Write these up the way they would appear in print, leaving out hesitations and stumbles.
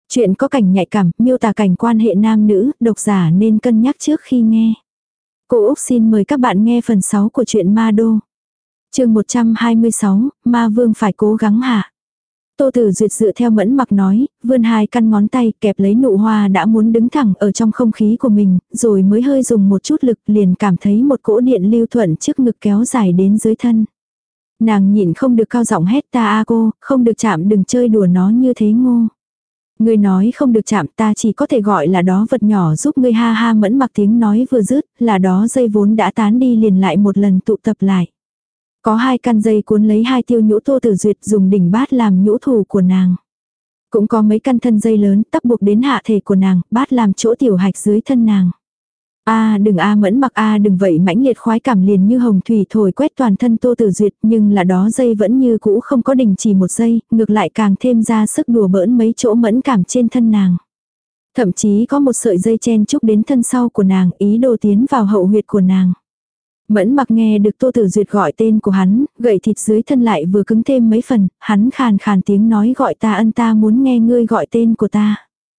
Chuyện có cảnh nhạy cảm, miêu tả cảnh quan hệ nam nữ, độc giả nên cân nhắc trước khi nghe. Cô Úc xin mời các bạn nghe phần 6 của truyện Ma Đô. Chương 126, Ma Vương phải cố gắng hạ. Tô Tử Duyệt dựa theo Mẫn Mặc nói, vươn hai căn ngón tay kẹp lấy nụ hoa đã muốn đứng thẳng ở trong không khí của mình, rồi mới hơi dùng một chút lực liền cảm thấy một cỗ điện lưu thuận trước ngực kéo dài đến dưới thân. Nàng nhịn không được cao giọng hét ta a cô, không được chạm, đừng chơi đùa nó như thế ngô. Ngươi nói không được chạm, ta chỉ có thể gọi là đó vật nhỏ giúp ngươi, ha ha. Mẫn Mặc tiếng nói vừa dứt, là đó dây vốn đã tán đi liền lại một lần tụ tập lại. Có hai căn dây cuốn lấy hai tiêu nhũ Tô Tử Duyệt dùng đỉnh bát làm nhũ thủ của nàng. Cũng có mấy căn thân dây lớn tắp buộc đến hạ thể của nàng, bát làm chỗ tiểu hạch dưới thân nàng. Đừng Mẫn Mặc đừng vậy, mãnh liệt khoái cảm liền như hồng thủy thổi quét toàn thân Tô Tử Duyệt, nhưng là đó dây vẫn như cũ không có đình chỉ một giây, ngược lại càng thêm ra sức đùa bỡn mấy chỗ mẫn cảm trên thân nàng. Thậm chí có một sợi dây chen chúc đến thân sau của nàng, ý đồ tiến vào hậu huyệt của nàng. Mẫn Mặc nghe được Tô Tử Duyệt gọi tên của hắn, gậy thịt dưới thân lại vừa cứng thêm mấy phần, hắn khàn khàn tiếng nói gọi ta ân, ta muốn nghe ngươi gọi tên của ta.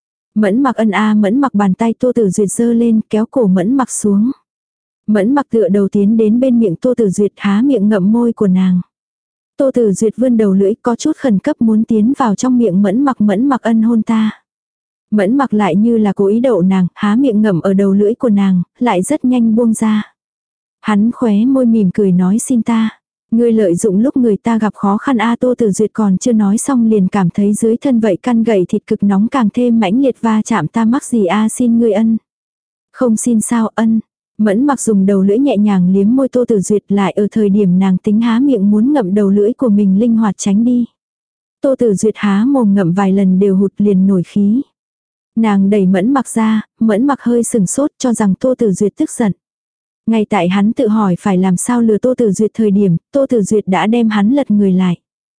Mẫn Mặc ân Mẫn Mặc bàn tay Tô Tử Duyệt giơ lên kéo cổ Mẫn Mặc xuống. Mẫn Mặc tựa đầu tiến đến bên miệng Tô Tử Duyệt há miệng ngậm môi của nàng. Tô Tử Duyệt vươn đầu lưỡi có chút khẩn cấp muốn tiến vào trong miệng Mẫn Mặc ân hôn ta. Mẫn Mặc lại như là cố ý đậu nàng, há miệng ngậm ở đầu lưỡi của nàng, lại rất nhanh buông ra. Hắn khóe môi mỉm cười nói xin ta. Ngươi lợi dụng lúc người ta gặp khó khăn Tô Tử Duyệt còn chưa nói xong liền cảm thấy dưới thân vậy căn gậy thịt cực nóng càng thêm mãnh liệt va chạm, ta mắc gì xin ngươi ân. Không xin sao ân. Mẫn Mặc dùng đầu lưỡi nhẹ nhàng liếm môi Tô Tử Duyệt, lại ở thời điểm nàng tính há miệng muốn ngậm đầu lưỡi của mình linh hoạt tránh đi. Tô Tử Duyệt há mồm ngậm vài lần đều hụt liền nổi khí. Nàng đẩy Mẫn Mặc ra, Mẫn Mặc hơi sừng sốt cho rằng Tô Tử Duyệt tức giận. Ngay tại hắn tự hỏi phải làm sao lừa Tô Tử Duyệt thời điểm, Tô Tử Duyệt đã đem hắn lật người lại.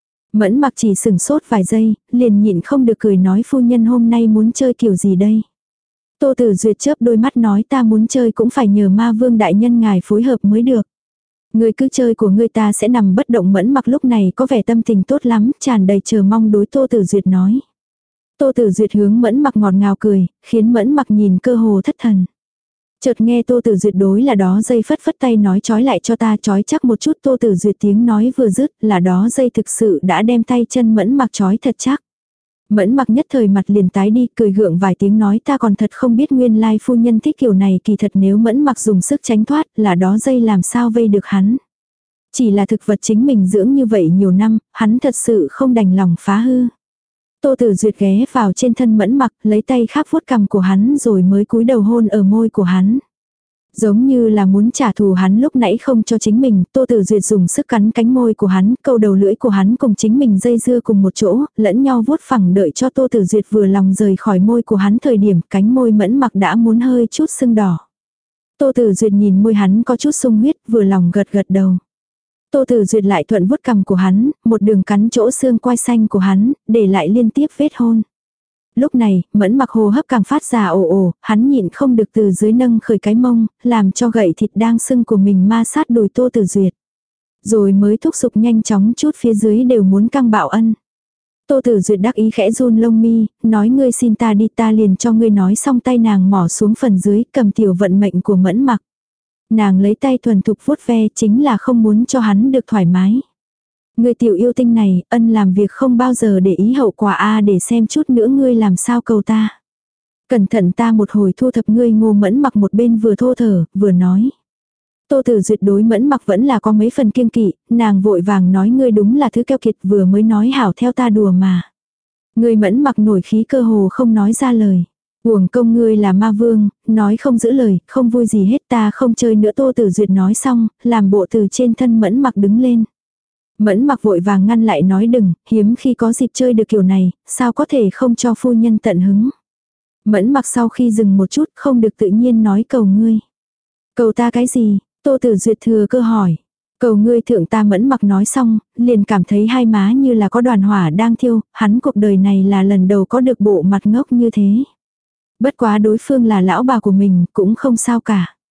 Mẫn Mặc chỉ sừng sốt vài giây, liền nhịn không được cười nói phu nhân hôm nay muốn chơi kiểu gì đây. Tô Tử Duyệt chớp đôi mắt nói ta muốn chơi cũng phải nhờ Ma Vương đại nhân ngài phối hợp mới được. Ngươi cứ chơi của ngươi, ta sẽ nằm bất động. Mẫn Mặc lúc này có vẻ tâm tình tốt lắm, tràn đầy chờ mong đối Tô Tử Duyệt nói. Tô Tử Duyệt hướng Mẫn Mặc ngọt ngào cười, khiến Mẫn Mặc nhìn cơ hồ thất thần. Chợt nghe Tô Tử Duyệt đối là đó dây phất phất tay nói trói lại cho ta, trói chắc một chút. Tô Tử Duyệt tiếng nói vừa dứt là đó dây thực sự đã đem tay chân Mẫn Mặc trói thật chắc. Mẫn Mặc nhất thời mặt liền tái đi, cười gượng vài tiếng nói ta còn thật không biết nguyên lai phu nhân thích kiểu này, kỳ thật nếu Mẫn Mặc dùng sức tránh thoát là đó dây làm sao vây được hắn. Chỉ là thực vật chính mình dưỡng như vậy nhiều năm, hắn thật sự không đành lòng phá hư. Tô Tử Duyệt ghé vào trên thân Mẫn Mặc, lấy tay khắp vuốt cằm của hắn rồi mới cúi đầu hôn ở môi của hắn. Giống như là muốn trả thù hắn lúc nãy không cho chính mình, Tô Tử Duyệt dùng sức cắn cánh môi của hắn, câu đầu lưỡi của hắn cùng chính mình dây dưa cùng một chỗ, lẫn nhau vuốt phẳng đợi cho Tô Tử Duyệt vừa lòng rời khỏi môi của hắn thời điểm cánh môi Mẫn Mặc đã muốn hơi chút sưng đỏ. Tô Tử Duyệt nhìn môi hắn có chút sung huyết, vừa lòng gật gật đầu. Tô Tử Duyệt lại thuận vuốt cằm của hắn, một đường cắn chỗ xương quai xanh của hắn, để lại liên tiếp vết hôn. Lúc này, Mẫn Mặc hô hấp càng phát ra ồ ồ, hắn nhịn không được từ dưới nâng khởi cái mông, làm cho gậy thịt đang sưng của mình ma sát đùi Tô Tử Duyệt. Rồi mới thúc giục nhanh chóng chút phía dưới đều muốn căng bạo ân. Tô Tử Duyệt đắc ý khẽ run lông mi, nói ngươi xin ta đi, ta liền cho ngươi nói xong tay nàng mỏ xuống phần dưới cầm tiểu vận mệnh của Mẫn Mặc. Nàng lấy tay thuần thục vuốt ve chính là không muốn cho hắn được thoải mái. Ngươi tiểu yêu tinh này, ân làm việc không bao giờ để ý hậu quả để xem chút nữa ngươi làm sao cầu ta. Cẩn thận ta một hồi thu thập ngươi. Ngô Mẫn Mặc một bên vừa thô thở, vừa nói. Tô Tử Duyệt đối Mẫn Mặc vẫn là có mấy phần kiêng kỵ, nàng vội vàng nói ngươi đúng là thứ keo kiệt, vừa mới nói hảo theo ta đùa mà. Ngươi Mẫn Mặc nổi khí cơ hồ không nói ra lời. Uổng công ngươi là ma vương, nói không giữ lời, không vui gì hết, ta không chơi nữa. Tô Tử Duyệt nói xong, làm bộ từ trên thân Mẫn Mặc đứng lên. Mẫn Mặc vội vàng ngăn lại nói đừng, hiếm khi có dịp chơi được kiểu này, sao có thể không cho phu nhân tận hứng. Mẫn Mặc sau khi dừng một chút không được tự nhiên nói cầu ngươi. Cầu ta cái gì? Tô Tử Duyệt thừa cơ hỏi. Cầu ngươi thượng ta. Mẫn Mặc nói xong, liền cảm thấy hai má như là có đoàn hỏa đang thiêu, hắn cuộc đời này là lần đầu có được bộ mặt ngốc như thế. Bất quá đối phương là lão bà của mình, cũng không sao cả.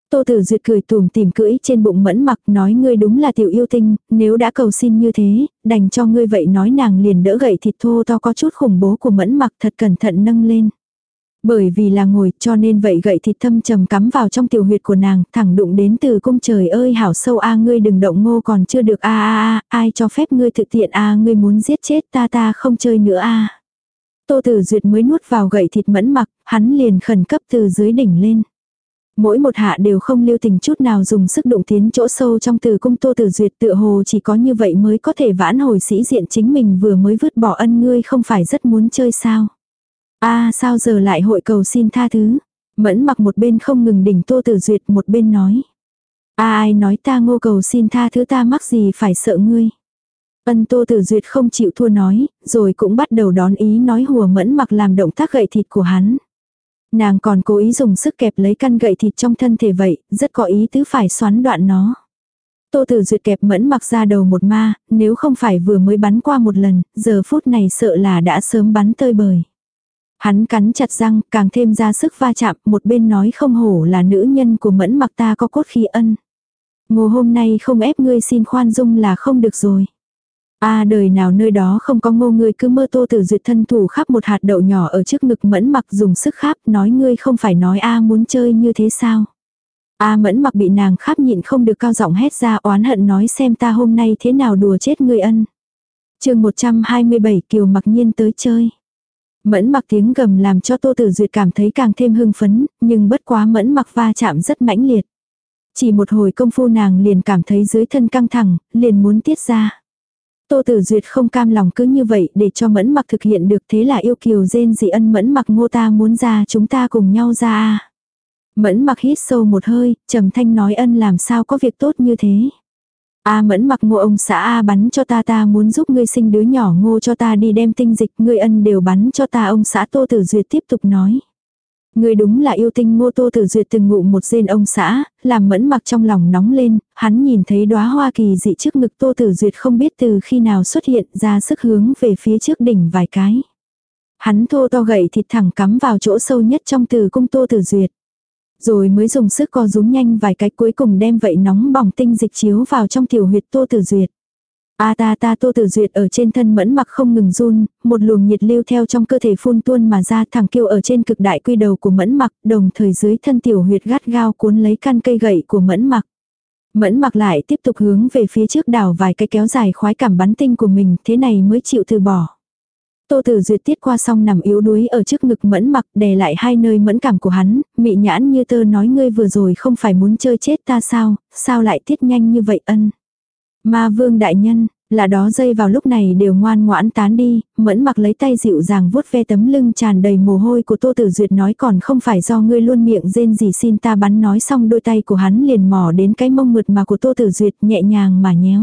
Tô Tử Duyệt cười tủm tỉm cưỡi trên bụng Mẫn Mặc nói ngươi đúng là tiểu yêu tinh, nếu đã cầu xin như thế, đành cho ngươi vậy nói nàng liền đỡ gậy thịt thô to có chút khủng bố của Mẫn Mặc thật cẩn thận nâng lên. Bởi vì là ngồi cho nên vậy gậy thịt thâm trầm cắm vào trong tiểu huyệt của nàng, thẳng đụng đến từ cung trời ơi hảo sâu a ngươi đừng động ngô còn chưa được a ai cho phép ngươi thực tiện a ngươi muốn giết chết ta không chơi nữa a. Tô Tử Duyệt mới nuốt vào gậy thịt Mẫn Mặc, hắn liền khẩn cấp từ dưới đỉnh lên. Mỗi một hạ đều không lưu tình chút nào dùng sức đụng tiến chỗ sâu trong tử cung Tô Tử Duyệt tựa hồ chỉ có như vậy mới có thể vãn hồi sĩ diện chính mình vừa mới vứt bỏ ân ngươi không phải rất muốn chơi sao. Sao giờ lại hội cầu xin tha thứ. Mẫn Mặc một bên không ngừng đỉnh Tô Tử Duyệt một bên nói. Ai nói ta ngô cầu xin tha thứ ta mắc gì phải sợ ngươi. Tô Tử Duyệt không chịu thua nói, rồi cũng bắt đầu đón ý nói hùa Mẫn Mặc làm động tác gậy thịt của hắn. Nàng còn cố ý dùng sức kẹp lấy căn gậy thịt trong thân thể vậy, rất có ý tứ phải xoắn đoạn nó. Tô Tử Duyệt kẹp Mẫn Mặc ra đầu một ma, nếu không phải vừa mới bắn qua một lần, giờ phút này sợ là đã sớm bắn tơi bời. Hắn cắn chặt răng, càng thêm ra sức va chạm, một bên nói không hổ là nữ nhân của Mẫn Mặc ta có cốt khí ân. Ngô hôm nay không ép ngươi xin khoan dung là không được rồi. Đời nào nơi đó không có ngô ngươi cứ mơ. Tô Tử Duyệt thân thủ khắp một hạt đậu nhỏ ở trước ngực Mẫn Mặc dùng sức khắp nói ngươi không phải nói muốn chơi như thế sao. Mẫn Mặc bị nàng khắp nhịn không được cao giọng hét ra oán hận nói xem ta hôm nay thế nào đùa chết ngươi ân. Chương 127 Kiều Mặc Nhiên tới chơi. Mẫn Mặc tiếng gầm làm cho Tô Tử Duyệt cảm thấy càng thêm hưng phấn, nhưng bất quá Mẫn Mặc va chạm rất mãnh liệt. Chỉ một hồi công phu nàng liền cảm thấy dưới thân căng thẳng, liền muốn tiết ra. Tô Tử Duyệt không cam lòng cứ như vậy để cho Mẫn Mặc thực hiện được thế là yêu kiều rên rỉ ân Mẫn Mặc ngô ta muốn ra chúng ta cùng nhau ra. Mẫn Mặc hít sâu một hơi, trầm thanh nói ân làm sao có việc tốt như thế. Mẫn Mặc ngô ông xã bắn cho ta muốn giúp ngươi sinh đứa nhỏ ngô cho ta đi đem tinh dịch ngươi ân đều bắn cho ta ông xã. Tô Tử Duyệt tiếp tục nói. Ngươi đúng là yêu tinh ngô. Tô Tử Duyệt từng ngụ một rên ông xã, làm Mẫn Mặc trong lòng nóng lên, hắn nhìn thấy đóa hoa kỳ dị trước ngực Tô Tử Duyệt không biết từ khi nào xuất hiện ra sức hướng về phía trước đỉnh vài cái. Hắn thô to gậy thịt thẳng cắm vào chỗ sâu nhất trong tử cung Tô Tử Duyệt. Rồi mới dùng sức co rúm nhanh vài cái cuối cùng đem vậy nóng bỏng tinh dịch chiếu vào trong tiểu huyệt Tô Tử Duyệt. Tô Tử Duyệt ở trên thân Mẫn Mặc không ngừng run, một luồng nhiệt lưu theo trong cơ thể phun tuôn mà ra thẳng kêu ở trên cực đại quy đầu của Mẫn Mặc, đồng thời dưới thân tiểu huyệt gắt gao cuốn lấy căn cây gậy của Mẫn Mặc. Mẫn Mặc lại tiếp tục hướng về phía trước đảo vài cái kéo dài khoái cảm bắn tinh của mình, thế này mới chịu từ bỏ. Tô Tử Duyệt tiết qua xong nằm yếu đuối ở trước ngực Mẫn Mặc đè lại hai nơi mẫn cảm của hắn, mị nhãn như tơ nói ngươi vừa rồi không phải muốn chơi chết ta sao lại tiết nhanh như vậy ân. Ma Vương đại nhân, là đó dây vào lúc này đều ngoan ngoãn tán đi, Mẫn Mặc lấy tay dịu dàng vuốt ve tấm lưng tràn đầy mồ hôi của Tô Tử Duyệt nói còn không phải do ngươi luôn miệng rên gì xin ta bắn nói xong đôi tay của hắn liền mò đến cái mông mượt mà của Tô Tử Duyệt nhẹ nhàng mà nhéo.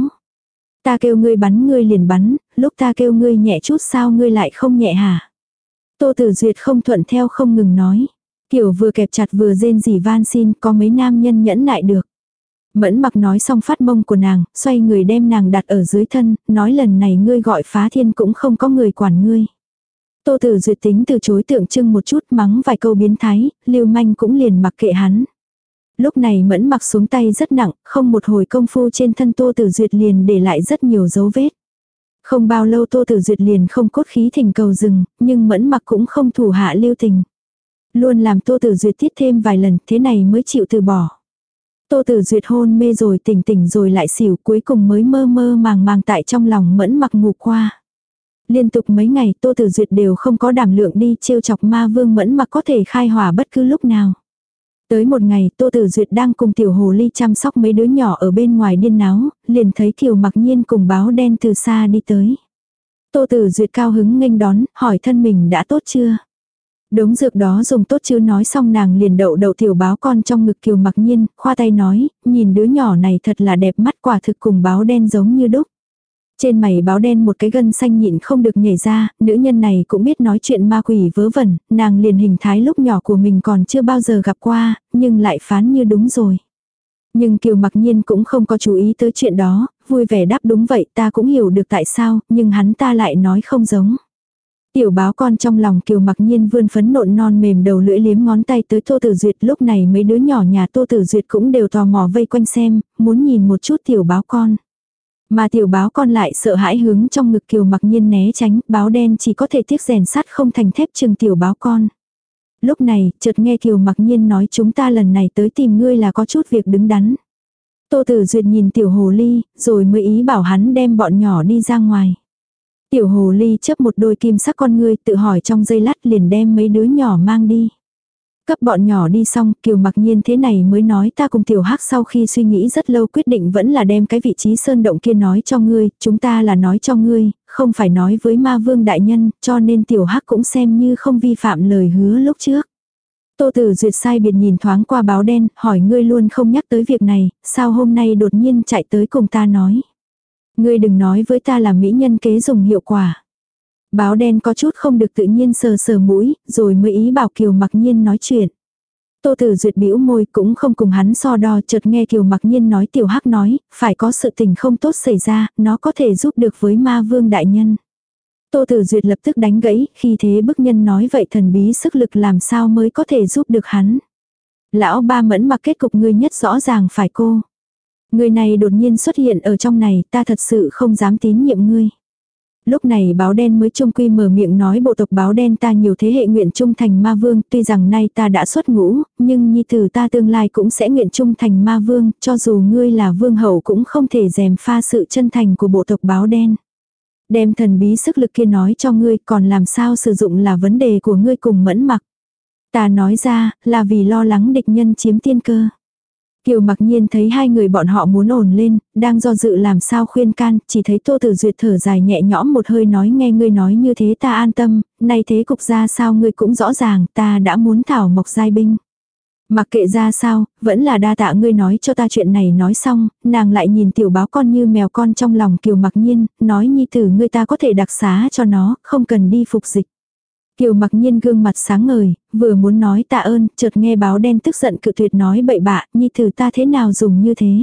Ta kêu ngươi bắn ngươi liền bắn, lúc ta kêu ngươi nhẹ chút sao ngươi lại không nhẹ hả? Tô Tử Duyệt không thuận theo không ngừng nói. Kiểu vừa kẹp chặt vừa rên rỉ van xin có mấy nam nhân nhẫn nại được. Mẫn Mặc nói xong phát mông của nàng, xoay người đem nàng đặt ở dưới thân, nói lần này ngươi gọi phá thiên cũng không có người quản ngươi. Tô Tử Duyệt tính từ chối tượng trưng một chút mắng vài câu biến thái, lưu manh cũng liền mặc kệ hắn. Lúc này Mẫn Mặc xuống tay rất nặng, không một hồi công phu trên thân Tô Tử Duyệt liền để lại rất nhiều dấu vết. Không bao lâu Tô Tử Duyệt liền không cốt khí thỉnh cầu dừng, nhưng Mẫn Mặc cũng không thủ hạ lưu tình. Luôn làm Tô Tử Duyệt tiết thêm vài lần, thế này mới chịu từ bỏ. Tô Tử Duyệt hôn mê rồi tỉnh rồi lại xỉu, cuối cùng mới mơ mơ màng tại trong lòng Mẫn Mặc ngủ qua. Liên tục mấy ngày Tô Tử Duyệt đều không có đảm lượng đi trêu chọc Ma Vương Mẫn Mặc có thể khai hỏa bất cứ lúc nào. Tới một ngày Tô Tử Duyệt đang cùng tiểu hồ ly chăm sóc mấy đứa nhỏ ở bên ngoài điên náo, liền thấy Kiều Mặc Nhiên cùng báo đen từ xa đi tới. Tô Tử Duyệt cao hứng nghênh đón, hỏi thân mình đã tốt chưa? Đống dược đó dùng tốt chứ nói xong nàng liền đậu tiểu báo con trong ngực Kiều Mặc Nhiên, khoa tay nói, nhìn đứa nhỏ này thật là đẹp mắt quả thực cùng báo đen giống như đúc. Trên mày báo đen một cái gân xanh nhịn không được nhảy ra, nữ nhân này cũng biết nói chuyện ma quỷ vớ vẩn, nàng liền hình thái lúc nhỏ của mình còn chưa bao giờ gặp qua, nhưng lại phán như đúng rồi. Nhưng Kiều Mặc Nhiên cũng không có chú ý tới chuyện đó, vui vẻ đáp đúng vậy ta cũng hiểu được tại sao, nhưng hắn ta lại nói không giống. Tiểu báo con trong lòng Kiều Mặc Nhiên vươn phấn nộn non mềm đầu lưỡi liếm ngón tay tới Tô Tử Duyệt, lúc này mấy đứa nhỏ nhà Tô Tử Duyệt cũng đều tò mò vây quanh xem, muốn nhìn một chút tiểu báo con. Mà tiểu báo con lại sợ hãi hướng trong ngực Kiều Mặc Nhiên né tránh, báo đen chỉ có thể tiếc rèn sắt không thành thép chừng tiểu báo con. Lúc này, chợt nghe Kiều Mặc Nhiên nói chúng ta lần này tới tìm ngươi là có chút việc đứng đắn. Tô Tử Duyệt nhìn tiểu hồ ly, rồi mới ý bảo hắn đem bọn nhỏ đi ra ngoài. Tiểu hồ ly chớp một đôi kim sắc con ngươi, tự hỏi trong giây lát liền đem mấy đứa nhỏ mang đi. Cấp bọn nhỏ đi xong, Kiều Mặc Nhiên thế này mới nói ta cùng tiểu hắc sau khi suy nghĩ rất lâu quyết định vẫn là đem cái vị trí sơn động kia nói cho ngươi, chúng ta là nói cho ngươi, không phải nói với ma vương đại nhân, cho nên tiểu hắc cũng xem như không vi phạm lời hứa lúc trước. Tô Tử Duyệt sai biệt nhìn thoáng qua báo đen, hỏi ngươi luôn không nhắc tới việc này, sao hôm nay đột nhiên chạy tới cùng ta nói. Ngươi đừng nói với ta là mỹ nhân kế dùng hiệu quả. Báo đen có chút không được tự nhiên sờ sờ mũi, rồi mới ý bảo Kiều Mặc Nhiên nói chuyện. Tô Tử Duyệt bĩu môi cũng không cùng hắn so đo, chợt nghe Kiều Mặc Nhiên nói tiểu hắc nói, phải có sự tình không tốt xảy ra, nó có thể giúp được với ma vương đại nhân. Tô Tử Duyệt lập tức đánh gãy, khi thế bức nhân nói vậy thần bí sức lực làm sao mới có thể giúp được hắn. Lão ba Mẫn Mặc kết cục ngươi nhất rõ ràng phải cô. Người này đột nhiên xuất hiện ở trong này, ta thật sự không dám tín nhiệm ngươi. Lúc này báo đen mới trung quy mở miệng nói bộ tộc báo đen ta nhiều thế hệ nguyện trung thành ma vương, tuy rằng nay ta đã xuất ngũ, nhưng nhi tử ta tương lai cũng sẽ nguyện trung thành ma vương, cho dù ngươi là vương hậu cũng không thể gièm pha sự chân thành của bộ tộc báo đen. Đem thần bí sức lực kia nói cho ngươi, còn làm sao sử dụng là vấn đề của ngươi cùng Mẫn Mặc. Ta nói ra, là vì lo lắng địch nhân chiếm tiên cơ. Kiều Mặc Nhiên thấy hai người bọn họ muốn ổn lên, đang do dự làm sao khuyên can, chỉ thấy Tô Tử Duyệt thở dài nhẹ nhõm một hơi nói nghe ngươi nói như thế ta an tâm, nay thế cục ra sao ngươi cũng rõ ràng, ta đã muốn thảo mộc giai binh. Mặc kệ ra sao, vẫn là đa tạ ngươi nói cho ta chuyện này nói xong, nàng lại nhìn tiểu báo con như mèo con trong lòng Kiều Mặc Nhiên, nói nhi tử ngươi ta có thể đặc xá cho nó, không cần đi phục dịch. Kiều Mặc Nhiên gương mặt sáng ngời, vừa muốn nói tạ ơn, chợt nghe báo đen tức giận cự tuyệt nói bậy bạ, nhi tử ta thế nào dùng như thế.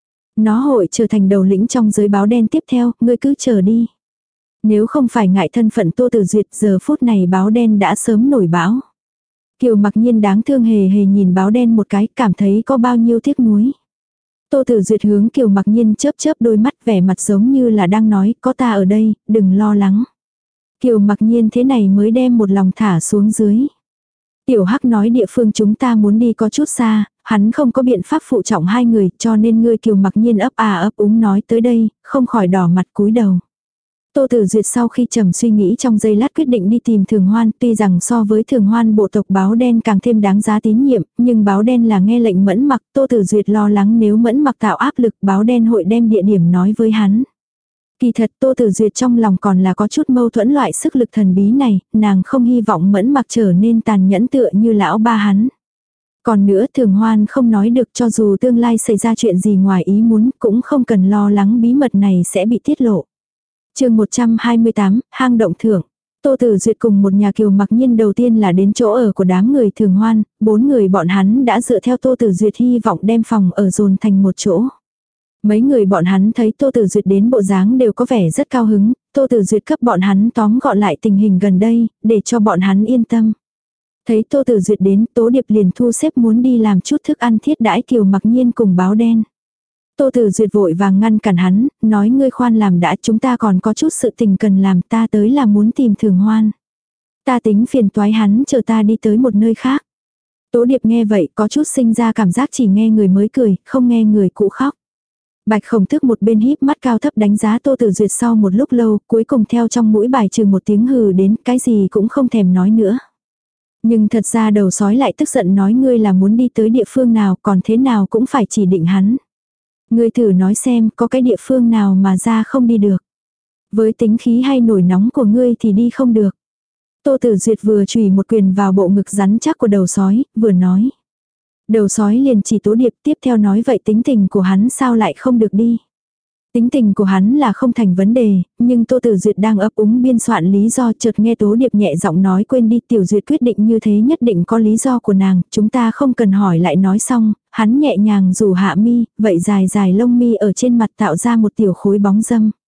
Nó hội trở thành đầu lĩnh trong giới báo đen tiếp theo, ngươi cứ chờ đi. Nếu không phải ngại thân phận Tô Tử Duyệt giờ phút này báo đen đã sớm nổi bão. Kiều Mặc Nhiên đáng thương hề hề nhìn báo đen một cái, cảm thấy có bao nhiêu tiếc nuối. Tô Tử Duyệt hướng Kiều Mặc Nhiên chớp chớp đôi mắt vẻ mặt giống như là đang nói, có ta ở đây, đừng lo lắng. Kiều Mặc Nhiên thế này mới đem một lòng thả xuống dưới. Tiểu Hắc nói địa phương chúng ta muốn đi có chút xa, hắn không có biện pháp phụ trọng hai người, cho nên ngươi Kiều Mặc Nhiên ấp à ấp úng nói tới đây, không khỏi đỏ mặt cúi đầu. Tô Tử Duyệt sau khi trầm suy nghĩ trong giây lát quyết định đi tìm Thường Hoan, tuy rằng so với Thường Hoan bộ tộc báo đen càng thêm đáng giá tín nhiệm, nhưng báo đen là nghe lệnh Mẫn Mặc, Tô Tử Duyệt lo lắng nếu Mẫn Mặc tạo áp lực báo đen hội đem địa điểm nói với hắn. Kỳ thật Tô Tử Duyệt trong lòng còn là có chút mâu thuẫn loại sức lực thần bí này, nàng không hy vọng Mẫn Mặc trở nên tàn nhẫn tựa như lão ba hắn. Còn nữa Thường Hoan không nói được cho dù tương lai xảy ra chuyện gì ngoài ý muốn cũng không cần lo lắng bí mật này sẽ bị tiết lộ. Chương 128, hang động thưởng. Tô Tử Duyệt cùng một nhà Kiều Mặc Nhiên đầu tiên là đến chỗ ở của đám người Thường Hoan, 4 người bọn hắn đã dựa theo Tô Tử Duyệt hy vọng đem phòng ở dồn thành một chỗ. Mấy người bọn hắn thấy Tô Tử Duyệt đến bộ dáng đều có vẻ rất cao hứng, Tô Tử Duyệt cấp bọn hắn tóm gọn lại tình hình gần đây, để cho bọn hắn yên tâm. Thấy Tô Tử Duyệt đến, Tố Điệp liền thu xếp muốn đi làm chút thức ăn thiết đãi Kiều Mặc Nhiên cùng báo đen. Tô Tử Duyệt vội vàng ngăn cản hắn, nói ngươi khoan làm đã, chúng ta còn có chút sự tình cần làm, ta tới là muốn tìm Thường Hoan. Ta tính phiền toái hắn chờ ta đi tới một nơi khác. Tố Điệp nghe vậy có chút sinh ra cảm giác chỉ nghe người mới cười, không nghe người cũ khóc. Bạch Khổng Tước một bên híp mắt cao thấp đánh giá Tô Tử Duyệt sau một lúc lâu, cuối cùng theo trong mũi bài trừ một tiếng hừ đến, cái gì cũng không thèm nói nữa. Nhưng thật ra đầu sói lại tức giận nói ngươi là muốn đi tới địa phương nào, còn thế nào cũng phải chỉ định hắn. Ngươi thử nói xem có cái địa phương nào mà ra không đi được. Với tính khí hay nổi nóng của ngươi thì đi không được. Tô Tử Duyệt vừa chùy một quyền vào bộ ngực rắn chắc của đầu sói, vừa nói. Đầu sói liền chỉ Tố Điệp tiếp theo nói vậy tính tình của hắn sao lại không được đi. Tính tình của hắn là không thành vấn đề, nhưng Tô Tử Duyệt đang ấp úng biên soạn lý do chợt nghe Tố Điệp nhẹ giọng nói quên đi Tiểu Duyệt quyết định như thế nhất định có lý do của nàng, chúng ta không cần hỏi lại nói xong, hắn nhẹ nhàng rủ hạ mi, vậy dài dài lông mi ở trên mặt tạo ra một tiểu khối bóng dâm.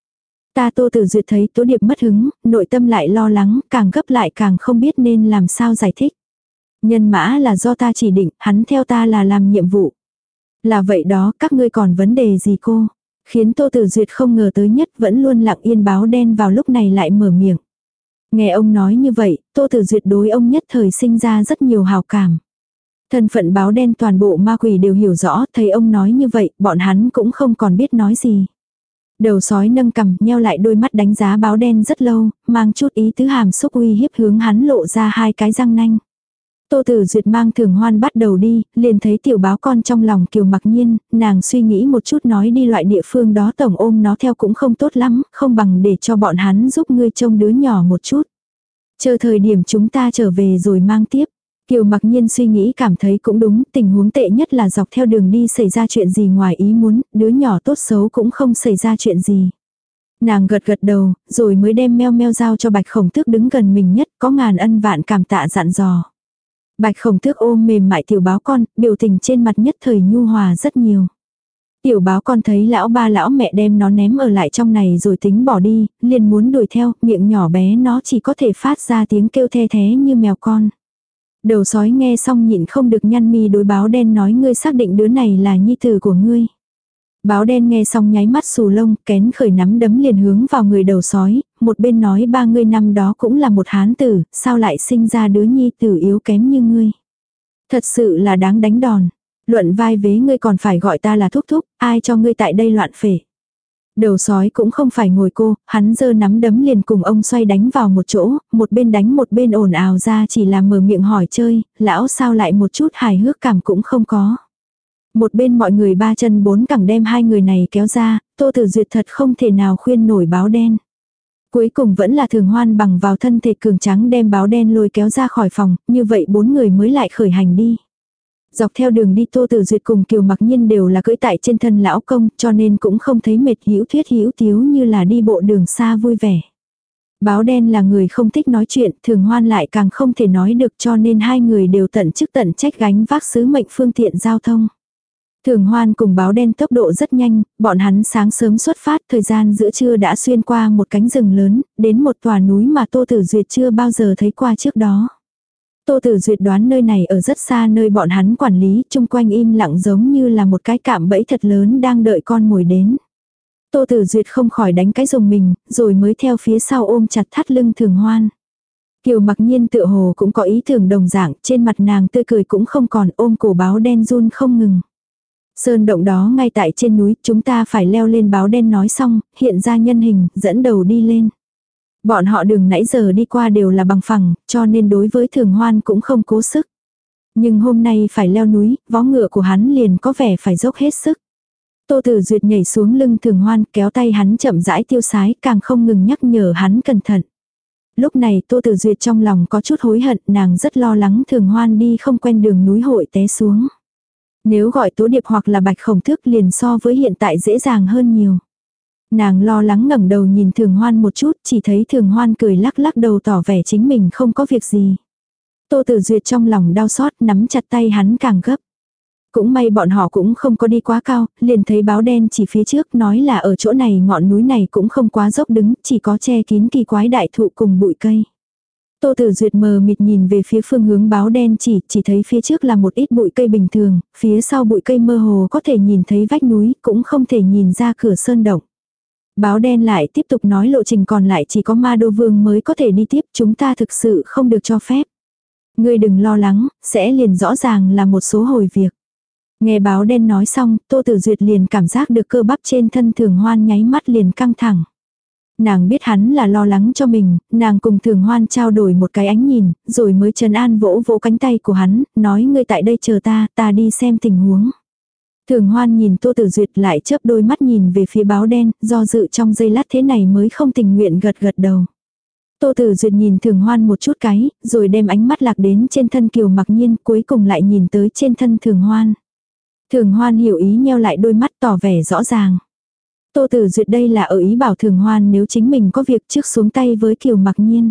Ta Tô Tử Duyệt thấy Tố Điệp mất hứng, nội tâm lại lo lắng, càng gấp lại càng không biết nên làm sao giải thích. Nhân mã là do ta chỉ định, hắn theo ta là làm nhiệm vụ. Là vậy đó, các ngươi còn vấn đề gì cô? Khiến Tô Tử Duyệt không ngờ tới nhất vẫn luôn lặng yên Báo Đen vào lúc này lại mở miệng. Nghe ông nói như vậy, Tô Tử Duyệt đối ông nhất thời sinh ra rất nhiều hào cảm. Thân phận Báo Đen toàn bộ ma quỷ đều hiểu rõ, thấy ông nói như vậy, bọn hắn cũng không còn biết nói gì. Đầu sói nâng cằm, nheo lại đôi mắt đánh giá Báo Đen rất lâu, mang chút ý tứ hàm xúc uy hiếp hướng hắn lộ ra hai cái răng nanh. Tô Tử Duyệt mang Thường Hoan bắt đầu đi, liền thấy tiểu báo con trong lòng Kiều Mặc Nhiên, nàng suy nghĩ một chút nói đi loại địa phương đó tổng ôm nó theo cũng không tốt lắm, không bằng để cho bọn hắn giúp ngươi trông đứa nhỏ một chút. Chờ thời điểm chúng ta trở về rồi mang tiếp. Kiều Mặc Nhiên suy nghĩ cảm thấy cũng đúng, tình huống tệ nhất là dọc theo đường đi xảy ra chuyện gì ngoài ý muốn, đứa nhỏ tốt xấu cũng không xảy ra chuyện gì. Nàng gật gật đầu, rồi mới đem meo meo giao cho Bạch Khổng Tước đứng gần mình nhất, có ngàn ân vạn cảm tạ dặn dò. Bạch Khổng Tước ôm mềm mại tiểu báo con, biểu tình trên mặt nhất thời nhu hòa rất nhiều. Tiểu báo con thấy lão ba lão mẹ đem nó ném ở lại trong này rồi tính bỏ đi, liền muốn đuổi theo, miệng nhỏ bé nó chỉ có thể phát ra tiếng kêu the thế như mèo con. Đầu sói nghe xong nhịn không được nhăn mi đối Báo Đen nói ngươi xác định đứa này là nhi tử của ngươi. Báo Đen nghe xong nháy mắt xù lông, kén khởi nắm đấm liền hướng vào người đầu sói, một bên nói ba ngươi năm đó cũng là một hán tử, sao lại sinh ra đứa nhi tử yếu kém như ngươi. Thật sự là đáng đánh đòn. Luận vai vế ngươi còn phải gọi ta là thúc thúc, ai cho ngươi tại đây loạn phể. Đầu sói cũng không phải ngồi cô, hắn giơ nắm đấm liền cùng ông xoay đánh vào một chỗ, một bên đánh một bên ồn ào ra chỉ là mở miệng hỏi chơi, lão sao lại một chút hài hước cảm cũng không có. Một bên mọi người ba chân bốn cẳng đem hai người này kéo ra, Tô Tử Duyệt thật không thể nào khuyên nổi Báo Đen. Cuối cùng vẫn là Thường Hoan bằng vào thân thể cường tráng đem Báo Đen lôi kéo ra khỏi phòng, như vậy bốn người mới lại khởi hành đi. Dọc theo đường đi Tô Tử Duyệt cùng Kiều Mặc Nhiên đều là cưỡi tại trên thân lão công, cho nên cũng không thấy mệt hữu thuyết hữu tiếu như là đi bộ đường xa vui vẻ. Báo Đen là người không thích nói chuyện, Thường Hoan lại càng không thể nói được, cho nên hai người đều tận chức tận trách gánh vác sứ mệnh phương tiện giao thông. Thường Hoan cùng Báo Đen tốc độ rất nhanh, bọn hắn sáng sớm xuất phát, thời gian giữa trưa đã xuyên qua một cánh rừng lớn, đến một tòa núi mà Tô Tử Duyệt chưa bao giờ thấy qua trước đó. Tô Tử Duyệt đoán nơi này ở rất xa nơi bọn hắn quản lý, chung quanh im lặng giống như là một cái cạm bẫy thật lớn đang đợi con mồi đến. Tô Tử Duyệt không khỏi đánh cái rùng mình, rồi mới theo phía sau ôm chặt thắt lưng Thường Hoan. Kiều Mặc Nhiên tựa hồ cũng có ý tưởng đồng dạng, trên mặt nàng tươi cười cũng không còn, ôm cổ Báo Đen run không ngừng. Sơn động đó ngay tại trên núi, chúng ta phải leo lên. Báo Đen nói xong, hiện ra nhân hình, dẫn đầu đi lên. Bọn họ đường nãy giờ đi qua đều là bằng phẳng, cho nên đối với Thường Hoan cũng không cố sức. Nhưng hôm nay phải leo núi, vó ngựa của hắn liền có vẻ phải dốc hết sức. Tô Tử Duyệt nhảy xuống lưng Thường Hoan, kéo tay hắn chậm rãi tiêu sái, càng không ngừng nhắc nhở hắn cẩn thận. Lúc này Tô Tử Duyệt trong lòng có chút hối hận, nàng rất lo lắng Thường Hoan đi không quen đường núi hội té xuống. Nếu gọi Tố Điệp hoặc là Bạch Khổng Tước liền so với hiện tại dễ dàng hơn nhiều. Nàng lo lắng ngẩng đầu nhìn Thường Hoan một chút, chỉ thấy Thường Hoan cười lắc lắc đầu tỏ vẻ chính mình không có việc gì. Tô Tử Duyệt trong lòng đau xót nắm chặt tay hắn càng gấp. Cũng may bọn họ cũng không có đi quá cao, liền thấy Báo Đen chỉ phía trước nói là ở chỗ này ngọn núi này cũng không quá dốc đứng, chỉ có che kín kỳ quái đại thụ cùng bụi cây. Tô Tử Duyệt mờ mịt nhìn về phía phương hướng Báo Đen chỉ thấy phía trước là một ít bụi cây bình thường, phía sau bụi cây mơ hồ có thể nhìn thấy vách núi, cũng không thể nhìn ra cửa sơn động. Báo Đen lại tiếp tục nói lộ trình còn lại chỉ có Ma Đô Vương mới có thể đi tiếp, chúng ta thực sự không được cho phép. Ngươi đừng lo lắng, sẽ liền rõ ràng là một số hồi việc. Nghe Báo Đen nói xong, Tô Tử Duyệt liền cảm giác được cơ bắp trên thân Thường Hoan nháy mắt liền căng thẳng. Nàng biết hắn là lo lắng cho mình, nàng cùng Thường Hoan trao đổi một cái ánh nhìn, rồi mới trấn an vỗ vỗ cánh tay của hắn, nói ngươi tại đây chờ ta, ta đi xem tình huống. Thường Hoan nhìn Tô Tử Duyệt lại chớp đôi mắt nhìn về phía Báo Đen, do dự trong giây lát thế này mới không tình nguyện gật gật đầu. Tô Tử Duyệt nhìn Thường Hoan một chút cái, rồi đem ánh mắt lạc đến trên thân Kiều Mặc Nhiên, cuối cùng lại nhìn tới trên thân Thường Hoan. Thường Hoan hiểu ý nheo lại đôi mắt tỏ vẻ rõ ràng. Tô Tử Duyệt đây là ở ý bảo Thường Hoan nếu chính mình có việc trước xuống tay với Kiều Mặc Nhiên.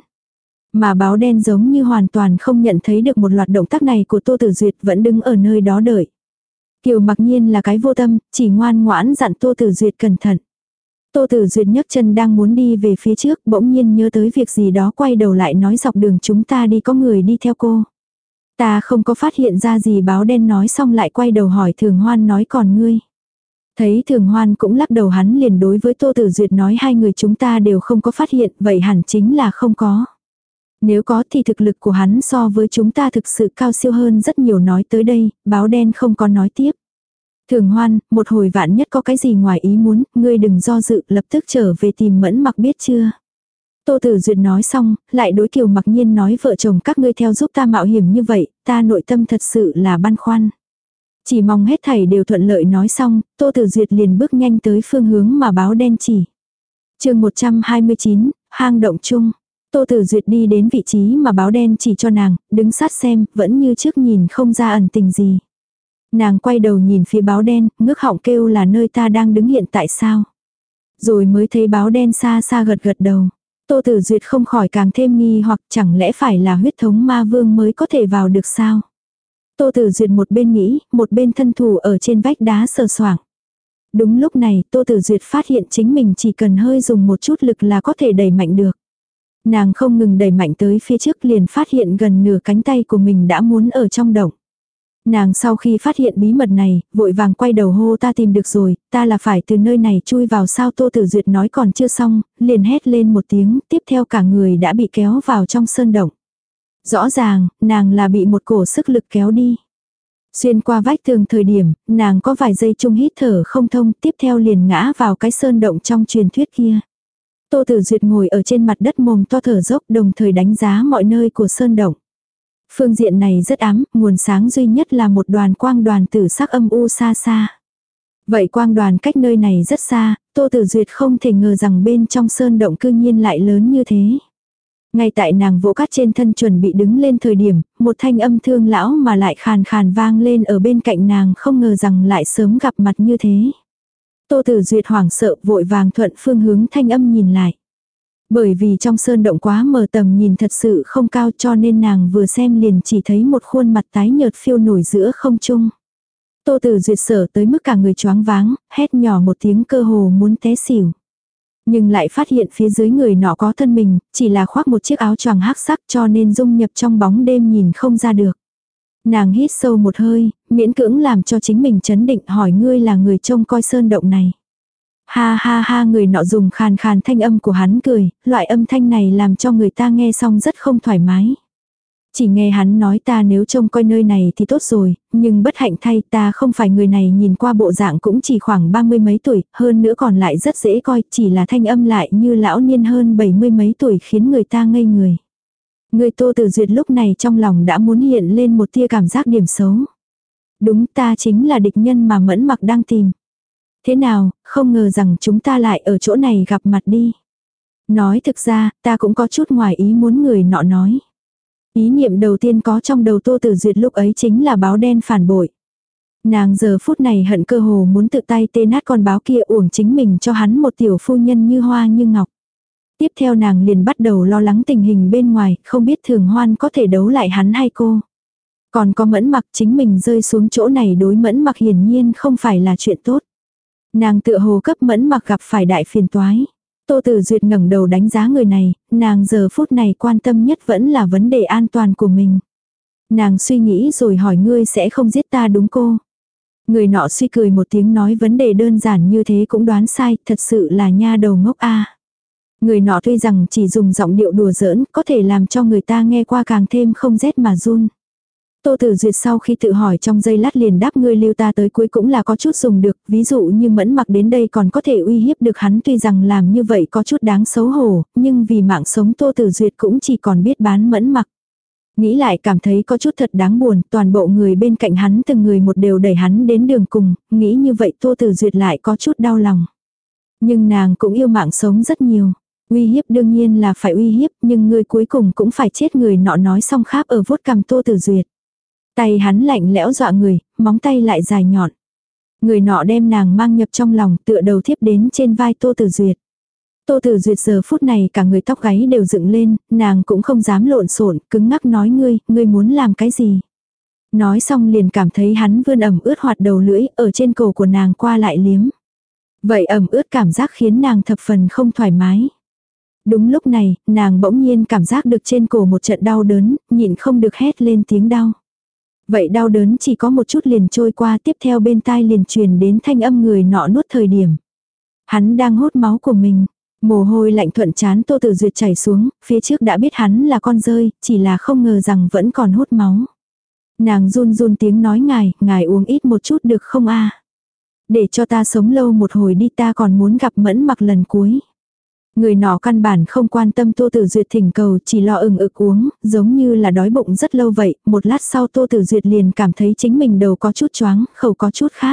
Mà Báo Đen giống như hoàn toàn không nhận thấy được một loạt động tác này của Tô Tử Duyệt vẫn đứng ở nơi đó đợi. Kiều Mặc Nhiên là cái vô tâm, chỉ ngoan ngoãn dặn Tô Tử Duyệt cẩn thận. Tô Tử Duyệt nhấc chân đang muốn đi về phía trước, bỗng nhiên nhớ tới việc gì đó, quay đầu lại nói dọc đường chúng ta đi có người đi theo cô. Ta không có phát hiện ra gì. Báo đen nói xong lại quay đầu hỏi Thường Hoan, nói còn ngươi. Thấy Thường Hoan cũng lắc đầu, hắn liền đối với Tô Tử Duyệt nói, hai người chúng ta đều không có phát hiện, vậy hẳn chính là không có. Nếu có thì thực lực của hắn so với chúng ta thực sự cao siêu hơn rất nhiều. Nói tới đây, báo đen không có nói tiếp. Thường Hoan, một hồi vạn nhất có cái gì ngoài ý muốn, ngươi đừng do dự, lập tức trở về tìm Mẫn Mặc biết chưa. Tô Tử Duyệt nói xong, lại đối Kiều Mặc Nhiên nói, vợ chồng các ngươi theo giúp ta mạo hiểm như vậy, ta nội tâm thật sự là băn khoăn. Chỉ mong hết thảy đều thuận lợi. Nói xong, Tô Tử Duyệt liền bước nhanh tới phương hướng mà báo đen chỉ. Chương 129, hang động chung. Tô Tử Duyệt đi đến vị trí mà báo đen chỉ cho nàng, đứng sát xem, vẫn như trước nhìn không ra ẩn tình gì. Nàng quay đầu nhìn phía báo đen, ngước họng kêu, là nơi ta đang đứng hiện tại sao? Rồi mới thấy báo đen xa xa gật gật đầu. Tô Tử Duyệt không khỏi càng thêm nghi hoặc, chẳng lẽ phải là huyết thống ma vương mới có thể vào được sao? Tô Tử Duyệt một bên nghĩ, một bên thân thủ ở trên vách đá sờ soạng. Đúng lúc này, Tô Tử Duyệt phát hiện chính mình chỉ cần hơi dùng một chút lực là có thể đẩy mạnh được. Nàng không ngừng đẩy mạnh tới phía trước, liền phát hiện gần nửa cánh tay của mình đã muốn ở trong động. Nàng sau khi phát hiện bí mật này, vội vàng quay đầu hô, ta tìm được rồi, ta là phải từ nơi này chui vào sao? Tô Tử Duyệt nói còn chưa xong, liền hét lên một tiếng, tiếp theo cả người đã bị kéo vào trong sơn động. Rõ ràng, nàng là bị một cổ sức lực kéo đi. Xuyên qua vách tường thời điểm, nàng có vài giây chung hít thở không thông, tiếp theo liền ngã vào cái sơn động trong truyền thuyết kia. Tô Tử Duyệt ngồi ở trên mặt đất mồm to thở dốc, đồng thời đánh giá mọi nơi của sơn động. Phương diện này rất ám, nguồn sáng duy nhất là một đoàn quang đoàn tử sắc âm u xa xa. Vậy quang đoàn cách nơi này rất xa, Tô Tử Duyệt không thể ngờ rằng bên trong sơn động cư nhiên lại lớn như thế. Ngay tại nàng vỗ cát trên thân chuẩn bị đứng lên thời điểm, một thanh âm thương lão mà lại khàn khàn vang lên ở bên cạnh nàng, không ngờ rằng lại sớm gặp mặt như thế. Tô Tử Duyệt hoảng sợ, vội vàng thuận phương hướng thanh âm nhìn lại. Bởi vì trong sơn động quá mờ, tầm nhìn thật sự không cao, cho nên nàng vừa xem liền chỉ thấy một khuôn mặt tái nhợt phiêu nổi giữa không trung. Tô Tử Duyệt sợ tới mức cả người choáng váng, hét nhỏ một tiếng cơ hồ muốn té xỉu. Nhưng lại phát hiện phía dưới người nọ có thân mình, chỉ là khoác một chiếc áo choàng hắc sắc, cho nên dung nhập trong bóng đêm nhìn không ra được. Nàng hít sâu một hơi, miễn cưỡng làm cho chính mình chấn định, hỏi, ngươi là người trông coi sơn động này. Ha ha ha, người nọ dùng khàn khàn thanh âm của hắn cười, loại âm thanh này làm cho người ta nghe xong rất không thoải mái. Chỉ nghe hắn nói, ta nếu trông coi nơi này thì tốt rồi, nhưng bất hạnh thay, ta không phải người này, nhìn qua bộ dạng cũng chỉ khoảng 30 mấy tuổi, hơn nữa còn lại rất dễ coi, chỉ là thanh âm lại như lão niên hơn 70 mấy tuổi khiến người ta ngây người. Người Tô Tử Duyệt lúc này trong lòng đã muốn hiện lên một tia cảm giác điểm xấu. Đúng, ta chính là địch nhân mà Mẫn Mặc đang tìm. Thế nào, không ngờ rằng chúng ta lại ở chỗ này gặp mặt đi. Nói thực ra, ta cũng có chút ngoài ý muốn, người nọ nói. Ý niệm đầu tiên có trong đầu Tô Tử Duyệt lúc ấy chính là báo đen phản bội. Nàng giờ phút này hận cơ hồ muốn tự tay tê nát con báo kia, uổng chính mình cho hắn một tiểu phu nhân như hoa như ngọc. Tiếp theo nàng liền bắt đầu lo lắng tình hình bên ngoài, không biết Thường Hoan có thể đấu lại hắn hay cô. Còn có Mẫn Mặc, chính mình rơi xuống chỗ này đối Mẫn Mặc hiển nhiên không phải là chuyện tốt. Nàng tựa hồ cấp Mẫn Mặc gặp phải đại phiền toái. Tô Tử Duyệt ngẩng đầu đánh giá người này, nàng giờ phút này quan tâm nhất vẫn là vấn đề an toàn của mình. Nàng suy nghĩ rồi hỏi, ngươi sẽ không giết ta đúng cô? Người nọ suy cười một tiếng nói, vấn đề đơn giản như thế cũng đoán sai, thật sự là nha đầu ngốc a. Người nọ tuy rằng chỉ dùng giọng điệu đùa giỡn, có thể làm cho người ta nghe qua càng thêm không rét mà run. Tô Tử Duyệt sau khi tự hỏi trong giây lát liền đáp, ngươi lưu ta tới cuối cũng là có chút dùng được, ví dụ như Mẫn Mặc đến đây còn có thể uy hiếp được hắn, tuy rằng làm như vậy có chút đáng xấu hổ, nhưng vì mạng sống Tô Tử Duyệt cũng chỉ còn biết bán Mẫn Mặc. Nghĩ lại cảm thấy có chút thật đáng buồn, toàn bộ người bên cạnh hắn từng người một đều đẩy hắn đến đường cùng, nghĩ như vậy Tô Tử Duyệt lại có chút đau lòng. Nhưng nàng cũng yêu mạng sống rất nhiều. Uy hiếp đương nhiên là phải uy hiếp, nhưng người cuối cùng cũng phải chết. Người nọ nói xong kháp ở vuốt cằm Tô Tử Duyệt. Tay hắn lạnh lẽo dọa người, móng tay lại dài nhọn. Người nọ đem nàng mang nhập trong lòng, tựa đầu thiếp đến trên vai Tô Tử Duyệt. Tô Tử Duyệt giờ phút này cả người tóc gáy đều dựng lên, nàng cũng không dám lộn xộn, cứng ngắc nói, ngươi muốn làm cái gì? Nói xong liền cảm thấy hắn vươn ẩm ướt hoạt đầu lưỡi ở trên cổ của nàng qua lại liếm. Vậy ẩm ướt cảm giác khiến nàng thập phần không thoải mái. Đúng lúc này, nàng bỗng nhiên cảm giác được trên cổ một trận đau đớn, nhịn không được hét lên tiếng đau. Vậy đau đớn chỉ có một chút liền trôi qua, tiếp theo bên tai liền truyền đến thanh âm người nọ nuốt thời điểm. Hắn đang hút máu của mình. Mồ hôi lạnh thuận trán Tô Tử Duyệt chảy xuống, phía trước đã biết hắn là con dơi, chỉ là không ngờ rằng vẫn còn hút máu. Nàng run run tiếng nói ngài uống ít một chút được không a? Để cho ta sống lâu một hồi đi, ta còn muốn gặp Mẫn Mặc lần cuối. Người nọ căn bản không quan tâm Tô Tử Duyệt thỉnh cầu, chỉ lo ực uống, giống như là đói bụng rất lâu vậy. Một lát sau Tô Tử Duyệt liền cảm thấy chính mình đầu có chút choáng, khẩu có chút khát.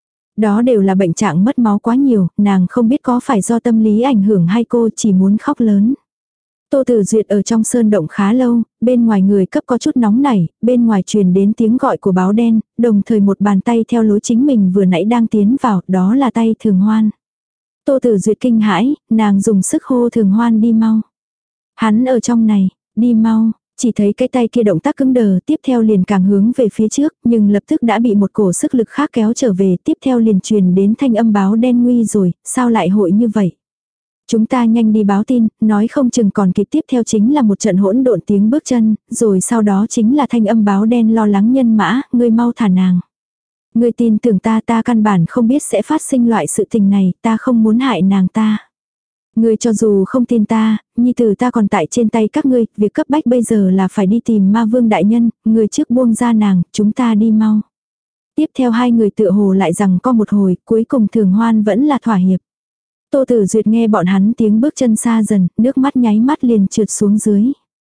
Đó đều là bệnh trạng mất máu quá nhiều, nàng không biết có phải do tâm lý ảnh hưởng hay cô chỉ muốn khóc lớn. Tô Tử Duyệt ở trong sơn động khá lâu, bên ngoài người cấp có chút nóng nảy, bên ngoài truyền đến tiếng gọi của báo đen, đồng thời một bàn tay theo lối chính mình vừa nãy đang tiến vào, đó là tay Thường Hoan. Tô Tử Duyệt kinh hãi, nàng dùng sức hô Thường Hoan đi mau. Hắn ở trong này, đi mau, chỉ thấy cái tay kia động tác cứng đờ, tiếp theo liền càng hướng về phía trước, nhưng lập tức đã bị một cổ sức lực khác kéo trở về, tiếp theo liền truyền đến thanh âm báo đen nguy rồi, sao lại hội như vậy? Chúng ta nhanh đi báo tin, nói không chừng còn kịp, tiếp theo chính là một trận hỗn độn tiếng bước chân, rồi sau đó chính là thanh âm báo đen lo lắng nhân mã, ngươi mau thả nàng. Ngươi tin tưởng ta, ta căn bản không biết sẽ phát sinh loại sự tình này, ta không muốn hại nàng ta. Ngươi cho dù không tin ta, nhi tử ta còn tại trên tay các ngươi, việc cấp bách bây giờ là phải đi tìm ma vương đại nhân, ngươi trước buông ra nàng, chúng ta đi mau. Tiếp theo hai người tựa hồ lại rằng có một hồi, cuối cùng Thường Hoan vẫn là thỏa hiệp. Tô Tử Duyệt nghe bọn hắn tiếng bước chân xa dần, nước mắt nháy mắt liền trượt xuống dưới.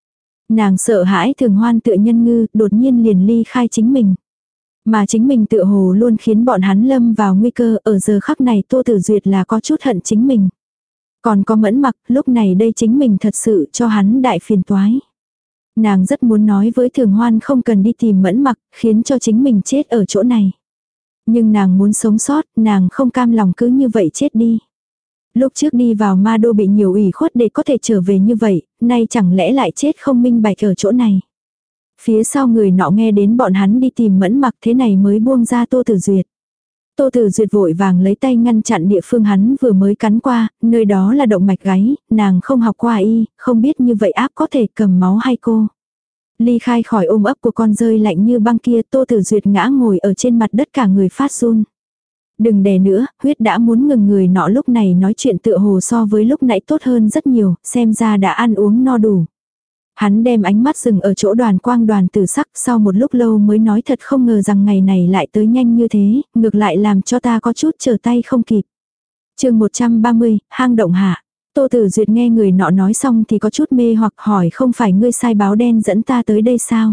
Nàng sợ hãi Thường Hoan tựa nhân ngư, đột nhiên liền ly khai chính mình. Mà chính mình tựa hồ luôn khiến bọn hắn lâm vào nguy cơ, ở giờ khắc này Tô Tử Duyệt là có chút hận chính mình. Còn có Mẫn Mặc, lúc này đây chính mình thật sự cho hắn đại phiền toái. Nàng rất muốn nói với Thường Hoan không cần đi tìm Mẫn Mặc, khiến cho chính mình chết ở chỗ này. Nhưng nàng muốn sống sót, nàng không cam lòng cứ như vậy chết đi. Lúc trước đi vào ma đô bị nhiều ủy khuất để có thể trở về như vậy, nay chẳng lẽ lại chết không minh bạch ở chỗ này. Phía sau người nọ nghe đến bọn hắn đi tìm Mẫn Mặc, thế này mới buông ra Tô Tử Duyệt. Tô Tử Duyệt vội vàng lấy tay ngăn chặn địa phương hắn vừa mới cắn qua, nơi đó là động mạch gáy, nàng không học qua y, không biết như vậy áp có thể cầm máu hay cô. Ly khai khỏi ôm ấp của con rơi lạnh như băng kia, Tô Tử Duyệt ngã ngồi ở trên mặt đất cả người phát run. Đừng đè nữa, huyết đã muốn ngừng, người nọ lúc này nói chuyện tựa hồ so với lúc nãy tốt hơn rất nhiều, xem ra đã ăn uống no đủ. Hắn đem ánh mắt dừng ở chỗ Đoàn Quang Đoàn Tử Sắc, sau một lúc lâu mới nói thật không ngờ rằng ngày này lại tới nhanh như thế, ngược lại làm cho ta có chút trở tay không kịp. Chương 130, hang động hạ. Tô Tử Duyệt nghe người nọ nói xong thì có chút mê hoặc hỏi, không phải ngươi sai báo đen dẫn ta tới đây sao?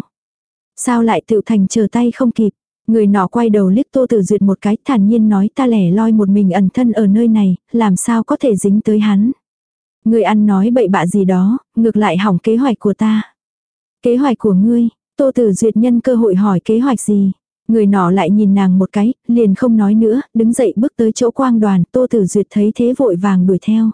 Sao lại tự thành trở tay không kịp? Người nọ quay đầu liếc Tô Tử Duyệt một cái, thản nhiên nói, ta lẻ loi một mình ẩn thân ở nơi này, làm sao có thể dính tới hắn. Ngươi ăn nói bậy bạ gì đó, ngược lại hỏng kế hoạch của ta. Kế hoạch của ngươi? Tô Tử Duyệt nhân cơ hội hỏi kế hoạch gì? Người nọ lại nhìn nàng một cái, liền không nói nữa, đứng dậy bước tới chỗ Quang Đoàn. Tô Tử Duyệt thấy thế vội vàng đuổi theo.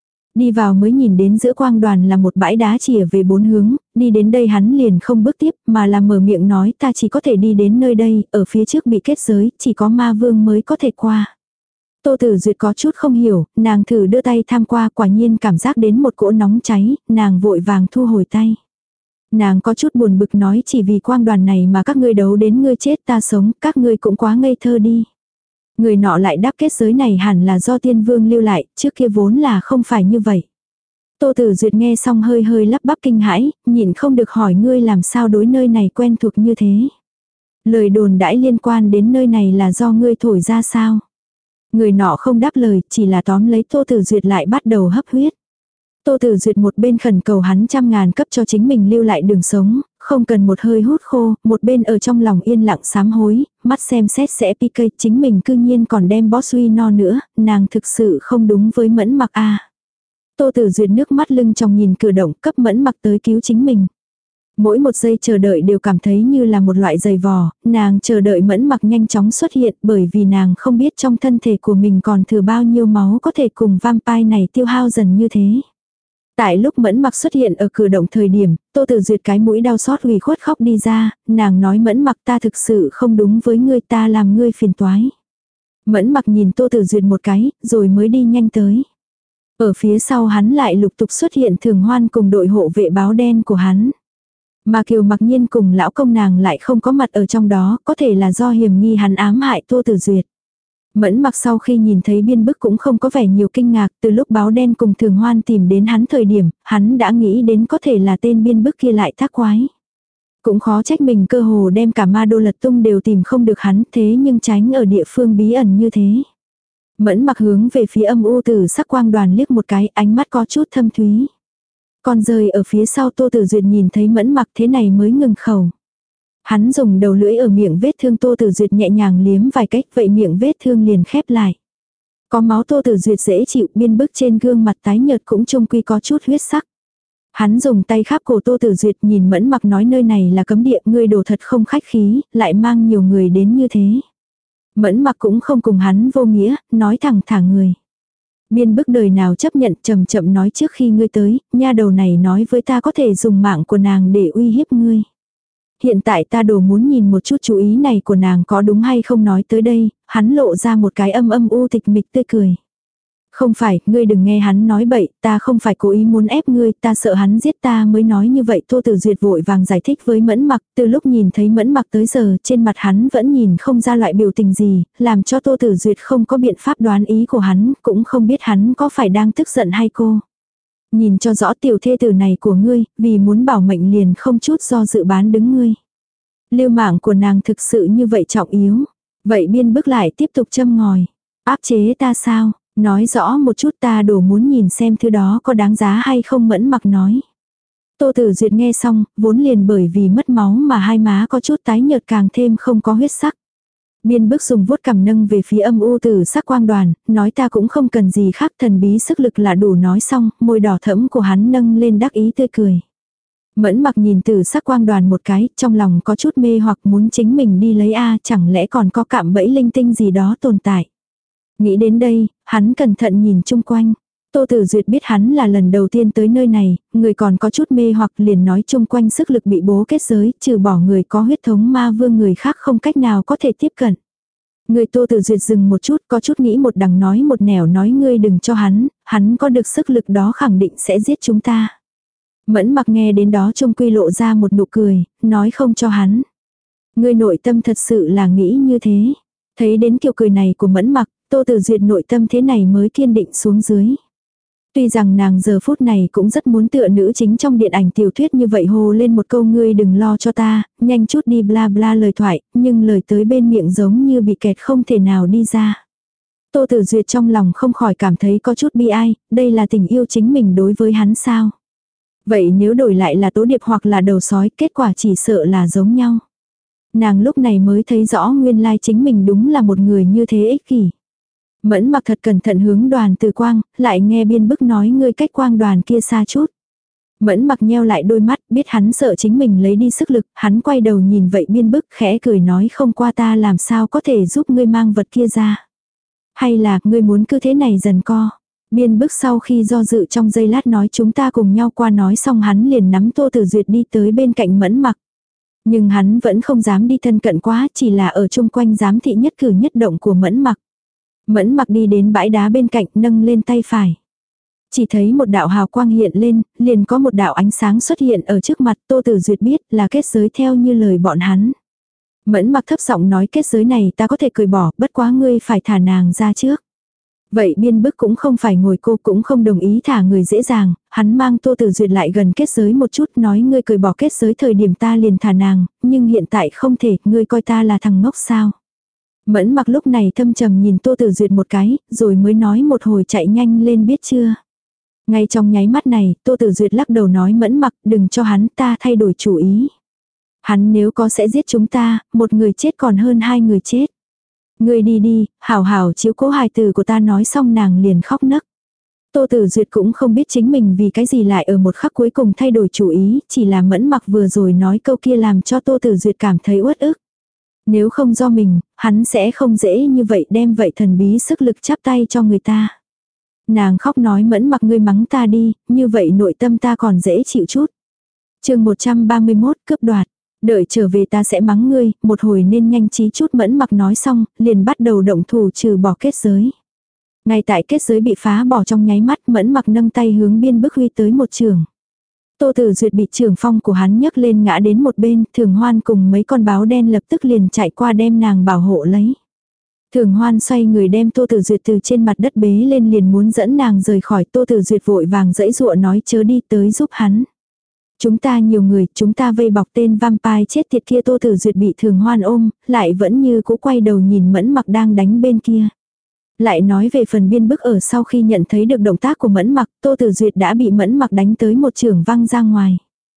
Đi vào mới nhìn đến giữa Quang Đoàn là một bãi đá chìa về bốn hướng, đi đến đây hắn liền không bước tiếp mà là mở miệng nói, ta chỉ có thể đi đến nơi đây, ở phía trước bị kết giới, chỉ có ma vương mới có thể qua. Tô Tử Duyệt có chút không hiểu, nàng thử đưa tay tham qua, quả nhiên cảm giác đến một cỗ nóng cháy, nàng vội vàng thu hồi tay. Nàng có chút buồn bực nói, chỉ vì Quang Đoàn này mà các ngươi đấu đến ngươi chết ta sống, các ngươi cũng quá ngây thơ đi. Người nọ lại đáp, kết giới này hẳn là do tiên vương lưu lại, trước kia vốn là không phải như vậy. Tô Tử Duyệt nghe xong hơi hơi lắp bắp kinh hãi, nhịn không được hỏi, ngươi làm sao đối nơi này quen thuộc như thế. Lời đồn đãi liên quan đến nơi này là do ngươi thổi ra sao. Người nọ không đáp lời, chỉ là tóm lấy Tô Tử Duyệt lại bắt đầu hấp huyết. Tô Tử Duyệt một bên khẩn cầu hắn 100.000 cấp cho chính mình lưu lại đường sống, không cần một hơi hút khô, một bên ở trong lòng yên lặng sám hối, mắt xem xét sẽ PK, chính mình cư nhiên còn đem boss uy no nữa, nàng thực sự không đúng với Mẫn Mặc a. Tô Tử Duyệt nước mắt lưng tròng nhìn cử động, cấp Mẫn Mặc tới cứu chính mình. Mỗi một giây chờ đợi đều cảm thấy như là một loại giày vò, nàng chờ đợi Mẫn Mặc nhanh chóng xuất hiện, bởi vì nàng không biết trong thân thể của mình còn thừa bao nhiêu máu có thể cùng vampire này tiêu hao dần như thế. Tại lúc Mẫn Mặc xuất hiện ở cửa động thời điểm, Tô Tử Duyệt cái mũi đau xót ủy khuất khóc đi ra, nàng nói, Mẫn Mặc, ta thực sự không đúng với ngươi, ta làm ngươi phiền toái. Mẫn Mặc nhìn Tô Tử Duyệt một cái, rồi mới đi nhanh tới. Ở phía sau hắn lại lục tục xuất hiện Thường Hoan cùng đội hộ vệ báo đen của hắn. Mà Kiều Mặc Nhiên cùng lão công nàng lại không có mặt ở trong đó, có thể là do hiểm nghi hắn ám hại Tô Tử Duyệt. Mẫn Mặc sau khi nhìn thấy biên bức cũng không có vẻ nhiều kinh ngạc, từ lúc báo đen cùng Thường Hoan tìm đến hắn thời điểm, hắn đã nghĩ đến có thể là tên biên bức kia lại thác quái. Cũng khó trách mình cơ hồ đem cả Ma Đô lật tung đều tìm không được hắn, thế nhưng tránh ở địa phương bí ẩn như thế. Mẫn Mặc hướng về phía âm u tử sắc quang đoàn liếc một cái, ánh mắt có chút thâm thúy. Còn rơi ở phía sau Tô Tử Duyệt nhìn thấy Mẫn Mặc thế này mới ngừng khẩu. Hắn dùng đầu lưỡi ở miệng vết thương Tô Tử Duyệt nhẹ nhàng liếm vài cách, vậy miệng vết thương liền khép lại. Có máu Tô Tử Duyệt dễ chịu, biên bức trên gương mặt tái nhợt cũng trông quy có chút huyết sắc. Hắn dùng tay khắp cổ Tô Tử Duyệt, nhìn Mẫn Mặc nói nơi này là cấm địa, ngươi đồ thật không khách khí, lại mang nhiều người đến như thế. Mẫn Mặc cũng không cùng hắn vô nghĩa, nói thẳng thả người. Biên bức đời nào chấp nhận, chậm chậm nói trước khi ngươi tới, nha đầu này nói với ta có thể dùng mạng của nàng để uy hiếp ngươi. Hiện tại ta đồ muốn nhìn một chút chú ý này của nàng có đúng hay không, nói tới đây, hắn lộ ra một cái âm u tịch mịch tươi cười. Không phải, ngươi đừng nghe hắn nói bậy, ta không phải cố ý muốn ép ngươi, ta sợ hắn giết ta mới nói như vậy. Tô Tử Duyệt vội vàng giải thích với Mẫn Mặc, từ lúc nhìn thấy Mẫn Mặc tới giờ, trên mặt hắn vẫn nhìn không ra loại biểu tình gì, làm cho Tô Tử Duyệt không có biện pháp đoán ý của hắn, cũng không biết hắn có phải đang tức giận hay cô. Nhìn cho rõ tiểu thê tử này của ngươi, vì muốn bảo mệnh liền không chút do dự bán đứng ngươi. Lưu mạng của nàng thực sự như vậy trọng yếu. Vậy biên bức lại tiếp tục châm ngòi. Áp chế ta sao? Nói rõ một chút, ta đổ muốn nhìn xem thứ đó có đáng giá hay không. Mẫn Mặc nói. Tô Tử Duyệt nghe xong, vốn liền bởi vì mất máu mà hai má có chút tái nhợt càng thêm không có huyết sắc. Biên bức dùng vuốt cằm nâng về phía âm u tử sắc quang đoàn, nói ta cũng không cần gì khác, thần bí sức lực là đủ. Nói xong, môi đỏ thẫm của hắn nâng lên đắc ý tươi cười. Mẫn Mặc nhìn tử sắc quang đoàn một cái, trong lòng có chút mê hoặc muốn chính mình đi lấy chẳng lẽ còn có cạm bẫy linh tinh gì đó tồn tại. Nghĩ đến đây, hắn cẩn thận nhìn chung quanh. Tô Tử Duyệt biết hắn là lần đầu tiên tới nơi này, người còn có chút mê hoặc liền nói chung quanh sức lực bị bố kết giới, trừ bỏ người có huyết thống ma vương người khác không cách nào có thể tiếp cận. Người Tô Tử Duyệt dừng một chút, có chút nghĩ một đằng nói một nẻo, nói ngươi đừng cho hắn có được sức lực đó khẳng định sẽ giết chúng ta. Mẫn Mặc nghe đến đó trông quy lộ ra một nụ cười, nói không cho hắn. Ngươi nội tâm thật sự là nghĩ như thế. Thấy đến kiểu cười này của Mẫn Mặc, Tô Tử Duyệt nội tâm thế này mới kiên định xuống dưới. Tuy rằng nàng giờ phút này cũng rất muốn tựa nữ chính trong điện ảnh tiểu thuyết như vậy hô lên một câu ngươi đừng lo cho ta, nhanh chút đi bla bla lời thoại, nhưng lời tới bên miệng giống như bị kẹt không thể nào đi ra. Tô Tử Duyệt trong lòng không khỏi cảm thấy có chút bi ai, đây là tình yêu chính mình đối với hắn sao? Vậy nếu đổi lại là Tố Điệp hoặc là đầu sói, kết quả chỉ sợ là giống nhau. Nàng lúc này mới thấy rõ nguyên lai chính mình đúng là một người như thế ích kỷ. Mẫn Mặc thật cẩn thận hướng Đoàn Từ Quang, lại nghe biên bức nói ngươi cách quang đoàn kia xa chút. Mẫn Mặc nheo lại đôi mắt, biết hắn sợ chính mình lấy đi sức lực, hắn quay đầu nhìn vậy biên bức khẽ cười nói không qua ta làm sao có thể giúp ngươi mang vật kia ra. Hay là ngươi muốn cứ thế này dần co. Biên bức sau khi do dự trong giây lát nói chúng ta cùng nhau qua, nói xong hắn liền nắm Tô Tử Duyệt đi tới bên cạnh Mẫn Mặc. Nhưng hắn vẫn không dám đi thân cận quá, chỉ là ở chung quanh giám thị nhất cử nhất động của Mẫn Mặc. Mẫn Mặc đi đến bãi đá bên cạnh nâng lên tay phải. Chỉ thấy một đạo hào quang hiện lên, liền có một đạo ánh sáng xuất hiện ở trước mặt. Tô Tử Duyệt biết là kết giới theo như lời bọn hắn. Mẫn Mặc thấp giọng nói kết giới này ta có thể cởi bỏ, bất quá ngươi phải thả nàng ra trước. Vậy biên bức cũng không phải ngồi cô cũng không đồng ý thả người dễ dàng, hắn mang Tô Tử Duyệt lại gần kết giới một chút nói ngươi cởi bỏ kết giới thời điểm ta liền thả nàng, nhưng hiện tại không thể, ngươi coi ta là thằng ngốc sao. Mẫn Mặc lúc này thâm trầm nhìn Tô Tử Duyệt một cái, rồi mới nói một hồi chạy nhanh lên biết chưa. Ngay trong nháy mắt này, Tô Tử Duyệt lắc đầu nói Mẫn Mặc đừng cho hắn, ta thay đổi chủ ý. Hắn nếu có sẽ giết chúng ta, một người chết còn hơn hai người chết. Ngươi đi đi, hảo hảo chiếu cố hài tử của ta. Nói xong nàng liền khóc nấc. Tô Tử Duyệt cũng không biết chính mình vì cái gì lại ở một khắc cuối cùng thay đổi chủ ý, chỉ là Mẫn Mặc vừa rồi nói câu kia làm cho Tô Tử Duyệt cảm thấy uất ức. Nếu không do mình, hắn sẽ không dễ như vậy đem vậy thần bí sức lực chắp tay cho người ta. Nàng khóc nói Mẫn Mặc ngươi mắng ta đi, như vậy nội tâm ta còn dễ chịu chút. Chương 131 cướp đoạt. Đợi trở về ta sẽ mắng ngươi, một hồi nên nhanh trí chút. Mẫn Mặc nói xong, liền bắt đầu động thủ trừ bỏ kết giới. Ngay tại kết giới bị phá bỏ trong nháy mắt, Mẫn Mặc nâng tay hướng Biên Bức huy tới một trường. Tô Tử Duyệt bị trường phong của hắn nhấc lên ngã đến một bên, Thường Hoan cùng mấy con báo đen lập tức liền chạy qua đem nàng bảo hộ lấy. Thường Hoan xoay người đem Tô Tử Duyệt từ trên mặt đất bế lên, liền muốn dẫn nàng rời khỏi. Tô Tử Duyệt vội vàng giãy giụa nói chớ đi, tới giúp hắn. Chúng ta nhiều người, chúng ta vây bọc tên vampire chết tiệt kia. Tô Tử Duyệt bị Thường Hoan ôm, lại vẫn như cũ quay đầu nhìn Mẫn Mặc đang đánh bên kia. Lại nói về phần Biên Bức, ở sau khi nhận thấy được động tác của Mẫn Mặc, Tô Tử Duyệt đã bị Mẫn Mặc đánh tới một chưởng văng ra ngoài.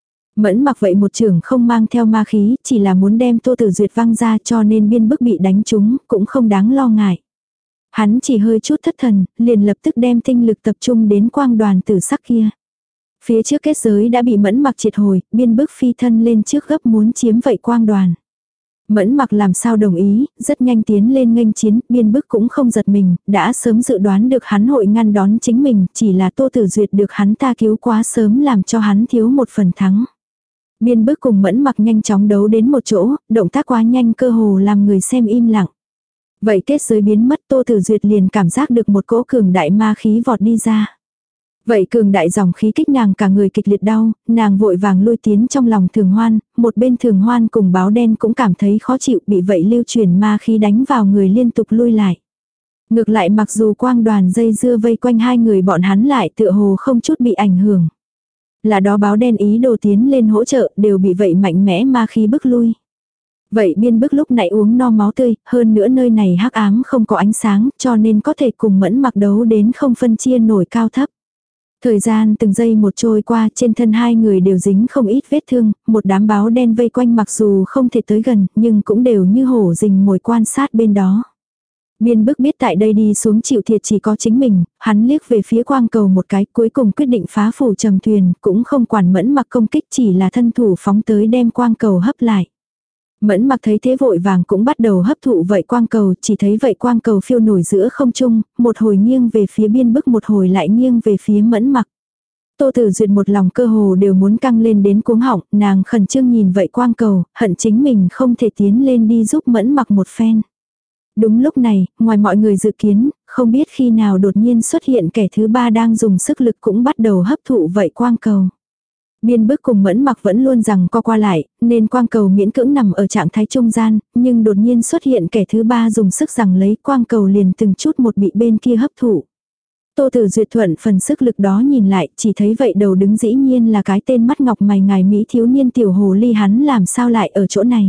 Mẫn Mặc vậy một chưởng không mang theo ma khí, chỉ là muốn đem Tô Tử Duyệt văng ra, cho nên Biên Bức bị đánh trúng, cũng không đáng lo ngại. Hắn chỉ hơi chút thất thần, liền lập tức đem tinh lực tập trung đến quang đoàn tử sắc kia. Phía trước kết giới đã bị Mẫn Mặc triệt hồi, Biên Bức phi thân lên trước gấp muốn chiếm vậy quang đoàn. Mẫn Mặc làm sao đồng ý, rất nhanh tiến lên nghênh chiến. Biên Bức cũng không giật mình, đã sớm dự đoán được hắn hội ngăn đón chính mình, chỉ là Tô Tử Duyệt được hắn ta cứu quá sớm làm cho hắn thiếu một phần thắng. Biên Bức cùng Mẫn Mặc nhanh chóng đấu đến một chỗ, động tác quá nhanh cơ hồ làm người xem im lặng. Vậy kết giới biến mất, Tô Tử Duyệt liền cảm giác được một cỗ cường đại ma khí vọt đi ra. Vậy cường đại dòng khí kích nàng cả người kịch liệt đau, nàng vội vàng lui tiến trong lòng Thường Hoan, một bên Thường Hoan cùng báo đen cũng cảm thấy khó chịu, bị vậy lưu truyền ma khí đánh vào người liên tục lui lại. Ngược lại mặc dù quang đoàn dây dưa vây quanh hai người bọn hắn lại tựa hồ không chút bị ảnh hưởng. Là đó báo đen ý đồ tiến lên hỗ trợ đều bị vậy mạnh mẽ ma khí bức lui. Vậy Biên Bức lúc nãy uống no máu tươi, hơn nữa nơi này hắc ám không có ánh sáng, cho nên có thể cùng Mẫn Mặc đấu đến không phân chia nổi cao thấp. Thời gian từng giây một trôi qua, trên thân hai người đều dính không ít vết thương, một đám báo đen vây quanh mặc dù không thể tới gần, nhưng cũng đều như hổ rình mồi quan sát bên đó. Biên Bức biết tại đây đi xuống chịu thiệt chỉ có chính mình, hắn liếc về phía quang cầu một cái, cuối cùng quyết định phá phủ trầm thuyền, cũng không quản Mẫn Mặc công kích, chỉ là thân thủ phóng tới đem quang cầu hấp lại. Mẫn Mặc thấy thế vội vàng cũng bắt đầu hấp thụ vậy quang cầu, chỉ thấy vậy quang cầu phiêu nổi giữa không trung, một hồi nghiêng về phía Biên Bức, một hồi lại nghiêng về phía Mẫn Mặc. Tô Tử Duyệt một lòng cơ hồ đều muốn căng lên đến cuống họng, nàng khẩn trương nhìn vậy quang cầu, hận chính mình không thể tiến lên đi giúp Mẫn Mặc một phen. Đúng lúc này, ngoài mọi người dự kiến, không biết khi nào đột nhiên xuất hiện kẻ thứ ba đang dùng sức lực cũng bắt đầu hấp thụ vậy quang cầu. Biên Bức cùng Mẫn Mặc vẫn luôn rằng co qua lại, nên quang cầu miễn cưỡng nằm ở trạng thái trung gian, nhưng đột nhiên xuất hiện kẻ thứ ba dùng sức rằng lấy quang cầu liền từng chút một bị bên kia hấp thụ. Tô Tử Duyệt thuận phần sức lực đó nhìn lại, chỉ thấy vậy đầu đứng dĩ nhiên là cái tên mắt ngọc mày ngài Mỹ thiếu niên tiểu hồ ly, hắn làm sao lại ở chỗ này.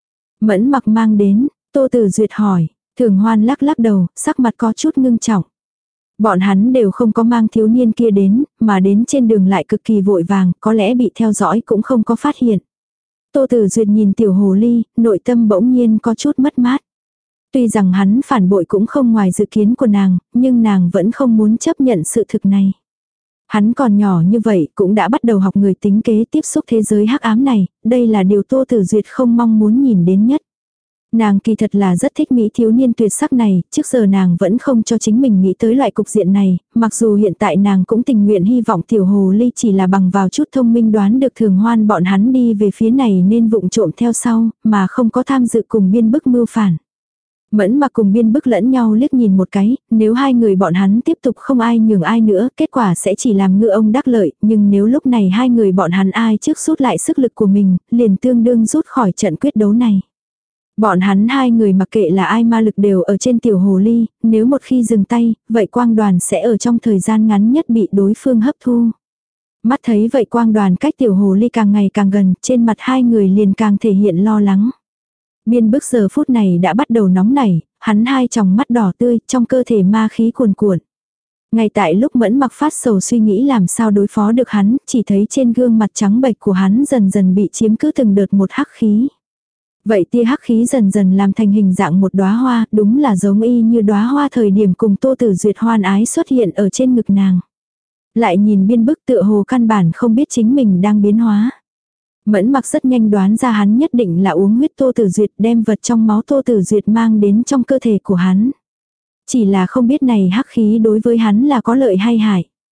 Mẫn Mặc mang đến, Tô Tử Duyệt hỏi, Thường Hoan lắc lắc đầu, sắc mặt có chút ngưng trọng. Bọn hắn đều không có mang thiếu niên kia đến, mà đến trên đường lại cực kỳ vội vàng, có lẽ bị theo dõi cũng không có phát hiện. Tô Tử Duyệt nhìn tiểu hồ ly, nội tâm bỗng nhiên có chút mất mát. Tuy rằng hắn phản bội cũng không ngoài dự kiến của nàng, nhưng nàng vẫn không muốn chấp nhận sự thực này. Hắn còn nhỏ như vậy cũng đã bắt đầu học người tính kế, tiếp xúc thế giới hắc ám này, đây là điều Tô Tử Duyệt không mong muốn nhìn đến nhất. Nàng kỳ thật là rất thích Mỹ thiếu niên tuyệt sắc này, trước giờ nàng vẫn không cho chính mình nghĩ tới loại cục diện này, mặc dù hiện tại nàng cũng tình nguyện hy vọng tiểu hồ ly chỉ là bằng vào chút thông minh đoán được Thường Hoan bọn hắn đi về phía này nên vụng trộm theo sau, mà không có tham dự cùng Biên Bức mưu phản. Mẫn Mặc cùng Biên Bức lẫn nhau liếc nhìn một cái, nếu hai người bọn hắn tiếp tục không ai nhường ai nữa, kết quả sẽ chỉ làm ngựa ông đắc lợi, nhưng nếu lúc này hai người bọn hắn ai trước rút lại sức lực của mình, liền tương đương rút khỏi trận quyết đấu này. Bọn hắn hai người mặc kệ là ai ma lực đều ở trên tiểu hồ ly, nếu một khi dừng tay, vậy quang đoàn sẽ ở trong thời gian ngắn nhất bị đối phương hấp thu. Mắt thấy vậy quang đoàn cách tiểu hồ ly càng ngày càng gần, trên mặt hai người liền càng thể hiện lo lắng. Biên Bức giờ phút này đã bắt đầu nóng nảy, hắn hai tròng mắt đỏ tươi, trong cơ thể ma khí cuồn cuộn. Ngay tại lúc Mẫn Mặc phát sầu suy nghĩ làm sao đối phó được hắn, chỉ thấy trên gương mặt trắng bệch của hắn dần dần bị chiếm cứ từng đợt một hắc khí. Vậy tia hắc khí dần dần làm thành hình dạng một đóa hoa, đúng là giống y như đóa hoa thời điểm cùng Tô Tử Duyệt hoan ái xuất hiện ở trên ngực nàng. Lại nhìn Biên Bức tựa hồ căn bản không biết chính mình đang biến hóa. Mẫn Mặc rất nhanh đoán ra hắn nhất định là uống huyết Tô Tử Duyệt, đem vật trong máu Tô Tử Duyệt mang đến trong cơ thể của hắn. Chỉ là không biết này hắc khí đối với hắn là có lợi hay hại.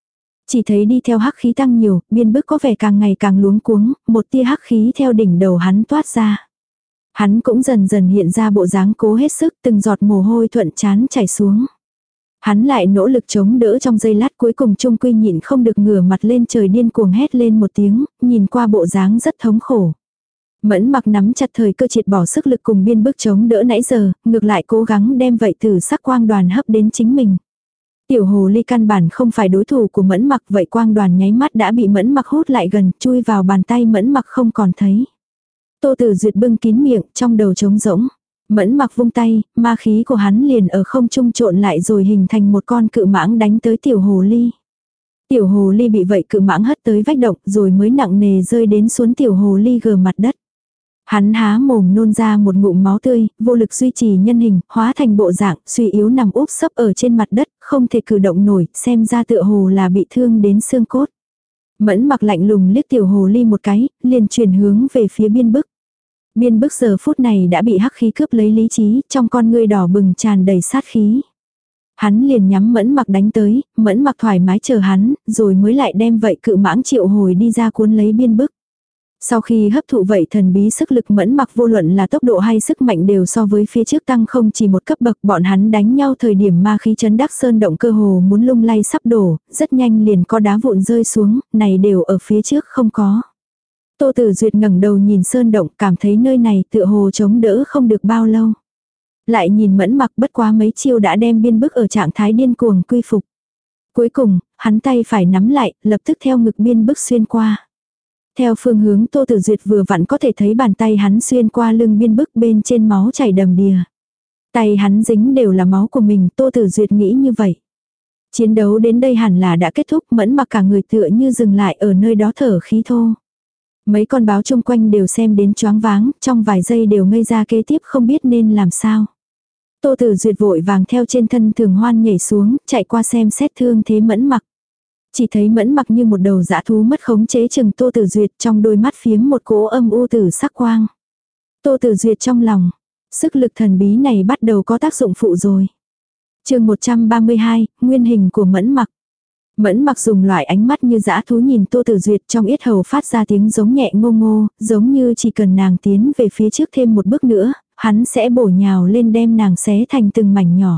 Chỉ thấy đi theo hắc khí tăng nhiều, biên bức có vẻ càng ngày càng luống cuống, một tia hắc khí theo đỉnh đầu hắn toát ra. Hắn cũng dần dần hiện ra bộ dáng cố hết sức, từng giọt mồ hôi thuận trán chảy xuống. Hắn lại nỗ lực chống đỡ trong giây lát, cuối cùng trung quy nhịn không được ngửa mặt lên trời điên cuồng hét lên một tiếng, nhìn qua bộ dáng rất thống khổ. Mẫn Mặc nắm chặt thời cơ triệt bỏ sức lực cùng biên bức chống đỡ nãy giờ, ngược lại cố gắng đem vậy tử sắc quang đoàn hấp đến chính mình. Tiểu hồ ly căn bản không phải đối thủ của Mẫn Mặc, vậy quang đoàn nháy mắt đã bị Mẫn Mặc hút lại gần, chui vào bàn tay Mẫn Mặc không còn thấy. Tô Tử Duyệt bưng kín miệng, trong đầu trống rỗng. Mẫn Mặc vung tay, ma khí của hắn liền ở không trung trộn lại rồi hình thành một con cự mãng đánh tới tiểu hồ ly. Tiểu hồ ly bị vậy cự mãng hất tới vách động rồi mới nặng nề rơi đến xuống tiểu hồ ly gờ mặt đất. Hắn há mồm nôn ra một ngụm máu tươi, vô lực duy trì nhân hình, hóa thành bộ dạng, suy yếu nằm úp sấp ở trên mặt đất, không thể cử động nổi, xem ra tựa hồ là bị thương đến xương cốt. Mẫn Mặc lạnh lùng liếc tiểu hồ ly một cái, liền chuyển hướng về phía biên bức. Biên bức giờ phút này đã bị hắc khí cướp lấy lý trí, trong con ngươi đỏ bừng tràn đầy sát khí. Hắn liền nhắm Mẫn Mặc đánh tới, Mẫn Mặc thoải mái chờ hắn, rồi mới lại đem vậy cự mãng triệu hồi đi ra cuốn lấy biên bức. Sau khi hấp thụ vậy thần bí sức lực Mẫn Mặc vô luận là tốc độ hay sức mạnh đều so với phía trước tăng không chỉ một cấp bậc, bọn hắn đánh nhau thời điểm ma khí chấn đắc sơn động cơ hồ muốn lung lay sắp đổ, rất nhanh liền có đá vụn rơi xuống, này đều ở phía trước không có. Tô Tử Duyệt ngẩng đầu nhìn sơn động, cảm thấy nơi này tựa hồ chống đỡ không được bao lâu. Lại nhìn Mẫn Mặc bất quá mấy chiêu đã đem biên bức ở trạng thái điên cuồng quy phục. Cuối cùng, hắn tay phải nắm lại, lập tức theo ngực biên bức xuyên qua. Theo phương hướng Tô Tử Duyệt vừa vặn có thể thấy bàn tay hắn xuyên qua lưng biên bức, bên trên máu chảy đầm đìa. Tay hắn dính đều là máu của mình, Tô Tử Duyệt nghĩ như vậy. Chiến đấu đến đây hẳn là đã kết thúc, Mẫn Mặc cả người tựa như dừng lại ở nơi đó thở khí thô. Mấy con báo chung quanh đều xem đến choáng váng, trong vài giây đều ngây ra kế tiếp không biết nên làm sao. Tô Tử Duyệt vội vàng theo trên thân Thường Hoan nhảy xuống, chạy qua xem xét thương thế Mẫn Mặc. Chỉ thấy Mẫn Mặc như một đầu dã thú mất khống chế chừng Tô Tử Duyệt, trong đôi mắt phiếm một cỗ âm u tử sắc quang. Tô Tử Duyệt trong lòng, sức lực thần bí này bắt đầu có tác dụng phụ rồi. Chương 132, nguyên hình của Mẫn Mặc. Mẫn Mặc dùng loại ánh mắt như dã thú nhìn Tô Tử Duyệt, trong yết hầu phát ra tiếng giống nhẹ ngô ngô, giống như chỉ cần nàng tiến về phía trước thêm một bước nữa, hắn sẽ bổ nhào lên đem nàng xé thành từng mảnh nhỏ.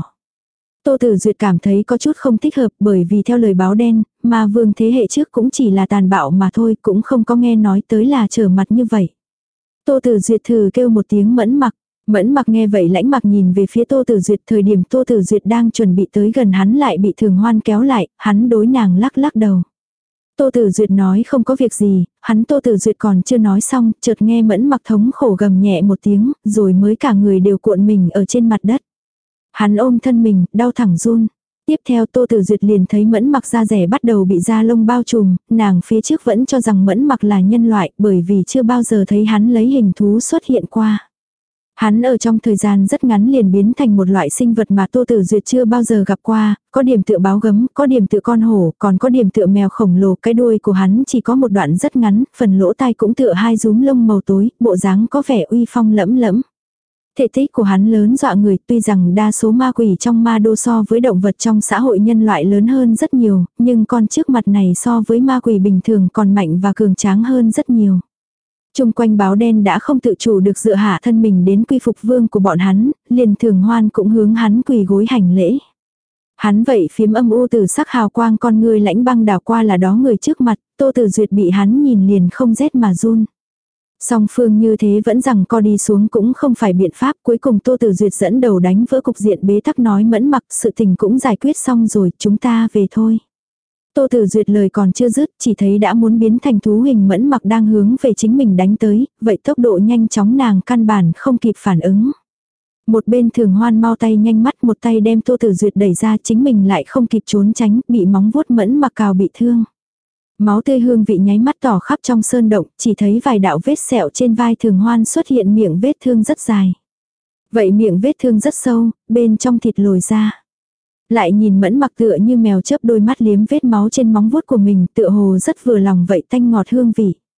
Tô Tử Duyệt cảm thấy có chút không thích hợp, bởi vì theo lời báo đen, ma vương thế hệ trước cũng chỉ là tàn bạo mà thôi, cũng không có nghe nói tới là trở mặt như vậy. Tô Tử Duyệt thử kêu một tiếng Mẫn Mặc. Mẫn Mặc nghe vậy lãnh mặc nhìn về phía Tô Tử Duyệt, thời điểm Tô Tử Duyệt đang chuẩn bị tới gần hắn lại bị Thường Hoan kéo lại, hắn đối nàng lắc lắc đầu. Tô Tử Duyệt nói không có việc gì, hắn Tô Tử Duyệt còn chưa nói xong, chợt nghe Mẫn Mặc thống khổ gầm nhẹ một tiếng, rồi mới cả người đều cuộn mình ở trên mặt đất. Hắn ôm thân mình, đau thẳng run. Tiếp theo Tô Tử Duyệt liền thấy Mẫn Mặc da rẻ bắt đầu bị da lông bao trùm, nàng phía trước vẫn cho rằng Mẫn Mặc là nhân loại, bởi vì chưa bao giờ thấy hắn lấy hình thú xuất hiện qua. Hắn ở trong thời gian rất ngắn liền biến thành một loại sinh vật mà Tô Tử Duyệt chưa bao giờ gặp qua, có điểm tựa báo gấm, có điểm tựa con hổ, còn có điểm tựa mèo khổng lồ. Cái đuôi của hắn chỉ có một đoạn rất ngắn, phần lỗ tai cũng tựa hai rúm lông màu tối, bộ dáng có vẻ uy phong lẫm lẫm. Thể tích của hắn lớn dọa người, tuy rằng đa số ma quỷ trong ma đô so với động vật trong xã hội nhân loại lớn hơn rất nhiều, nhưng con trước mặt này so với ma quỷ bình thường còn mạnh và cường tráng hơn rất nhiều. Chung quanh báo đen đã không tự chủ được dựa hạ thân mình đến quy phục vương của bọn hắn, liền Thường Hoan cũng hướng hắn quỳ gối hành lễ. Hắn vậy phiếm âm u từ sắc hào quang con người lãnh băng đảo qua là đó người trước mặt, Tô Tử Duyệt bị hắn nhìn liền không rét mà run. Song phương như thế vẫn rằng co đi xuống cũng không phải biện pháp, cuối cùng Tô Tử Duyệt dẫn đầu đánh vỡ cục diện bế tắc nói Mẫn Mặc, sự tình cũng giải quyết xong rồi, chúng ta về thôi. Tô Tử Duyệt lời còn chưa dứt, chỉ thấy đã muốn biến thành thú hình Mẫn Mặc đang hướng về chính mình đánh tới, vậy tốc độ nhanh chóng nàng căn bản không kịp phản ứng. Một bên Thường Hoan mau tay nhanh mắt, một tay đem Tô Tử Duyệt đẩy ra, chính mình lại không kịp trốn tránh, bị móng vuốt Mẫn Mặc cào bị thương. Máu tươi hương vị nháy mắt tỏ khắp trong sơn động, chỉ thấy vài đạo vết sẹo trên vai Thường Hoan xuất hiện, miệng vết thương rất dài. Vậy miệng vết thương rất sâu, bên trong thịt lồi ra. Lại nhìn Mẫn Mặc tựa như mèo chớp đôi mắt liếm vết máu trên móng vuốt của mình, tựa hồ rất vừa lòng vậy tanh ngọt hương vị.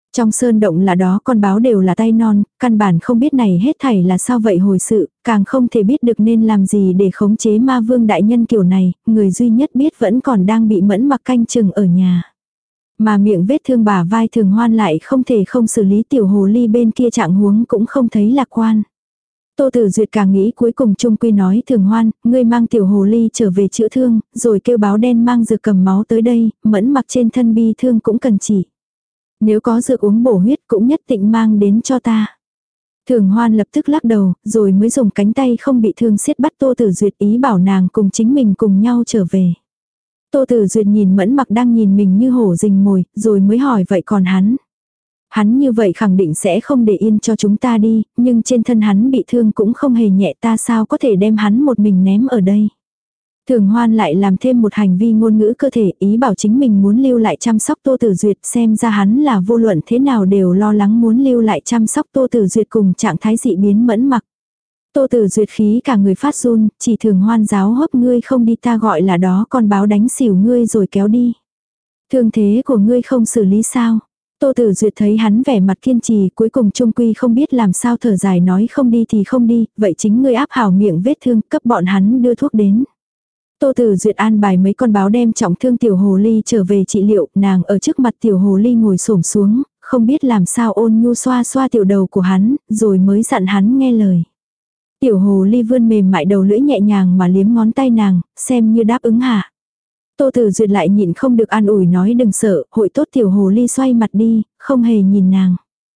Trong sơn động là đó con báo đều là tay non, căn bản không biết này hết thảy là sao vậy hồi sự, càng không thể biết được nên làm gì để khống chế ma vương đại nhân kiểu này, người duy nhất biết vẫn còn đang bị Mẫn Mặc canh chừng ở nhà. Mà miệng vết thương bả vai Thường Hoan lại không thể không xử lý, tiểu hồ ly bên kia trạng huống cũng không thấy lạc quan. Tô Tử Duyệt càng nghĩ cuối cùng trung quy nói Thường Hoan, ngươi mang tiểu hồ ly trở về chữa thương, rồi kêu báo đen mang dược cầm máu tới đây, Mẫn Mặc trên thân bi thương cũng cần chỉ. Nếu có dược uống bổ huyết cũng nhất định mang đến cho ta. Thường Hoan lập tức lắc đầu, rồi mới dùng cánh tay không bị thương siết bắt Tô Tử Duyệt, ý bảo nàng cùng chính mình cùng nhau trở về. Tô Tử Duyệt nhìn Mẫn Mặc đang nhìn mình như hổ rình mồi, rồi mới hỏi vậy còn hắn. Hắn như vậy khẳng định sẽ không để yên cho chúng ta đi, nhưng trên thân hắn bị thương cũng không hề nhẹ, ta sao có thể đem hắn một mình ném ở đây. Thường Hoan lại làm thêm một hành vi ngôn ngữ cơ thể, ý bảo chính mình muốn lưu lại chăm sóc Tô Tử Duyệt, xem ra hắn là vô luận thế nào đều lo lắng muốn lưu lại chăm sóc Tô Tử Duyệt cùng trạng thái dị biến Mẫn Mặc. Tô Tử Duyệt khí cả người phát run, chỉ Thường Hoan giáo hấp ngươi không đi, ta gọi là đó con báo đánh xỉu ngươi rồi kéo đi. Thương thế của ngươi không xử lý sao? Tô Tử Duyệt thấy hắn vẻ mặt kiên trì, cuối cùng trung quy không biết làm sao thở dài nói không đi thì không đi, vậy chính ngươi áp hảo miệng vết thương, cấp bọn hắn đưa thuốc đến. Tô Tử Duyệt an bài mấy con báo đem trọng thương tiểu hồ ly trở về trị liệu, nàng ở trước mặt tiểu hồ ly ngồi xổm xuống, không biết làm sao ôn nhu xoa xoa tiểu đầu của hắn, rồi mới dặn hắn nghe lời. Tiểu hồ ly vươn mềm mại đầu lưỡi nhẹ nhàng mà liếm ngón tay nàng, xem như đáp ứng hạ. Tô Tử Duyệt lại nhịn không được an ủi nói đừng sợ, hội tốt tiểu hồ ly xoay mặt đi, không hề nhìn nàng.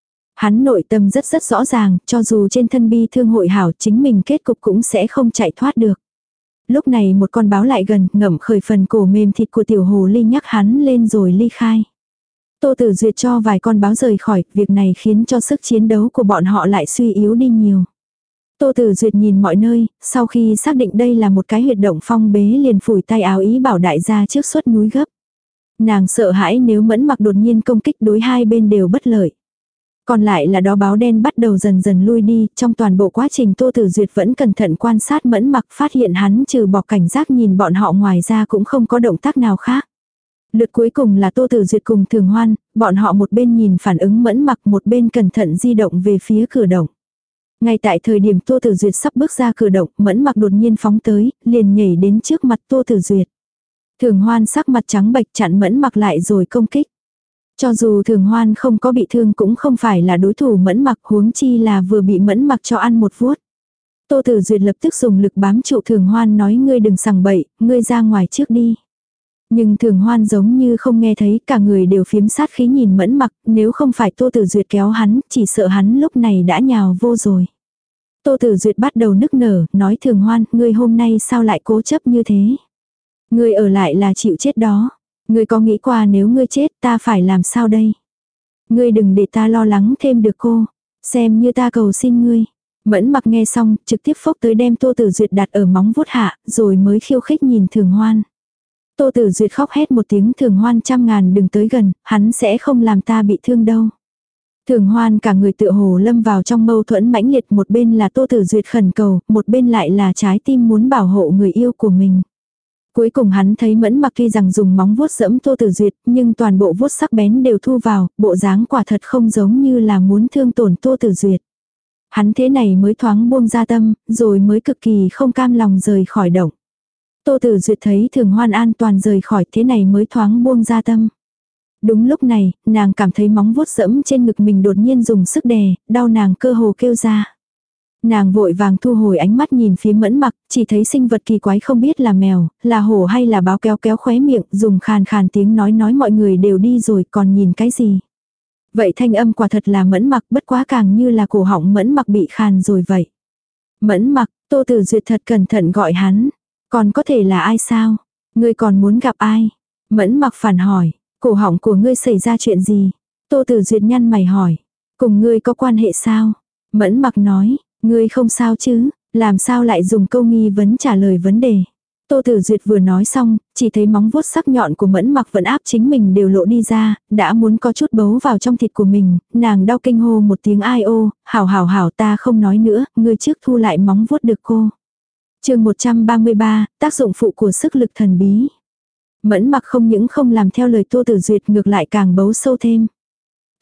Hắn nội tâm rất rất rõ ràng, cho dù trên thân bi thương hội hảo chính mình kết cục cũng sẽ không chạy thoát được. Lúc này một con báo lại gần, ngậm khởi phần cổ mềm thịt của tiểu hồ ly nhắc hắn lên rồi ly khai. Tô Tử Duyệt cho vài con báo rời khỏi, việc này khiến cho sức chiến đấu của bọn họ lại suy yếu đi nhiều. Tô Tử Duyệt nhìn mọi nơi, sau khi xác định đây là một cái huyệt động phong bế liền phủi tay áo ý bảo đại gia trước suốt núi gấp. Nàng sợ hãi nếu Mẫn Mặc đột nhiên công kích đối hai bên đều bất lợi. Còn lại là đó báo đen bắt đầu dần dần lui đi, trong toàn bộ quá trình Tô Tử Duyệt vẫn cẩn thận quan sát Mẫn Mặc, phát hiện hắn trừ bỏ cảnh giác nhìn bọn họ ngoài ra cũng không có động tác nào khác. Lượt cuối cùng là Tô Tử Duyệt cùng Thường Hoan, bọn họ một bên nhìn phản ứng Mẫn Mặc một bên cẩn thận di động về phía cửa động. Ngay tại thời điểm Tô Tử Duyệt sắp bước ra cửa động, Mẫn Mặc đột nhiên phóng tới, liền nhảy đến trước mặt Tô Tử Duyệt. Thường Hoan sắc mặt trắng bệch chặn Mẫn Mặc lại rồi công kích. Cho dù Thường Hoan không có bị thương cũng không phải là đối thủ Mẫn Mặc, huống chi là vừa bị Mẫn Mặc cho ăn một vuốt. Tô Tử Duyệt lập tức dùng lực bám trụ Thường Hoan nói ngươi đừng sằng bậy, ngươi ra ngoài trước đi. Nhưng Thường Hoan giống như không nghe thấy, cả người đều phiếm sát khí nhìn Mẫn Mặc, nếu không phải Tô Tử Duyệt kéo hắn, chỉ sợ hắn lúc này đã nhào vô rồi. Tô Tử Duyệt bắt đầu nức nở, nói Thường Hoan, ngươi hôm nay sao lại cố chấp như thế? Ngươi ở lại là chịu chết đó. Ngươi có nghĩ qua nếu ngươi chết ta phải làm sao đây? Ngươi đừng để ta lo lắng thêm được cô. Xem như ta cầu xin ngươi. Mẫn Mặc nghe xong, trực tiếp phốc tới đem Tô Tử Duyệt đặt ở móng vuốt hạ, rồi mới khiêu khích nhìn Thường Hoan. Tô Tử Duyệt khóc hét một tiếng Thường Hoan trăm ngàn đừng tới gần, hắn sẽ không làm ta bị thương đâu. Thường Hoan cả người tựa hồ lâm vào trong mâu thuẫn mãnh liệt, một bên là Tô Tử Duyệt khẩn cầu, một bên lại là trái tim muốn bảo hộ người yêu của mình. Cuối cùng hắn thấy Mẫn Mặc tuy rằng dùng móng vuốt giẫm Tô Tử Duyệt, nhưng toàn bộ vuốt sắc bén đều thu vào, bộ dáng quả thật không giống như là muốn thương tổn Tô Tử Duyệt. Hắn thế này mới thoáng buông ra tâm, rồi mới cực kỳ không cam lòng rời khỏi động. Tô Tử Duyệt thấy Thường Hoan an toàn rời khỏi, thế này mới thoáng buông ra tâm. Đúng lúc này, nàng cảm thấy móng vuốt giẫm trên ngực mình đột nhiên dùng sức đè, đau nàng cơ hồ kêu ra. Nàng vội vàng thu hồi ánh mắt nhìn phía Mẫn Mặc, chỉ thấy sinh vật kỳ quái không biết là mèo, là hổ hay là báo kéo kéo khóe miệng, dùng khàn khàn tiếng nói mọi người đều đi rồi còn nhìn cái gì. Vậy thanh âm quả thật là Mẫn Mặc, bất quá càng như là cổ họng Mẫn Mặc bị khàn rồi vậy. Mẫn Mặc, Tô Tử Duyệt thật cẩn thận gọi hắn. Còn có thể là ai sao? Ngươi còn muốn gặp ai? Mẫn Mặc phản hỏi, cổ họng của ngươi xảy ra chuyện gì? Tô Tử Duyệt nhăn mày hỏi, cùng ngươi có quan hệ sao? Mẫn Mặc nói, ngươi không sao chứ, làm sao lại dùng câu nghi vấn trả lời vấn đề. Tô Tử Duyệt vừa nói xong, chỉ thấy móng vuốt sắc nhọn của Mẫn Mặc vẫn áp chính mình đều lộ đi ra, đã muốn có chút bấu vào trong thịt của mình, nàng đau kinh hô một tiếng ai ô, hảo ta không nói nữa, ngươi trước thu lại móng vuốt được cô. Chương 133, tác dụng phụ của sức lực thần bí. Mẫn Mặc không những không làm theo lời Tô Tử Duyệt ngược lại càng bấu sâu thêm.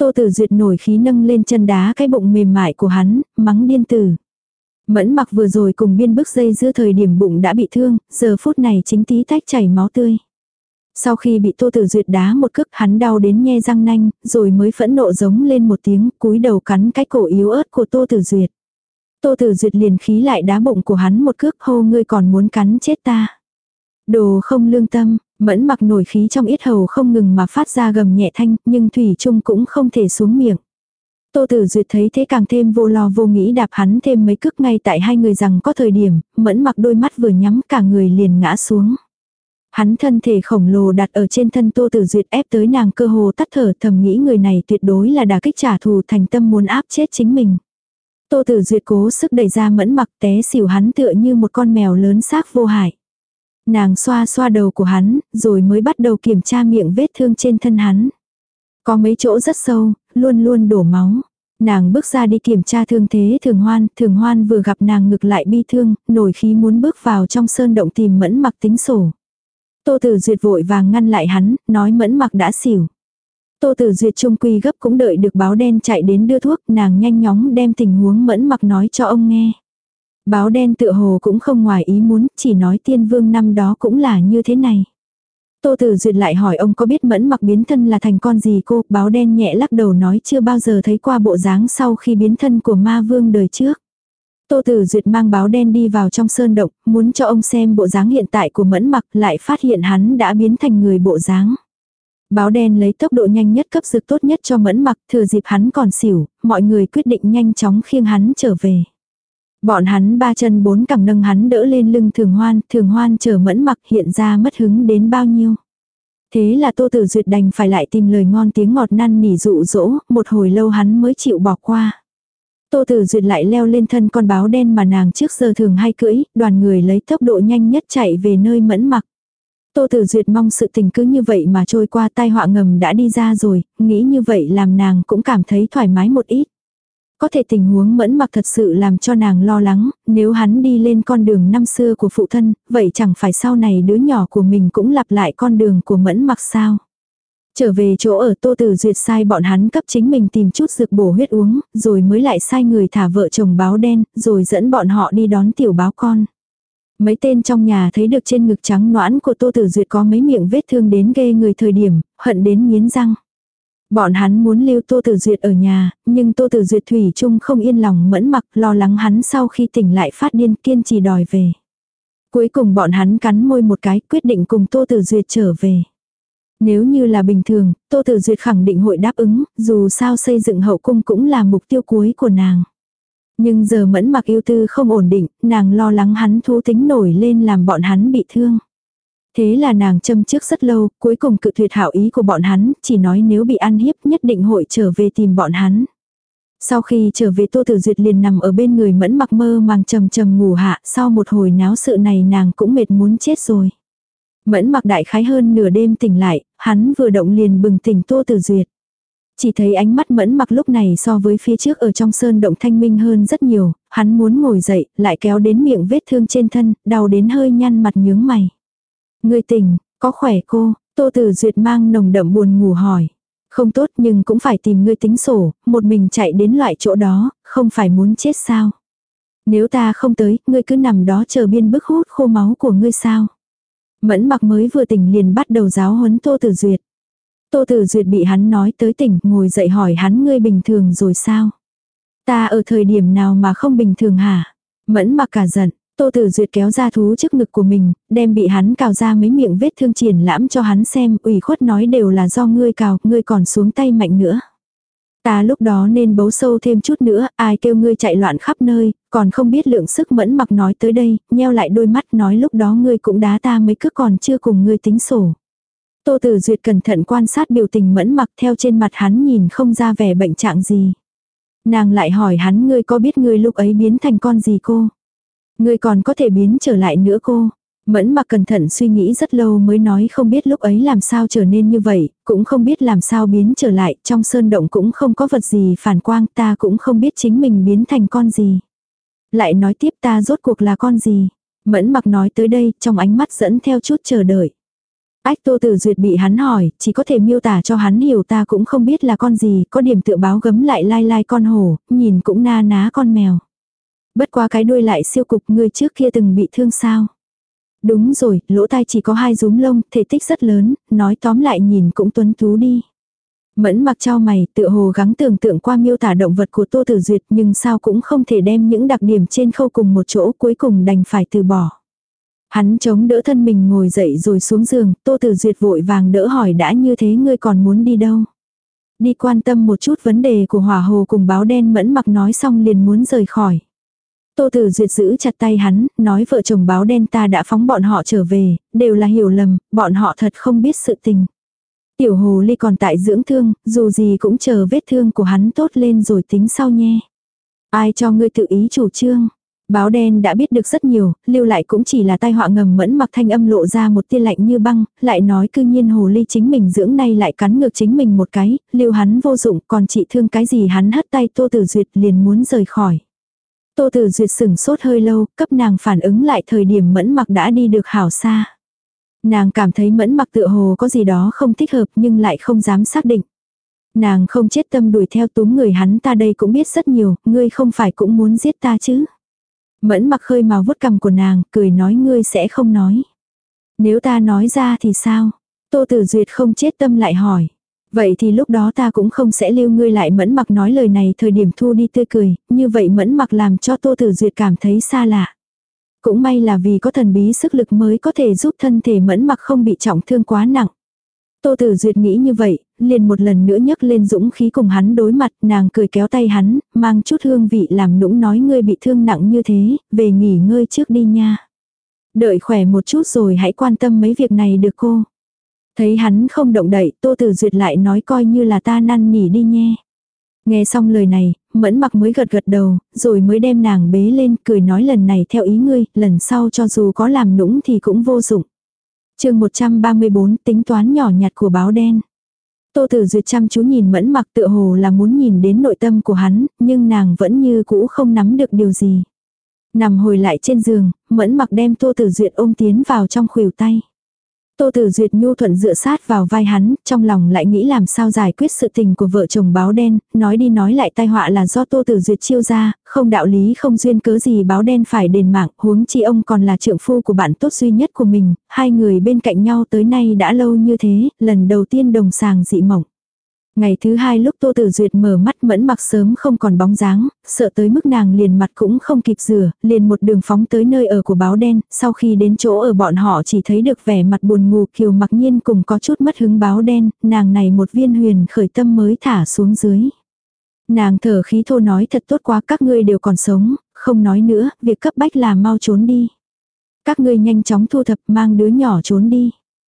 Tô Tử Duyệt nổi khí nâng lên chân đá cái bụng mềm mại của hắn, mắng điên tử. Mẫn Mặc vừa rồi cùng Biên Bức dây dưa thời điểm bụng đã bị thương, giờ phút này chính tí tách chảy máu tươi. Sau khi bị Tô Tử Duyệt đá một cước, hắn đau đến nhe răng nanh, rồi mới phẫn nộ giống lên một tiếng, cúi đầu cắn cái cổ yếu ớt của Tô Tử Duyệt. Tô Tử Duyệt liền khí lại đá bụng của hắn một cước, hô ngươi còn muốn cắn chết ta. Đồ không lương tâm. Mẫn Mặc nổi khí trong yết hầu không ngừng mà phát ra gầm nhẹ thanh, nhưng thủy chung cũng không thể xuống miệng. Tô Tử Duyệt thấy thế càng thêm vô lo vô nghĩ đạp hắn thêm mấy cước ngay tại hai người rằng có thời điểm, Mẫn Mặc đôi mắt vừa nhắm cả người liền ngã xuống. Hắn thân thể khổng lồ đặt ở trên thân Tô Tử Duyệt ép tới nàng cơ hồ tắt thở, thầm nghĩ người này tuyệt đối là đả kích trả thù, thành tâm muốn áp chết chính mình. Tô Tử Duyệt cố sức đẩy ra Mẫn Mặc, té xỉu hắn tựa như một con mèo lớn xác vô hại. Nàng xoa xoa đầu của hắn, rồi mới bắt đầu kiểm tra miệng vết thương trên thân hắn. Có mấy chỗ rất sâu, luôn luôn đổ máu. Nàng bước ra đi kiểm tra thương thế Thường Hoan vừa gặp nàng ngực lại bi thương, nổi khí muốn bước vào trong sơn động tìm Mẫn Mặc tính sổ. Tô Tử Duyệt vội vàng ngăn lại hắn, nói Mẫn Mặc đã xỉu. Tô Tử Duyệt trung quy gấp cũng đợi được báo đen chạy đến đưa thuốc, nàng nhanh chóng đem tình huống Mẫn Mặc nói cho ông nghe. Báo đen tựa hồ cũng không ngoài ý muốn, chỉ nói Tiên Vương năm đó cũng là như thế này. Tô Tử Duyệt lại hỏi ông có biết Mẫn Mặc biến thân là thành con gì cô, báo đen nhẹ lắc đầu nói chưa bao giờ thấy qua bộ dáng sau khi biến thân của ma vương đời trước. Tô Tử Duyệt mang báo đen đi vào trong sơn động, muốn cho ông xem bộ dáng hiện tại của Mẫn Mặc, lại phát hiện hắn đã biến thành người bộ dáng. Báo đen lấy tốc độ nhanh nhất cấp dược tốt nhất cho Mẫn Mặc, thừa dịp hắn còn xỉu, mọi người quyết định nhanh chóng khiêng hắn trở về. Bọn hắn ba chân bốn cẳng nâng hắn đỡ lên lưng Thường Hoan chờ Mẫn Mặc hiện ra mất hứng đến bao nhiêu. Thế là Tô Tử Duyệt đành phải lại tìm lời ngon tiếng ngọt năn nỉ dụ dỗ, một hồi lâu hắn mới chịu bỏ qua. Tô Tử Duyệt lại leo lên thân con báo đen mà nàng trước giờ thường hay cưỡi, đoàn người lấy tốc độ nhanh nhất chạy về nơi Mẫn Mặc. Tô Tử Duyệt mong sự tình cứ như vậy mà trôi qua, tai họa ngầm đã đi ra rồi, nghĩ như vậy làm nàng cũng cảm thấy thoải mái một ít. Có thể tình huống Mẫn Mặc thật sự làm cho nàng lo lắng, nếu hắn đi lên con đường năm xưa của phụ thân, vậy chẳng phải sau này đứa nhỏ của mình cũng lặp lại con đường của Mẫn Mặc sao? Trở về chỗ ở, Tô Tử Duyệt sai bọn hắn cấp chính mình tìm chút dược bổ huyết uống, rồi mới lại sai người thả vợ chồng báo đen, rồi dẫn bọn họ đi đón tiểu báo con. Mấy tên trong nhà thấy được trên ngực trắng nõn của Tô Tử Duyệt có mấy miệng vết thương đến ghê người thời điểm, hận đến nghiến răng. Bọn hắn muốn lưu Tô Tử Duyệt ở nhà, nhưng Tô Tử Duyệt thủy chung không yên lòng Mẫn Mặc, lo lắng hắn sau khi tỉnh lại phát điên kiên trì đòi về. Cuối cùng bọn hắn cắn môi một cái, quyết định cùng Tô Tử Duyệt trở về. Nếu như là bình thường, Tô Tử Duyệt khẳng định hội đáp ứng, dù sao xây dựng hậu cung cũng là mục tiêu cuối của nàng. Nhưng giờ Mẫn Mặc yêu tư không ổn định, nàng lo lắng hắn thú tính nổi lên làm bọn hắn bị thương. Thế là nàng châm trước rất lâu, cuối cùng cự tuyệt hảo ý của bọn hắn, chỉ nói nếu bị ăn hiếp nhất định hội trở về tìm bọn hắn. Sau khi trở về Tô Tử Duyệt liền nằm ở bên người Mẫn Mặc mơ màng trầm trầm ngủ hạ, sau một hồi náo sự này nàng cũng mệt muốn chết rồi. Mẫn Mặc đại khái hơn nửa đêm tỉnh lại, hắn vừa động liền bừng tỉnh Tô Tử Duyệt. Chỉ thấy ánh mắt Mẫn Mặc lúc này so với phía trước ở trong sơn động thanh minh hơn rất nhiều, hắn muốn ngồi dậy, lại kéo đến miệng vết thương trên thân, đau đến hơi nhăn mặt nhướng mày. Ngươi tỉnh, có khỏe cô? Tô Tử Duyệt mang nồng đậm buồn ngủ hỏi. Không tốt nhưng cũng phải tìm ngươi tính sổ, một mình chạy đến loại chỗ đó, không phải muốn chết sao? Nếu ta không tới, ngươi cứ nằm đó chờ Biên Bức hút khô máu của ngươi sao? Mẫn Mặc mới vừa tỉnh liền bắt đầu giáo huấn Tô Tử Duyệt. Tô Tử Duyệt bị hắn nói tới tỉnh, ngồi dậy hỏi hắn ngươi bình thường rồi sao? Ta ở thời điểm nào mà không bình thường hả? Mẫn Mặc cả giận. Tô Tử Duyệt kéo ra thú trước ngực của mình, đem bị hắn cào ra mấy miệng vết thương triển lãm cho hắn xem, ủy khuất nói đều là do ngươi cào, ngươi còn xuống tay mạnh nữa. Ta lúc đó nên bấu sâu thêm chút nữa, ai kêu ngươi chạy loạn khắp nơi, còn không biết lượng sức. Mẫn Mặc nói tới đây, nheo lại đôi mắt nói lúc đó ngươi cũng đá ta mấy cước còn chưa cùng ngươi tính sổ. Tô Tử Duyệt cẩn thận quan sát biểu tình Mẫn Mặc, theo trên mặt hắn nhìn không ra vẻ bệnh trạng gì. Nàng lại hỏi hắn ngươi có biết ngươi lúc ấy biến thành con gì cô? Ngươi còn có thể biến trở lại nữa cô. Mẫn Mặc cẩn thận suy nghĩ rất lâu mới nói không biết lúc ấy làm sao trở nên như vậy, cũng không biết làm sao biến trở lại, trong sơn động cũng không có vật gì phản quang, ta cũng không biết chính mình biến thành con gì. Lại nói tiếp ta rốt cuộc là con gì. Mẫn Mặc nói tới đây, trong ánh mắt dẫn theo chút chờ đợi. Ách Tô Tử Duyệt bị hắn hỏi, chỉ có thể miêu tả cho hắn hiểu ta cũng không biết là con gì, có điểm tựa báo gấm lại lai lai con hổ, nhìn cũng na ná con mèo. Bất quá cái đuôi lại siêu cục, người trước kia từng bị thương sao? Đúng rồi, lỗ tai chỉ có 2 rúm lông, thể tích rất lớn, nói tóm lại nhìn cũng tuấn tú đi. Mẫn Mặc chau mày, tựa hồ gắng tưởng tượng qua miêu tả động vật của Tô Tử Duyệt, nhưng sao cũng không thể đem những đặc điểm trên khâu cùng một chỗ, cuối cùng đành phải từ bỏ. Hắn chống đỡ thân mình ngồi dậy rồi xuống giường, Tô Tử Duyệt vội vàng đỡ hỏi đã như thế ngươi còn muốn đi đâu? Đi quan tâm một chút vấn đề của Hỏa Hồ cùng Báo Đen. Mẫn Mặc nói xong liền muốn rời khỏi. Tô Tử Duyệt giữ chặt tay hắn, nói vợ chồng Báo Đen ta đã phóng bọn họ trở về, đều là hiểu lầm, bọn họ thật không biết sự tình. Tiểu hồ ly còn tại dưỡng thương, dù gì cũng chờ vết thương của hắn tốt lên rồi tính sau nhé. Ai cho ngươi tự ý chủ trương? Báo Đen đã biết được rất nhiều, lưu lại cũng chỉ là tai họa ngầm. Mẫn Mặc thanh âm lộ ra một tia lạnh như băng, lại nói cư nhiên hồ ly chính mình dưỡng nay lại cắn ngược chính mình một cái, lưu hắn vô dụng còn trị thương cái gì. Hắn hất tay Tô Tử Duyệt liền muốn rời khỏi. Tô Tử Duyệt sửng sốt hơi lâu, cấp nàng phản ứng lại thời điểm Mẫn Mặc đã đi được hảo xa. Nàng cảm thấy Mẫn Mặc tựa hồ có gì đó không thích hợp nhưng lại không dám xác định. Nàng không chết tâm đuổi theo túm người hắn ta đây cũng biết rất nhiều, ngươi không phải cũng muốn giết ta chứ. Mẫn Mặc khơi màu vuốt cằm của nàng, cười nói ngươi sẽ không nói. Nếu ta nói ra thì sao? Tô Tử Duyệt không chết tâm lại hỏi. Vậy thì lúc đó ta cũng không sẽ lưu ngươi lại. Mẫn Mặc nói lời này thời điểm thu đi tươi cười, như vậy Mẫn Mặc làm cho Tô Tử Duyệt cảm thấy xa lạ. Cũng may là vì có thần bí sức lực mới có thể giúp thân thể Mẫn Mặc không bị trọng thương quá nặng. Tô Tử Duyệt nghĩ như vậy, liền một lần nữa nhấc lên dũng khí cùng hắn đối mặt, nàng cười kéo tay hắn, mang chút hương vị làm nũng nói ngươi bị thương nặng như thế, về nghỉ ngơi trước đi nha. Đợi khỏe một chút rồi hãy quan tâm mấy việc này được cô. Thấy hắn không động đậy, Tô Tử Duyệt lại nói coi như là ta năn nỉ đi nhé. Nghe xong lời này, Mẫn Mặc mới gật gật đầu, rồi mới đem nàng bế lên, cười nói lần này theo ý ngươi, lần sau cho dù có làm nũng thì cũng vô dụng. Chương 134 tính toán nhỏ nhặt của Báo Đen. Tô Tử Duyệt chăm chú nhìn Mẫn Mặc tựa hồ là muốn nhìn đến nội tâm của hắn, nhưng nàng vẫn như cũ không nắm được điều gì. Nằm hồi lại trên giường, Mẫn Mặc đem Tô Tử Duyệt ôm tiến vào trong khuỷu tay. Tô Tử Duyệt nhu thuận dựa sát vào vai hắn, trong lòng lại nghĩ làm sao giải quyết sự tình của vợ chồng Báo Đen, nói đi nói lại tai họa là do Tô Tử Duyệt chiêu ra, không đạo lý không duyên cớ gì Báo Đen phải đền mạng, huống chi ông còn là trượng phu của bạn tốt duy nhất của mình, hai người bên cạnh nhau tới nay đã lâu như thế, lần đầu tiên đồng sàng dị mộng. Ngày thứ hai lúc Tô Tử Duyệt mở mắt Mẫn Mặc sớm không còn bóng dáng, sợ tới mức nàng liền mặt cũng không kịp rửa, liền một đường phóng tới nơi ở của Báo Đen, sau khi đến chỗ ở bọn họ chỉ thấy được vẻ mặt buồn ngủ Kiều Mặc Nhiên cùng có chút mất hứng Báo Đen, nàng này một viên huyền khởi tâm mới thả xuống dưới. Nàng thở khí thô nói thật tốt quá các ngươi đều còn sống, không nói nữa, việc cấp bách là mau trốn đi. Các ngươi nhanh chóng thu thập mang đứa nhỏ trốn đi.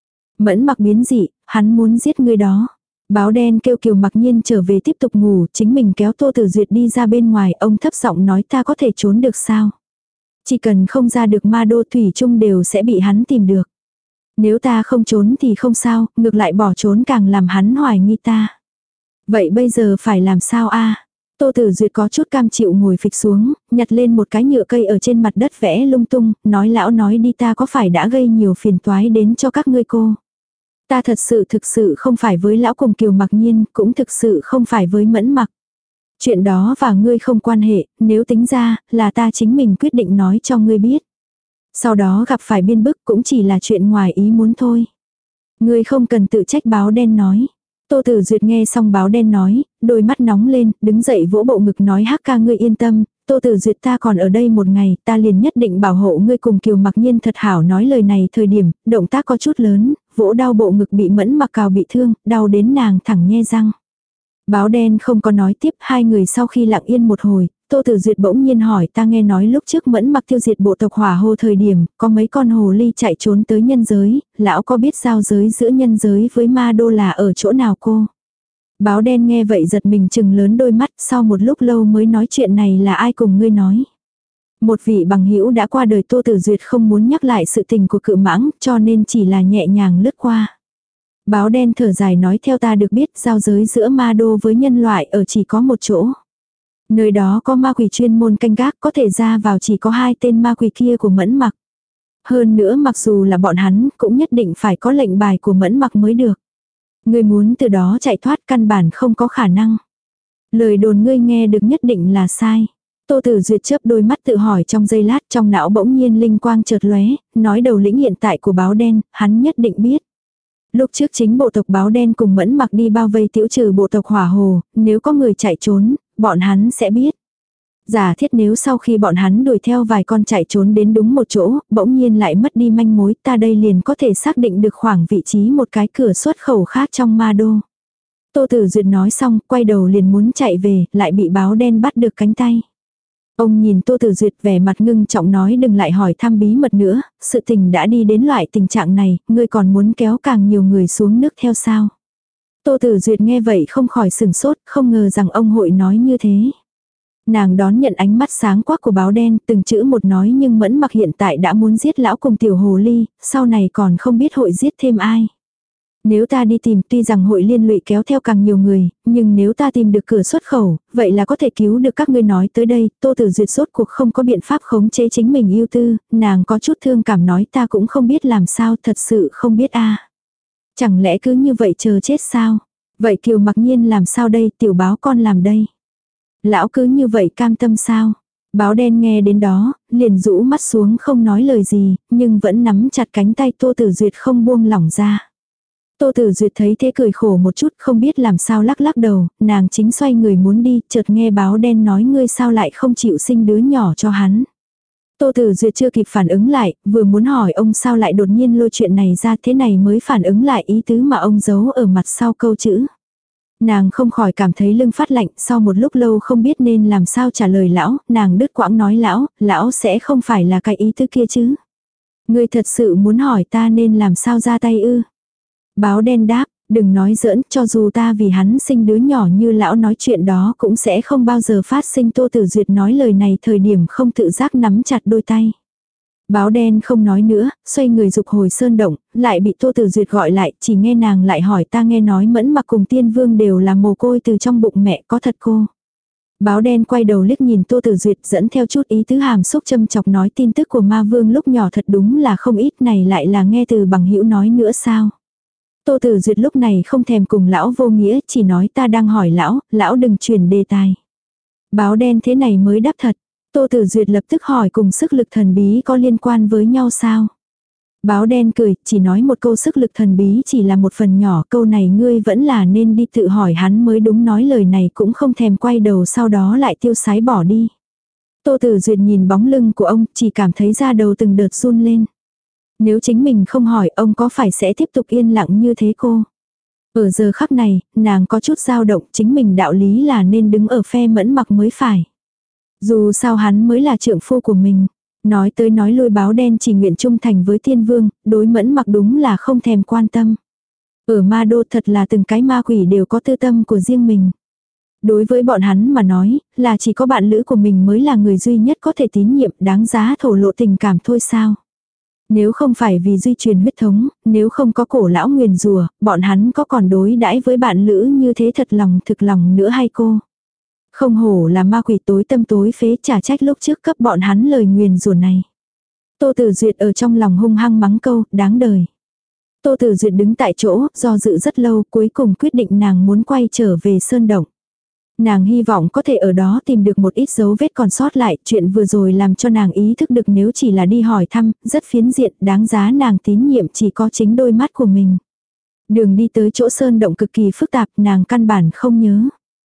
Mẫn Mặc biến dị, hắn muốn giết ngươi đó. Báo Đen kêu Kiều Mặc Nhiên trở về tiếp tục ngủ, chính mình kéo Tô Tử Duyệt đi ra bên ngoài, ông thấp giọng nói ta có thể trốn được sao? Chỉ cần không ra được Ma Đô thủy chung đều sẽ bị hắn tìm được. Nếu ta không trốn thì không sao, ngược lại bỏ trốn càng làm hắn hoài nghi ta. Vậy bây giờ phải làm sao a? Tô Tử Duyệt có chút cam chịu ngồi phịch xuống, nhặt lên một cái nhựa cây ở trên mặt đất vẽ lung tung, nói lão nói đi ta có phải đã gây nhiều phiền toái đến cho các ngươi cô? Ta thực sự không phải với lão cùng Kiều Mặc Nhiên, cũng thực sự không phải với Mẫn Mặc. Chuyện đó và ngươi không quan hệ, nếu tính ra, là ta chính mình quyết định nói cho ngươi biết. Sau đó gặp phải biên bức cũng chỉ là chuyện ngoài ý muốn thôi. Ngươi không cần tự trách. Báo Đen nói. Tô Tử Duyệt nghe xong Báo Đen nói, đôi mắt nóng lên, đứng dậy vỗ bộ ngực nói hắc ca ngươi yên tâm. Tô Tử Duyệt ta còn ở đây một ngày, ta liền nhất định bảo hộ ngươi cùng Kiều Mặc Nhiên thật hảo. Nói lời này thời điểm, động tác có chút lớn, vỗ đau bộ ngực bị Mẫn Mặc cào bị thương, đau đến nàng thẳng nhe răng. Báo Đen không có nói tiếp, hai người sau khi lặng yên một hồi, Tô Tử Duyệt bỗng nhiên hỏi ta nghe nói lúc trước Mẫn Mặc tiêu diệt bộ tộc Hỏa Hồ thời điểm, có mấy con hồ ly chạy trốn tới nhân giới, lão có biết giao giới giữa nhân giới với Ma Đô là ở chỗ nào cô? Báo Đen nghe vậy giật mình chừng lớn đôi mắt, sau một lúc lâu mới nói chuyện này là ai cùng ngươi nói. Một vị bằng hữu đã qua đời. Tô Tử Duyệt không muốn nhắc lại sự tình của Cự Mãng, cho nên chỉ là nhẹ nhàng lướt qua. Báo Đen thở dài nói theo ta được biết giao giới giữa Ma Đô với nhân loại ở chỉ có một chỗ. Nơi đó có ma quỷ chuyên môn canh gác, có thể ra vào chỉ có hai tên ma quỷ kia của Mẫn Mặc. Hơn nữa mặc dù là bọn hắn cũng nhất định phải có lệnh bài của Mẫn Mặc mới được. Ngươi muốn từ đó chạy thoát căn bản không có khả năng. Lời đồn ngươi nghe được nhất định là sai. Tô Tử Duyệt chớp đôi mắt tự hỏi trong giây lát, trong não bỗng nhiên linh quang chợt lóe, nói đầu lĩnh hiện tại của báo đen, hắn nhất định biết. Lúc trước chính bộ tộc báo đen cùng Mẫn Mặc đi bao vây tiểu trừ bộ tộc Hỏa Hồ, nếu có người chạy trốn, bọn hắn sẽ biết. Giả thiết nếu sau khi bọn hắn đuổi theo vài con chạy trốn đến đúng một chỗ, bỗng nhiên lại mất đi manh mối, ta đây liền có thể xác định được khoảng vị trí một cái cửa xuất khẩu khác trong ma đô. Tô Tử Duyệt nói xong, quay đầu liền muốn chạy về, lại bị báo đen bắt được cánh tay. Ông nhìn Tô Tử Duyệt vẻ mặt ngưng trọng nói đừng lại hỏi thăm bí mật nữa, sự tình đã đi đến loại tình trạng này, ngươi còn muốn kéo càng nhiều người xuống nước theo sao. Tô Tử Duyệt nghe vậy không khỏi sửng sốt, không ngờ rằng ông hội nói như thế. Nàng đón nhận ánh mắt sáng quắc của báo đen, từng chữ một nói nhưng Mẫn Mặc hiện tại đã muốn giết lão cùng tiểu hồ ly, sau này còn không biết hội giết thêm ai. Nếu ta đi tìm tuy rằng hội liên lụy kéo theo càng nhiều người, nhưng nếu ta tìm được cửa xuất khẩu, vậy là có thể cứu được các ngươi nói tới đây, Tô Tử Duyệt rốt cuộc không có biện pháp khống chế chính mình yêu tư, nàng có chút thương cảm nói ta cũng không biết làm sao, thật sự không biết a. Chẳng lẽ cứ như vậy chờ chết sao? Vậy Kiều Mặc Nhiên làm sao đây, tiểu báo con làm đây? Lão cứ như vậy cam tâm sao? Báo đen nghe đến đó, liền rũ mắt xuống không nói lời gì, nhưng vẫn nắm chặt cánh tay Tô Tử Duyệt không buông lỏng ra. Tô Tử Duyệt thấy thế cười khổ một chút không biết làm sao lắc lắc đầu, nàng chính xoay người muốn đi, chợt nghe báo đen nói ngươi sao lại không chịu sinh đứa nhỏ cho hắn. Tô Tử Duyệt chưa kịp phản ứng lại, vừa muốn hỏi ông sao lại đột nhiên lôi chuyện này ra thế này mới phản ứng lại ý tứ mà ông giấu ở mặt sau câu chữ. Nàng không khỏi cảm thấy lưng phát lạnh, sau một lúc lâu không biết nên làm sao trả lời lão, nàng đứt quãng nói lão sẽ không phải là cái ý tứ kia chứ. Ngươi thật sự muốn hỏi ta nên làm sao ra tay ư? Báo đen đáp, đừng nói giỡn, cho dù ta vì hắn sinh đứa nhỏ như lão nói chuyện đó cũng sẽ không bao giờ phát sinh. Tô Tử Duyệt nói lời này thời điểm không tự giác nắm chặt đôi tay. Báo đen không nói nữa, xoay người dục hồi sơn động, lại bị Tô Tử Duyệt gọi lại, chỉ nghe nàng lại hỏi ta nghe nói Mẫn Mặc cùng Tiên Vương đều là mồ côi từ trong bụng mẹ có thật cô. Báo đen quay đầu liếc nhìn Tô Tử Duyệt dẫn theo chút ý tứ hàm xúc châm chọc nói tin tức của Ma Vương lúc nhỏ thật đúng là không ít này lại là nghe từ bằng hữu nói nữa sao. Tô Tử Duyệt lúc này không thèm cùng lão vô nghĩa, chỉ nói ta đang hỏi lão đừng chuyển đề tài. Báo đen thế này mới đáp thật. Tô Tử Duyệt lập tức hỏi cùng sức lực thần bí có liên quan với nhau sao? Báo đen cười, chỉ nói một câu sức lực thần bí chỉ là một phần nhỏ, câu này ngươi vẫn là nên đi tự hỏi hắn mới đúng, nói lời này cũng không thèm quay đầu sau đó lại tiêu sái bỏ đi. Tô Tử Duyệt nhìn bóng lưng của ông, chỉ cảm thấy da đầu từng đợt run lên. Nếu chính mình không hỏi ông có phải sẽ tiếp tục yên lặng như thế cô? Ở giờ khắc này, nàng có chút dao động, chính mình đạo lý là nên đứng ở phe Mẫn Mặc mới phải. Dù sao hắn mới là trượng phu của mình. Nói tới nói lui báo đen chỉ nguyện trung thành với Tiên Vương, đối Mẫn Mặc đúng là không thèm quan tâm. Ở ma đô thật là từng cái ma quỷ đều có tư tâm của riêng mình. Đối với bọn hắn mà nói, là chỉ có bạn lữ của mình mới là người duy nhất có thể tín nhiệm, đáng giá thổ lộ tình cảm thôi sao. Nếu không phải vì duy truyền huyết thống, nếu không có cổ lão nguyền rùa, bọn hắn có còn đối đãi với bạn lữ như thế thật lòng thực lòng nữa hay cô? Không hổ là ma quỷ tối tâm tối phế, trả trách lúc trước cấp bọn hắn lời nguyền rùa này. Tô Tử Duyệt ở trong lòng hung hăng mắng câu, đáng đời. Tô Tử Duyệt đứng tại chỗ, do dự rất lâu, cuối cùng quyết định nàng muốn quay trở về sơn động. Nàng hy vọng có thể ở đó tìm được một ít dấu vết còn sót lại, chuyện vừa rồi làm cho nàng ý thức được nếu chỉ là đi hỏi thăm, rất phiến diện, đáng giá nàng tín nhiệm chỉ có chính đôi mắt của mình. Đường đi tới chỗ sơn động cực kỳ phức tạp, nàng căn bản không nhớ.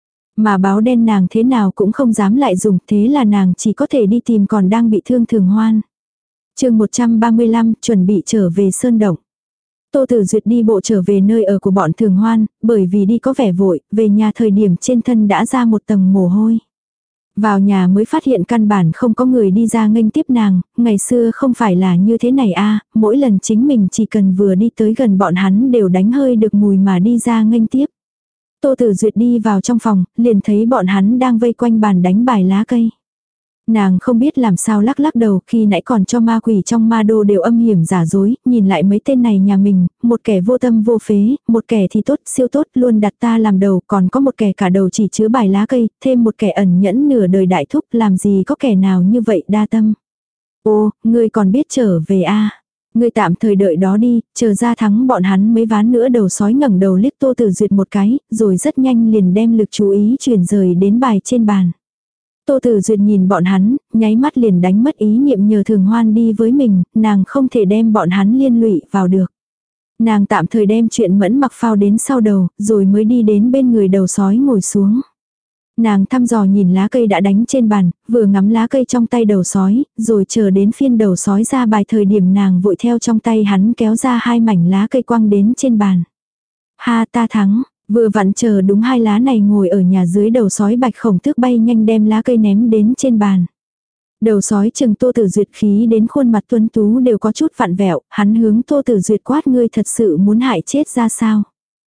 Mà báo đen nàng thế nào cũng không dám lại dùng, thế là nàng chỉ có thể đi tìm còn đang bị thương Thường Hoan. Chương 135, chuẩn bị trở về sơn động. Tô Tử Duyệt đi bộ trở về nơi ở của bọn Thường Hoan, bởi vì đi có vẻ vội, về nhà thời điểm trên thân đã ra một tầng mồ hôi. Vào nhà mới phát hiện căn bản không có người đi ra nghênh tiếp nàng, ngày xưa không phải là như thế này a, mỗi lần chính mình chỉ cần vừa đi tới gần bọn hắn đều đánh hơi được mùi mà đi ra nghênh tiếp. Tô Tử Duyệt đi vào trong phòng, liền thấy bọn hắn đang vây quanh bàn đánh bài lá cây. Nàng không biết làm sao lắc lắc đầu, khi nãy còn cho ma quỷ trong ma đô đều âm hiểm giả dối, nhìn lại mấy tên này nhà mình, một kẻ vô tâm vô phế, một kẻ thì tốt, siêu tốt, luôn đặt ta làm đầu, còn có một kẻ cả đầu chỉ chứa bài lá cây, thêm một kẻ ẩn nhẫn nửa đời đại thúc, làm gì có kẻ nào như vậy đa tâm. Ô, ngươi còn biết trở về a? Ngươi tạm thời đợi đó đi, chờ ra thắng bọn hắn mấy ván nữa. Đầu sói ngẩng đầu liếc Tô Tử Duyệt một cái, rồi rất nhanh liền đem lực chú ý chuyển rời đến bài trên bàn. Tô Tử Duyệt nhìn bọn hắn, nháy mắt liền đánh mất ý niệm nhờ Thường Hoan đi với mình, nàng không thể đem bọn hắn liên lụy vào được. Nàng tạm thời đem chuyện Mẫn Mặc phao đến sau đầu, rồi mới đi đến bên người đầu sói ngồi xuống. Nàng thăm dò nhìn lá cây đã đánh trên bàn, vừa ngắm lá cây trong tay đầu sói, rồi chờ đến phiên đầu sói ra bài thời điểm nàng vội theo trong tay hắn kéo ra 2 mảnh lá cây quăng đến trên bàn. Ha, ta thắng, vừa vặn chờ đúng 2 lá này ngồi ở nhà dưới. Đầu sói Bạch Khổng Tước bay nhanh đem lá cây ném đến trên bàn. Đầu sói chừng Tô Tử Duyệt, khí đến khuôn mặt tuấn tú đều có chút vặn vẹo, hắn hướng Tô Tử Duyệt quát: ngươi thật sự muốn hại chết ra sao?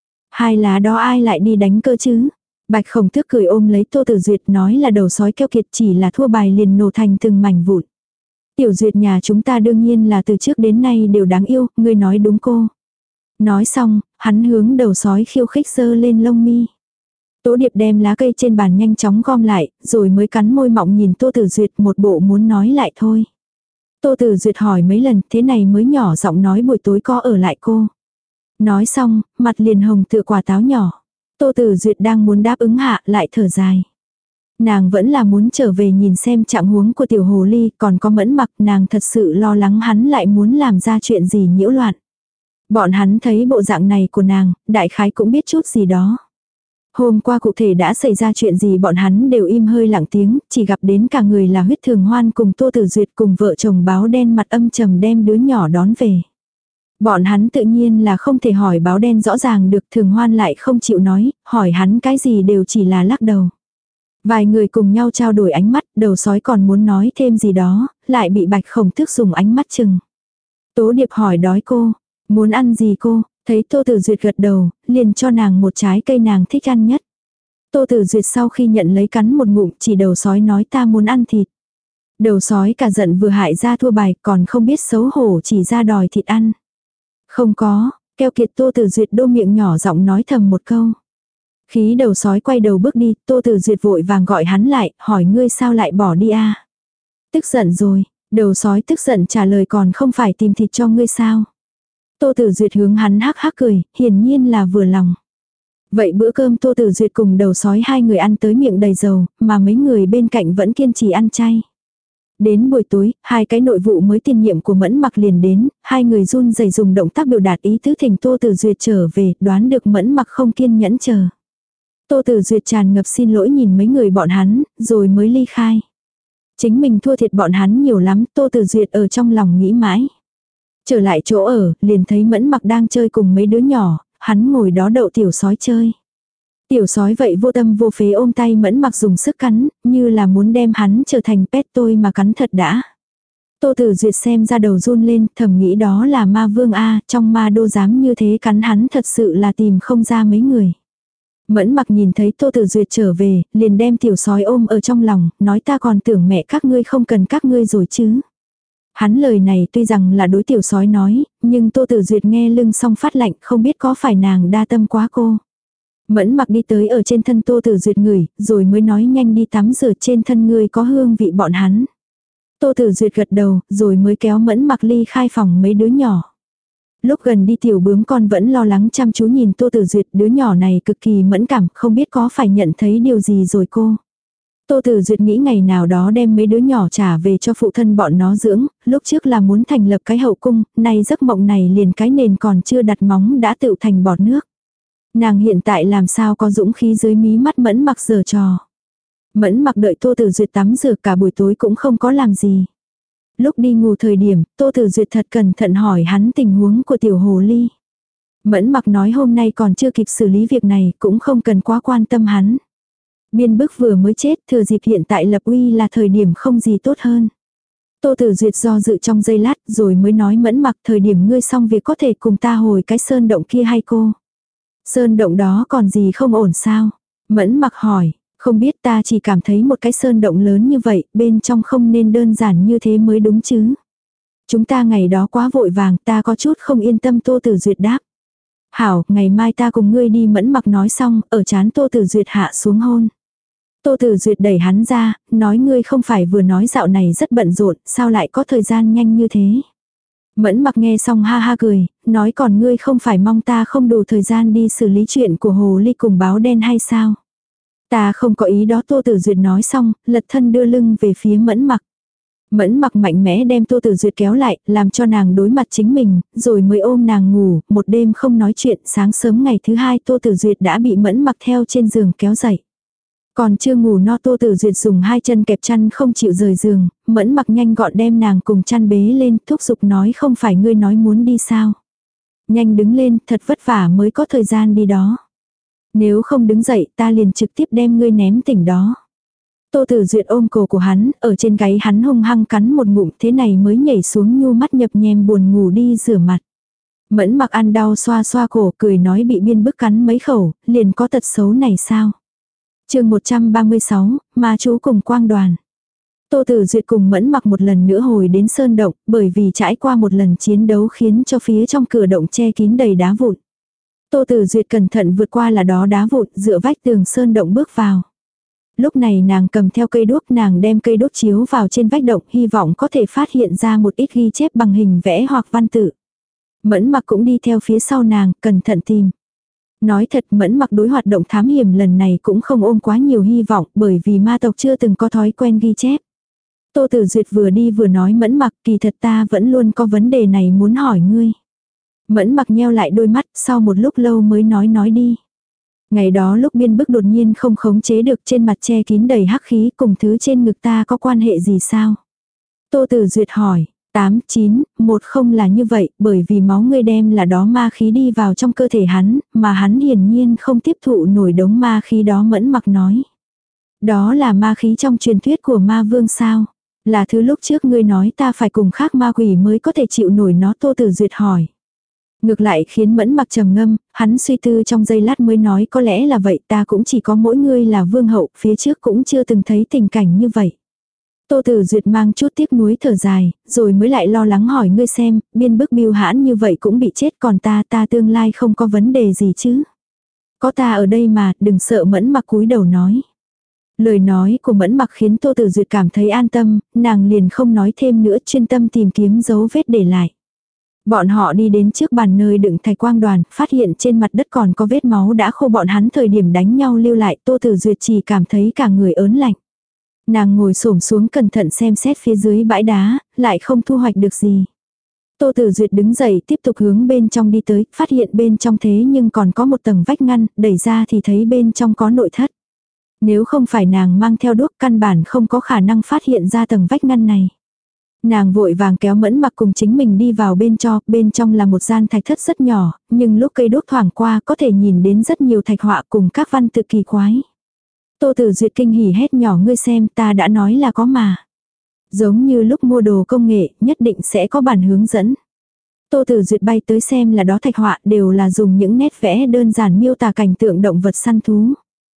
2 lá đó ai lại đi đánh cơ chứ? Bạch Khổng Tước cười ôm lấy Tô Tử Duyệt nói là đầu sói keo kiệt, chỉ là thua bài liền nổ thành từng mảnh vụn. Tiểu Duyệt nhà chúng ta đương nhiên là từ trước đến nay đều đáng yêu, ngươi nói đúng cô. Nói xong, hắn hướng đầu sói khiêu khích giơ lên lông mi. Tố Điệp đem lá cây trên bàn nhanh chóng gom lại, rồi mới cắn môi mọng nhìn Tô Tử Duyệt một bộ muốn nói lại thôi. Tô Tử Duyệt hỏi mấy lần, thế này mới nhỏ giọng nói buổi tối có ở lại cô. Nói xong, mặt liền hồng tựa quả táo nhỏ. Tô Tử Duyệt đang muốn đáp ứng hạ lại thở dài. Nàng vẫn là muốn trở về nhìn xem trạng huống của tiểu hồ ly, còn có Mẫn Mặc, nàng thật sự lo lắng hắn lại muốn làm ra chuyện gì nhiễu loạn. Bọn hắn thấy bộ dạng này của nàng, đại khái cũng biết chút gì đó. Hôm qua cụ thể đã xảy ra chuyện gì bọn hắn đều im hơi lặng tiếng, chỉ gặp đến cả người là Huyết Thường Hoan cùng Tô Tử Duyệt cùng vợ chồng báo đen mặt âm trầm đem đứa nhỏ đón về. Bọn hắn tự nhiên là không thể hỏi báo đen rõ ràng được, Thường Hoan lại không chịu nói, hỏi hắn cái gì đều chỉ là lắc đầu. Vài người cùng nhau trao đổi ánh mắt, đầu sói còn muốn nói thêm gì đó, lại bị Bạch Khổng Tước dùng ánh mắt chừng. Tố Điệp hỏi đói cô, muốn ăn gì cô, thấy Tô Tử Duyệt gật đầu, liền cho nàng một trái cây nàng thích ăn nhất. Tô Tử Duyệt sau khi nhận lấy cắn một ngụm, chỉ đầu sói nói ta muốn ăn thịt. Đầu sói cả giận vừa hại ra thua bài còn không biết xấu hổ chỉ ra đòi thịt ăn. Không có, keo kiệt. Tô Tử Duyệt đô miệng nhỏ giọng nói thầm một câu. Khí đầu sói quay đầu bước đi, Tô Tử Duyệt vội vàng gọi hắn lại, hỏi ngươi sao lại bỏ đi a? Tức giận rồi, đầu sói tức giận trả lời còn không phải tìm thịt cho ngươi sao? Tô Tử Duyệt hướng hắn hắc hắc cười, hiển nhiên là vừa lòng. Vậy bữa cơm Tô Tử Duyệt cùng đầu sói 2 người ăn tới miệng đầy dầu, mà mấy người bên cạnh vẫn kiên trì ăn chay. Đến buổi tối, 2 cái nội vụ mới tiền nhiệm của Mẫn Mặc liền đến, 2 người run rẩy dùng động tác biểu đạt ý tứ thỉnh Tô Tử Duyệt trở về, đoán được Mẫn Mặc không kiên nhẫn chờ. Tô Tử Duyệt tràn ngập xin lỗi nhìn mấy người bọn hắn, rồi mới ly khai. Chính mình thua thiệt bọn hắn nhiều lắm, Tô Tử Duyệt ở trong lòng nghĩ mãi. Trở lại chỗ ở, liền thấy Mẫn Mặc đang chơi cùng mấy đứa nhỏ, hắn ngồi đó đậu tiểu sói chơi. Tiểu sói vậy vô tâm vô phế ôm tay Mẫn Mặc dùng sức cắn, như là muốn đem hắn trở thành pet tôi mà cắn thật đã. Tô Tử Duyệt xem ra đầu run lên, thầm nghĩ đó là ma vương A, trong ma đô dám như thế cắn hắn thật sự là tìm không ra mấy người. Mẫn Mặc nhìn thấy Tô Tử Duyệt trở về, liền đem tiểu sói ôm ở trong lòng, nói ta còn tưởng mẹ các ngươi không cần các ngươi rồi chứ. Hắn lời này tuy rằng là đối tiểu sói nói, nhưng Tô Tử Duyệt nghe lưng song phát lạnh, không biết có phải nàng đa tâm quá cô. Mẫn Mặc đi tới ở trên thân Tô Tử Duyệt ngửi, rồi mới nói nhanh đi tắm rửa, trên thân ngươi có hương vị bọn hắn. Tô Tử Duyệt gật đầu, rồi mới kéo Mẫn Mặc ly khai phòng mấy đứa nhỏ. Lúc gần đi tiểu bướm con vẫn lo lắng chăm chú nhìn Tô Tử Duyệt, đứa nhỏ này cực kỳ mẫn cảm, không biết có phải nhận thấy điều gì rồi cô. Tô Tử Duyệt nghĩ ngày nào đó đem mấy đứa nhỏ trả về cho phụ thân bọn nó dưỡng, lúc trước là muốn thành lập cái hậu cung, nay giấc mộng này liền cái nền còn chưa đặt móng đã tựu thành bọt nước. Nàng hiện tại làm sao có dũng khí dưới mí mắt Mẫn Mặc giở trò. Mẫn Mặc đợi Tô Tử Duyệt tắm rửa cả buổi tối cũng không có làm gì. Lúc đi ngủ thời điểm, Tô Tử Duyệt thật cẩn thận hỏi hắn tình huống của tiểu hồ ly. Mẫn Mặc nói hôm nay còn chưa kịp xử lý việc này, cũng không cần quá quan tâm hắn. Biên bức vừa mới chết, thừa dịp hiện tại lập uy là thời điểm không gì tốt hơn. Tô Tử Duyệt do dự trong giây lát, rồi mới nói Mẫn Mặc thời điểm ngươi xong việc có thể cùng ta hồi cái sơn động kia hay cô? Sơn động đó còn gì không ổn sao? Mẫn Mặc hỏi, không biết, ta chỉ cảm thấy một cái sơn động lớn như vậy, bên trong không nên đơn giản như thế mới đúng chứ. Chúng ta ngày đó quá vội vàng, ta có chút không yên tâm. Tô Tử Duyệt đáp. Hảo, ngày mai ta cùng ngươi đi. Mẫn Mặc nói xong, ở trán Tô Tử Duyệt hạ xuống hôn. Tô Tử Duyệt đẩy hắn ra, nói ngươi không phải vừa nói dạo này rất bận rộn, sao lại có thời gian nhanh như thế. Mẫn Mặc nghe xong ha ha cười, nói còn ngươi không phải mong ta không đủ thời gian đi xử lý chuyện của hồ ly cùng báo đen hay sao. Ta không có ý đó. Tô Tử Duyệt nói xong, lật thân đưa lưng về phía Mẫn Mặc. Mẫn Mặc mạnh mẽ đem Tô Tử Duyệt kéo lại, làm cho nàng đối mặt chính mình, rồi mới ôm nàng ngủ, một đêm không nói chuyện. Sáng sớm ngày thứ hai Tô Tử Duyệt đã bị Mẫn Mặc theo trên giường kéo dậy. Còn chưa ngủ no Tô Tử Duyệt dùng hai chân kẹp chăn không chịu rời giường, Mẫn Mặc nhanh gọn đem nàng cùng chăn bế lên, thúc giục nói không phải ngươi nói muốn đi sao. Nhanh đứng lên, thật vất vả mới có thời gian đi đó. Nếu không đứng dậy ta liền trực tiếp đem ngươi ném tỉnh đó. Tô Tử Duyệt ôm cổ của hắn, ở trên gáy hắn hung hăng cắn một ngụm, thế này mới nhảy xuống nhu mắt nhập nhèm buồn ngủ đi rửa mặt. Mẫn Mặc ăn đau xoa xoa cổ cười nói bị biên bức cắn mấy khẩu, liền có tật xấu này sao. Chương 136, ma chú cùng quang đoàn. Tô Tử Duyệt cùng Mẫn Mặc một lần nữa hồi đến sơn động, bởi vì trải qua một lần chiến đấu khiến cho phía trong cửa động che kín đầy đá vụn. Tô Tử Duyệt cẩn thận vượt qua là đó đá vụn, dựa vách tường sơn động bước vào. Lúc này nàng cầm theo cây đuốc, nàng đem cây đốt chiếu vào trên vách động, hy vọng có thể phát hiện ra một ít ghi chép bằng hình vẽ hoặc văn tự. Mẫn Mặc cũng đi theo phía sau nàng, cẩn thận tìm. Nói thật Mẫn Mặc đối hoạt động thám hiểm lần này cũng không ôm quá nhiều hy vọng, bởi vì ma tộc chưa từng có thói quen ghi chép. Tô Tử Duyệt vừa đi vừa nói Mẫn Mặc, kỳ thật ta vẫn luôn có vấn đề này muốn hỏi ngươi. Mẫn Mặc nheo lại đôi mắt, sau một lúc lâu mới nói đi. Ngày đó lúc biên bức đột nhiên không khống chế được, trên mặt che kín đầy hắc khí, cùng thứ trên ngực ta có quan hệ gì sao? Tô Tử Duyệt hỏi. 8-9-1 là như vậy, bởi vì máu ngươi đem là đó ma khí đi vào trong cơ thể hắn, mà hắn hiển nhiên không tiếp thụ nổi đống ma khí đó. Mẫn Mặc nói. Đó là ma khí trong truyền thuyết của ma vương sao? Là thứ lúc trước ngươi nói ta phải cùng khác ma quỷ mới có thể chịu nổi nó. Tô Tử Duyệt hỏi. Ngược lại khiến Mẫn Mặc trầm ngâm, hắn suy tư trong giây lát mới nói có lẽ là vậy, ta cũng chỉ có mỗi ngươi là vương hậu, phía trước cũng chưa từng thấy tình cảnh như vậy. Tô Tử Duyệt mang chút tiếc nuối thở dài, rồi mới lại lo lắng hỏi ngươi xem, biên bức bưu hãn như vậy cũng bị chết, còn ta tương lai không có vấn đề gì chứ. Có ta ở đây mà, đừng sợ. Mẫn Mặc cúi đầu nói. Lời nói của Mẫn Mặc khiến Tô Tử Duyệt cảm thấy an tâm, nàng liền không nói thêm nữa, chuyên tâm tìm kiếm dấu vết để lại. Bọn họ đi đến trước bàn nơi đựng thạch quang đoàn, phát hiện trên mặt đất còn có vết máu đã khô bọn hắn thời điểm đánh nhau lưu lại. Tô Tử Duyệt chỉ cảm thấy cả người ớn lạnh. Nàng ngồi xổm xuống cẩn thận xem xét phía dưới bãi đá, lại không thu hoạch được gì. Tô Tử Duyệt đứng dậy tiếp tục hướng bên trong đi tới, phát hiện bên trong thế nhưng còn có một tầng vách ngăn, đẩy ra thì thấy bên trong có nội thất. Nếu không phải nàng mang theo đuốc căn bản không có khả năng phát hiện ra tầng vách ngăn này. Nàng vội vàng kéo Mẫn Mặc cùng chính mình đi vào bên trong là một gian thạch thất rất nhỏ, nhưng lúc cây đuốc thoảng qua có thể nhìn đến rất nhiều thạch họa cùng các văn tự kỳ quái. Tô Tử Duyệt kinh hỉ hét nhỏ ngươi xem ta đã nói là có mà. Giống như lúc mua đồ công nghệ, nhất định sẽ có bản hướng dẫn. Tô Tử Duyệt bay tới xem là đó thạch họa đều là dùng những nét vẽ đơn giản miêu tả cảnh tượng động vật săn thú.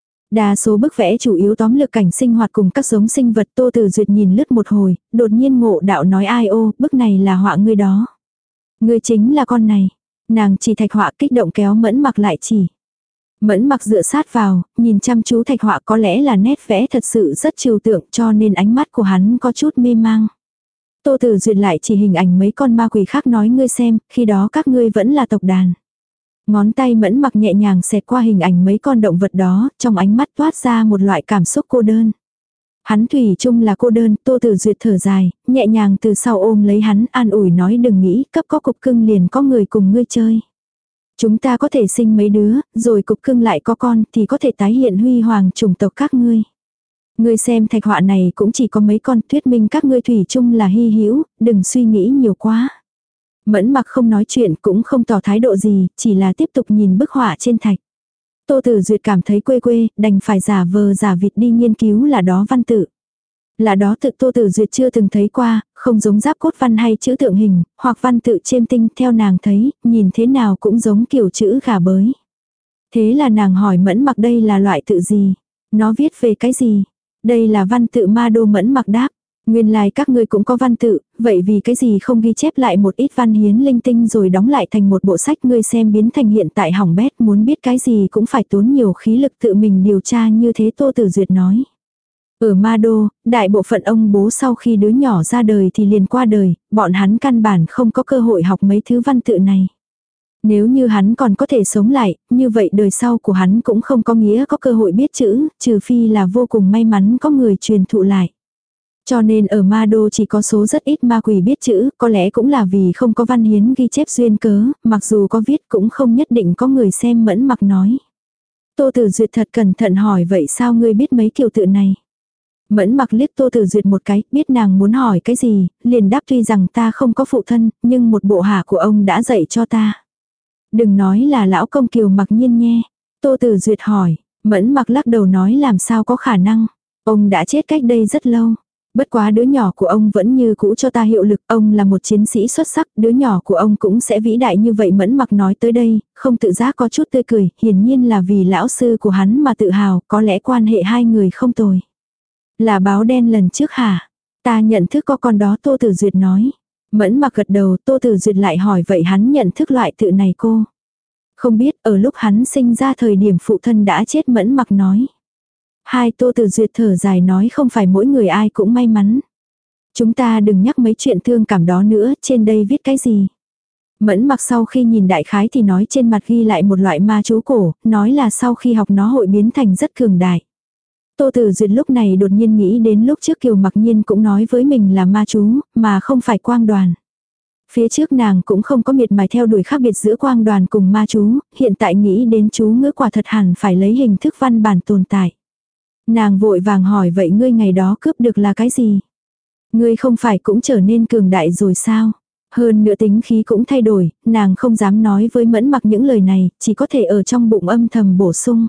Đa số bức vẽ chủ yếu tóm lược cảnh sinh hoạt cùng các giống sinh vật. Tô Tử Duyệt nhìn lướt một hồi, đột nhiên ngộ đạo nói ai ô, bức này là họa ngươi đó. Ngươi chính là con này. Nàng chỉ thạch họa kích động kéo Mẫn Mặc lại chỉ. Mẫn Mặc dựa sát vào, nhìn chăm chú thạch họa, có lẽ là nét vẽ thật sự rất trừu tượng cho nên ánh mắt của hắn có chút mê mang. Tô Tử Duyệt lại chỉ hình ảnh mấy con ma quỷ khác nói ngươi xem, khi đó các ngươi vẫn là tộc đàn. Ngón tay Mẫn Mặc nhẹ nhàng xẹt qua hình ảnh mấy con động vật đó, trong ánh mắt toát ra một loại cảm xúc cô đơn. Hắn thủy chung là cô đơn. Tô Tử Duyệt thở dài, nhẹ nhàng từ sau ôm lấy hắn, an ủi nói đừng nghĩ, cấp có cục cưng liền có người cùng ngươi chơi. Chúng ta có thể sinh mấy đứa, rồi cục cưng lại có con thì có thể tái hiện huy hoàng chủng tộc các ngươi. Ngươi xem thạch họa này cũng chỉ có mấy con, thuyết minh các ngươi thủy chung là hy hữu, đừng suy nghĩ nhiều quá. Mẫn Mặc không nói chuyện cũng không tỏ thái độ gì, chỉ là tiếp tục nhìn bức họa trên thạch. Tô Tử Duyệt cảm thấy quê quê, đành phải giả vờ giả vịt đi nghiên cứu là đó văn tự. Là đó tự Tô Tử Duyệt chưa từng thấy qua, không giống giáp cốt văn hay chữ tượng hình, hoặc văn tự chêm tinh, theo nàng thấy, nhìn thế nào cũng giống kiểu chữ gà bới. Thế là nàng hỏi Mẫn Mặc đây là loại tự gì? Nó viết về cái gì? Đây là văn tự ma đô. Mẫn Mặc đáp. Nguyên lai các ngươi cũng có văn tự, vậy vì cái gì không ghi chép lại một ít văn hiến linh tinh rồi đóng lại thành một bộ sách ngươi xem biến thành hiện tại hỏng bét, muốn biết cái gì cũng phải tốn nhiều khí lực tự mình điều tra như thế. Tô Tử Duyệt nói. Ở Ma Đô, đại bộ phận ông bố sau khi đứa nhỏ ra đời thì liền qua đời, bọn hắn căn bản không có cơ hội học mấy thứ văn tự này. Nếu như hắn còn có thể sống lại, như vậy đời sau của hắn cũng không có nghĩa có cơ hội biết chữ, trừ phi là vô cùng may mắn có người truyền thụ lại. Cho nên ở Ma Đô chỉ có số rất ít ma quỷ biết chữ, có lẽ cũng là vì không có văn hiến ghi chép duyên cớ, mặc dù có viết cũng không nhất định có người xem Mẫn Mặc nói. Tô Tử Duyệt thật cẩn thận hỏi vậy sao ngươi biết mấy kiều tự này? Mẫn Mặc liếc Tô Tử Duyệt một cái, biết nàng muốn hỏi cái gì, liền đáp tuy rằng ta không có phụ thân, nhưng một bộ hạ của ông đã dạy cho ta. Đừng nói là lão công Kiều Mặc Nhiên nhé. Tô Tử Duyệt hỏi, Mẫn Mặc lắc đầu nói làm sao có khả năng. Ông đã chết cách đây rất lâu. Bất quá đứa nhỏ của ông vẫn như cũ cho ta hiệu lực, ông là một chiến sĩ xuất sắc, đứa nhỏ của ông cũng sẽ vĩ đại như vậy. Mẫn Mặc nói tới đây, không tự giác có chút tươi cười, hiển nhiên là vì lão sư của hắn mà tự hào, có lẽ quan hệ hai người không tồi. Là báo đen lần trước hả? Ta nhận thức có con đó, Tô Tử Duyệt nói. Mẫn Mặc gật đầu, Tô Tử Duyệt lại hỏi vậy hắn nhận thức loại tự này cô? Không biết, ở lúc hắn sinh ra thời điểm phụ thân đã chết. Mẫn Mặc nói. Hai, Tô Tử Duyệt thở dài nói không phải mỗi người ai cũng may mắn. Chúng ta đừng nhắc mấy chuyện thương cảm đó nữa, trên đây viết cái gì? Mẫn Mặc sau khi nhìn đại khái thì nói trên mặt ghi lại một loại ma chú cổ, nói là sau khi học nó hội biến thành rất cường đại. Tô Tử Duyệt lúc này đột nhiên nghĩ đến lúc trước Kiều Mặc Nhiên cũng nói với mình là ma chú, mà không phải quang đoàn. Phía trước nàng cũng không có miệt mài theo đuổi khác biệt giữa quang đoàn cùng ma chú, hiện tại nghĩ đến chú ngữ quả thật hẳn phải lấy hình thức văn bản tồn tại. Nàng vội vàng hỏi vậy ngươi ngày đó cướp được là cái gì? Ngươi không phải cũng trở nên cường đại rồi sao? Hơn nữa tính khí cũng thay đổi, nàng không dám nói với Mẫn Mặc những lời này, chỉ có thể ở trong bụng âm thầm bổ sung.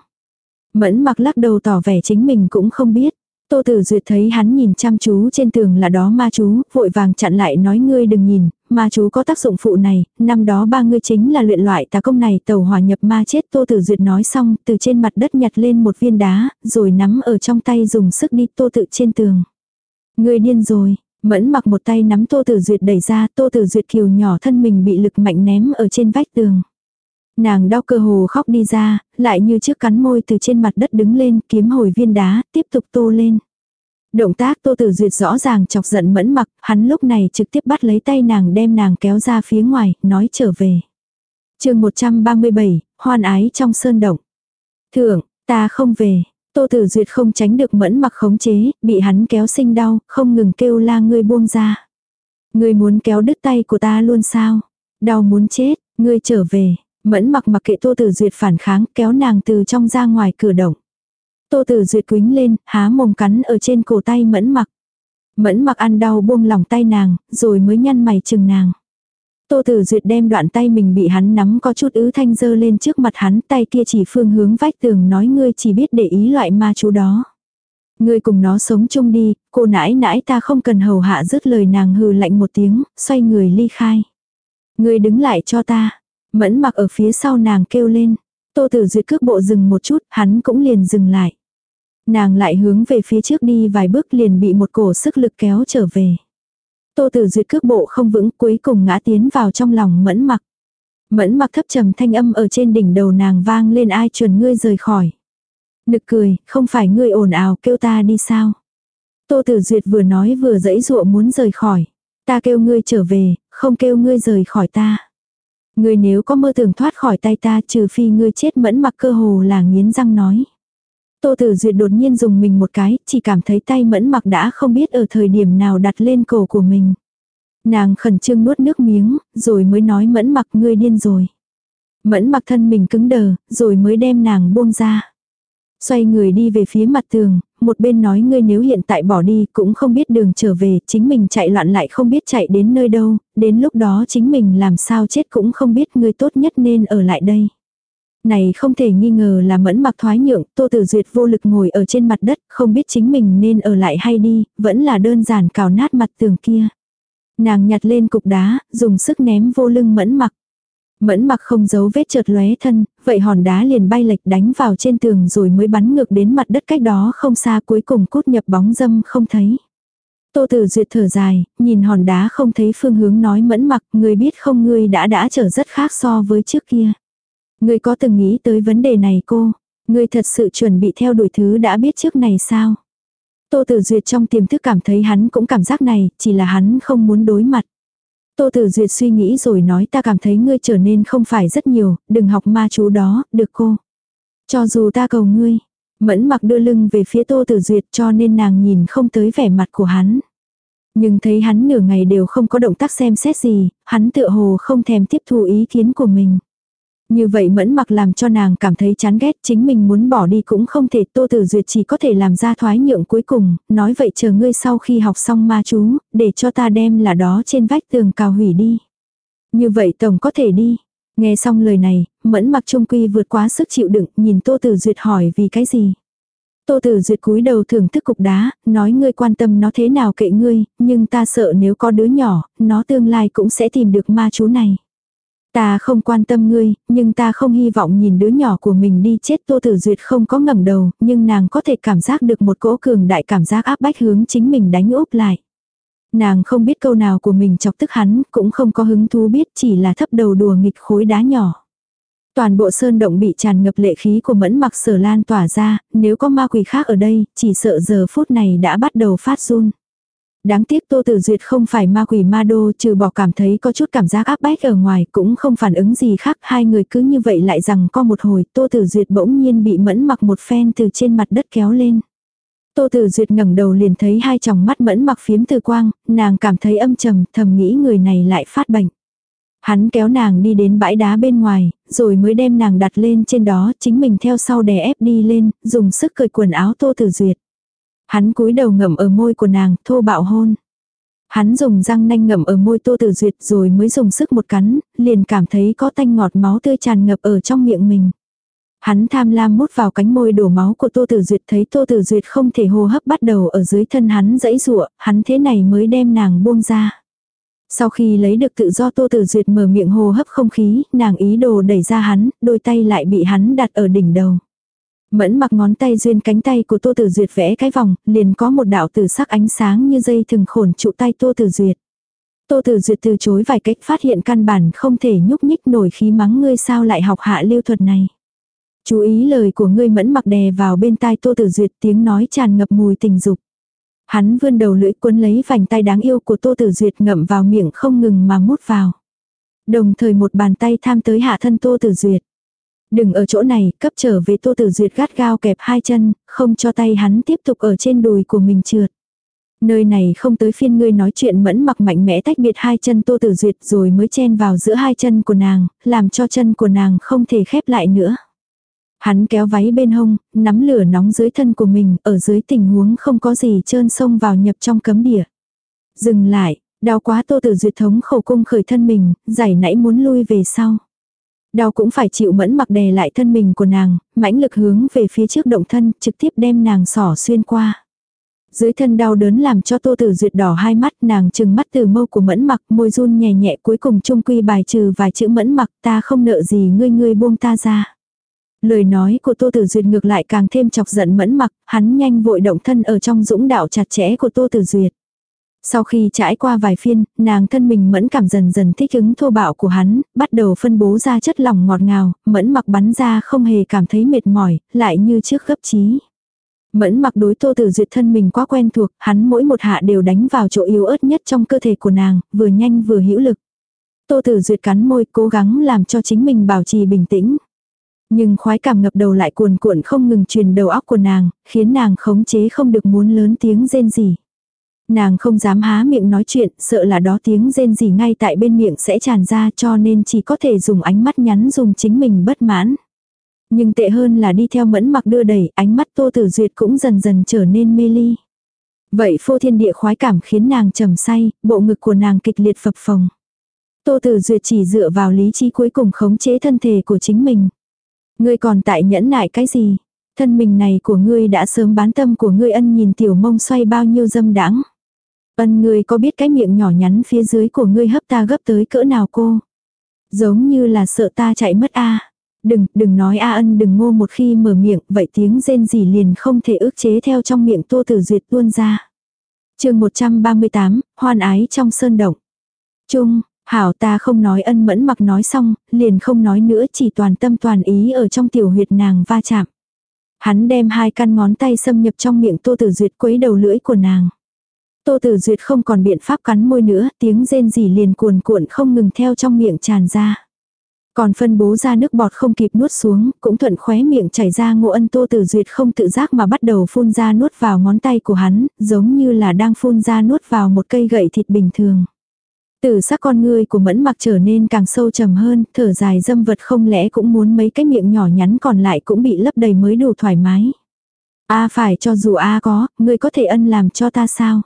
Mẫn Mặc lắc đầu tỏ vẻ chính mình cũng không biết. Tô Tử Duyệt thấy hắn nhìn chăm chú trên tường là đó ma chú, vội vàng chặn lại nói ngươi đừng nhìn, ma chú có tác dụng phụ này, năm đó ba ngươi chính là luyện loại tà công này tẩu hỏa nhập ma chết. Tô Tử Duyệt nói xong, từ trên mặt đất nhặt lên một viên đá, rồi nắm ở trong tay dùng sức đi Tô Tự trên tường. Ngươi điên rồi, Mẫn Mặc một tay nắm Tô Tử Duyệt đẩy ra, Tô Tử Duyệt kiều nhỏ thân mình bị lực mạnh ném ở trên vách tường. Nàng đau cơ hồ khóc đi ra, lại như trước cắn môi từ trên mặt đất đứng lên, kiếm hồi viên đá, tiếp tục tô lên. Động tác Tô Tử Duyệt rõ ràng chọc giận Mẫn Mặc, hắn lúc này trực tiếp bắt lấy tay nàng đem nàng kéo ra phía ngoài, nói trở về. Chương 137, hoan ái trong sơn động. Thượng, ta không về. Tô Tử Duyệt không tránh được Mẫn Mặc khống chế, bị hắn kéo sinh đau, không ngừng kêu la ngươi buông ra. Ngươi muốn kéo đứt tay của ta luôn sao? Đau muốn chết, ngươi trở về. Mẫn Mặc mặc kệ Tô Tử Duyệt phản kháng, kéo nàng từ trong ra ngoài cửa động. Tô Tử Duyệt quýnh lên, há mồm cắn ở trên cổ tay Mẫn Mặc. Mẫn Mặc ăn đau buông lỏng tay nàng, rồi mới nhăn mày chừng nàng. Tô Tử Duyệt đem đoạn tay mình bị hắn nắm có chút ứ thanh dơ lên trước mặt hắn, tay kia chỉ phương hướng vách tường nói ngươi chỉ biết để ý loại ma chú đó. Ngươi cùng nó sống chung đi, cô nãi nãi ta không cần hầu hạ. Dứt lời nàng hừ lạnh một tiếng, xoay người ly khai. Ngươi đứng lại cho ta. Mẫn Mặc ở phía sau nàng kêu lên. Tô Tử Duyệt cước bộ dừng một chút, hắn cũng liền dừng lại. Nàng lại hướng về phía trước đi vài bước liền bị một cổ sức lực kéo trở về. Tô Tử Duyệt cước bộ không vững, cuối cùng ngã tiến vào trong lòng Mẫn Mặc. Mẫn Mặc thấp trầm thanh âm ở trên đỉnh đầu nàng vang lên ai chuẩn ngươi rời khỏi. Nực cười, không phải ngươi ồn ào kêu ta đi sao. Tô Tử Duyệt vừa nói vừa giãy giụa muốn rời khỏi. Ta kêu ngươi trở về, không kêu ngươi rời khỏi ta. Ngươi nếu có mơ tưởng thoát khỏi tay ta trừ phi ngươi chết. Mẫn Mặc cơ hồ là nghiến răng nói. Tô Tử Duyệt đột nhiên dùng mình một cái, chỉ cảm thấy tay Mẫn Mặc đã không biết ở thời điểm nào đặt lên cổ của mình. Nàng khẩn trương nuốt nước miếng, rồi mới nói Mẫn Mặc ngươi điên rồi. Mẫn Mặc thân mình cứng đờ, rồi mới đem nàng buông ra. Xoay người đi về phía mặt tường, một bên nói ngươi nếu hiện tại bỏ đi cũng không biết đường trở về, chính mình chạy loạn lại không biết chạy đến nơi đâu, đến lúc đó chính mình làm sao chết cũng không biết, ngươi tốt nhất nên ở lại đây. Này không thể nghi ngờ là Mẫn Mặc thoái nhượng. Tô Tử Duyệt vô lực ngồi ở trên mặt đất, không biết chính mình nên ở lại hay đi, vẫn là đơn giản cào nát mặt tường kia. Nàng nhặt lên cục đá, dùng sức ném vô lưng Mẫn Mặc. Mẫn Mặc không giấu vết chợt lóe thân, vậy hòn đá liền bay lệch đánh vào trên tường rồi mới bắn ngược đến mặt đất cách đó không xa, cuối cùng cút nhập bóng dâm không thấy. Tô Tử Duyệt thở dài, nhìn hòn đá không thấy phương hướng nói Mẫn Mặc ngươi biết không ngươi đã trở rất khác so với trước kia. Ngươi có từng nghĩ tới vấn đề này cô? Ngươi thật sự chuẩn bị theo đuổi thứ đã biết trước này sao? Tô Tử Duyệt trong tiềm thức cảm thấy hắn cũng cảm giác này, chỉ là hắn không muốn đối mặt. Tô Tử Duyệt suy nghĩ rồi nói ta cảm thấy ngươi trở nên không phải rất nhiều, đừng học ma chú đó, được cô. Cho dù ta cầu ngươi. Mẫn Mặc đưa lưng về phía Tô Tử Duyệt cho nên nàng nhìn không tới vẻ mặt của hắn. Nhưng thấy hắn nửa ngày đều không có động tác xem xét gì, hắn tựa hồ không thèm tiếp thu ý kiến của mình. Như vậy Mẫn Mặc làm cho nàng cảm thấy chán ghét, chính mình muốn bỏ đi cũng không thể. Tô Tử Duyệt chỉ có thể làm ra thoái nhượng cuối cùng, nói vậy chờ ngươi sau khi học xong ma chú, để cho ta đem là đó trên vách tường cào hủy đi. Như vậy tổng có thể đi. Nghe xong lời này, Mẫn Mặc trung quy vượt quá sức chịu đựng, nhìn Tô Tử Duyệt hỏi vì cái gì. Tô Tử Duyệt cúi đầu thưởng thức cục đá, nói ngươi quan tâm nó thế nào kệ ngươi, nhưng ta sợ nếu có đứa nhỏ, nó tương lai cũng sẽ tìm được ma chú này. Ta không quan tâm ngươi, nhưng ta không hy vọng nhìn đứa nhỏ của mình đi chết. Tô Tử Duyệt không có ngẩng đầu, nhưng nàng có thể cảm giác được một cỗ cường đại cảm giác áp bách hướng chính mình đánh úp lại. Nàng không biết câu nào của mình chọc tức hắn, cũng không có hứng thú biết, chỉ là thấp đầu đùa nghịch khối đá nhỏ. Toàn bộ sơn động bị tràn ngập lệ khí của Mẫn Mặc Sở lan tỏa ra, nếu có ma quỷ khác ở đây, chỉ sợ giờ phút này đã bắt đầu phát run. Đáng tiếc Tô Tử Duyệt không phải ma quỷ ma đô, trừ bỏ cảm thấy có chút cảm giác áp bách ở ngoài cũng không phản ứng gì khác. Hai người cứ như vậy lại rằng có một hồi, Tô Tử Duyệt bỗng nhiên bị Mẫn Mặc một phen từ trên mặt đất kéo lên. Tô Tử Duyệt ngẩng đầu liền thấy hai tròng mắt Mẫn Mặc phiếm từ quang, nàng cảm thấy âm trầm, thầm nghĩ người này lại phát bệnh. Hắn kéo nàng đi đến bãi đá bên ngoài, rồi mới đem nàng đặt lên trên đó, chính mình theo sau đè ép đi lên, dùng sức cởi quần áo Tô Tử Duyệt. Hắn cúi đầu ngậm ở môi của nàng, thô bạo hôn. Hắn dùng răng nanh ngậm ở môi Tô Tử Duyệt rồi mới dùng sức một cắn, liền cảm thấy có tanh ngọt máu tươi tràn ngập ở trong miệng mình. Hắn tham lam mút vào cánh môi đổ máu của Tô Tử Duyệt, thấy Tô Tử Duyệt không thể hô hấp bắt đầu ở dưới thân hắn giãy giụa, hắn thế này mới đem nàng buông ra. Sau khi lấy được tự do Tô Tử Duyệt mở miệng hô hấp không khí, nàng ý đồ đẩy ra hắn, đôi tay lại bị hắn đặt ở đỉnh đầu. Mẫn Mặc ngón tay duyên cánh tay của Tô Tử Duyệt vẽ cái vòng, liền có một đạo tử sắc ánh sáng như dây thừng khổn trụ tay Tô Tử Duyệt. Tô Tử Duyệt từ chối vài cách, phát hiện căn bản không thể nhúc nhích nổi, khí mắng ngươi sao lại học hạ lưu thuật này. Chú ý lời của ngươi. Mẫn Mặc đè vào bên tai Tô Tử Duyệt, tiếng nói tràn ngập mùi tình dục. Hắn vươn đầu lưỡi cuốn lấy vành tay đáng yêu của Tô Tử Duyệt ngậm vào miệng không ngừng mà mút vào. Đồng thời một bàn tay tham tới hạ thân Tô Tử Duyệt. Đừng ở chỗ này, cấp trở về. Tô Tử Duyệt gắt gao kẹp hai chân, không cho tay hắn tiếp tục ở trên đùi của mình trượt. Nơi này không tới phiên ngươi nói chuyện. Mẫn Mặc mạnh mẽ tách biệt hai chân Tô Tử Duyệt rồi mới chen vào giữa hai chân của nàng, làm cho chân của nàng không thể khép lại nữa. Hắn kéo váy bên hông, nắm lửa nóng dưới thân của mình, ở dưới tình huống không có gì trơn xông vào nhập trong cấm địa. Dừng lại, đau quá. Tô Tử Duyệt thống khổ cung khởi thân mình, giải nãy muốn lui về sau. Đau cũng phải chịu. Mẫn Mặc đè lại thân mình của nàng, mãnh lực hướng về phía trước động thân, trực tiếp đem nàng xỏ xuyên qua. Dưới thân đau đớn làm cho Tô Tử Duyệt đỏ hai mắt, nàng trừng mắt từ mâu của Mẫn Mặc, môi run nhẹ nhẹ, cuối cùng chung quy bài trừ vài chữ Mẫn Mặc, ta không nợ gì ngươi, ngươi buông ta ra. Lời nói của Tô Tử Duyệt ngược lại càng thêm chọc giận Mẫn Mặc, hắn nhanh vội động thân ở trong dũng đạo chặt chẽ của Tô Tử Duyệt. Sau khi trải qua vài phiên, nàng thân mình mẫn cảm dần dần thích ứng thô bạo của hắn, bắt đầu phân bố ra chất lỏng ngọt ngào, Mẫn Mặc bắn ra không hề cảm thấy mệt mỏi, lại như trước gấp chí. Mẫn Mặc đối Tô Tử Duyệt thân mình quá quen thuộc, hắn mỗi một hạ đều đánh vào chỗ yếu ớt nhất trong cơ thể của nàng, vừa nhanh vừa hữu lực. Tô Tử Duyệt cắn môi, cố gắng làm cho chính mình bảo trì bình tĩnh. Nhưng khoái cảm ngập đầu lại cuồn cuộn không ngừng truyền đầu óc của nàng, khiến nàng khống chế không được muốn lớn tiếng rên rỉ. Nàng không dám há miệng nói chuyện, sợ là đó tiếng rên rỉ ngay tại bên miệng sẽ tràn ra, cho nên chỉ có thể dùng ánh mắt nhắn dùng chính mình bất mãn. Nhưng tệ hơn là đi theo Mẫn Mặc đưa đẩy, ánh mắt Tô Tử Duyệt cũng dần dần trở nên mê ly. Vậy phô thiên địa khoái cảm khiến nàng trầm say, bộ ngực của nàng kịch liệt phập phồng. Tô Tử Duyệt chỉ dựa vào lý trí cuối cùng khống chế thân thể của chính mình. Ngươi còn tại nhẫn nại cái gì? Thân mình này của ngươi đã sớm bán tâm của ngươi. Ân nhìn tiểu mông xoay bao nhiêu dâm đãng. Ân, ngươi có biết cái miệng nhỏ nhắn phía dưới của ngươi hấp ta gấp tới cỡ nào cô? Giống như là sợ ta chạy mất a. Đừng nói a. Ân đừng ngô, một khi mở miệng, vậy tiếng rên rỉ liền không thể ức chế theo trong miệng Tô Tử Duyệt tuôn ra. Chương 138, hoan ái trong sơn động. Chung, hảo ta không nói. Ân Mẫn Mặc nói xong, liền không nói nữa, chỉ toàn tâm toàn ý ở trong tiểu huyệt nàng va chạm. Hắn đem 2 căn ngón tay xâm nhập trong miệng Tô Tử Duyệt quấy đầu lưỡi của nàng. Tô Tử Duyệt không còn biện pháp cắn môi nữa, tiếng rên rỉ liền cuồn cuộn không ngừng theo trong miệng tràn ra. Còn phân bố ra nước bọt không kịp nuốt xuống, cũng thuận khóe miệng chảy ra Ngô Ân. Tô Tử Duyệt không tự giác mà bắt đầu phun ra nuốt vào ngón tay của hắn, giống như là đang phun ra nuốt vào một cây gậy thịt bình thường. Tử sắc con ngươi của Mẫn Mặc trở nên càng sâu trầm hơn, thở dài dâm vật không lẽ cũng muốn mấy cái miệng nhỏ nhắn còn lại cũng bị lấp đầy mới đủ thoải mái. Phải cho dù có, ngươi có thể ân làm cho ta sao?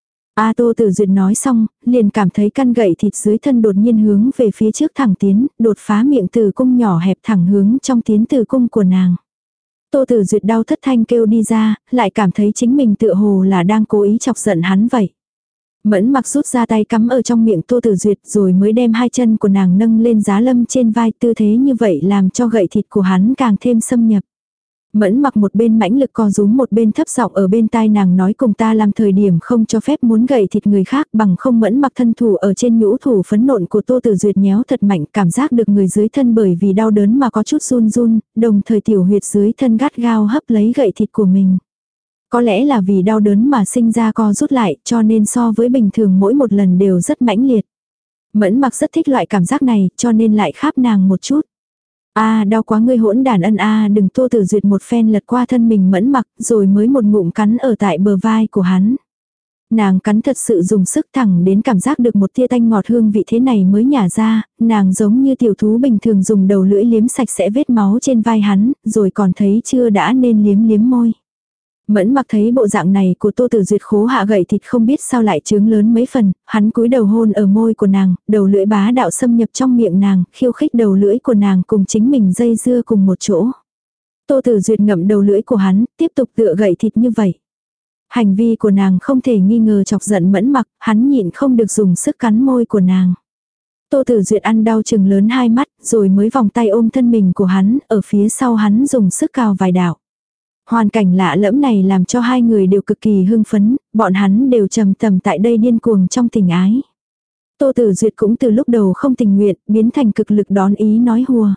Tô Tử Duyệt nói xong, liền cảm thấy căn gậy thịt dưới thân đột nhiên hướng về phía trước thẳng tiến, đột phá miệng tử cung nhỏ hẹp thẳng hướng trong tiến tử cung của nàng. Tô Tử Duyệt đau thất thanh kêu đi ra, lại cảm thấy chính mình tựa hồ là đang cố ý chọc giận hắn vậy. Mẫn Mặc rút ra tay cắm ở trong miệng Tô Tử Duyệt rồi mới đem 2 chân của nàng nâng lên giá lâm trên vai, tư thế như vậy làm cho gậy thịt của hắn càng thêm xâm nhập. Mẫn Mặc một bên mãnh lực co rúm một bên thấp giọng ở bên tai nàng nói cùng ta làm thời điểm không cho phép muốn gậy thịt người khác, bằng không. Mẫn Mặc thân thủ ở trên nhũ thủ phấn nộn của Tô Tử Duyệt nhéo thật mạnh, cảm giác được người dưới thân bởi vì đau đớn mà có chút run run, đồng thời tiểu huyệt dưới thân gắt gao hấp lấy gậy thịt của mình. Có lẽ là vì đau đớn mà sinh ra co rút lại, cho nên so với bình thường mỗi một lần đều rất mãnh liệt. Mẫn Mặc rất thích loại cảm giác này, cho nên lại kháp nàng một chút. Đau quá ngươi hỗn đản ân đừng. Tô Tử Duyệt một phen lật qua thân mình Mẫn Mặc, rồi mới một ngụm cắn ở tại bờ vai của hắn. Nàng cắn thật sự dùng sức, thẳng đến cảm giác được một tia tanh ngọt hương vị thế này mới nhả ra, nàng giống như tiểu thú bình thường dùng đầu lưỡi liếm sạch sẽ vết máu trên vai hắn, rồi còn thấy chưa đã nên liếm môi. Mẫn Mặc thấy bộ dạng này của Tô Tử Duyệt khố hạ gậy thịt không biết sao lại trướng lớn mấy phần, hắn cúi đầu hôn ở môi của nàng, đầu lưỡi bá đạo xâm nhập trong miệng nàng, khiêu khích đầu lưỡi của nàng cùng chính mình dây dưa cùng một chỗ. Tô Tử Duyệt ngậm đầu lưỡi của hắn, tiếp tục tựa gậy thịt như vậy. Hành vi của nàng không thể nghi ngờ chọc giận Mẫn Mặc, hắn nhịn không được dùng sức cắn môi của nàng. Tô Tử Duyệt ăn đau chừng lớn 2 mắt, rồi mới vòng tay ôm thân mình của hắn, ở phía sau hắn dùng sức cào vài đạo. Hoàn cảnh lạ lẫm này làm cho 2 người đều cực kỳ hưng phấn, bọn hắn đều trầm tầm tại đây điên cuồng trong tình ái. Tô Tử Duyệt cũng từ lúc đầu không tình nguyện, biến thành cực lực đón ý nói hùa.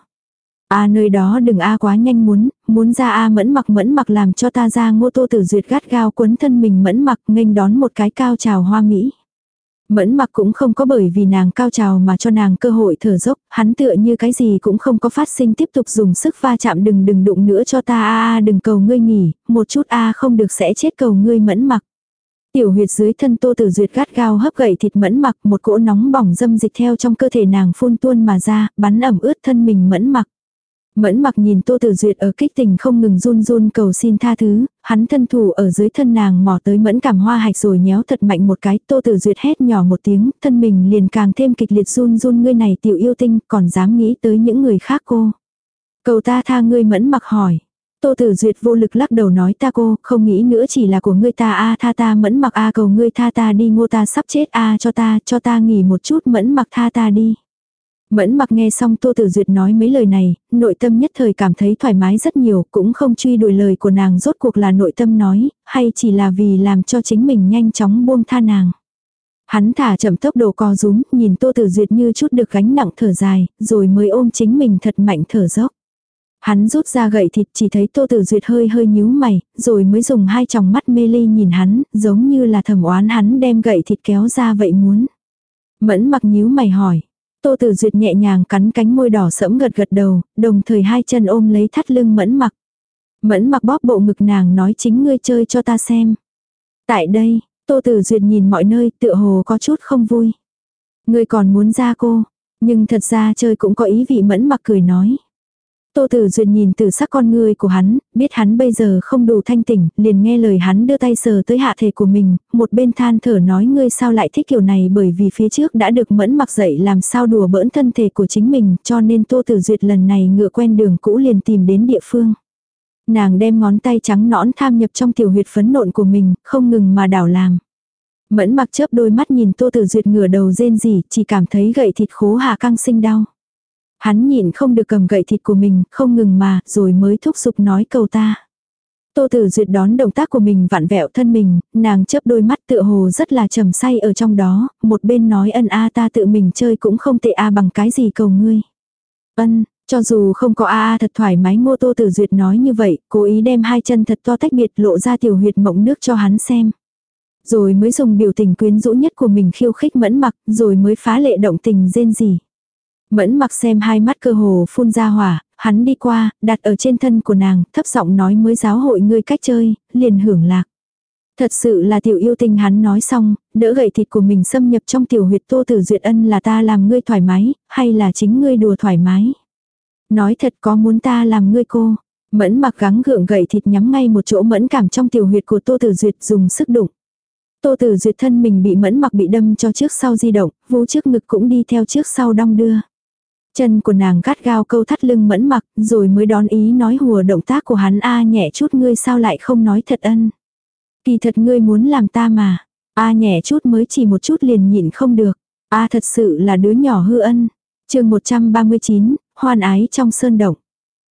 Nơi đó đừng quá nhanh muốn ra Mẫn Mặc làm cho ta ra Ngô. Tô Tử Duyệt gắt gao quấn thân mình Mẫn Mặc nghênh đón một cái cao trào hoa mỹ. Mẫn Mặc cũng không có bởi vì nàng cao trào mà cho nàng cơ hội thở dốc, hắn tựa như cái gì cũng không có phát sinh tiếp tục dùng sức va chạm đừng đụng nữa cho ta đừng cầu ngươi nghỉ, một chút không được sẽ chết cầu ngươi Mẫn Mặc. Tiểu huyệt dưới thân Tô Tử Duyệt gắt gao hấp gậy thịt Mẫn Mặc, một cỗ nóng bỏng dâm dịch theo trong cơ thể nàng phun tuôn mà ra, bắn ẩm ướt thân mình Mẫn Mặc. Mẫn Mặc nhìn Tô Tử Duyệt ở kích tình không ngừng run run cầu xin tha thứ, hắn thân thủ ở dưới thân nàng mò tới mẫn cảm hoa hạch rồi nhéo thật mạnh một cái. Tô Tử Duyệt hét nhỏ một tiếng, thân mình liền càng thêm kịch liệt run run. Ngươi này tiểu yêu tinh, còn dám nghĩ tới những người khác cô. Cầu ta tha ngươi. Mẫn Mặc hỏi. Tô Tử Duyệt vô lực lắc đầu nói ta cô, không nghĩ nữa chỉ là của ngươi ta tha ta. Mẫn Mặc cầu ngươi tha ta đi. Ngô ta sắp chết cho ta nghỉ một chút. Mẫn Mặc tha ta đi. Mẫn Mặc nghe xong Tô Tử Duyệt nói mấy lời này, nội tâm nhất thời cảm thấy thoải mái rất nhiều, cũng không truy đuổi lời của nàng rốt cuộc là nội tâm nói, hay chỉ là vì làm cho chính mình nhanh chóng buông tha nàng. Hắn thả chậm tốc độ co rúm, nhìn Tô Tử Duyệt như chút được gánh nặng thở dài, rồi mới ôm chính mình thật mạnh thở dốc. Hắn rút ra gậy thịt, chỉ thấy Tô Tử Duyệt hơi nhíu mày, rồi mới dùng 2 tròng mắt mê ly nhìn hắn, giống như là thầm oán hắn đem gậy thịt kéo ra vậy muốn. Mẫn Mặc nhíu mày hỏi. Tô Tử Duyệt nhẹ nhàng cắn cánh môi đỏ sẫm gật đầu, đồng thời 2 chân ôm lấy thắt lưng Mẫn Mặc. Mẫn Mặc bóp bộ ngực nàng nói chính ngươi chơi cho ta xem. Tại đây, Tô Tử Duyệt nhìn mọi nơi tựa hồ có chút không vui. Ngươi còn muốn ra cô, nhưng thật ra chơi cũng có ý vị. Mẫn Mặc cười nói. Tô Tử Duyệt nhìn từ sắc con ngươi của hắn, biết hắn bây giờ không đủ thanh tỉnh, liền nghe lời hắn đưa tay sờ tới hạ thể của mình, một bên than thở nói ngươi sao lại thích kiểu này, bởi vì phía trước đã được Mẫn Mặc dạy làm sao đùa bỡn thân thể của chính mình, cho nên Tô Tử Duyệt lần này ngựa quen đường cũ liền tìm đến địa phương. Nàng đem ngón tay trắng nõn tham nhập trong tiểu huyệt phấn nộn của mình, không ngừng mà đảo làm. Mẫn Mặc chớp đôi mắt nhìn Tô Tử Duyệt ngửa đầu rên rỉ, chỉ cảm thấy gậy thịt khố hạ căng sinh đau. Hắn nhịn không được cầm gậy thịt của mình, không ngừng mà, rồi mới thúc giục nói cầu ta. Tô Tử Duyệt đón động tác của mình vặn vẹo thân mình, nàng chớp đôi mắt tựa hồ rất là trầm say ở trong đó, một bên nói ta tự mình chơi cũng không tệ bằng cái gì cầu ngươi. Cho dù không có a thật thoải mái, Ngô Tô Tử Duyệt nói như vậy, cố ý đem hai chân thật to tách biệt lộ ra tiểu huyệt mộng nước cho hắn xem. Rồi mới dùng biểu tình quyến rũ nhất của mình khiêu khích Mẫn Mặc, rồi mới phá lệ động tình rên rỉ. Mẫn Mặc xem hai mắt cơ hồ phun ra hỏa, hắn đi qua, đặt ở trên thân của nàng, thấp giọng nói mới giáo hội ngươi cách chơi, liền hưởng lạc. Thật sự là tiểu yêu tinh, hắn nói xong, đỡ gậy thịt của mình xâm nhập trong tiểu huyệt. Tô Tử Duyệt ân, là ta làm ngươi thoải mái, hay là chính ngươi đùa thoải mái? Nói thật, có muốn ta làm ngươi cô? Mẫn Mặc gắng gượng gậy thịt nhắm ngay một chỗ mẫn cảm trong tiểu huyệt của Tô Tử Duyệt, dùng sức đụng. Tô Tử Duyệt thân mình bị Mẫn Mặc bị đâm cho trước sau di động, vú trước ngực cũng đi theo trước sau đong đưa. Chân của nàng gắt gao câu thắt lưng Mẫn Mặc, rồi mới đón ý nói hùa động tác của hắn, a nhẹ chút, ngươi sao lại không nói thật ân? Kỳ thật ngươi muốn làm ta mà. A nhẹ chút mới chỉ một chút liền nhịn không được. A thật sự là đứa nhỏ hư ân. Chương 139, hoan ái trong sơn động.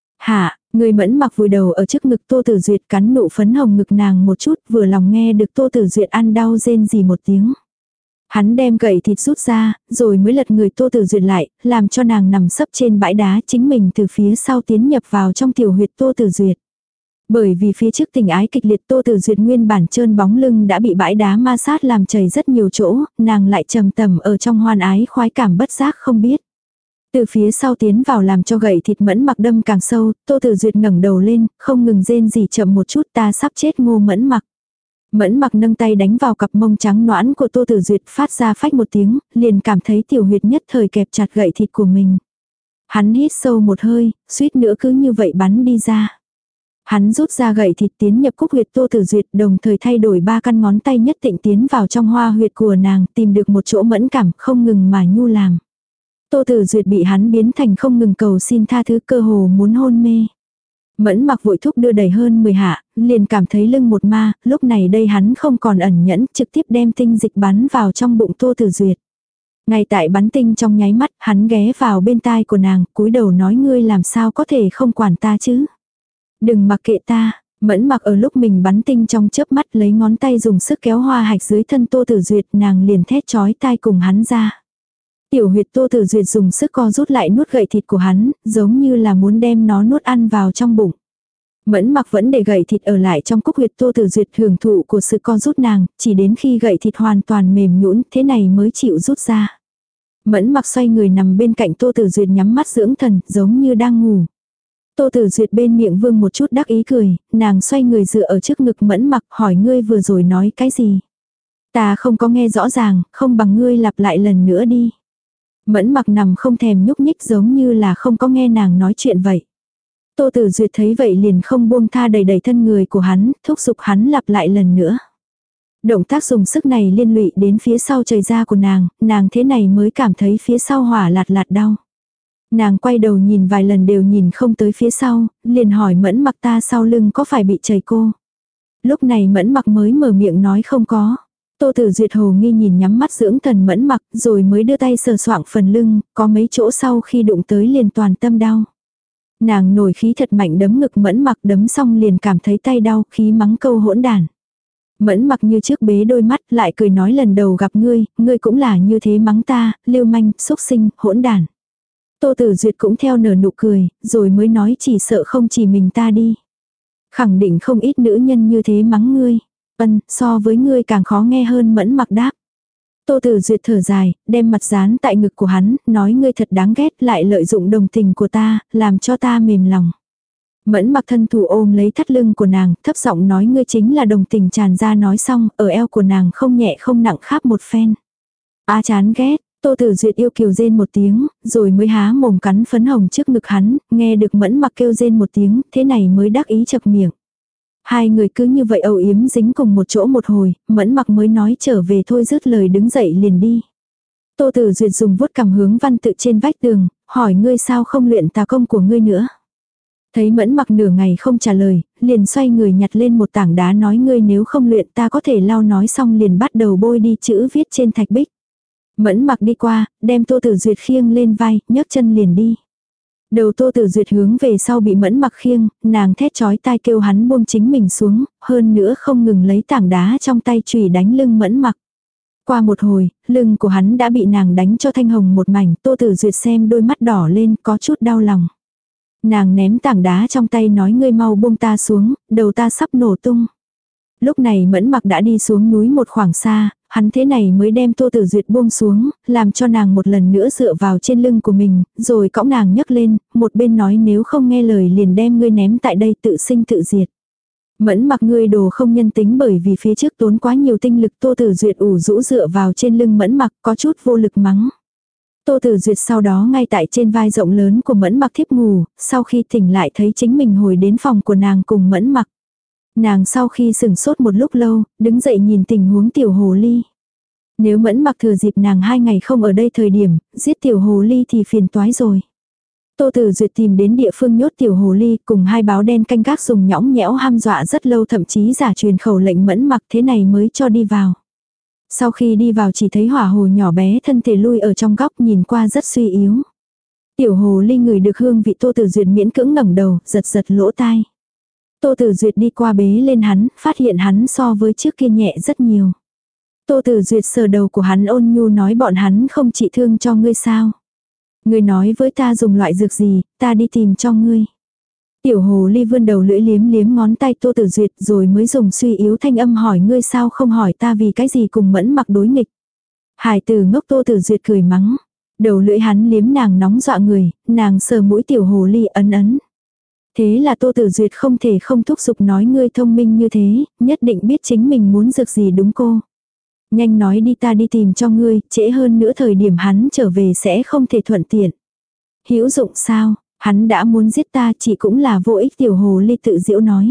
Hạ, người Mẫn Mặc vùi đầu ở trước ngực Tô Tử Duyệt, cắn nụ phấn hồng ngực nàng một chút, vừa lòng nghe được Tô Tử Duyệt ăn đau rên rỉ một tiếng. Hắn đem gậy thịt rút ra, rồi mới lật người Tô Tử Duyệt lại, làm cho nàng nằm sấp trên bãi đá, chính mình từ phía sau tiến nhập vào trong tiểu huyệt Tô Tử Duyệt. Bởi vì phía trước tình ái kịch liệt, Tô Tử Duyệt nguyên bản trơn bóng lưng đã bị bãi đá ma sát làm chảy rất nhiều chỗ, nàng lại trầm tầm ở trong hoan ái khoái cảm bất giác không biết. Từ phía sau tiến vào làm cho gậy thịt Mẫn Mặc đâm càng sâu, Tô Tử Duyệt ngẩng đầu lên, không ngừng rên rỉ, chậm một chút, ta sắp chết Ngô Mẫn Mặc. Mẫn Mặc nâng tay đánh vào cặp mông trắng nõn của Tô Tử Duyệt, phát ra phách một tiếng, liền cảm thấy tiểu huyệt nhất thời kẹp chặt gậy thịt của mình. Hắn hít sâu một hơi, suýt nữa cứ như vậy bắn đi ra. Hắn rút ra gậy thịt tiến nhập cúc huyệt Tô Tử Duyệt, đồng thời thay đổi 3 căn ngón tay nhất định tiến vào trong hoa huyệt của nàng, tìm được một chỗ mẫn cảm, không ngừng mà nhu làm. Tô Tử Duyệt bị hắn biến thành không ngừng cầu xin tha thứ, cơ hồ muốn hôn mê. Mẫn Mặc vội thúc đưa đẩy hơn 10 hạ, liền cảm thấy lưng một ma, lúc này đây hắn không còn ẩn nhẫn, trực tiếp đem tinh dịch bắn vào trong bụng Tô Tử Duyệt. Ngay tại bắn tinh trong nháy mắt, hắn ghé vào bên tai của nàng, cúi đầu nói, ngươi làm sao có thể không quản ta chứ? Đừng mặc kệ ta. Mẫn Mặc ở lúc mình bắn tinh trong chớp mắt lấy ngón tay dùng sức kéo hoa hạch dưới thân Tô Tử Duyệt, nàng liền thét chói tai cùng hắn ra. Tiểu huyệt Tô Tử Duyệt dùng sức co rút lại nuốt gậy thịt của hắn, giống như là muốn đem nó nuốt ăn vào trong bụng. Mẫn Mặc vẫn để gậy thịt ở lại trong cúc huyệt Tô Tử Duyệt, hưởng thụ của sự co rút nàng, chỉ đến khi gậy thịt hoàn toàn mềm nhũn, thế này mới chịu rút ra. Mẫn Mặc xoay người nằm bên cạnh Tô Tử Duyệt nhắm mắt dưỡng thần, giống như đang ngủ. Tô Tử Duyệt bên miệng vương một chút đắc ý cười, nàng xoay người dựa ở trước ngực Mẫn Mặc, hỏi, ngươi vừa rồi nói cái gì? Ta không có nghe rõ ràng, không bằng ngươi lặp lại lần nữa đi. Mẫn Mặc nằm không thèm nhúc nhích, giống như là không có nghe nàng nói chuyện vậy. Tô Tử Duyệt thấy vậy liền không buông tha, đẩy đẩy thân người của hắn, thúc giục hắn lặp lại lần nữa. Động tác dùng sức này liên lụy đến phía sau chảy ra của nàng thế này mới cảm thấy phía sau hỏa lạt lạt đau. Nàng quay đầu nhìn vài lần đều nhìn không tới phía sau, liền hỏi Mẫn Mặc, ta sau lưng có phải bị chảy cô? Lúc này Mẫn Mặc mới mở miệng nói không có. Tô Tử Duyệt hồ nghi nhìn nhắm mắt dưỡng thần Mẫn Mặc, rồi mới đưa tay sờ soạng phần lưng, có mấy chỗ sau khi đụng tới liền toàn tâm đau. Nàng nổi khí thật mạnh đấm ngực Mẫn Mặc, đấm xong liền cảm thấy tay đau, khí mắng câu hỗn đản. Mẫn Mặc như trước bế đôi mắt, lại cười nói, lần đầu gặp ngươi cũng là như thế mắng ta, lưu manh, xúc sinh, hỗn đản. Tô Tử Duyệt cũng theo nở nụ cười, rồi mới nói, chỉ sợ không chỉ mình ta đi. Khẳng định không ít nữ nhân như thế mắng ngươi. So với ngươi càng khó nghe hơn. Mẫn Mặc đáp. Tô Tử Duyệt thở dài, đem mặt dán tại ngực của hắn, nói, ngươi thật đáng ghét, lại lợi dụng đồng tình của ta, làm cho ta mềm lòng. Mẫn Mặc thân thủ ôm lấy thắt lưng của nàng, thấp giọng nói, ngươi chính là đồng tình tràn ra, nói xong, ở eo của nàng không nhẹ không nặng khắp một phen. Chán ghét. Tô Tử Duyệt yêu kiều rên một tiếng, rồi mới há mồm cắn phấn hồng trước ngực hắn, nghe được Mẫn Mặc kêu rên một tiếng, thế này mới đắc ý chập miệng. Hai người cứ như vậy âu yếm dính cùng một chỗ một hồi, Mẫn Mặc mới nói, trở về thôi, dứt lời đứng dậy liền đi. Tô Tử Duyệt dùng vuốt cằm hướng văn tự trên vách tường, hỏi, ngươi sao không luyện tà công của ngươi nữa? Thấy Mẫn Mặc nửa ngày không trả lời, liền xoay người nhặt lên một tảng đá, nói, ngươi nếu không luyện ta có thể lau, nói xong liền bắt đầu bôi đi chữ viết trên thạch bích. Mẫn Mặc đi qua, đem Tô Tử Duyệt khiêng lên vai, nhấc chân liền đi. Đầu Tô Tử Duyệt hướng về sau bị Mẫn Mặc khiêng, nàng thét chói tai kêu hắn buông chính mình xuống, hơn nữa không ngừng lấy tảng đá trong tay chùy đánh lưng Mẫn Mặc. Qua một hồi, lưng của hắn đã bị nàng đánh cho thanh hồng một mảnh, Tô Tử Duyệt xem đôi mắt đỏ lên, có chút đau lòng. Nàng ném tảng đá trong tay nói ngươi mau buông ta xuống, đầu ta sắp nổ tung. Lúc này Mẫn Mặc đã đi xuống núi một khoảng xa, hắn thế này mới đem Tô Tử Duyệt buông xuống, làm cho nàng một lần nữa dựa vào trên lưng của mình, rồi cõng nàng nhấc lên, một bên nói nếu không nghe lời liền đem ngươi ném tại đây tự sinh tự diệt. Mẫn Mặc ngươi đồ không nhân tính, bởi vì phía trước tốn quá nhiều tinh lực. Tô Tử Duyệt ủ rũ dựa vào trên lưng Mẫn Mặc có chút vô lực mắng. Tô Tử Duyệt sau đó ngay tại trên vai rộng lớn của Mẫn Mặc thiếp ngủ, sau khi tỉnh lại thấy chính mình hồi đến phòng của nàng cùng Mẫn Mặc. Nàng sau khi sửng sốt một lúc lâu, đứng dậy nhìn tình huống tiểu hồ ly. Nếu Mẫn Mặc thừa dịp nàng 2 ngày không ở đây thời điểm, giết tiểu hồ ly thì phiền toái rồi. Tô Tử Duyệt tìm đến địa phương nhốt tiểu hồ ly, cùng 2 báo đen canh gác dùng nhõng nhẽo hăm dọa rất lâu, thậm chí giả truyền khẩu lệnh Mẫn Mặc, thế này mới cho đi vào. Sau khi đi vào chỉ thấy hỏa hồ nhỏ bé thân thể lui ở trong góc, nhìn qua rất suy yếu. Tiểu hồ ly ngửi được hương vị Tô Tử Duyệt miễn cưỡng ngẩng đầu, giật giật lỗ tai. Tô Tử Duyệt đi qua bế lên hắn, phát hiện hắn so với trước kia nhẹ rất nhiều. Tô Tử Duyệt sờ đầu của hắn ôn nhu nói bọn hắn không trị thương cho ngươi sao. Ngươi nói với ta dùng loại dược gì, ta đi tìm cho ngươi. Tiểu hồ ly vươn đầu lưỡi liếm liếm ngón tay Tô Tử Duyệt rồi mới dùng suy yếu thanh âm hỏi ngươi sao không hỏi ta vì cái gì cùng Mẫn Mặc đối nghịch. Hải tử ngốc. Tô Tử Duyệt cười mắng. Đầu lưỡi hắn liếm nàng nóng dọa người, nàng sờ mũi tiểu hồ ly ấn ấn. Thế là Tô Tử Duyệt không thể không thúc giục nói ngươi thông minh như thế, nhất định biết chính mình muốn dược gì đúng cô. Nhanh nói đi ta đi tìm cho ngươi, trễ hơn nữa thời điểm hắn trở về sẽ không thể thuận tiện. Hữu dụng sao, hắn đã muốn giết ta chỉ cũng là vô ích. Tiểu hồ ly tự giễu nói.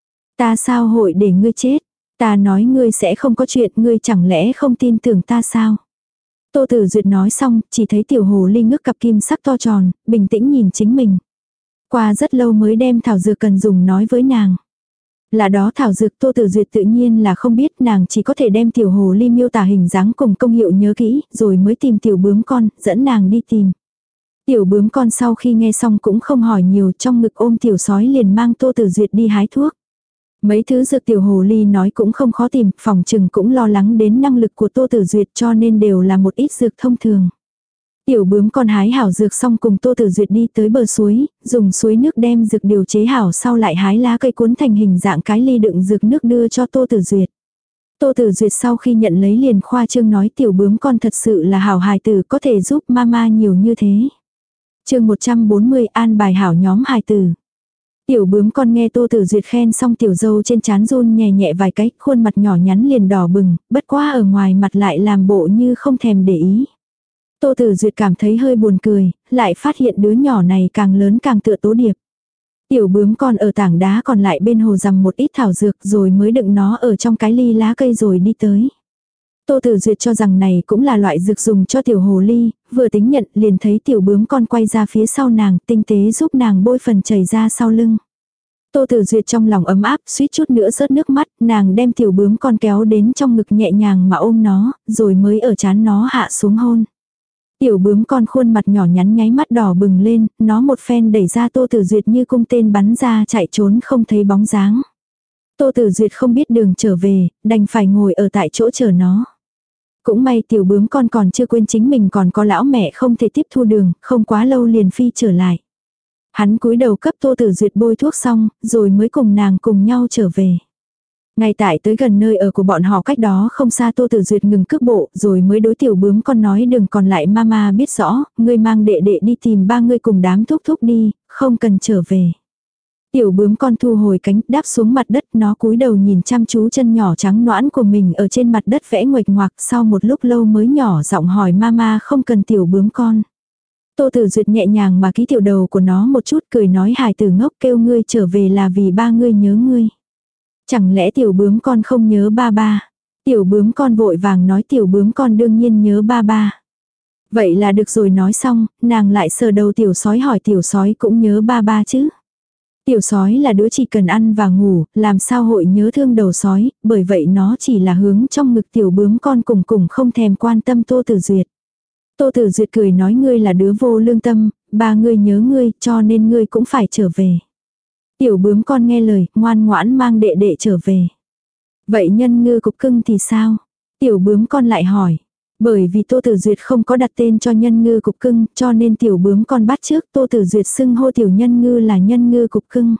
Ta sao hội để ngươi chết, ta nói ngươi sẽ không có chuyện, ngươi chẳng lẽ không tin tưởng ta sao. Tô Tử Duyệt nói xong, chỉ thấy tiểu hồ ly ngước cặp kim sắc to tròn, bình tĩnh nhìn chính mình. Qua rất lâu mới đem thảo dược cần dùng nói với nàng. Là đó thảo dược Tô Tử Duyệt tự nhiên là không biết, nàng chỉ có thể đem tiểu hồ ly miêu tả hình dáng cùng công hiệu nhớ kỹ, rồi mới tìm tiểu bướm con, dẫn nàng đi tìm. Tiểu bướm con sau khi nghe xong cũng không hỏi nhiều, trong ngực ôm tiểu sói liền mang Tô Tử Duyệt đi hái thuốc. Mấy thứ dược tiểu hồ ly nói cũng không khó tìm, phòng trừng cũng lo lắng đến năng lực của Tô Tử Duyệt cho nên đều là một ít dược thông thường. Tiểu bướm con hái hảo dược xong cùng Tô Tử Duyệt đi tới bờ suối, dùng suối nước đem dược điều chế hảo sau lại hái lá cây cuốn thành hình dạng cái ly đựng dược nước đưa cho Tô Tử Duyệt. Tô Tử Duyệt sau khi nhận lấy liền khoa trương nói tiểu bướm con thật sự là hảo hài tử, có thể giúp mama nhiều như thế. Chương 140 an bài hảo nhóm hài tử. Tiểu bướm con nghe Tô Tử Duyệt khen xong tiểu dâu trên trán run nhẹ nhẹ vài cái, khuôn mặt nhỏ nhắn liền đỏ bừng, bất quá ở ngoài mặt lại làm bộ như không thèm để ý. Tô Tử Duyệt cảm thấy hơi buồn cười, lại phát hiện đứa nhỏ này càng lớn càng tựa Tố Điệp. Tiểu bướm con ở tảng đá còn lại bên hồ rằm một ít thảo dược rồi mới đựng nó ở trong cái ly lá cây rồi đi tới. Tô Tử Duyệt cho rằng này cũng là loại dược dùng cho tiểu hồ ly, vừa tính nhận liền thấy tiểu bướm con quay ra phía sau nàng, tinh tế giúp nàng bôi phần chảy ra sau lưng. Tô Tử Duyệt trong lòng ấm áp, suýt chút nữa rớt nước mắt, nàng đem tiểu bướm con kéo đến trong ngực nhẹ nhàng mà ôm nó, rồi mới ở trán nó hạ xuống hôn. Tiểu bướm con khuôn mặt nhỏ nhắn nháy mắt đỏ bừng lên, nó một phen đẩy ra Tô Tử Duyệt như cung tên bắn ra chạy trốn không thấy bóng dáng. Tô Tử Duyệt không biết đường trở về, đành phải ngồi ở tại chỗ chờ nó. Cũng may tiểu bướm con còn chưa quên chính mình còn có lão mẹ không thể tiếp thu đường, không quá lâu liền phi trở lại. Hắn cúi đầu cấp Tô Tử Duyệt bôi thuốc xong, rồi mới cùng nàng cùng nhau trở về. Ngay tại tới gần nơi ở của bọn họ cách đó không xa Tô Tử Duyệt ngừng cước bộ rồi mới đối tiểu bướm con nói đừng còn lại mama biết rõ, ngươi mang đệ đệ đi tìm ba ngươi cùng đám thúc thúc đi, không cần trở về. Tiểu bướm con thu hồi cánh đáp xuống mặt đất, nó cúi đầu nhìn chăm chú chân nhỏ trắng nõn của mình ở trên mặt đất vẽ nguệch ngoạc, sau một lúc lâu mới nhỏ giọng hỏi mama không cần tiểu bướm con. Tô Tử Duyệt nhẹ nhàng mà ký tiểu đầu của nó một chút cười nói hài tử ngốc kêu ngươi trở về là vì ba ngươi nhớ ngươi. Chẳng lẽ tiểu bướm con không nhớ ba ba? Tiểu bướm con vội vàng nói tiểu bướm con đương nhiên nhớ ba ba. Vậy là được rồi nói xong, nàng lại sờ đầu tiểu sói hỏi tiểu sói cũng nhớ ba ba chứ. Tiểu sói là đứa chỉ cần ăn và ngủ, làm sao hội nhớ thương đầu sói, bởi vậy nó chỉ là hướng trong ngực tiểu bướm con cùng cùng không thèm quan tâm Tô Tử Duyệt. Tô Tử Duyệt cười nói ngươi là đứa vô lương tâm, ba ngươi nhớ ngươi cho nên ngươi cũng phải trở về. Tiểu bướm con nghe lời, ngoan ngoãn mang đệ đệ trở về. Vậy nhân ngư cục cưng thì sao? Tiểu bướm con lại hỏi. Bởi vì Tô Tử Duyệt không có đặt tên cho nhân ngư cục cưng, cho nên tiểu bướm con bắt trước Tô Tử Duyệt xưng hô tiểu nhân ngư là nhân ngư cục cưng.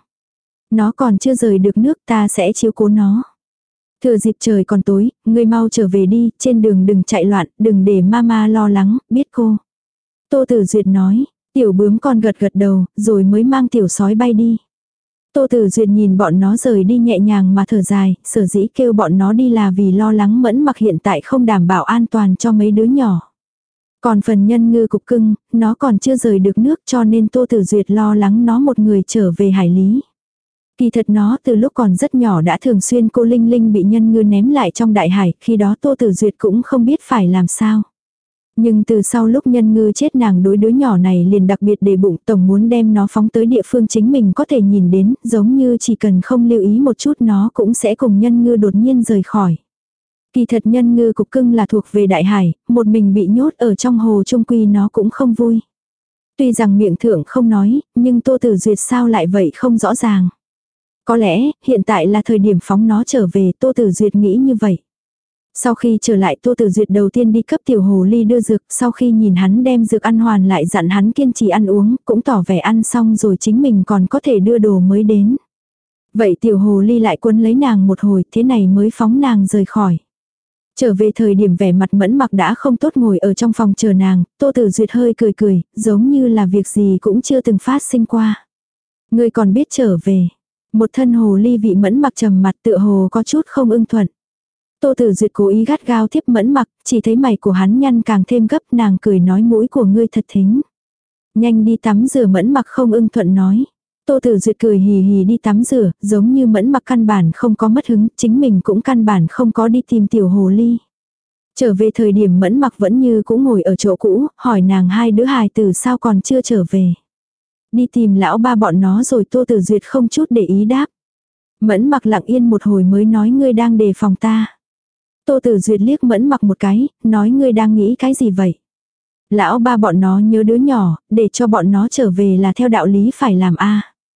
Nó còn chưa rời được nước, ta sẽ chiếu cố nó. Thừa dịp trời còn tối, ngươi mau trở về đi, trên đường đừng chạy loạn, đừng để mama lo lắng, biết cô. Tô Tử Duyệt nói, tiểu bướm con gật gật đầu, rồi mới mang tiểu sói bay đi. Tô Tử Duyệt nhìn bọn nó rời đi nhẹ nhàng mà thở dài, sở dĩ kêu bọn nó đi là vì lo lắng Mẫn Mặc hiện tại không đảm bảo an toàn cho mấy đứa nhỏ. Còn phần nhân ngư cục cưng, nó còn chưa rời được nước cho nên Tô Tử Duyệt lo lắng nó một người trở về hải lý. Kỳ thật nó từ lúc còn rất nhỏ đã thường xuyên cô Linh Linh bị nhân ngư ném lại trong đại hải, khi đó Tô Tử Duyệt cũng không biết phải làm sao. Nhưng từ sau lúc nhân ngư chết nàng đối đứa nhỏ này liền đặc biệt để bụng, tổng muốn đem nó phóng tới địa phương chính mình có thể nhìn đến, giống như chỉ cần không lưu ý một chút nó cũng sẽ cùng nhân ngư đột nhiên rời khỏi. Kỳ thật nhân ngư cục cưng là thuộc về đại hải, một mình bị nhốt ở trong hồ chung quy nó cũng không vui. Tuy rằng miệng thượng không nói, nhưng Tô Tử Duyệt sao lại vậy không rõ ràng. Có lẽ, hiện tại là thời điểm phóng nó trở về, Tô Tử Duyệt nghĩ như vậy. Sau khi trở lại Tô Tử Duyệt đầu tiên đi cấp tiểu hồ ly đưa dược, sau khi nhìn hắn đem dược ăn hoàn lại dặn hắn kiên trì ăn uống, cũng tỏ vẻ ăn xong rồi chính mình còn có thể đưa đồ mới đến. Vậy tiểu hồ ly lại quấn lấy nàng một hồi, thế này mới phóng nàng rời khỏi. Trở về thời điểm vẻ mặt Mẫn Mặc đã không tốt ngồi ở trong phòng chờ nàng, Tô Tử Duyệt hơi cười cười, giống như là việc gì cũng chưa từng phát sinh qua. Ngươi còn biết trở về. Một thân hồ ly vị Mẫn Mặc trầm mặt tựa hồ có chút không ưng thuận. Tô Tử Duyệt cố ý gắt gao tiếp Mẫn Mặc, chỉ thấy mày của hắn nhăn càng thêm gấp, nàng cười nói mũi của ngươi thật thính. Nhanh đi tắm rửa, Mẫn Mặc không ưng thuận nói. Tô Tử Duyệt cười hì hì đi tắm rửa, giống như Mẫn Mặc căn bản không có mất hứng, chính mình cũng căn bản không có đi tìm tiểu hồ ly. Trở về thời điểm Mẫn Mặc vẫn như cũng ngồi ở chỗ cũ, hỏi nàng hai đứa hài tử sao còn chưa trở về. Đi tìm lão ba bọn nó rồi. Tô Tử Duyệt không chút để ý đáp. Mẫn Mặc lặng yên một hồi mới nói ngươi đang đề phòng ta. Tô Tử Duyệt liếc Mẫn Mặc một cái, nói ngươi đang nghĩ cái gì vậy? Lão ba bọn nó nhớ đứa nhỏ, để cho bọn nó trở về là theo đạo lý phải làm a.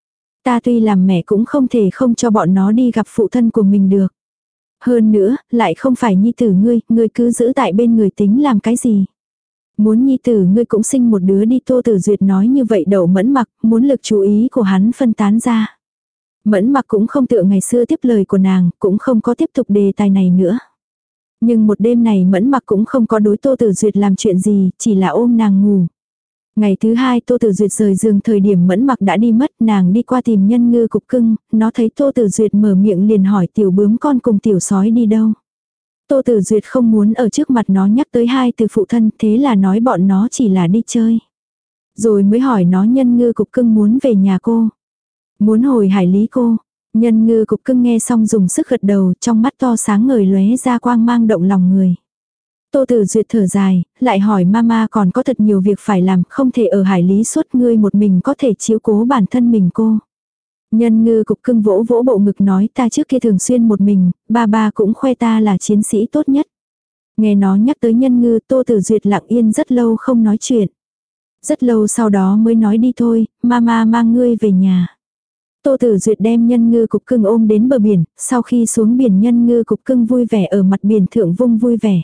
Ta tuy làm mẹ cũng không thể không cho bọn nó đi gặp phụ thân của mình được. Hơn nữa, lại không phải nhi tử ngươi cứ giữ tại bên người tính làm cái gì? Muốn nhi tử ngươi cũng sinh một đứa đi. Tô Tử Duyệt nói như vậy đậu Mẫn Mặc, muốn lực chú ý của hắn phân tán ra. Mẫn Mặc cũng không tựa ngày xưa tiếp lời của nàng, cũng không có tiếp tục đề tài này nữa. Nhưng một đêm này Mẫn Mặc cũng không có đối Tô Tử Duyệt làm chuyện gì, chỉ là ôm nàng ngủ. Ngày thứ hai Tô Tử Duyệt rời giường thời điểm Mẫn Mặc đã đi mất, nàng đi qua tìm nhân ngư cục cưng, nó thấy Tô Tử Duyệt mở miệng liền hỏi tiểu bướm con cùng tiểu sói đi đâu. Tô Tử Duyệt không muốn ở trước mặt nó nhắc tới hai từ phụ thân, thế là nói bọn nó chỉ là đi chơi. Rồi mới hỏi nó nhân ngư cục cưng muốn về nhà cô. Muốn hồi hải lý cô. Nhân ngư cục cưng nghe xong dùng sức gật đầu, trong mắt to sáng ngời lóe ra quang mang động lòng người. Tô Tử Duyệt thở dài, lại hỏi mama còn có thật nhiều việc phải làm, không thể ở hải lý suốt, ngươi một mình có thể chiếu cố bản thân mình cô. Nhân ngư cục cưng vỗ vỗ bộ ngực nói ta trước kia thường xuyên một mình, ba cũng khoe ta là chiến sĩ tốt nhất. Nghe nó nhắc tới nhân ngư Tô Tử Duyệt lặng yên rất lâu không nói chuyện. Rất lâu sau đó mới nói đi thôi, mama mang ngươi về nhà. Tô Tử Duyệt đem nhân ngư cục cưng ôm đến bờ biển, sau khi xuống biển nhân ngư cục cưng vui vẻ ở mặt biển thượng vung vui vẻ.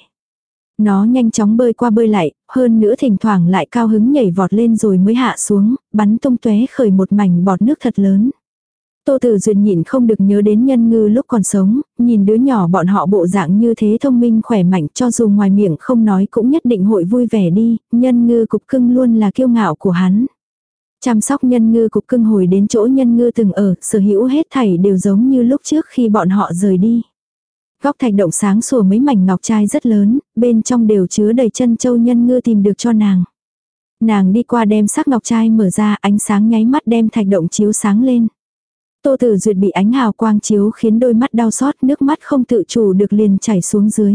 Nó nhanh chóng bơi qua bơi lại, hơn nữa thỉnh thoảng lại cao hứng nhảy vọt lên rồi mới hạ xuống, bắn tung tóe khởi một mảnh bọt nước thật lớn. Tô Tử Duyệt nhịn không được nhớ đến nhân ngư lúc còn sống, nhìn đứa nhỏ bọn họ bộ dạng như thế thông minh khỏe mạnh cho dù ngoài miệng không nói cũng nhất định hội vui vẻ đi, nhân ngư cục cưng luôn là kiêu ngạo của hắn. Chăm sóc nhân ngư cục cưng hồi đến chỗ nhân ngư từng ở, sở hữu hết thảy đều giống như lúc trước khi bọn họ rời đi. Góc thạch động sáng sủa mấy mảnh ngọc trai rất lớn, bên trong đều chứa đầy chân châu nhân ngư tìm được cho nàng. Nàng đi qua đem sắc ngọc trai mở ra, ánh sáng nháy mắt đem thạch động chiếu sáng lên. Tô Tử Duyệt bị ánh hào quang chiếu khiến đôi mắt đau xót, nước mắt không tự chủ được liền chảy xuống dưới.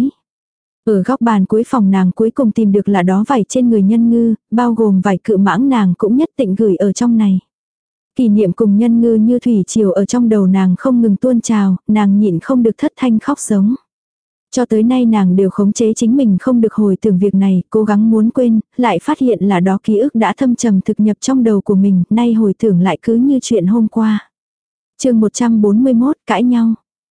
Ở góc bàn cuối phòng nàng cuối cùng tìm được là đó vải trên người nhân ngư, bao gồm vải cự mãng nàng cũng nhất định gửi ở trong này. Kỷ niệm cùng nhân ngư như thủy triều ở trong đầu nàng không ngừng tuôn trào, nàng nhịn không được thất thanh khóc giống. Cho tới nay nàng đều khống chế chính mình không được hồi tưởng việc này, cố gắng muốn quên, lại phát hiện là đó ký ức đã thâm trầm thực nhập trong đầu của mình, nay hồi tưởng lại cứ như chuyện hôm qua. Chương 141 cãi nhau.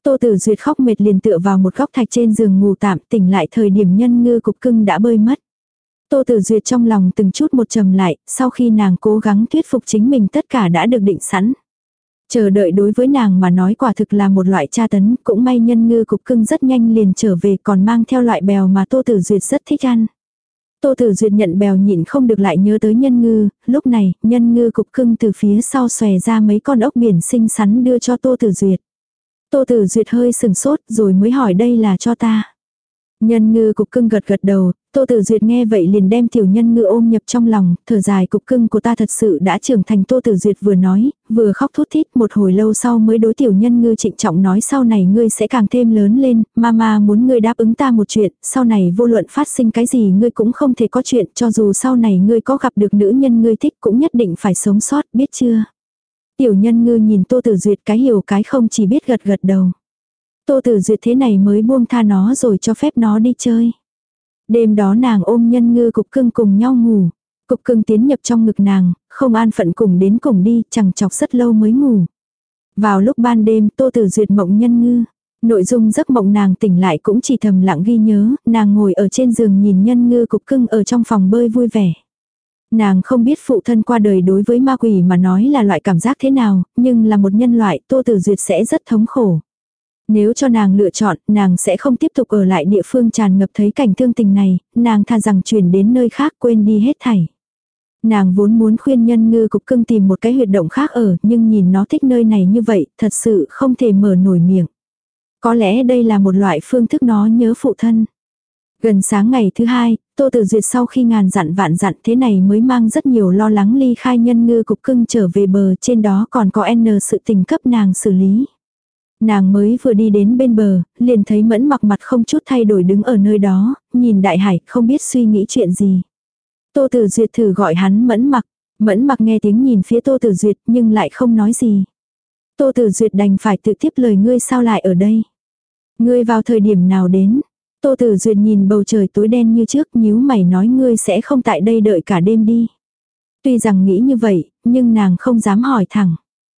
Tô Tử Duyệt khóc mệt liền tựa vào một góc thạch trên giường ngủ tạm, tỉnh lại thời điểm Nhân Ngư cục cưng đã bơi mất. Tô Tử Duyệt trong lòng từng chút một trầm lại, sau khi nàng cố gắng thuyết phục chính mình tất cả đã được định sẵn. Chờ đợi đối với nàng mà nói quả thực là một loại tra tấn, cũng may Nhân Ngư cục cưng rất nhanh liền trở về còn mang theo loại bèo mà Tô Tử Duyệt rất thích ăn. Tô Tử Duyệt nhận bèo nhịn không được lại nhớ tới Nhân Ngư, lúc này, Nhân Ngư cục cưng từ phía sau xòe ra mấy con ốc biển xinh xắn đưa cho Tô Tử Duyệt. Tô Tử Duyệt hơi sừng sốt rồi mới hỏi đây là cho ta. Nhân Ngư cục cưng gật gật đầu, Tô Tử Duyệt nghe vậy liền đem tiểu Nhân Ngư ôm nhập trong lòng, thở dài cục cưng của ta thật sự đã trưởng thành. Tô Tử Duyệt vừa nói, vừa khóc thút thít, một hồi lâu sau mới đối tiểu Nhân Ngư trịnh trọng nói sau này ngươi sẽ càng thêm lớn lên, mama muốn ngươi đáp ứng ta một chuyện, sau này vô luận phát sinh cái gì ngươi cũng không thể có chuyện, cho dù sau này ngươi có gặp được nữ nhân ngươi thích cũng nhất định phải sống sót, biết chưa? Tiểu Nhân Ngư nhìn Tô Tử Duyệt cái hiểu cái không chỉ biết gật gật đầu. Tô Tử Duyệt thế này mới buông tha nó rồi cho phép nó đi chơi. Đêm đó nàng ôm Nhân Ngư cục cưng cùng nhau ngủ. Cục cưng tiến nhập trong ngực nàng, không an phận cùng đến cùng đi, chẳng chọc rất lâu mới ngủ. Vào lúc ban đêm Tô Tử Duyệt mộng Nhân Ngư. Nội dung giấc mộng nàng tỉnh lại cũng chỉ thầm lặng ghi nhớ, nàng ngồi ở trên giường nhìn Nhân Ngư cục cưng ở trong phòng bơi vui vẻ. Nàng không biết phụ thân qua đời đối với ma quỷ mà nói là loại cảm giác thế nào, nhưng là một nhân loại Tô Tử Duyệt sẽ rất thống khổ. Nếu cho nàng lựa chọn, nàng sẽ không tiếp tục ở lại địa phương tràn ngập thấy cảnh thương tình này, nàng tha rằng chuyển đến nơi khác quên đi hết thảy. Nàng vốn muốn khuyên Nhân Ngư cục cưng tìm một cái huyệt động khác ở, nhưng nhìn nó thích nơi này như vậy, thật sự không thể mở nổi miệng. Có lẽ đây là một loại phương thức nó nhớ phụ thân. Gần sáng ngày thứ hai, Tô Tử Duyệt sau khi ngàn dặn vạn dặn thế này mới mang rất nhiều lo lắng ly khai Nhân Ngư cục cưng trở về bờ, trên đó còn có N sự tình cấp nàng xử lý. Nàng mới vừa đi đến bên bờ, liền thấy Mẫn Mặc mặt không chút thay đổi đứng ở nơi đó, nhìn đại hải không biết suy nghĩ chuyện gì. Tô Tử Duyệt thử gọi hắn Mẫn Mặc. Mẫn Mặc nghe tiếng nhìn phía Tô Tử Duyệt nhưng lại không nói gì. Tô Tử Duyệt đành phải tự tiếp lời ngươi sao lại ở đây. Ngươi vào thời điểm nào đến. Tô Tử Duyệt nhìn bầu trời tối đen như trước nhíu mày nói ngươi sẽ không tại đây đợi cả đêm đi. Tuy rằng nghĩ như vậy, nhưng nàng không dám hỏi thẳng.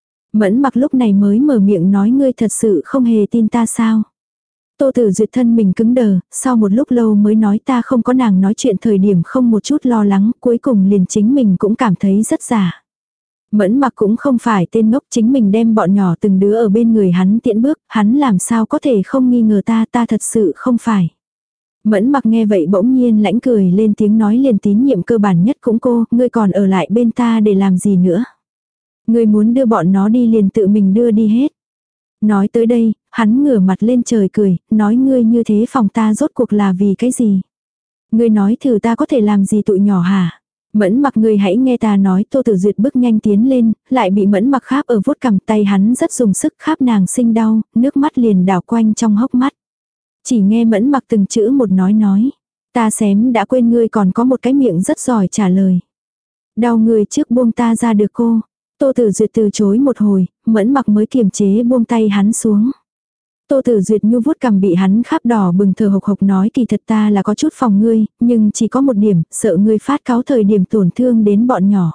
Mẫn Mặc lúc này mới mở miệng nói ngươi thật sự không hề tin ta sao. Tô Tử Duyệt thân mình cứng đờ, sau một lúc lâu mới nói ta không có nàng nói chuyện thời điểm không một chút lo lắng, cuối cùng liền chính mình cũng cảm thấy rất giả. Mẫn Mặc cũng không phải tên ngốc, chính mình đem bọn nhỏ từng đứa ở bên người hắn tiễn bước, hắn làm sao có thể không nghi ngờ ta thật sự không phải. Mẫn Mặc nghe vậy bỗng nhiên lãnh cười lên tiếng nói liền tín nhiệm cơ bản nhất cũng cô, ngươi còn ở lại bên ta để làm gì nữa. Ngươi muốn đưa bọn nó đi liền tự mình đưa đi hết. Nói tới đây, hắn ngửa mặt lên trời cười, nói ngươi như thế phòng ta rốt cuộc là vì cái gì. Ngươi nói thử ta có thể làm gì tụi nhỏ hả. Mẫn Mặc ngươi hãy nghe ta nói. Tô Tử Duyệt bước nhanh tiến lên, lại bị Mẫn Mặc kháp ở vuốt cằm, tay hắn rất dùng sức kháp nàng sinh đau, nước mắt liền đảo quanh trong hốc mắt. Chỉ nghe Mẫn Mặc từng chữ một nói. Ta xém đã quên ngươi còn có một cái miệng rất giỏi trả lời. Đau người trước buông ta ra được cô. Tô Tử Duyệt từ chối một hồi, Mẫn Mặc mới kiềm chế buông tay hắn xuống. Tô Tử Duyệt nhu vuốt cằm bị hắn kháp đỏ bừng thở hộc hộc nói kỳ thật ta là có chút phòng ngươi, nhưng chỉ có một điểm, sợ ngươi phát cáu thời điểm tổn thương đến bọn nhỏ.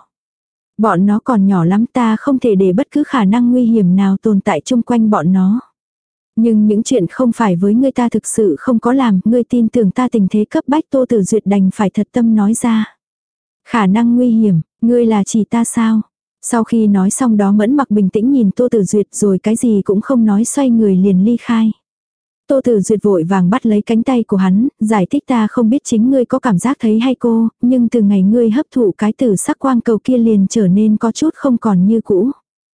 Bọn nó còn nhỏ lắm ta không thể để bất cứ khả năng nguy hiểm nào tồn tại chung quanh bọn nó. Nhưng những chuyện không phải với ngươi ta thực sự không có làm, ngươi tin tưởng ta tình thế cấp bách. Tô Tử Duyệt đành phải thật tâm nói ra. Khả năng nguy hiểm, ngươi là chỉ ta sao? Sau khi nói xong đó Mẫn Mặc bình tĩnh nhìn Tô Tử Duyệt rồi cái gì cũng không nói xoay người liền ly khai. Tô Tử Duyệt vội vàng bắt lấy cánh tay của hắn, giải thích ta không biết chính ngươi có cảm giác thấy hay cô, nhưng từ ngày ngươi hấp thụ cái tử sắc quang cầu kia liền trở nên có chút không còn như cũ.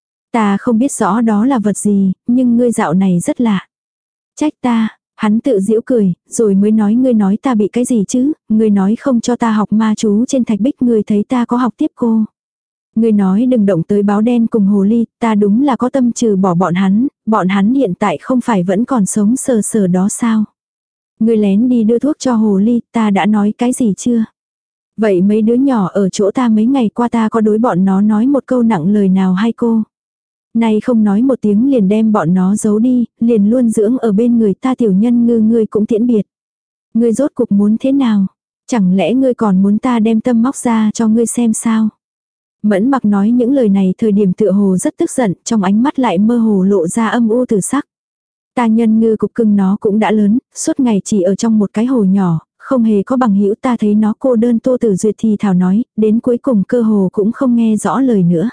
Ta không biết rõ đó là vật gì, nhưng ngươi dạo này rất lạ. Trách ta, hắn tự giễu cười, rồi mới nói ngươi nói ta bị cái gì chứ, ngươi nói không cho ta học ma chú trên thạch bích, ngươi thấy ta có học tiếp cô. Ngươi nói đừng động tới báo đen cùng hồ ly, ta đúng là có tâm trừ bỏ bọn hắn hiện tại không phải vẫn còn sống sờ sờ đó sao. Ngươi lén đi đưa thuốc cho hồ ly, ta đã nói cái gì chưa? Vậy mấy đứa nhỏ ở chỗ ta mấy ngày qua ta có đối bọn nó nói một câu nặng lời nào hay cô? Nay không nói một tiếng liền đem bọn nó giấu đi, liền luôn dưỡng ở bên người ta. Tiểu Nhân Ngư ngươi cũng tiễn biệt. Ngươi rốt cuộc muốn thế nào? Chẳng lẽ ngươi còn muốn ta đem tâm móc ra cho ngươi xem sao? Mẫn Mặc nói những lời này thời điểm tựa hồ rất tức giận, trong ánh mắt lại mơ hồ lộ ra âm u tử sắc. Ta nhân ngư cục cưng nó cũng đã lớn, suốt ngày chỉ ở trong một cái hồ nhỏ, không hề có bằng hữu. Ta thấy nó cô đơn. Tô Tử Duyệt thì thào nói, đến cuối cùng cơ hồ cũng không nghe rõ lời nữa.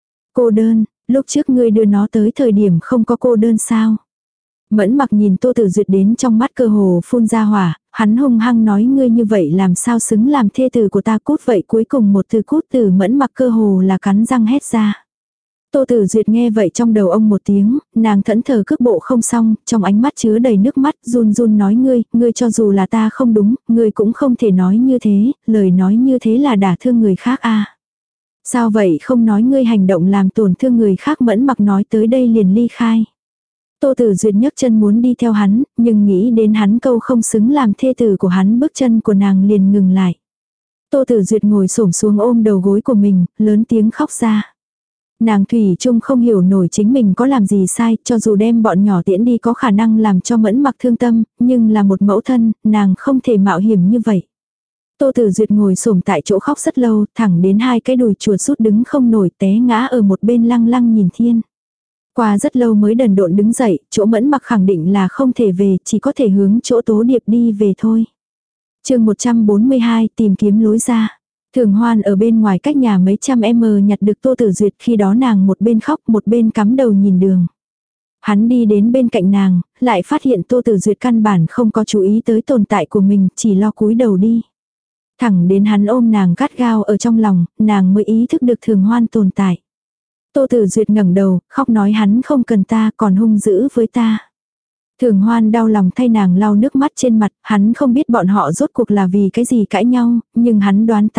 Cô đơn, lúc trước ngươi đưa nó tới thời điểm không có cô đơn sao? Mẫn Mặc nhìn Tô Tử Duyệt đến trong mắt cơ hồ phun ra hỏa, hắn hung hăng nói ngươi như vậy làm sao xứng làm thê tử của ta. Cút vậy. Cuối cùng một từ cút từ Mẫn Mặc cơ hồ là cắn răng hét ra. Tô Tử Duyệt nghe vậy trong đầu ông một tiếng, nàng thẫn thờ cước bộ không xong, trong ánh mắt chứa đầy nước mắt, run run nói ngươi cho dù là ta không đúng, ngươi cũng không thể nói như thế, lời nói như thế là đả thương người khác a. Sao vậy không nói ngươi hành động làm tổn thương người khác. Mẫn Mặc nói tới đây liền ly khai. Tô Tử Duyệt nhấc chân muốn đi theo hắn, nhưng nghĩ đến hắn câu không xứng làm thê tử của hắn, bước chân của nàng liền ngừng lại. Tô Tử Duyệt ngồi xổm xuống ôm đầu gối của mình, lớn tiếng khóc ra. Nàng thủy chung không hiểu nổi chính mình có làm gì sai, cho dù đem bọn nhỏ tiễn đi có khả năng làm cho Mẫn Mặc thương tâm, nhưng là một mẫu thân, nàng không thể mạo hiểm như vậy. Tô Tử Duyệt ngồi xổm tại chỗ khóc rất lâu, thẳng đến hai cái đùi chuột rút đứng không nổi, té ngã ở một bên lăng lăng nhìn thiên. Qua rất lâu mới đần độn đứng dậy, chỗ Mẫn Mặc khẳng định là không thể về, chỉ có thể hướng chỗ Tố Điệp đi về thôi. Chương 142 tìm kiếm lối ra. Thường Hoan ở bên ngoài cách nhà mấy trăm nhặt được Tô Tử Duyệt, khi đó nàng một bên khóc một bên cắm đầu nhìn đường. Hắn đi đến bên cạnh nàng, lại phát hiện Tô Tử Duyệt căn bản không có chú ý tới tồn tại của mình, chỉ lo cúi đầu đi. Thẳng đến hắn ôm nàng gắt gao ở trong lòng, nàng mới ý thức được Thường Hoan tồn tại. Tô Tử Duyệt ngẩng đầu, khóc nói hắn không cần ta, còn hung dữ với ta. Thường Hoan đau lòng thay nàng lau nước mắt trên mặt, hắn không biết bọn họ rốt cuộc là vì cái gì cãi nhau, nhưng hắn đoán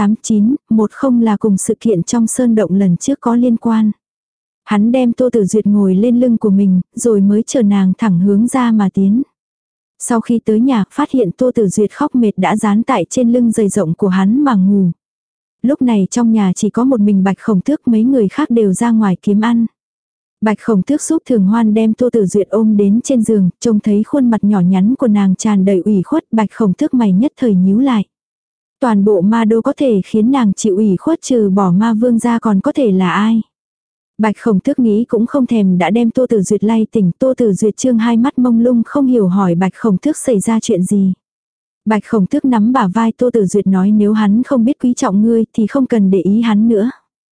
8-9-1 là cùng sự kiện trong sơn động lần trước có liên quan. Hắn đem Tô Tử Duyệt ngồi lên lưng của mình, rồi mới chờ nàng thẳng hướng ra mà tiến. Sau khi tới nhà, phát hiện Tô Tử Duyệt khóc mệt đã dán tại trên lưng dày rộng của hắn mà ngủ. Lúc này trong nhà chỉ có một mình Bạch Khổng Tước, mấy người khác đều ra ngoài kiếm ăn. Bạch Khổng Tước giúp Thường Hoan đem Tô Tử Duyệt ôm đến trên giường, trông thấy khuôn mặt nhỏ nhắn của nàng tràn đầy ủy khuất, Bạch Khổng Tước mày nhất thời nhíu lại. Toàn bộ ma đô có thể khiến nàng chịu ủy khuất trừ bỏ ma vương ra còn có thể là ai. Bạch Khổng Tước nghĩ cũng không thèm đã đem Tô Tử Duyệt lay tỉnh. Tô Tử Duyệt trương hai mắt mông lung không hiểu hỏi Bạch Khổng Tước xảy ra chuyện gì. Bạch Khổng Tước nắm bả vai Tô Tử Duyệt nói nếu hắn không biết quý trọng ngươi thì không cần để ý hắn nữa.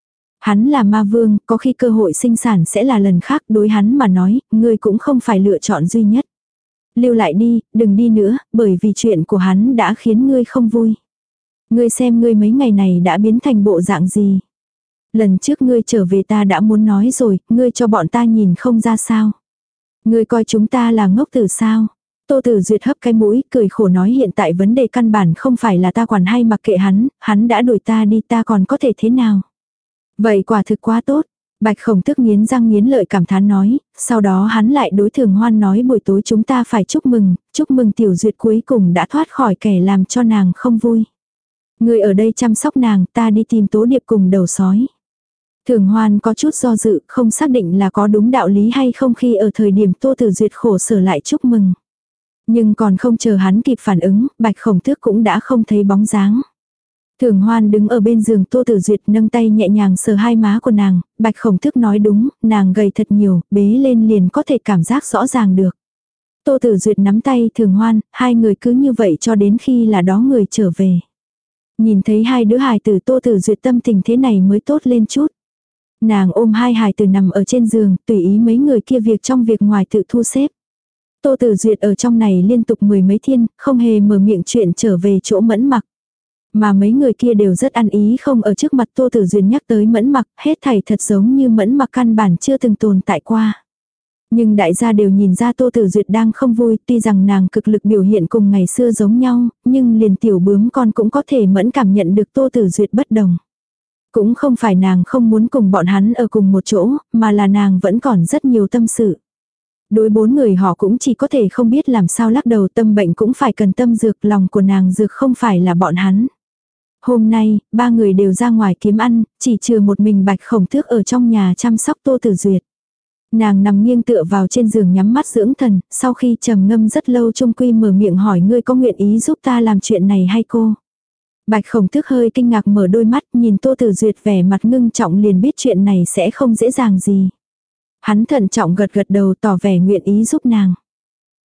Hắn là ma vương, có khi cơ hội sinh sản sẽ là lần khác, đối hắn mà nói, ngươi cũng không phải lựa chọn duy nhất. Lưu lại đi, đừng đi nữa, bởi vì chuyện của hắn đã khiến ngươi không vui. Ngươi xem ngươi mấy ngày này đã biến thành bộ dạng gì. Lần trước ngươi trở về ta đã muốn nói rồi, ngươi cho bọn ta nhìn không ra sao. Ngươi coi chúng ta là ngốc tử sao. Tô Tử Duyệt hấp cái mũi, cười khổ nói hiện tại vấn đề căn bản không phải là ta quản hay mặc kệ hắn đã đuổi ta đi, ta còn có thể thế nào. Vậy quả thực quá tốt. Bạch Khổng Tước nghiến răng nghiến lợi cảm thán nói, sau đó hắn lại đối Thường Hoan nói buổi tối chúng ta phải chúc mừng Tiểu Duyệt cuối cùng đã thoát khỏi kẻ làm cho nàng không vui. Người ở đây chăm sóc nàng, ta đi tìm Tố Điệp cùng đầu sói. Thường Hoan có chút do dự, không xác định là có đúng đạo lý hay không khi ở thời điểm Tô Tử Duyệt khổ sở lại chúc mừng. Nhưng còn không chờ hắn kịp phản ứng, Bạch Khổng Tước cũng đã không thấy bóng dáng. Thường Hoan đứng ở bên giường Tô Tử Duyệt nâng tay nhẹ nhàng sờ hai má của nàng, Bạch Khổng Tước nói đúng, nàng gầy thật nhiều, bế lên liền có thể cảm giác rõ ràng được. Tô Tử Duyệt nắm tay Thường Hoan, hai người cứ như vậy cho đến khi là đó người trở về. Nhìn thấy hai đứa hài tử Tô Tử Duyệt tâm tình thế này mới tốt lên chút. Nàng ôm hai hài tử nằm ở trên giường, tùy ý mấy người kia việc trong việc ngoài tự thu xếp. Tô Tử Duyệt ở trong này liên tục 10 mấy thiên, không hề mở miệng chuyện trở về chỗ Mẫn Mặc. Mà mấy người kia đều rất ăn ý không ở trước mặt Tô Tử Duyệt nhắc tới Mẫn Mặc, hết thảy thật giống như Mẫn Mặc căn bản chưa từng tồn tại qua. Nhưng đại gia đều nhìn ra Tô Tử Duyệt đang không vui, tuy rằng nàng cực lực biểu hiện cùng ngày xưa giống nhau, nhưng liền tiểu bướm con cũng có thể mẫn cảm nhận được Tô Tử Duyệt bất đồng. Cũng không phải nàng không muốn cùng bọn hắn ở cùng một chỗ, mà là nàng vẫn còn rất nhiều tâm sự. Đối 4 người họ cũng chỉ có thể không biết làm sao lắc đầu, tâm bệnh cũng phải cần tâm dược, lòng của nàng dược không phải là bọn hắn. Hôm nay, 3 người đều ra ngoài kiếm ăn, chỉ trừ một mình Bạch Khổng Tước ở trong nhà chăm sóc Tô Tử Duyệt. Nàng nằm nghiêng tựa vào trên giường nhắm mắt dưỡng thần, sau khi trầm ngâm rất lâu trung quy mở miệng hỏi ngươi có nguyện ý giúp ta làm chuyện này hay cô? Bạch Khổng Tước hơi kinh ngạc mở đôi mắt, nhìn Tô Tử Duyệt vẻ mặt ngưng trọng liền biết chuyện này sẽ không dễ dàng gì. Hắn thận trọng gật gật đầu tỏ vẻ nguyện ý giúp nàng.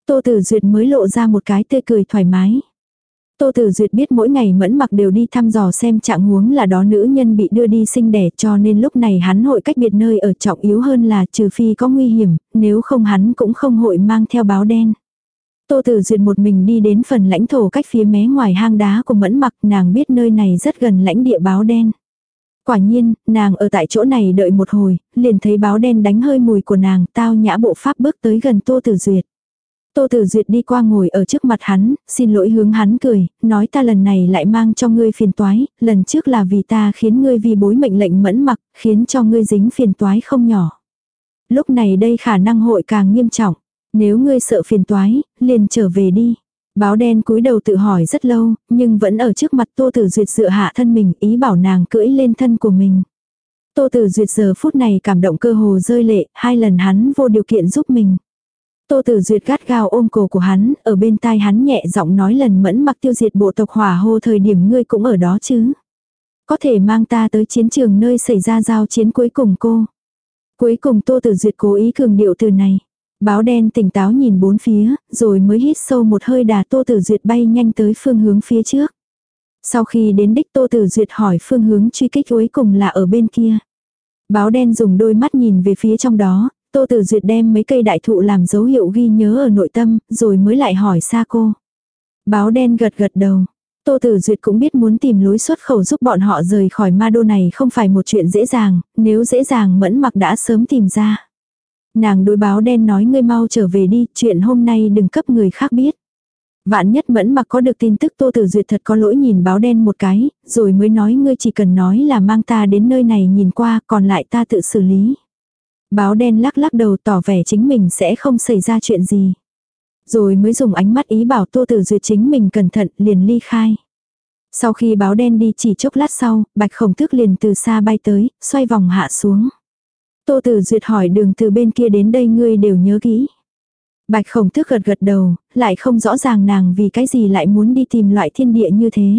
Tô Tử Duyệt mới lộ ra một cái tươi cười thoải mái. Tô Tử Duyệt biết mỗi ngày Mẫn Mặc đều đi thăm dò xem trạng huống là đó nữ nhân bị đưa đi sinh đẻ, cho nên lúc này hắn hội cách biệt nơi ở, trọng yếu hơn là trừ phi có nguy hiểm, nếu không hắn cũng không hội mang theo báo đen. Tô Tử Duyệt một mình đi đến phần lãnh thổ cách phía mé ngoài hang đá của Mẫn Mặc, nàng biết nơi này rất gần lãnh địa báo đen. Quả nhiên, nàng ở tại chỗ này đợi một hồi, liền thấy báo đen đánh hơi mùi của nàng, tao nhã bộ pháp bước tới gần Tô Tử Duyệt. Tô Tử Duyệt đi qua ngồi ở trước mặt hắn, xin lỗi hướng hắn cười, nói ta lần này lại mang cho ngươi phiền toái, lần trước là vì ta khiến ngươi vi bối mệnh lệnh Mẫn Mặc, khiến cho ngươi dính phiền toái không nhỏ. Lúc này đây khả năng hội càng nghiêm trọng, nếu ngươi sợ phiền toái, liền trở về đi. Báo đen cúi đầu tự hỏi rất lâu, nhưng vẫn ở trước mặt Tô Tử Duyệt dựa hạ thân mình, ý bảo nàng cưỡi lên thân của mình. Tô Tử Duyệt giờ phút này cảm động cơ hồ rơi lệ, 2 lần hắn vô điều kiện giúp mình. Tô Tử Duyệt gắt gao ôm cổ của hắn, ở bên tai hắn nhẹ giọng nói lần Mẫn Mặc tiêu diệt bộ tộc Hỏa Hô thời điểm ngươi cũng ở đó chứ. Có thể mang ta tới chiến trường nơi xảy ra giao chiến cuối cùng cô. Cuối cùng Tô Tử Duyệt cố ý cường điệu từ này. Báo đen tỉnh táo nhìn bốn phía, rồi mới hít sâu một hơi đà Tô Tử Duyệt bay nhanh tới phương hướng phía trước. Sau khi đến đích Tô Tử Duyệt hỏi phương hướng truy kích cuối cùng là ở bên kia. Báo đen dùng đôi mắt nhìn về phía trong đó, Tô Tử Duyệt đem mấy cây đại thụ làm dấu hiệu ghi nhớ ở nội tâm, rồi mới lại hỏi xa cô. Báo đen gật gật đầu. Tô Tử Duyệt cũng biết muốn tìm lối xuất khẩu giúp bọn họ rời khỏi ma đô này không phải một chuyện dễ dàng, nếu dễ dàng Mẫn Mặc đã sớm tìm ra. Nàng đối báo đen nói ngươi mau trở về đi, chuyện hôm nay đừng cấp người khác biết. Vạn nhất Mẫn Mặc có được tin tức Tô Tử Duyệt thật có lỗi nhìn báo đen một cái, rồi mới nói ngươi chỉ cần nói là mang ta đến nơi này nhìn qua, còn lại ta tự xử lý. Báo đen lắc lắc đầu tỏ vẻ chính mình sẽ không xảy ra chuyện gì. Rồi mới dùng ánh mắt ý bảo Tô Tử Duyệt chính mình cẩn thận liền ly khai. Sau khi báo đen đi chỉ chốc lát sau, Bạch Khổng Tước liền từ xa bay tới, xoay vòng hạ xuống. Tô Tử Duyệt hỏi đường từ bên kia đến đây ngươi đều nhớ kỹ. Bạch Khổng Tước gật gật đầu, lại không rõ ràng nàng vì cái gì lại muốn đi tìm loại thiên địa như thế.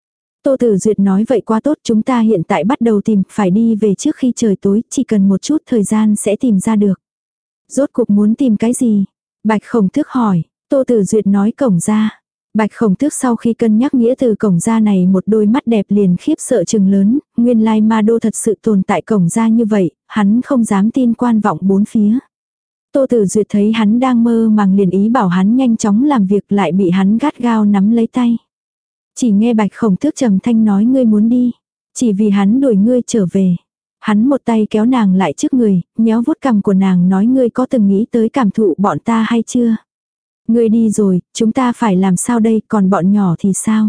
Tô Tử Duyệt nói vậy quá tốt, chúng ta hiện tại bắt đầu tìm, phải đi về trước khi trời tối, chỉ cần một chút thời gian sẽ tìm ra được. Rốt cuộc muốn tìm cái gì? Bạch Khổng Tước hỏi, Tô Tử Duyệt nói cổng ra. Bạch Khổng Tước sau khi cân nhắc nghĩa từ cổng ra này một đôi mắt đẹp liền khiếp sợ trừng lớn, nguyên lai ma đô thật sự tồn tại cổng ra như vậy, hắn không dám tin quan vọng bốn phía. Tô Tử Duyệt thấy hắn đang mơ màng liền ý bảo hắn nhanh chóng làm việc lại bị hắn gắt gao nắm lấy tay. Chỉ nghe Bạch Khổng Tước trầm thanh nói ngươi muốn đi, chỉ vì hắn đuổi ngươi trở về. Hắn một tay kéo nàng lại trước người, nhéo vuốt cằm của nàng nói ngươi có từng nghĩ tới cảm thụ bọn ta hay chưa? Ngươi đi rồi, chúng ta phải làm sao đây, còn bọn nhỏ thì sao?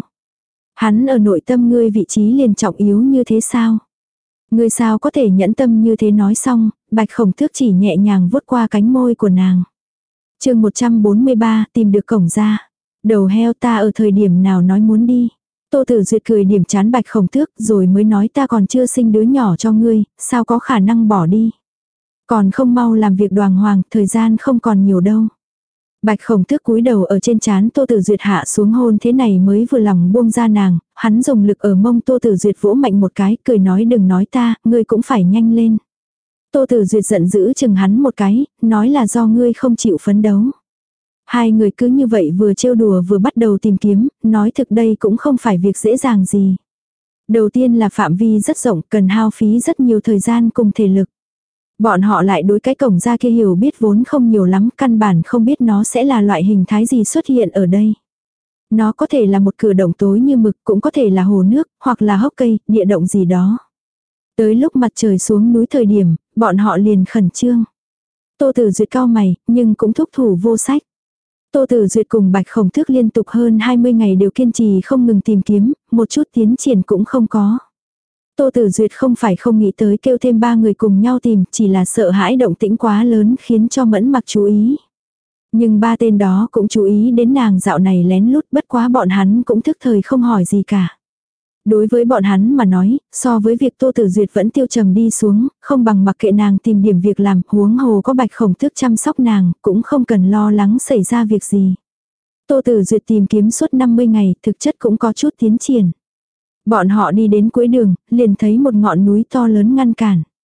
Hắn ở nội tâm ngươi vị trí liền trọng yếu như thế sao? Ngươi sao có thể nhẫn tâm như thế nói xong, Bạch Khổng Tước chỉ nhẹ nhàng vuốt qua cánh môi của nàng. Chương 143, tìm được cổng ra. Đầu heo ta ở thời điểm nào nói muốn đi. Tô Tử Duyệt cười điểm chán Bạch Khổng Tước rồi mới nói ta còn chưa sinh đứa nhỏ cho ngươi, sao có khả năng bỏ đi. Còn không mau làm việc đoàng hoàng, thời gian không còn nhiều đâu. Bạch Khổng Tước cúi đầu ở trên trán Tô Tử Duyệt hạ xuống hôn thế này mới vừa lòng buông ra nàng, hắn dùng lực ở mông Tô Tử Duyệt vỗ mạnh một cái, cười nói đừng nói ta, ngươi cũng phải nhanh lên. Tô Tử Duyệt giận dữ chừng hắn một cái, nói là do ngươi không chịu phấn đấu. Hai người cứ như vậy vừa trêu đùa vừa bắt đầu tìm kiếm, nói thực đây cũng không phải việc dễ dàng gì. Đầu tiên là phạm vi rất rộng, cần hao phí rất nhiều thời gian cùng thể lực. Bọn họ lại đối cái cổng ra kia hiểu biết vốn không nhiều lắm, căn bản không biết nó sẽ là loại hình thái gì xuất hiện ở đây. Nó có thể là một cửa động tối như mực, cũng có thể là hồ nước, hoặc là hốc cây, địa động gì đó. Tới lúc mặt trời xuống núi thời điểm, bọn họ liền khẩn trương. Tô Tử Duyệt cau mày, nhưng cũng thúc thủ vô sách. Tô Tử Duyệt cùng Bạch Khổng Tước liên tục hơn 20 ngày đều kiên trì không ngừng tìm kiếm, một chút tiến triển cũng không có. Tô Tử Duyệt không phải không nghĩ tới kêu thêm 3 người cùng nhau tìm, chỉ là sợ hãi động tĩnh quá lớn khiến cho Mẫn Mặc chú ý. Nhưng 3 tên đó cũng chú ý đến nàng dạo này lén lút, bất quá bọn hắn cũng thức thời không hỏi gì cả. Đối với bọn hắn mà nói, so với việc Tô Tử Duyệt vẫn tiêu trầm đi xuống, không bằng mặc kệ nàng tìm điểm việc làm, huống hồ có Bạch Khổng Tước chăm sóc nàng, cũng không cần lo lắng xảy ra việc gì. Tô Tử Duyệt tìm kiếm suốt 50 ngày, thực chất cũng có chút tiến triển. Bọn họ đi đến cuối đường, liền thấy một ngọn núi to lớn ngăn cản.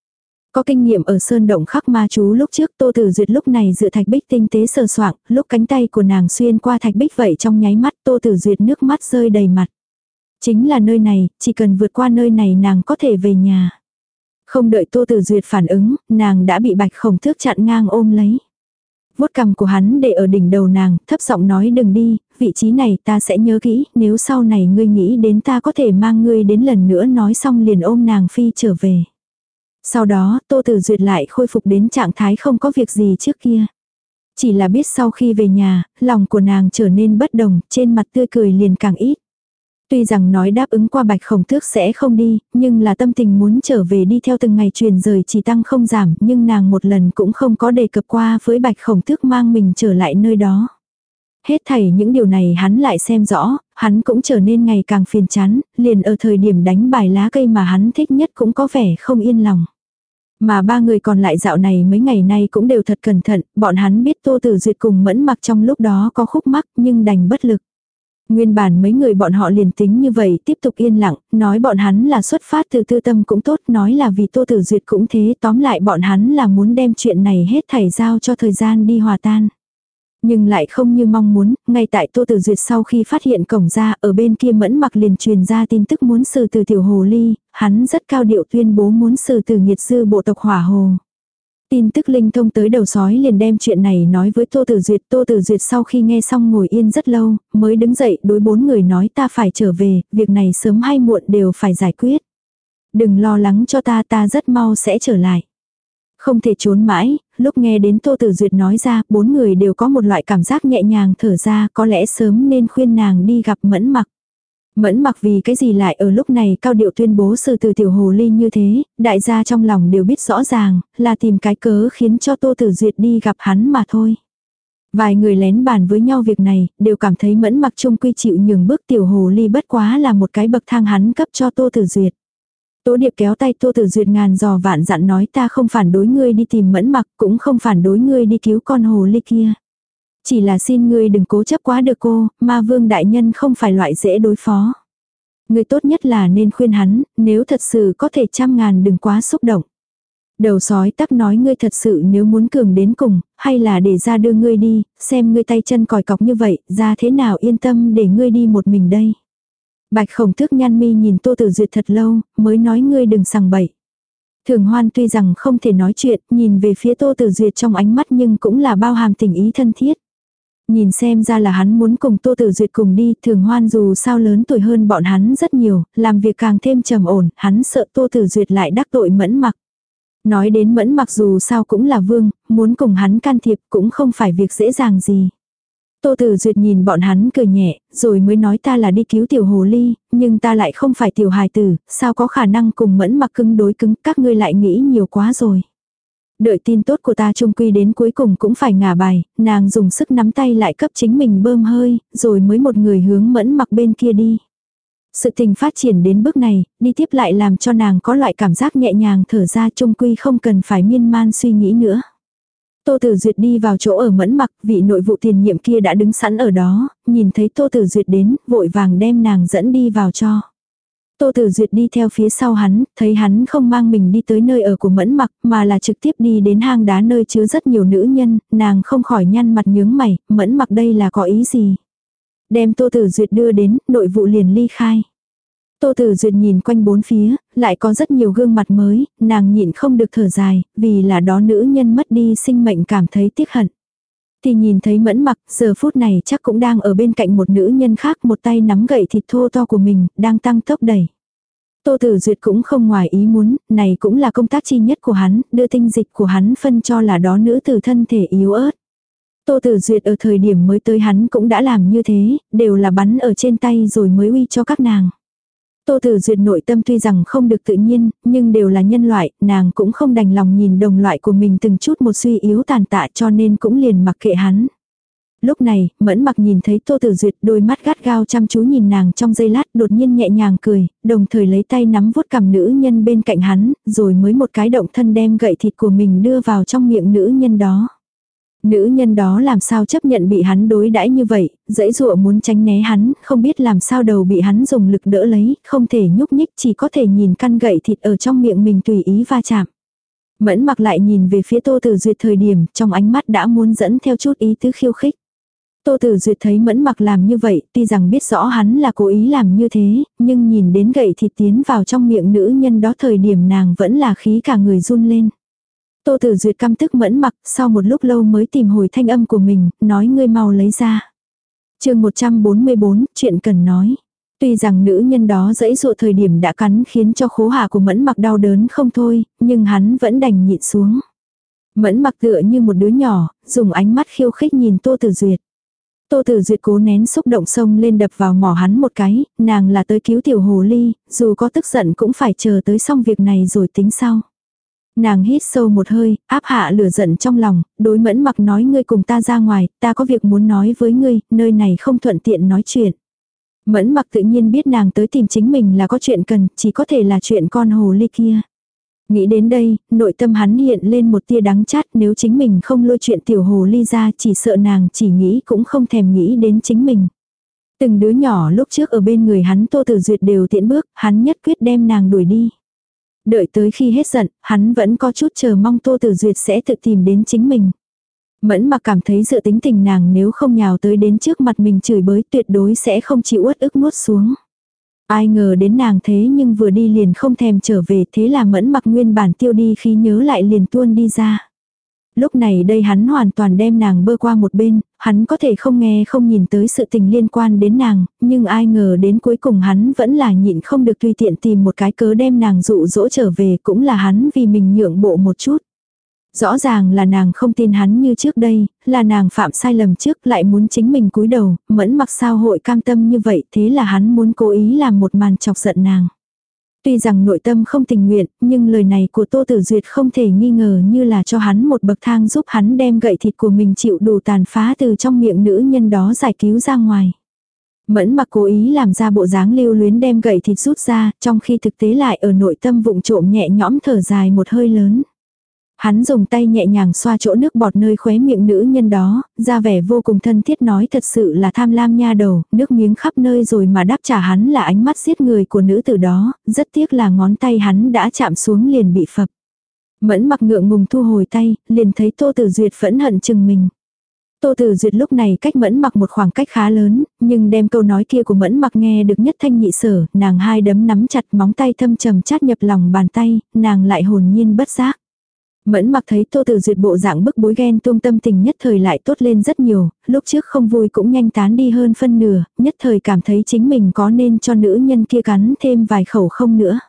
Có kinh nghiệm ở sơn động khắc ma chú lúc trước, Tô Tử Duyệt lúc này dựa thạch bích tinh tế sờ soạng, lúc cánh tay của nàng xuyên qua thạch bích vậy trong nháy mắt Tô Tử Duyệt nước mắt rơi đầy mặt. Chính là nơi này, chỉ cần vượt qua nơi này nàng có thể về nhà. Không đợi Tô Tử Duyệt phản ứng, nàng đã bị Bạch Khổng Tước chặn ngang ôm lấy. Vuốt cằm của hắn để ở đỉnh đầu nàng, thấp giọng nói đừng đi, vị trí này ta sẽ nhớ kỹ, nếu sau này ngươi nghĩ đến ta có thể mang ngươi đến lần nữa, nói xong liền ôm nàng phi trở về. Sau đó, Tô Tử Duyệt lại khôi phục đến trạng thái không có việc gì trước kia. Chỉ là biết sau khi về nhà, lòng của nàng trở nên bất đồng, trên mặt tươi cười liền càng ít. Tuy rằng nói đáp ứng qua Bạch Khổng Tước sẽ không đi, nhưng là tâm tình muốn trở về đi theo từng ngày truyền rời chỉ tăng không giảm, nhưng nàng một lần cũng không có đề cập qua với Bạch Khổng Tước mang mình trở lại nơi đó. Hết thảy những điều này hắn lại xem rõ, hắn cũng trở nên ngày càng phiền chán, liền ở thời điểm đánh bài lá cây mà hắn thích nhất cũng có vẻ không yên lòng. Mà ba người còn lại dạo này mấy ngày nay cũng đều thật cẩn thận, bọn hắn biết Tô Tử Duyệt cùng Mẫn Mặc trong lúc đó có khúc mắc nhưng đành bất lực. Nguyên bản mấy người bọn họ liền tính như vậy tiếp tục yên lặng, nói bọn hắn là xuất phát từ tư tâm cũng tốt, nói là vì Tô Tử Duyệt cũng thế, tóm lại bọn hắn là muốn đem chuyện này hết thảy giao cho thời gian đi hòa tan. Nhưng lại không như mong muốn, ngay tại Tô Tử Duyệt sau khi phát hiện cổng ra, ở bên kia Mẫn Mặc liền truyền ra tin tức muốn xử từ tiểu hồ ly, hắn rất cao điệu tuyên bố muốn xử từ nghiệt dư bộ tộc Hỏa Hồ. Tin tức linh thông tới đầu sói liền đem chuyện này nói với Tô Tử Duyệt. Tô Tử Duyệt sau khi nghe xong ngồi yên rất lâu, mới đứng dậy đối 4 người nói ta phải trở về, việc này sớm hay muộn đều phải giải quyết. Đừng lo lắng cho ta, ta rất mau sẽ trở lại. Không thể trốn mãi, lúc nghe đến Tô Tử Duyệt nói ra, 4 người đều có một loại cảm giác nhẹ nhàng thở ra, có lẽ sớm nên khuyên nàng đi gặp Mẫn Mặc. Mẫn Mặc vì cái gì lại ở lúc này cao điệu tuyên bố sự từ tiểu hồ ly như thế, đại gia trong lòng đều biết rõ ràng, là tìm cái cớ khiến cho Tô Tử Duyệt đi gặp hắn mà thôi. Vài người lén bàn với nhau việc này, đều cảm thấy Mẫn Mặc chung quy chịu nhường bước tiểu hồ ly bất quá là một cái bậc thang hắn cấp cho Tô Tử Duyệt. Tố Điệp kéo tay Tô Tử Duyệt ngàn dò vạn dặn nói ta không phản đối ngươi đi tìm Mẫn Mặc, cũng không phản đối ngươi đi cứu con hồ ly kia. Chỉ là xin ngươi đừng cố chấp quá được cô, ma vương đại nhân không phải loại dễ đối phó. Ngươi tốt nhất là nên khuyên hắn, nếu thật sự có thể 100.000 đừng quá xúc động. Đầu sói tắc nói ngươi thật sự nếu muốn cường đến cùng, hay là để ra đưa ngươi đi, xem ngươi tay chân còi cọc như vậy, ra thế nào yên tâm để ngươi đi một mình đây. Bạch Khổng Tước nhăn mi nhìn Tô Tử Duyệt thật lâu, mới nói ngươi đừng sằng bậy. Thường Hoan tuy rằng không thể nói chuyện, nhìn về phía Tô Tử Duyệt trong ánh mắt nhưng cũng là bao hàm tình ý thân thiết. Nhìn xem ra là hắn muốn cùng Tô Tử Duyệt cùng đi, Thường Hoan dù sao lớn tuổi hơn bọn hắn rất nhiều, làm việc càng thêm trầm ổn, hắn sợ Tô Tử Duyệt lại đắc tội Mẫn Mặc. Nói đến Mẫn Mặc dù sao cũng là vương, muốn cùng hắn can thiệp cũng không phải việc dễ dàng gì. Tô Tử Duyệt nhìn bọn hắn cười nhẹ, rồi mới nói ta là đi cứu tiểu hồ ly, nhưng ta lại không phải tiểu hài tử, sao có khả năng cùng Mẫn Mặc cứng đối cứng, các ngươi lại nghĩ nhiều quá rồi. Đợi tin tốt của ta chung quy đến cuối cùng cũng phải ngả bài, nàng dùng sức nắm tay lại cấp chính mình bơm hơi, rồi mới một người hướng Mẫn Mặc bên kia đi. Sự tình phát triển đến bước này, đi tiếp lại làm cho nàng có loại cảm giác nhẹ nhàng thở ra, chung quy không cần phải miên man suy nghĩ nữa. Tô Tử Duyệt đi vào chỗ ở Mẫn Mặc, vị nội vụ tiền nhiệm kia đã đứng sẵn ở đó, nhìn thấy Tô Tử Duyệt đến, vội vàng đem nàng dẫn đi vào cho. Tô Tử Duyệt đi theo phía sau hắn, thấy hắn không mang mình đi tới nơi ở của Mẫn Mặc, mà là trực tiếp đi đến hang đá nơi chứa rất nhiều nữ nhân, nàng không khỏi nhăn mặt nhướng mày, Mẫn Mặc đây là có ý gì. Đem Tô Tử Duyệt đưa đến, nội vụ liền ly khai. Tô Tử Duyệt nhìn quanh bốn phía, lại có rất nhiều gương mặt mới, nàng nhịn không được thở dài, vì là đó nữ nhân mất đi sinh mệnh cảm thấy tiếc hận. Thì nhìn thấy Mẫn Mặc, giờ phút này chắc cũng đang ở bên cạnh một nữ nhân khác, một tay nắm gậy thịt thô to của mình, đang tăng tốc đẩy. Tô Tử Duyệt cũng không ngoài ý muốn, này cũng là công tác chi nhất của hắn, đưa tinh dịch của hắn phân cho là đó nữ tử thân thể yếu ớt. Tô Tử Duyệt ở thời điểm mới tới hắn cũng đã làm như thế, đều là bắn ở trên tay rồi mới uy cho các nàng. Tô Tử Duyệt nội tâm tuy rằng không được tự nhiên, nhưng đều là nhân loại, nàng cũng không đành lòng nhìn đồng loại của mình từng chút một suy yếu tàn tạ cho nên cũng liền mặc kệ hắn. Lúc này, Mẫn Mặc nhìn thấy Tô Tử Duyệt đôi mắt gắt gao chăm chú nhìn nàng trong giây lát đột nhiên nhẹ nhàng cười, đồng thời lấy tay nắm vuốt cằm nữ nhân bên cạnh hắn, rồi mới một cái động thân đem gậy thịt của mình đưa vào trong miệng nữ nhân đó. Nữ nhân đó làm sao chấp nhận bị hắn đối đãi như vậy, dãy dụa muốn tránh né hắn, không biết làm sao đầu bị hắn dùng lực đỡ lấy, không thể nhúc nhích chỉ có thể nhìn căn gậy thịt ở trong miệng mình tùy ý va chạm. Mẫn Mặc lại nhìn về phía Tô Tử Duyệt thời điểm trong ánh mắt đã muốn dẫn theo chút ý tứ khiêu khích. Tô Tử Duyệt thấy Mẫn Mặc làm như vậy, tuy rằng biết rõ hắn là cố ý làm như thế, nhưng nhìn đến gậy thịt tiến vào trong miệng nữ nhân đó thời điểm nàng vẫn là khí cả người run lên. Tô Tử Duyệt căm tức Mẫn Mặc, sau một lúc lâu mới tìm hồi thanh âm của mình, nói ngươi mau lấy ra. Chương 144, chuyện cần nói. Tuy rằng nữ nhân đó giãy giụa thời điểm đã cắn khiến cho khố hạ của Mẫn Mặc đau đớn không thôi, nhưng hắn vẫn đành nhịn xuống. Mẫn Mặc tựa như một đứa nhỏ, dùng ánh mắt khiêu khích nhìn Tô Tử Duyệt. Tô Tử Duyệt cố nén xúc động xông lên đập vào mỏ hắn một cái, nàng là tới cứu tiểu hồ ly, dù có tức giận cũng phải chờ tới xong việc này rồi tính sau. Nàng hít sâu một hơi, áp hạ lửa giận trong lòng, đối Mẫn Mặc nói ngươi cùng ta ra ngoài, ta có việc muốn nói với ngươi, nơi này không thuận tiện nói chuyện. Mẫn Mặc tự nhiên biết nàng tới tìm chính mình là có chuyện cần, chỉ có thể là chuyện con hồ ly kia. Nghĩ đến đây, nội tâm hắn hiện lên một tia đắng chát, nếu chính mình không lôi chuyện tiểu hồ ly ra chỉ sợ nàng chỉ nghĩ cũng không thèm nghĩ đến chính mình. Từng đứa nhỏ lúc trước ở bên người hắn Tô Tử Duyệt đều tiễn bước, hắn nhất quyết đem nàng đuổi đi. Đợi tới khi hết giận, hắn vẫn có chút chờ mong Tô Tử Duyệt sẽ tự tìm đến chính mình. Mẫn Mặc cảm thấy dự tính tình nàng nếu không nhào tới đến trước mặt mình chửi bới tuyệt đối sẽ không chịu uất ức nuốt xuống. Ai ngờ đến nàng thế nhưng vừa đi liền không thèm trở về, thế là Mẫn Mặc nguyên bản tiêu đi khi nhớ lại liền tuôn đi ra. Lúc này đây hắn hoàn toàn đem nàng bơ qua một bên, hắn có thể không nghe không nhìn tới sự tình liên quan đến nàng, nhưng ai ngờ đến cuối cùng hắn vẫn là nhịn không được tùy tiện tìm một cái cớ đem nàng dụ dỗ trở về, cũng là hắn vì mình nhượng bộ một chút. Rõ ràng là nàng không tin hắn như trước đây, là nàng phạm sai lầm trước lại muốn chính mình cúi đầu, Mẫn Mặc sao hội cam tâm như vậy, thế là hắn muốn cố ý làm một màn chọc giận nàng. Tuy rằng nội tâm không tình nguyện, nhưng lời này của Tô Tử Duyệt không thể nghi ngờ như là cho hắn một bậc thang giúp hắn đem gậy thịt của mình chịu đủ tàn phá từ trong miệng nữ nhân đó giải cứu ra ngoài. Mẫn Mặc cố ý làm ra bộ dáng lưu luyến đem gậy thịt rút ra, trong khi thực tế lại ở nội tâm vụng trộm nhẹ nhõm thở dài một hơi lớn. Hắn dùng tay nhẹ nhàng xoa chỗ nước bọt nơi khóe miệng nữ nhân đó, ra vẻ vô cùng thân thiết nói thật sự là tham lam nha đầu, nước miếng khắp nơi rồi mà đáp trả hắn là ánh mắt giết người của nữ tử đó, rất tiếc là ngón tay hắn đã chạm xuống liền bị phập. Mẫn Mặc ngượng ngùng thu hồi tay, liền thấy Tô Tử Duyệt phẫn hận chừng mình. Tô Tử Duyệt lúc này cách Mẫn Mặc một khoảng cách khá lớn, nhưng đem câu nói kia của Mẫn Mặc nghe được nhất thanh nhị sở, nàng hai đấm nắm chặt móng tay thâm trầm chát nhập lòng bàn tay, nàng lại hồn nhiên bất giác. Mẫn Mặc thấy Tô Tử Duyệt bộ dạng bức bối ghen tuông tâm tình nhất thời lại tốt lên rất nhiều, lúc trước không vui cũng nhanh tán đi hơn phân nửa, nhất thời cảm thấy chính mình có nên cho nữ nhân kia cắn thêm vài khẩu không nữa.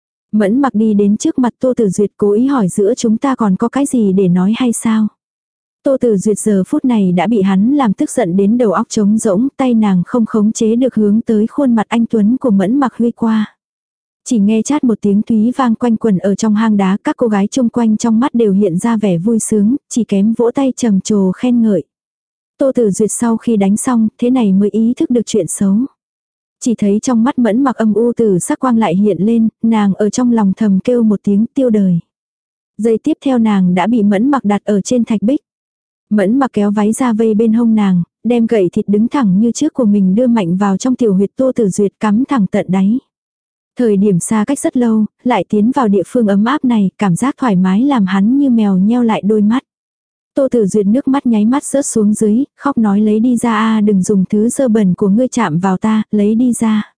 Mẫn Mặc đi đến trước mặt Tô Tử Duyệt cố ý hỏi giữa chúng ta còn có cái gì để nói hay sao. Tô Tử Duyệt giờ phút này đã bị hắn làm tức giận đến đầu óc trống rỗng, tay nàng không khống chế được hướng tới khuôn mặt anh tuấn của Mẫn Mặc huy qua. Chỉ nghe chát một tiếng thúy vang quanh quẩn ở trong hang đá, các cô gái chung quanh trong mắt đều hiện ra vẻ vui sướng, chỉ kém vỗ tay trầm trồ khen ngợi. Tô Tử Duyệt sau khi đánh xong, thế này mới ý thức được chuyện xấu. Chỉ thấy trong mắt Mẫn Mặc âm u từ sắc quang lại hiện lên, nàng ở trong lòng thầm kêu một tiếng tiêu đời. Giây tiếp theo nàng đã bị Mẫn Mặc đặt ở trên thạch bích. Mẫn Mặc kéo váy ra vây bên hông nàng, đem gậy thịt đứng thẳng như trước của mình đưa mạnh vào trong tiểu huyệt Tô Tử Duyệt cắm thẳng tận đáy. Thời điểm xa cách rất lâu, lại tiến vào địa phương ấm áp này, cảm giác thoải mái làm hắn như mèo nheo lại đôi mắt. Tô Tử Duyệt nước mắt nháy mắt rớt xuống dưới, khóc nói lấy đi ra đừng dùng thứ dơ bẩn của ngươi chạm vào ta, lấy đi ra.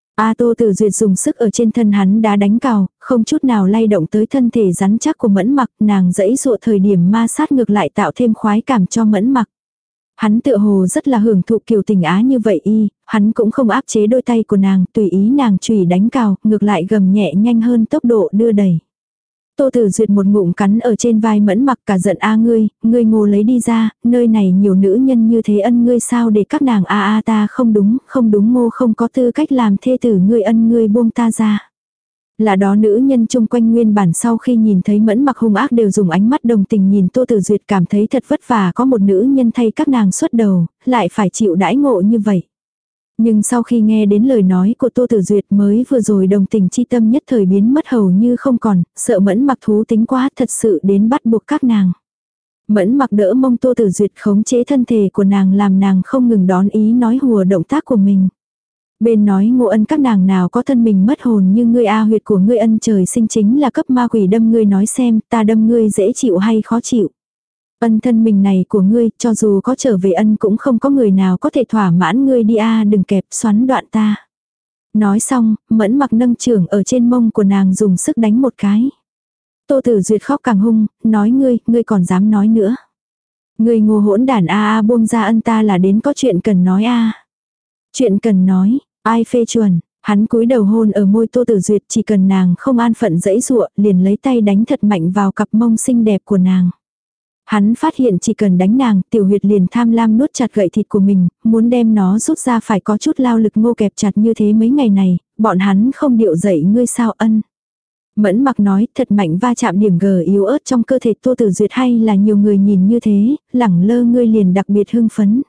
Tô Tử Duyệt dùng sức ở trên thân hắn đá đánh cào, không chút nào lay động tới thân thể rắn chắc của Mẫn Mặc, nàng giãy dụa thời điểm ma sát ngược lại tạo thêm khoái cảm cho Mẫn Mặc. Hắn tựa hồ rất là hưởng thụ kiểu tình á như vậy hắn cũng không áp chế đôi tay của nàng, tùy ý nàng chùy đánh cào, ngược lại gầm nhẹ nhanh hơn tốc độ đưa đẩy. Tô Tử Duyệt một ngụm cắn ở trên vai Mẫn Mặc cả giận ngươi ngô lấy đi ra, nơi này nhiều nữ nhân như thế ân ngươi sao để các nàng ta không đúng ngô không có tư cách làm thê tử ngươi ân ngươi buông ta ra. Là đó nữ nhân chung quanh nguyên bản sau khi nhìn thấy Mẫn Mặc hung ác đều dùng ánh mắt đồng tình nhìn Tô Tử Duyệt cảm thấy thật vất vả có một nữ nhân thay các nàng xuất đầu, lại phải chịu đãi ngộ như vậy. Nhưng sau khi nghe đến lời nói của Tô Tử Duyệt mới vừa rồi đồng tình chi tâm nhất thời biến mất hầu như không còn, sợ Mẫn Mặc thú tính quá thật sự đến bắt buộc các nàng. Mẫn Mặc đỡ mông Tô Tử Duyệt khống chế thân thể của nàng làm nàng không ngừng đón ý nói hùa động tác của mình. Bên nói Ngô Ân các nàng nào có thân mình mất hồn như ngươi a, huyệt của ngươi ân trời sinh chính là cấp ma quỷ đâm ngươi, nói xem ta đâm ngươi dễ chịu hay khó chịu. Ân thân mình này của ngươi, cho dù có trở về ân cũng không có người nào có thể thỏa mãn ngươi đi a, đừng kẹp xoắn đoạn ta. Nói xong, Mẫn Mặc nâng chưởng ở trên mông của nàng dùng sức đánh một cái. Tô Tử Duyệt khóc càng hung, nói ngươi còn dám nói nữa. Ngươi Ngô hỗn đản a, buông ra ân, ta là đến có chuyện cần nói a. Chuyện cần nói, ai phê chuẩn, hắn cúi đầu hôn ở môi Tô Tử Duyệt, chỉ cần nàng không an phận dãy dụa, liền lấy tay đánh thật mạnh vào cặp mông xinh đẹp của nàng. Hắn phát hiện chỉ cần đánh nàng, tiểu huyệt liền tham lam nuốt chặt gậy thịt của mình, muốn đem nó rút ra phải có chút lao lực. Ngô kẹp chặt như thế mấy ngày này, bọn hắn không điệu dậy ngươi sao ân. Mẫn Mặc nói, thật mạnh va chạm điểm gờ yếu ớt trong cơ thể Tô Tử Duyệt, hay là nhiều người nhìn như thế, lẳng lơ ngươi liền đặc biệt hưng phấn.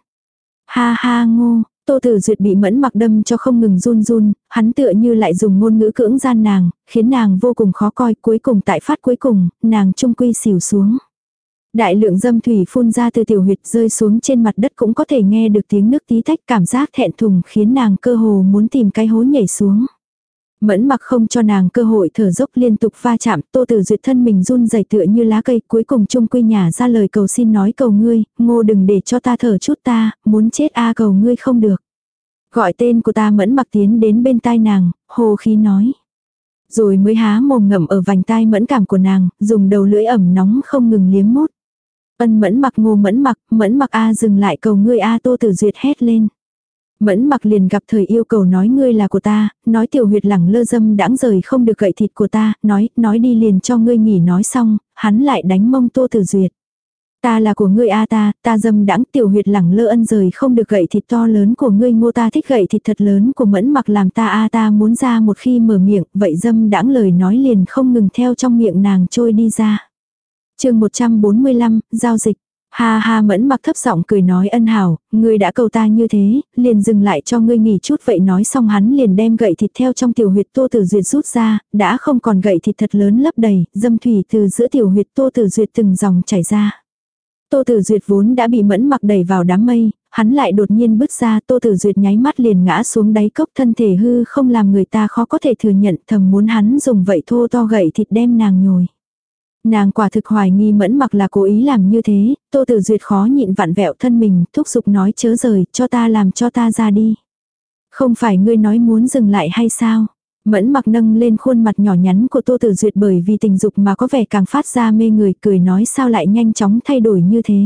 Ha ha Ngô, Tô Tử Duyệt bị Mẫn Mặc đâm cho không ngừng run run, hắn tựa như lại dùng ngôn ngữ cưỡng gian nàng, khiến nàng vô cùng khó coi, cuối cùng tại phát cuối cùng, nàng trung quy xỉu xuống. Đại lượng dâm thủy phun ra từ tiểu huyệt rơi xuống trên mặt đất, cũng có thể nghe được tiếng nước tí tách, cảm giác thẹn thùng khiến nàng cơ hồ muốn tìm cái hố nhảy xuống. Mẫn Mặc không cho nàng cơ hội thở dốc, liên tục va chạm, Tô Tử Duyệt thân mình run rẩy tựa như lá cây, cuối cùng chung quy nhả ra lời cầu xin, nói cầu ngươi, Ngô đừng để cho ta thở chút, ta muốn chết a, cầu ngươi không được. Gọi tên của ta. Mẫn Mặc tiến đến bên tai nàng, hồ khí nói. Rồi mới há mồm ngậm ở vành tai mẫn cảm của nàng, dùng đầu lưỡi ẩm nóng không ngừng liếm mút. Ân Mẫn Mặc, Ngô Mẫn Mặc a, dừng lại cầu ngươi a, Tô Tử Duyệt hét lên. Mẫn Mặc liền gặp thời yêu cầu, nói ngươi là của ta, nói tiểu huyệt lẳng lơ dâm đãng rời không được gậy thịt của ta, nói đi liền cho ngươi nghỉ. Nói xong, hắn lại đánh mông Tô Tử Duyệt. Ta là của ngươi a, ta dâm đãng, tiểu huyệt lẳng lơ ân rời không được gậy thịt to lớn của ngươi Ngô, ta thích gậy thịt thật lớn của Mẫn Mặc làm ta a, ta muốn ra. Một khi mở miệng, vậy dâm đãng lời nói liền không ngừng theo trong miệng nàng trôi đi ra. Chương 145, giao dịch. Ha ha, Mẫn Mặc thấp giọng cười nói, ân hảo, ngươi đã cầu ta như thế, liền dừng lại cho ngươi nghỉ chút. Vậy nói xong hắn liền đem gậy thịt theo trong tiểu huyệt Tô Tử Duyệt rút ra, đã không còn gậy thịt thật lớn lấp đầy, dâm thủy từ giữa tiểu huyệt Tô Tử Duyệt từng dòng chảy ra. Tô Tử Duyệt vốn đã bị Mẫn Mặc đẩy vào đám mây, hắn lại đột nhiên bứt ra, Tô Tử Duyệt nháy mắt liền ngã xuống đáy cốc, thân thể hư không làm người ta khó có thể thừa nhận, thầm muốn hắn dùng vậy thô to gậy thịt đem nàng nhồi. Nàng quả thực hoài nghi Mẫn Mặc là cố ý làm như thế, Tô Tử Duyệt khó nhịn vặn vẹo thân mình, thúc giục nói chớ rời, cho ta làm, cho ta ra đi. Không phải ngươi nói muốn dừng lại hay sao? Mẫn Mặc nâng lên khuôn mặt nhỏ nhắn của Tô Tử Duyệt, bởi vì tình dục mà có vẻ càng phát ra mê người, cười nói sao lại nhanh chóng thay đổi như thế.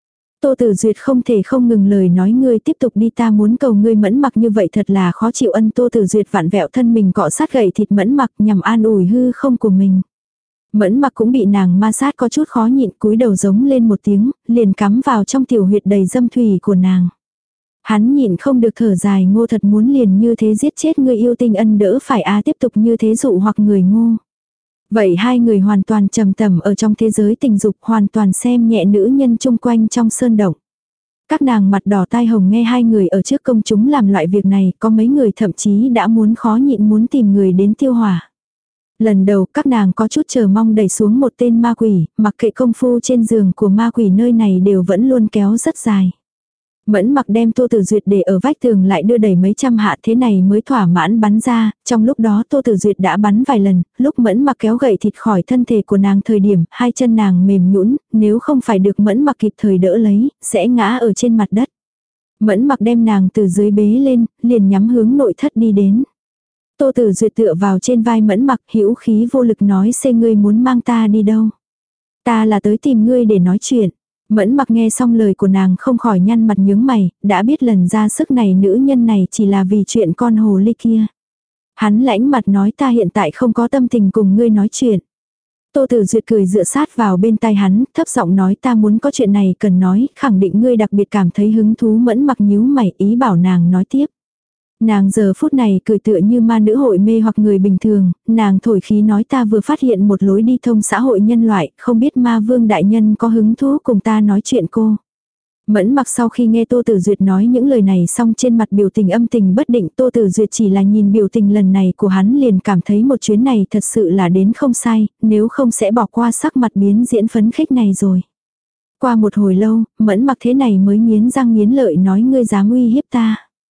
Tô Tử Duyệt không thể không ngừng lời nói, ngươi tiếp tục đi, ta muốn cầu ngươi. Mẫn Mặc như vậy thật là khó chịu. Ân. Tô Tử Duyệt vặn vẹo thân mình cọ sát gậy thịt Mẫn Mặc nhằm an ủi hư không của mình. Mẫn Mặc cũng bị nàng ma sát có chút khó nhịn, cúi đầu giống lên một tiếng, liền cắm vào trong tiểu huyệt đầy dâm thủy của nàng. Hắn nhịn không được thở dài, Ngô thật muốn liền như thế giết chết người yêu tinh ân, đỡ phải a, tiếp tục như thế dụ hoặc người Ngô. Vậy hai người hoàn toàn trầm tầm ở trong thế giới tình dục, hoàn toàn xem nhẹ nữ nhân chung quanh trong sơn động. Các nàng mặt đỏ tai hồng nghe hai người ở trước công chúng làm loại việc này, có mấy người thậm chí đã muốn khó nhịn muốn tìm người đến tiêu hỏa. Lần đầu các nàng có chút chờ mong đẩy xuống một tên ma quỷ, mặc kệ công phu trên giường của ma quỷ nơi này đều vẫn luôn kéo rất dài. Mẫn Mặc đem Tô Tử Duyệt để ở vách tường lại đưa đẩy mấy trăm hạ, thế này mới thỏa mãn bắn ra, trong lúc đó Tô Tử Duyệt đã bắn vài lần, lúc Mẫn Mặc kéo gậy thịt khỏi thân thể của nàng thời điểm, hai chân nàng mềm nhũn, nếu không phải được Mẫn Mặc kịp thời đỡ lấy, sẽ ngã ở trên mặt đất. Mẫn Mặc đem nàng từ dưới bế lên, liền nhắm hướng nội thất đi đến. Tô Tử Duyệt tựa vào trên vai Mẫn Mặc, hữu khí vô lực nói, xê ngươi muốn mang ta đi đâu? Ta là tới tìm ngươi để nói chuyện. Mẫn Mặc nghe xong lời của nàng không khỏi nhăn mặt nhướng mày, đã biết lần ra sức này nữ nhân này chỉ là vì chuyện con hồ ly kia. Hắn lãnh mặt nói, ta hiện tại không có tâm tình cùng ngươi nói chuyện. Tô Tử Duyệt cười dựa sát vào bên tai hắn, thấp giọng nói, ta muốn có chuyện này cần nói, khẳng định ngươi đặc biệt cảm thấy hứng thú. Mẫn Mặc nhíu mày, ý bảo nàng nói tiếp. Nàng giờ phút này cười tựa như ma nữ hội mê hoặc người bình thường, nàng thổi khí nói, ta vừa phát hiện một lối đi thông xã hội nhân loại, không biết ma vương đại nhân có hứng thú cùng ta nói chuyện cô. Mẫn Mặc sau khi nghe Tô Tử Duyệt nói những lời này xong, trên mặt biểu tình âm tình bất định. Tô Tử Duyệt chỉ là nhìn biểu tình lần này của hắn liền cảm thấy một chuyến này thật sự là đến không sai, nếu không sẽ bỏ qua sắc mặt biến diễn phấn khích này rồi. Qua một hồi lâu, Mẫn Mặc thế này mới nghiến răng nghiến lợi nói, ngươi dám uy hiếp ta.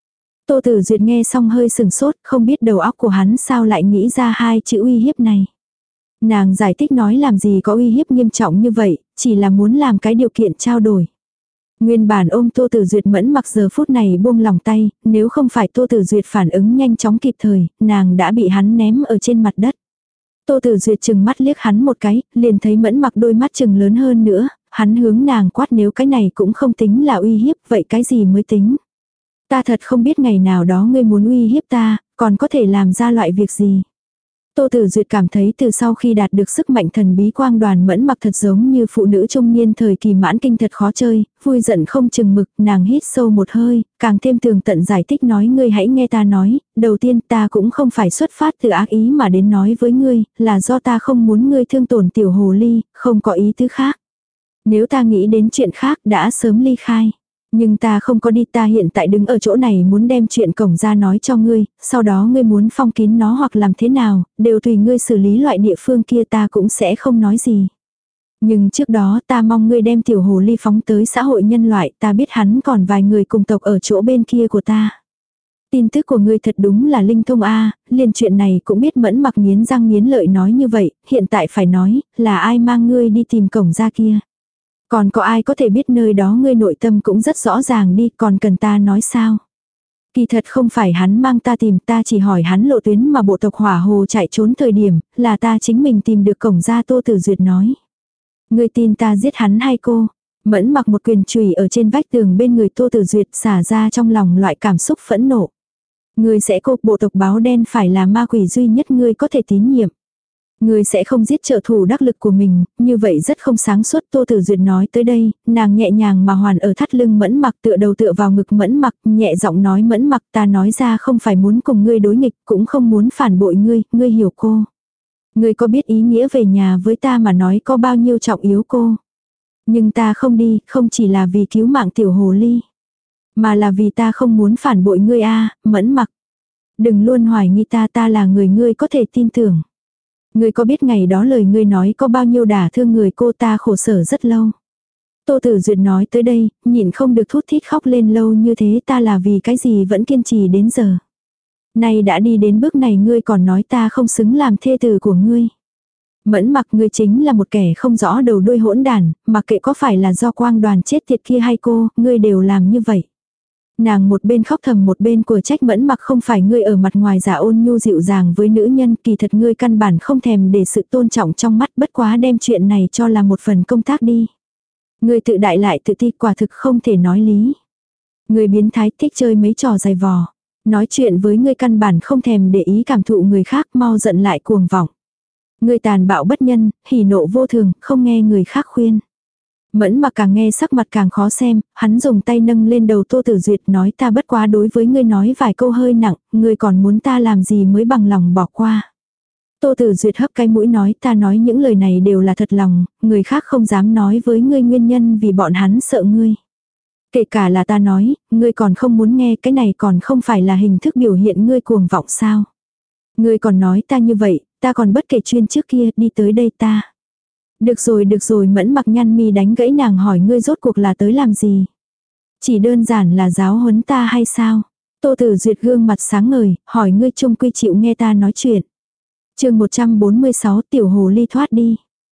Tô Tử Duyệt nghe xong hơi sừng sốt, không biết đầu óc của hắn sao lại nghĩ ra hai chữ uy hiếp này. Nàng giải thích nói làm gì có uy hiếp nghiêm trọng như vậy, chỉ là muốn làm cái điều kiện trao đổi. Nguyên bản ôm Tô Tử Duyệt Mẫn Mặc giờ phút này buông lòng tay, nếu không phải Tô Tử Duyệt phản ứng nhanh chóng kịp thời, nàng đã bị hắn ném ở trên mặt đất. Tô Tử Duyệt chừng mắt liếc hắn một cái, liền thấy Mẫn Mặc đôi mắt chừng lớn hơn nữa, hắn hướng nàng quát nếu cái này cũng không tính là uy hiếp, vậy cái gì mới tính? Ta thật không biết ngày nào đó ngươi muốn uy hiếp ta, còn có thể làm ra loại việc gì. Tô Tử Duyệt cảm thấy từ sau khi đạt được sức mạnh thần bí quang đoàn Mẫn Mặc thật giống như phụ nữ trung niên thời kỳ mãn kinh thật khó chơi, vui giận không chừng mực, nàng hít sâu một hơi, càng thêm tường tận giải thích nói ngươi hãy nghe ta nói, đầu tiên ta cũng không phải xuất phát từ ác ý mà đến nói với ngươi, là do ta không muốn ngươi thương tổn tiểu hồ ly, không có ý tứ khác. Nếu ta nghĩ đến chuyện khác đã sớm ly khai. Nhưng ta không có đi, ta hiện tại đứng ở chỗ này muốn đem chuyện cổng ra nói cho ngươi, sau đó ngươi muốn phong kín nó hoặc làm thế nào, đều tùy ngươi xử lý loại địa phương kia ta cũng sẽ không nói gì. Nhưng trước đó ta mong ngươi đem tiểu hồ ly phóng tới xã hội nhân loại, ta biết hắn còn vài người cùng tộc ở chỗ bên kia của ta. Tin tức của ngươi thật đúng là linh thông a, liền chuyện này cũng biết Mẫn Mặc nghiến răng nghiến lợi nói như vậy, hiện tại phải nói, là ai mang ngươi đi tìm cổng ra kia. Còn có ai có thể biết nơi đó ngươi nội tâm cũng rất rõ ràng đi, còn cần ta nói sao? Kỳ thật không phải hắn mang ta tìm, ta chỉ hỏi hắn lộ tuyến mà bộ tộc Hỏa Hồ chạy trốn thời điểm, là ta chính mình tìm được cổng ra. Tô Tử Duyệt nói. Ngươi tin ta giết hắn hay cô? Mẫn Mặc một quyền chùy ở trên vách tường bên người Tô Tử Duyệt xả ra trong lòng loại cảm xúc phẫn nộ. Ngươi sẽ cô, bộ tộc báo đen phải là ma quỷ duy nhất ngươi có thể tín nhiệm. Ngươi sẽ không giết trợ thủ đắc lực của mình, như vậy rất không sáng suốt. Tô Tử Duyệt nói tới đây, nàng nhẹ nhàng mà hoàn ở thắt lưng Mẫn Mặc, tựa đầu tựa vào ngực Mẫn Mặc, nhẹ giọng nói Mẫn Mặc ta nói ra không phải muốn cùng ngươi đối nghịch, cũng không muốn phản bội ngươi, ngươi hiểu cô. Ngươi có biết ý nghĩa về nhà với ta mà nói có bao nhiêu trọng yếu cô. Nhưng ta không đi, không chỉ là vì cứu mạng tiểu hồ ly, mà là vì ta không muốn phản bội ngươi a, Mẫn Mặc. Đừng luôn hoài nghi ta, ta là người ngươi có thể tin tưởng. Ngươi có biết ngày đó lời ngươi nói có bao nhiêu đả thương người cô, ta khổ sở rất lâu. Tô Tử Duyệt nói tới đây, nhịn không được thút thít khóc lên lâu như thế, ta là vì cái gì vẫn kiên trì đến giờ. Nay đã đi đến bước này ngươi còn nói ta không xứng làm thê tử của ngươi. Mẫn Mặc ngươi chính là một kẻ không rõ đầu đuôi hỗn đản, mặc kệ có phải là do quang đoàn chết tiệt kia hay cô, ngươi đều làm như vậy. Nàng một bên khóc thầm một bên của trách Mẫn Mặc không phải ngươi ở mặt ngoài giả ôn nhu dịu dàng với nữ nhân, kỳ thật ngươi căn bản không thèm để sự tôn trọng trong mắt, bất quá đem chuyện này cho là một phần công tác đi. Ngươi tự đại lại tự ti, quả thực không thể nói lý. Ngươi biến thái thích chơi mấy trò giày vò. Nói chuyện với ngươi căn bản không thèm để ý cảm thụ người khác, mau giận lại cuồng vọng. Ngươi tàn bạo bất nhân, hỉ nộ vô thường, không nghe người khác khuyên. Mẫn Mặc càng nghe sắc mặt càng khó xem, hắn dùng tay nâng lên đầu Tô Tử Duyệt nói ta bất quá đối với ngươi nói vài câu hơi nặng, ngươi còn muốn ta làm gì mới bằng lòng bỏ qua. Tô Tử Duyệt hấp cái mũi nói ta nói những lời này đều là thật lòng, người khác không dám nói với ngươi nguyên nhân vì bọn hắn sợ ngươi. Kể cả là ta nói, ngươi còn không muốn nghe, cái này còn không phải là hình thức biểu hiện ngươi cuồng vọng sao. Ngươi còn nói ta như vậy, ta còn bất kể chuyên trước kia, đi tới đây ta. Được rồi, Mẫn Mặc nhăn mi đánh gãy nàng hỏi ngươi rốt cuộc là tới làm gì. Chỉ đơn giản là giáo huấn ta hay sao. Tô Tử Duyệt gương mặt sáng ngời, hỏi ngươi chung quy chịu nghe ta nói chuyện. Chương 146 tiểu hồ ly thoát đi.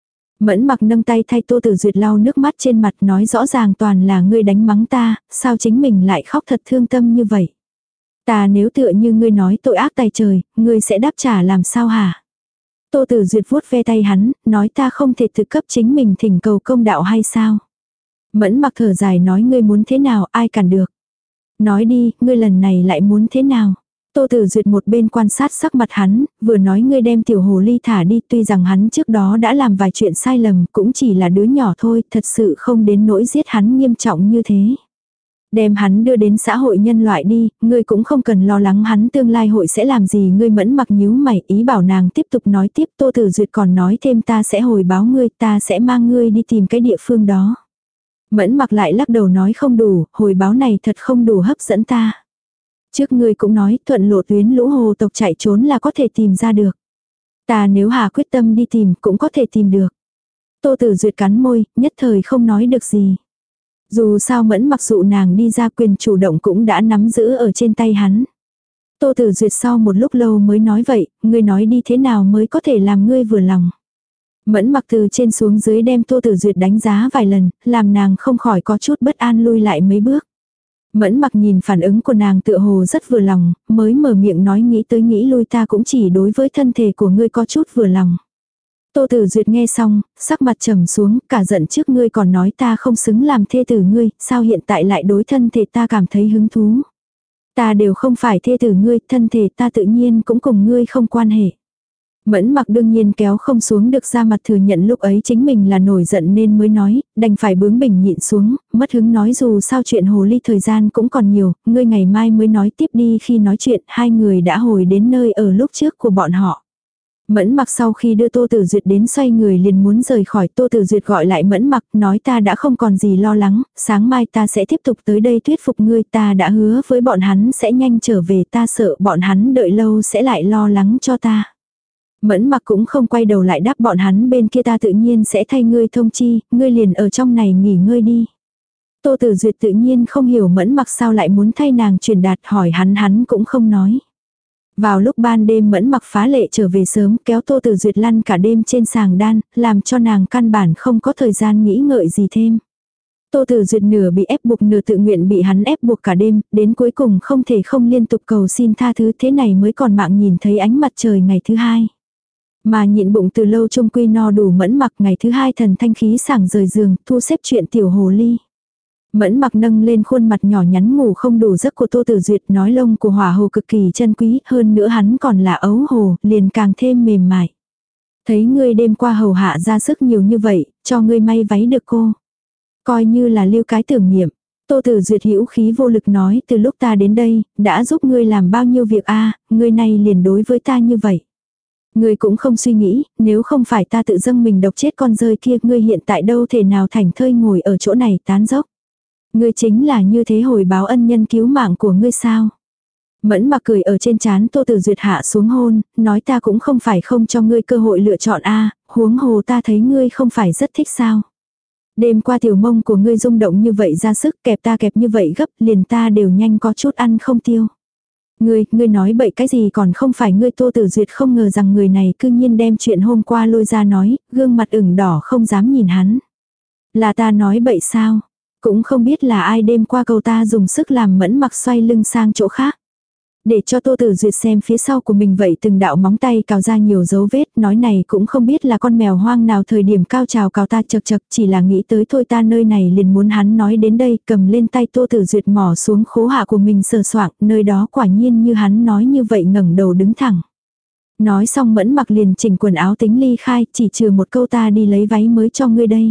Mẫn Mặc nâng tay thay Tô Tử Duyệt lau nước mắt trên mặt nói rõ ràng toàn là ngươi đánh mắng ta, sao chính mình lại khóc thật thương tâm như vậy. Ta nếu tựa như ngươi nói tội ác tày trời, ngươi sẽ đáp trả làm sao hả? Tô Tử Duyệt vuốt ve tay hắn, nói ta không thể thực cấp chính mình thỉnh cầu công đạo hay sao? Mẫn Mặc thở dài nói ngươi muốn thế nào, ai cản được? Nói đi, ngươi lần này lại muốn thế nào? Tô Tử Duyệt một bên quan sát sắc mặt hắn, vừa nói ngươi đem tiểu hồ ly thả đi, tuy rằng hắn trước đó đã làm vài chuyện sai lầm, cũng chỉ là đứa nhỏ thôi, thật sự không đến nỗi giết hắn nghiêm trọng như thế. Đem hắn đưa đến xã hội nhân loại đi, ngươi cũng không cần lo lắng hắn tương lai hội sẽ làm gì. Ngươi Mẫn Mặc nhíu mày, ý bảo nàng tiếp tục nói tiếp. Tô Tử Duyệt còn nói thêm ta sẽ hồi báo ngươi, ta sẽ mang ngươi đi tìm cái địa phương đó. Mẫn Mặc lại lắc đầu nói không đủ, hồi báo này thật không đủ hấp dẫn ta. Trước ngươi cũng nói thuận lộ tuyến lũ hồ tộc chạy trốn là có thể tìm ra được. Ta nếu hà quyết tâm đi tìm cũng có thể tìm được. Tô Tử Duyệt cắn môi, nhất thời không nói được gì. Dù sao Mẫn Mặc dụ nàng đi ra, quyền chủ động cũng đã nắm giữ ở trên tay hắn. Tô Tử Duyệt sau một lúc lâu mới nói vậy, ngươi nói đi thế nào mới có thể làm ngươi vừa lòng. Mẫn Mặc từ trên xuống dưới đem Tô Tử Duyệt đánh giá vài lần, làm nàng không khỏi có chút bất an lui lại mấy bước. Mẫn Mặc nhìn phản ứng của nàng tựa hồ rất vừa lòng, mới mở miệng nói nghĩ tới nghĩ lui ta cũng chỉ đối với thân thể của ngươi có chút vừa lòng. Tô Tử Duyệt nghe xong, sắc mặt trầm xuống, cả giận trước ngươi còn nói ta không xứng làm thê tử ngươi, sao hiện tại lại đối thân thể ta cảm thấy hứng thú. Ta đều không phải thê tử ngươi, thân thể ta tự nhiên cũng cùng ngươi không quan hệ. Mẫn Mặc đương nhiên kéo không xuống được ra mặt thừa nhận lúc ấy chính mình là nổi giận nên mới nói, đành phải bướng bỉnh nhịn xuống, mất hứng nói dù sao chuyện hồ ly thời gian cũng còn nhiều, ngươi ngày mai mới nói tiếp đi. Khi nói chuyện, hai người đã hồi đến nơi ở lúc trước của bọn họ. Mẫn Mặc sau khi đưa Tô Tử Duyệt đến xoay người liền muốn rời khỏi. Tô Tử Duyệt gọi lại Mẫn Mặc, nói ta đã không còn gì lo lắng, sáng mai ta sẽ tiếp tục tới đây thuyết phục ngươi, ta đã hứa với bọn hắn sẽ nhanh trở về, ta sợ bọn hắn đợi lâu sẽ lại lo lắng cho ta. Mẫn Mặc cũng không quay đầu lại đáp bọn hắn bên kia ta tự nhiên sẽ thay ngươi thông chi, ngươi liền ở trong này nghỉ ngơi đi. Tô Tử Duyệt tự nhiên không hiểu Mẫn Mặc sao lại muốn thay nàng truyền đạt, hỏi hắn cũng không nói. Vào lúc ban đêm Mẫn Mặc phá lệ trở về sớm, kéo Tô Tử Duyệt lăn cả đêm trên sàng đan, làm cho nàng căn bản không có thời gian nghĩ ngợi gì thêm. Tô Tử Duyệt nửa bị ép buộc nửa tự nguyện bị hắn ép buộc cả đêm, đến cuối cùng không thể không liên tục cầu xin tha thứ, thế này mới còn mạng nhìn thấy ánh mặt trời ngày thứ hai. Mà nhịn bụng từ lâu trung quy no đủ Mẫn Mặc ngày thứ hai thần thanh khí sảng rời giường, thu xếp chuyện tiểu hồ ly. Mẫn Mặc nâng lên khuôn mặt nhỏ nhắn ngủ không đủ giấc của Tô Tử Duyệt, nói lông của hỏa hồ cực kỳ chân quý, hơn nữa hắn còn là ấu hồ, liền càng thêm mềm mại. Thấy ngươi đêm qua hầu hạ ra sức nhiều như vậy, cho ngươi may váy được cô. Coi như là lưu cái tưởng niệm. Tô Tử Duyệt hữu khí vô lực nói, từ lúc ta đến đây, đã giúp ngươi làm bao nhiêu việc a, ngươi này liền đối với ta như vậy. Ngươi cũng không suy nghĩ, nếu không phải ta tự dâng mình độc chết con rơi kia, ngươi hiện tại đâu thể nào thảnh thơi ngồi ở chỗ này tán dốc. Ngươi chính là như thế hồi báo ân nhân cứu mạng của ngươi sao? Mẫn Mặc cười ở trên trán Tô Tử Duyệt hạ xuống hôn, nói ta cũng không phải không cho ngươi cơ hội lựa chọn a, huống hồ ta thấy ngươi không phải rất thích sao? Đêm qua tiểu mông của ngươi rung động như vậy ra sức, kẹp ta kẹp như vậy gấp, liền ta đều nhanh có chút ăn không tiêu. Ngươi nói bậy cái gì, còn không phải ngươi. Tô Tử Duyệt không ngờ rằng người này cư nhiên đem chuyện hôm qua lôi ra nói, gương mặt ửng đỏ không dám nhìn hắn. Là ta nói bậy sao? Cũng không biết là ai đêm qua cầu ta dùng sức làm Mẫn Mặc xoay lưng sang chỗ khác. Để cho Tô Tử Duyệt xem phía sau của mình vậy từng đạo móng tay cào ra nhiều dấu vết, nói này cũng không biết là con mèo hoang nào thời điểm cao trào cào ta chật chật, chỉ là nghĩ tới thôi ta nơi này liền muốn hắn nói đến đây, cầm lên tay Tô Tử Duyệt mò xuống khố hạ của mình sờ soạng, nơi đó quả nhiên như hắn nói như vậy, ngẩng đầu đứng thẳng. Nói xong Mẫn Mặc liền chỉnh quần áo tính ly khai, chỉ trừ một câu ta đi lấy váy mới cho ngươi đây.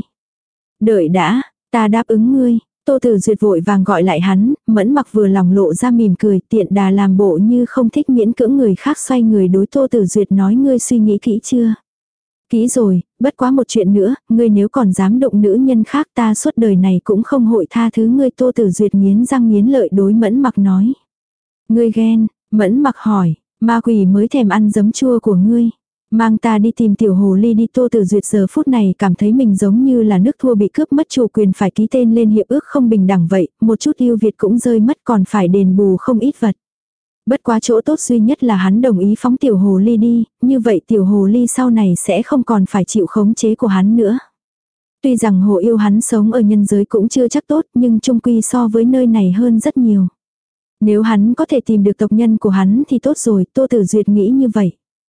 Đợi đã, ta đáp ứng ngươi. Tô Tử Duyệt vội vàng gọi lại hắn, Mẫn Mặc vừa lòng lộ ra mỉm cười, tiện đà làm bộ như không thích miễn cưỡng người khác, xoay người đối Tô Tử Duyệt nói ngươi suy nghĩ kỹ chưa? Kỹ rồi, bất quá một chuyện nữa, ngươi nếu còn dám động nữ nhân khác ta suốt đời này cũng không hội tha thứ ngươi. Tô Tử Duyệt nghiến răng nghiến lợi đối Mẫn Mặc nói. Ngươi ghen, Mẫn Mặc hỏi, ma quỷ mới thèm ăn giấm chua của ngươi. Mang ta đi tìm tiểu hồ ly đi. Tô Tử Duyệt giờ phút này cảm thấy mình giống như là nước thua bị cướp mất chủ quyền, phải ký tên lên hiệp ước không bình đẳng vậy, một chút ưu việt cũng rơi mất, còn phải đền bù không ít vật. Bất quá chỗ tốt duy nhất là hắn đồng ý phóng tiểu hồ ly đi, như vậy tiểu hồ ly sau này sẽ không còn phải chịu khống chế của hắn nữa. Tuy rằng hồ yêu hắn sống ở nhân giới cũng chưa chắc tốt, nhưng chung quy so với nơi này hơn rất nhiều. Nếu hắn có thể tìm được tộc nhân của hắn thì tốt rồi, Tô Tử Duyệt nghĩ như vậy.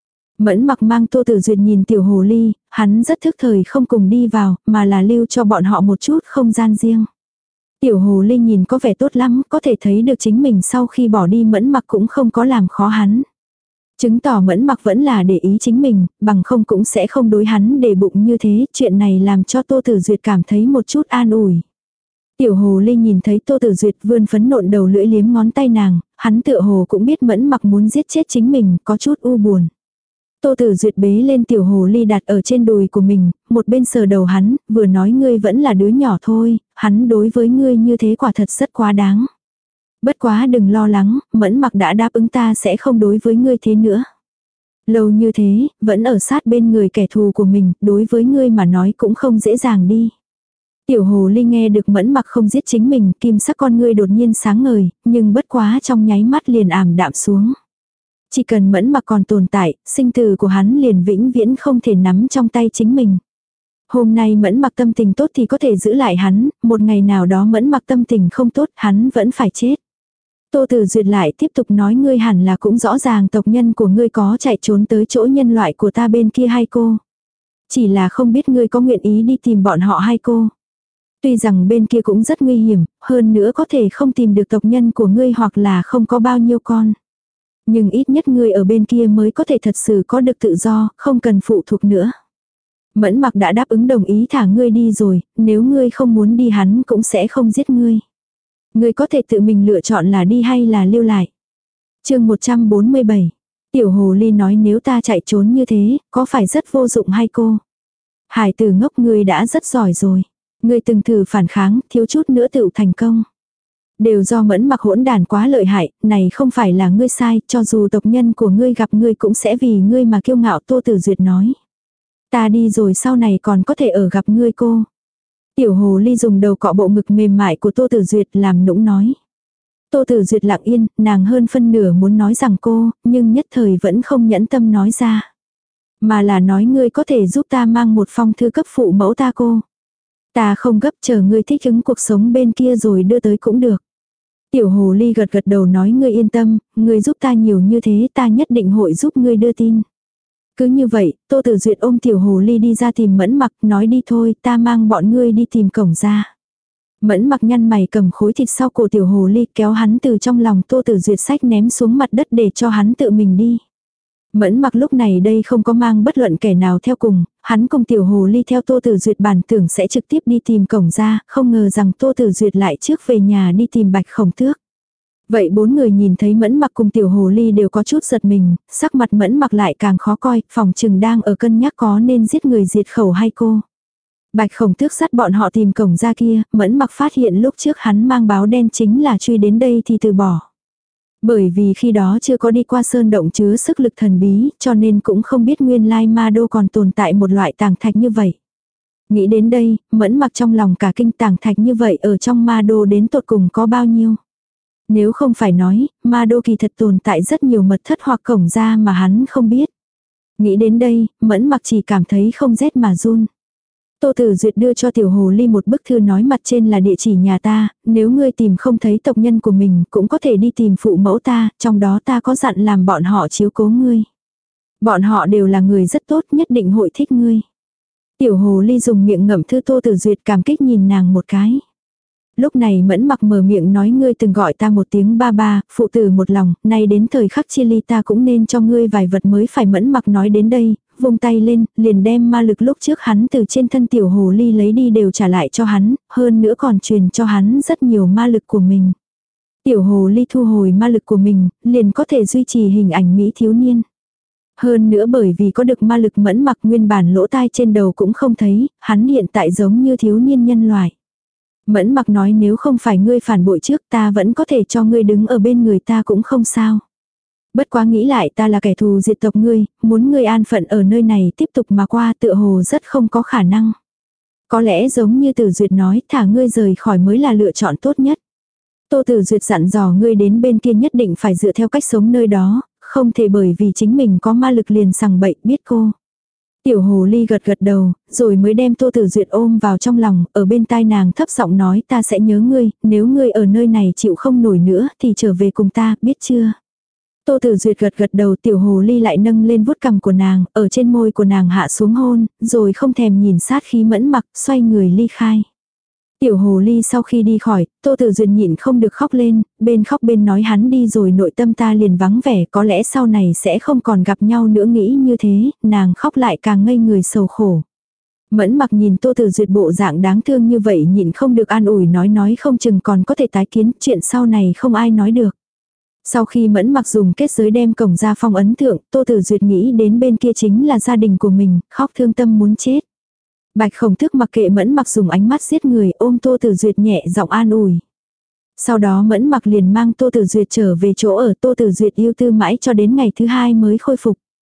Mẫn Mặc mang Tô Tử Duyệt nhìn tiểu hồ ly, hắn rất thức thời không cùng đi vào, mà là lưu cho bọn họ một chút không gian riêng. Tiểu hồ ly nhìn có vẻ tốt lắm, có thể thấy được chính mình sau khi bỏ đi Mẫn Mặc cũng không có làm khó hắn. Chứng tỏ Mẫn Mặc vẫn là để ý chính mình, bằng không cũng sẽ không đối hắn để bụng như thế, chuyện này làm cho Tô Tử Duyệt cảm thấy một chút an ủi. Tiểu hồ ly nhìn thấy Tô Tử Duyệt vươn phấn nộn đầu lưỡi liếm ngón tay nàng, hắn tựa hồ cũng biết Mẫn Mặc muốn giết chết chính mình, có chút u buồn. Tô Tử Duyệt bế lên tiểu hồ ly đặt ở trên đùi của mình, một bên sờ đầu hắn, vừa nói ngươi vẫn là đứa nhỏ thôi, hắn đối với ngươi như thế quả thật rất quá đáng. Bất quá đừng lo lắng, Mẫn Mặc đã đáp ứng ta sẽ không đối với ngươi thế nữa. Lâu như thế, vẫn ở sát bên người kẻ thù của mình, đối với ngươi mà nói cũng không dễ dàng đi. Tiểu hồ ly nghe được Mẫn Mặc không giết chính mình, kim sắc con ngươi đột nhiên sáng ngời, nhưng bất quá trong nháy mắt liền ảm đạm xuống. Chỉ cần Mẫn Mặc còn tồn tại, sinh tử của hắn liền vĩnh viễn không thể nắm trong tay chính mình. Hôm nay Mẫn Mặc tâm tình tốt thì có thể giữ lại hắn, một ngày nào đó Mẫn Mặc tâm tình không tốt, hắn vẫn phải chết. Tô Tử Duyệt lại tiếp tục nói, ngươi hẳn là cũng rõ ràng tộc nhân của ngươi có chạy trốn tới chỗ nhân loại của ta bên kia hay cô? Chỉ là không biết ngươi có nguyện ý đi tìm bọn họ hay cô? Tuy rằng bên kia cũng rất nguy hiểm, hơn nữa có thể không tìm được tộc nhân của ngươi hoặc là không có bao nhiêu con. Nhưng ít nhất ngươi ở bên kia mới có thể thật sự có được tự do, không cần phụ thuộc nữa. Mẫn Mặc đã đáp ứng đồng ý thả ngươi đi rồi, nếu ngươi không muốn đi hắn cũng sẽ không giết ngươi. Ngươi có thể tự mình lựa chọn là đi hay là lưu lại. Chương 147. Tiểu hồ ly nói, nếu ta chạy trốn như thế, có phải rất vô dụng hay cô? Hải tử ngốc, ngươi đã rất giỏi rồi. Ngươi từng thử phản kháng, thiếu chút nữa tự thành công. Đều do Mẫn Mặc hỗn đản quá lợi hại, này không phải là ngươi sai, cho dù tộc nhân của ngươi gặp ngươi cũng sẽ vì ngươi mà kiêu ngạo. Tô Tử Duyệt nói. Ta đi rồi sau này còn có thể ở gặp ngươi cô. Tiểu hồ ly dùng đầu cọ bộ ngực mềm mại của Tô Tử Duyệt làm nũng nói. Tô Tử Duyệt lặng yên, nàng hơn phân nửa muốn nói rằng cô, nhưng nhất thời vẫn không nhẫn tâm nói ra. Mà là nói, ngươi có thể giúp ta mang một phong thư cấp phụ mẫu ta cô. Ta không gấp, chờ ngươi thích ứng cuộc sống bên kia rồi đưa tới cũng được. Tiểu hồ ly gật gật đầu nói, ngươi yên tâm, ngươi giúp ta nhiều như thế ta nhất định hội giúp ngươi đưa tin. Cứ như vậy, Tô Tử Duyệt ôm tiểu hồ ly đi ra tìm Mẫn Mặc, nói đi thôi, ta mang bọn ngươi đi tìm cổng ra. Mẫn Mặc nhăn mày cầm khối thịt sau cổ tiểu hồ ly, kéo hắn từ trong lòng Tô Tử Duyệt xách ném xuống mặt đất để cho hắn tự mình đi. Mẫn Mặc lúc này đây không có mang bất luận kẻ nào theo cùng, hắn cùng tiểu hồ ly theo Tô Tử Duyệt bản tưởng sẽ trực tiếp đi tìm cổng ra, không ngờ rằng Tô Tử Duyệt lại trước về nhà đi tìm Bạch Khổng Tước. Vậy bốn người nhìn thấy Mẫn Mặc cùng tiểu hồ ly đều có chút giật mình, sắc mặt Mẫn Mặc lại càng khó coi, phòng trừng đang ở cân nhắc có nên giết người diệt khẩu hay cô. Bạch Khổng Tước dắt bọn họ tìm cổng ra kia, Mẫn Mặc phát hiện lúc trước hắn mang báo đen chính là truy đến đây thì từ bỏ. Bởi vì khi đó chưa có đi qua sơn động chứa sức lực thần bí, cho nên cũng không biết nguyên lai ma đô còn tồn tại một loại tàng thạch như vậy. Nghĩ đến đây, Mẫn Mặc trong lòng cả kinh, tàng thạch như vậy ở trong ma đô đến tột cùng có bao nhiêu. Nếu không phải nói, ma đô kỳ thật tồn tại rất nhiều mật thất hoặc cổng ra mà hắn không biết. Nghĩ đến đây, Mẫn Mặc chỉ cảm thấy không rét mà run. Tô Tử Duyệt đưa cho tiểu hồ ly một bức thư, nói mặt trên là địa chỉ nhà ta, nếu ngươi tìm không thấy tộc nhân của mình cũng có thể đi tìm phụ mẫu ta, trong đó ta có dặn làm bọn họ chiếu cố ngươi. Bọn họ đều là người rất tốt, nhất định hội thích ngươi. Tiểu hồ ly dùng miệng ngậm thư, Tô Tử Duyệt cảm kích nhìn nàng một cái. Lúc này Mẫn Mặc mở miệng nói, ngươi từng gọi ta một tiếng ba ba, phụ tử một lòng, nay đến thời khắc chia ly ta cũng nên cho ngươi vài vật mới phải. Mẫn Mặc nói đến đây, vung tay lên, liền đem ma lực lúc trước hắn từ trên thân tiểu hồ ly lấy đi đều trả lại cho hắn, hơn nữa còn truyền cho hắn rất nhiều ma lực của mình. Tiểu hồ ly thu hồi ma lực của mình, liền có thể duy trì hình ảnh mỹ thiếu niên. Hơn nữa bởi vì có được ma lực, Mẫn Mặc nguyên bản lỗ tai trên đầu cũng không thấy, hắn hiện tại giống như thiếu niên nhân loại. Mẫn Mặc nói, nếu không phải ngươi phản bội trước ta vẫn có thể cho ngươi đứng ở bên người ta cũng không sao. Bất quá nghĩ lại ta là kẻ thù diệt tộc ngươi, muốn ngươi an phận ở nơi này tiếp tục mà qua tựa hồ rất không có khả năng. Có lẽ giống như Tử Duyệt nói, thả ngươi rời khỏi mới là lựa chọn tốt nhất. Tô Tử Duyệt dặn dò ngươi đến bên kia nhất định phải dựa theo cách sống nơi đó, không thể bởi vì chính mình có ma lực liền sằng bậy, biết cô. Tiểu hồ ly gật gật đầu, rồi mới đem Tô Tử Duyệt ôm vào trong lòng, ở bên tai nàng thấp giọng nói, ta sẽ nhớ ngươi, nếu ngươi ở nơi này chịu không nổi nữa thì trở về cùng ta, biết chưa? Tô Tử Duyệt gật gật đầu, tiểu hồ ly lại nâng lên vuốt cằm của nàng, ở trên môi của nàng hạ xuống hôn, rồi không thèm nhìn sát khí Mẫn Mặc, xoay người ly khai. Tiểu hồ ly sau khi đi khỏi, Tô Tử Duyệt nhịn không được khóc lên, bên khóc bên nói, hắn đi rồi nội tâm ta liền vắng vẻ, có lẽ sau này sẽ không còn gặp nhau nữa. Nghĩ như thế, nàng khóc lại càng ngây người sầu khổ. Mẫn Mặc nhìn Tô Tử Duyệt bộ dạng đáng thương như vậy nhịn không được an ủi, nói không chừng còn có thể tái kiến, chuyện sau này không ai nói được. Sau khi Mẫn Mặc dùng kết giới đem cổng ra phong ấn thượng, Tô Tử Duyệt nghĩ đến bên kia chính là gia đình của mình, khóc thương tâm muốn chết. Bạch Khổng Tước mặc kệ Mẫn Mặc dùng ánh mắt giết người, ôm Tô Tử Duyệt nhẹ giọng an ủi. Sau đó Mẫn Mặc liền mang Tô Tử Duyệt trở về chỗ ở. Tô Tử Duyệt yêu tư mãi cho đến ngày thứ hai mới khôi phục.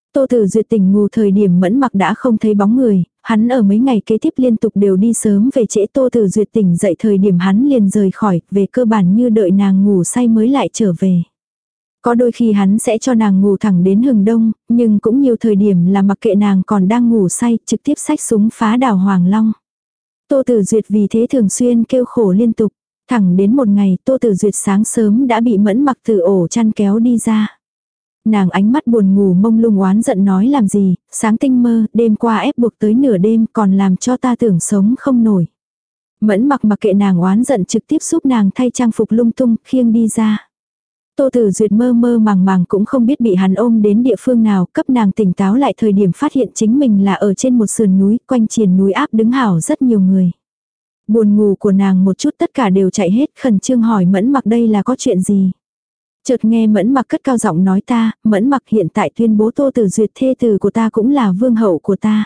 Tô Tử Duyệt tỉnh ngủ thời điểm Mẫn Mặc đã không thấy bóng người, hắn ở mấy ngày kế tiếp liên tục đều đi sớm về trễ. Tô Tử Duyệt tỉnh dậy thời điểm hắn liền rời khỏi, về cơ bản như đợi nàng ngủ say mới lại trở về. Có đôi khi hắn sẽ cho nàng ngủ thẳng đến hừng đông, nhưng cũng nhiều thời điểm là mặc kệ nàng còn đang ngủ say, trực tiếp xách súng phá đảo Hoàng Long. Tô Tử Duyệt vì thế thường xuyên kêu khổ liên tục, thẳng đến một ngày Tô Tử Duyệt sáng sớm đã bị Mẫn Mặc từ ổ chăn kéo đi ra. Nàng ánh mắt buồn ngủ mông lung oán giận nói làm gì, sáng tinh mơ, đêm qua ép buộc tới nửa đêm còn làm cho ta tưởng sống không nổi. Mẫn Mặc mặc kệ nàng oán giận trực tiếp giúp nàng thay trang phục lung tung, khiêng đi ra. Tô Tử Duyệt mơ mơ màng màng cũng không biết bị hắn ôm đến địa phương nào, cấp nàng tỉnh táo lại thời điểm phát hiện chính mình là ở trên một sườn núi, quanh triền núi áp đứng hảo rất nhiều người. Buồn ngủ của nàng một chút tất cả đều chạy hết, khẩn trương hỏi Mẫn Mặc đây là có chuyện gì. Chợt nghe Mẫn Mặc cất cao giọng nói ta, Mẫn Mặc hiện tại tuyên bố Tô Tử Duyệt thê tử của ta cũng là vương hậu của ta.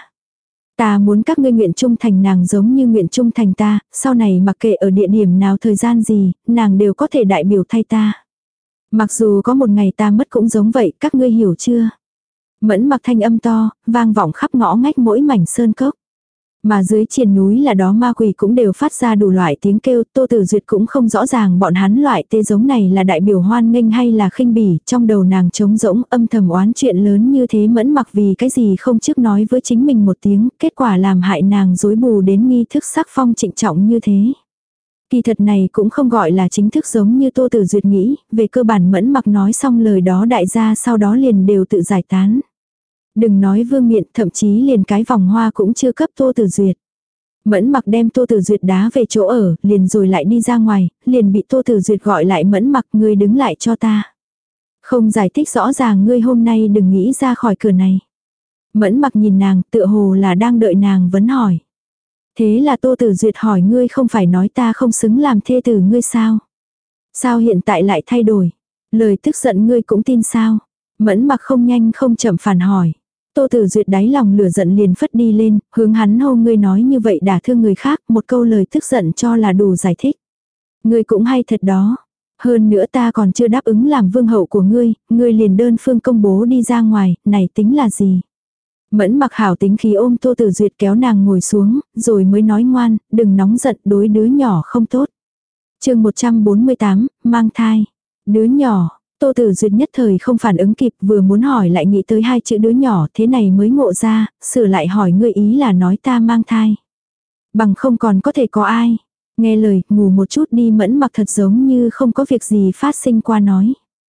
Ta muốn các ngươi nguyện trung thành nàng giống như nguyện trung thành ta, sau này mặc kệ ở địa điểm nào thời gian gì, nàng đều có thể đại biểu thay ta. Mặc dù có một ngày ta mất cũng giống vậy, các ngươi hiểu chưa? Mẫn Mặc thanh âm to, vang vọng khắp ngõ ngách mỗi mảnh sơn cốc. Mà dưới triền núi là đó ma quỷ cũng đều phát ra đủ loại tiếng kêu. Tô Tử Duyệt cũng không rõ ràng bọn hắn loại tê giống này là đại biểu hoan nghênh hay là khinh bỉ. Trong đầu nàng trống rỗng âm thầm oán chuyện lớn như thế Mẫn Mặc vì cái gì không trước nói với chính mình một tiếng. Kết quả làm hại nàng rối bù đến nghi thức sắc phong trịnh trọng như thế. Kỳ thật này cũng không gọi là chính thức giống như Tô Tử Duyệt nghĩ. Về cơ bản Mẫn Mặc nói xong lời đó đại gia sau đó liền đều tự giải tán. Đừng nói vương miện, thậm chí liền cái vòng hoa cũng chưa cấp Tô Tử Duyệt. Mẫn Mặc đem Tô Tử Duyệt đá về chỗ ở, liền rồi lại đi ra ngoài, liền bị Tô Tử Duyệt gọi lại Mẫn Mặc ngươi đứng lại cho ta. Không giải thích rõ ràng ngươi hôm nay đừng nghĩ ra khỏi cửa này. Mẫn Mặc nhìn nàng tựa hồ là đang đợi nàng vấn hỏi. Thế là Tô Tử Duyệt hỏi ngươi không phải nói ta không xứng làm thê tử ngươi sao? Sao hiện tại lại thay đổi? Lời tức giận ngươi cũng tin sao? Mẫn Mặc không nhanh không chậm phản hỏi. Tô Tử Duyệt đáy lòng lửa giận liền phất đi lên, hướng hắn hô ngươi nói như vậy đả thương người khác, một câu lời tức giận cho là đủ giải thích. Ngươi cũng hay thật đó. Hơn nữa ta còn chưa đáp ứng làm vương hậu của ngươi liền đơn phương công bố đi ra ngoài, này tính là gì? Mẫn Mặc hảo tính khí ôm Tô Tử Duyệt kéo nàng ngồi xuống, rồi mới nói ngoan, đừng nóng giận đối đứa nhỏ không tốt. Chương 148, mang thai. Đứa nhỏ. Tô Tử Duyệt nhất thời không phản ứng kịp, vừa muốn hỏi lại nghĩ tới hai chữ đứa nhỏ, thế này mới ngộ ra, sửa lại hỏi ngươi ý là nói ta mang thai. Bằng không còn có thể có ai. Nghe lời, ngủ một chút đi. Mẫn Mặc thật giống như không có việc gì phát sinh qua nói.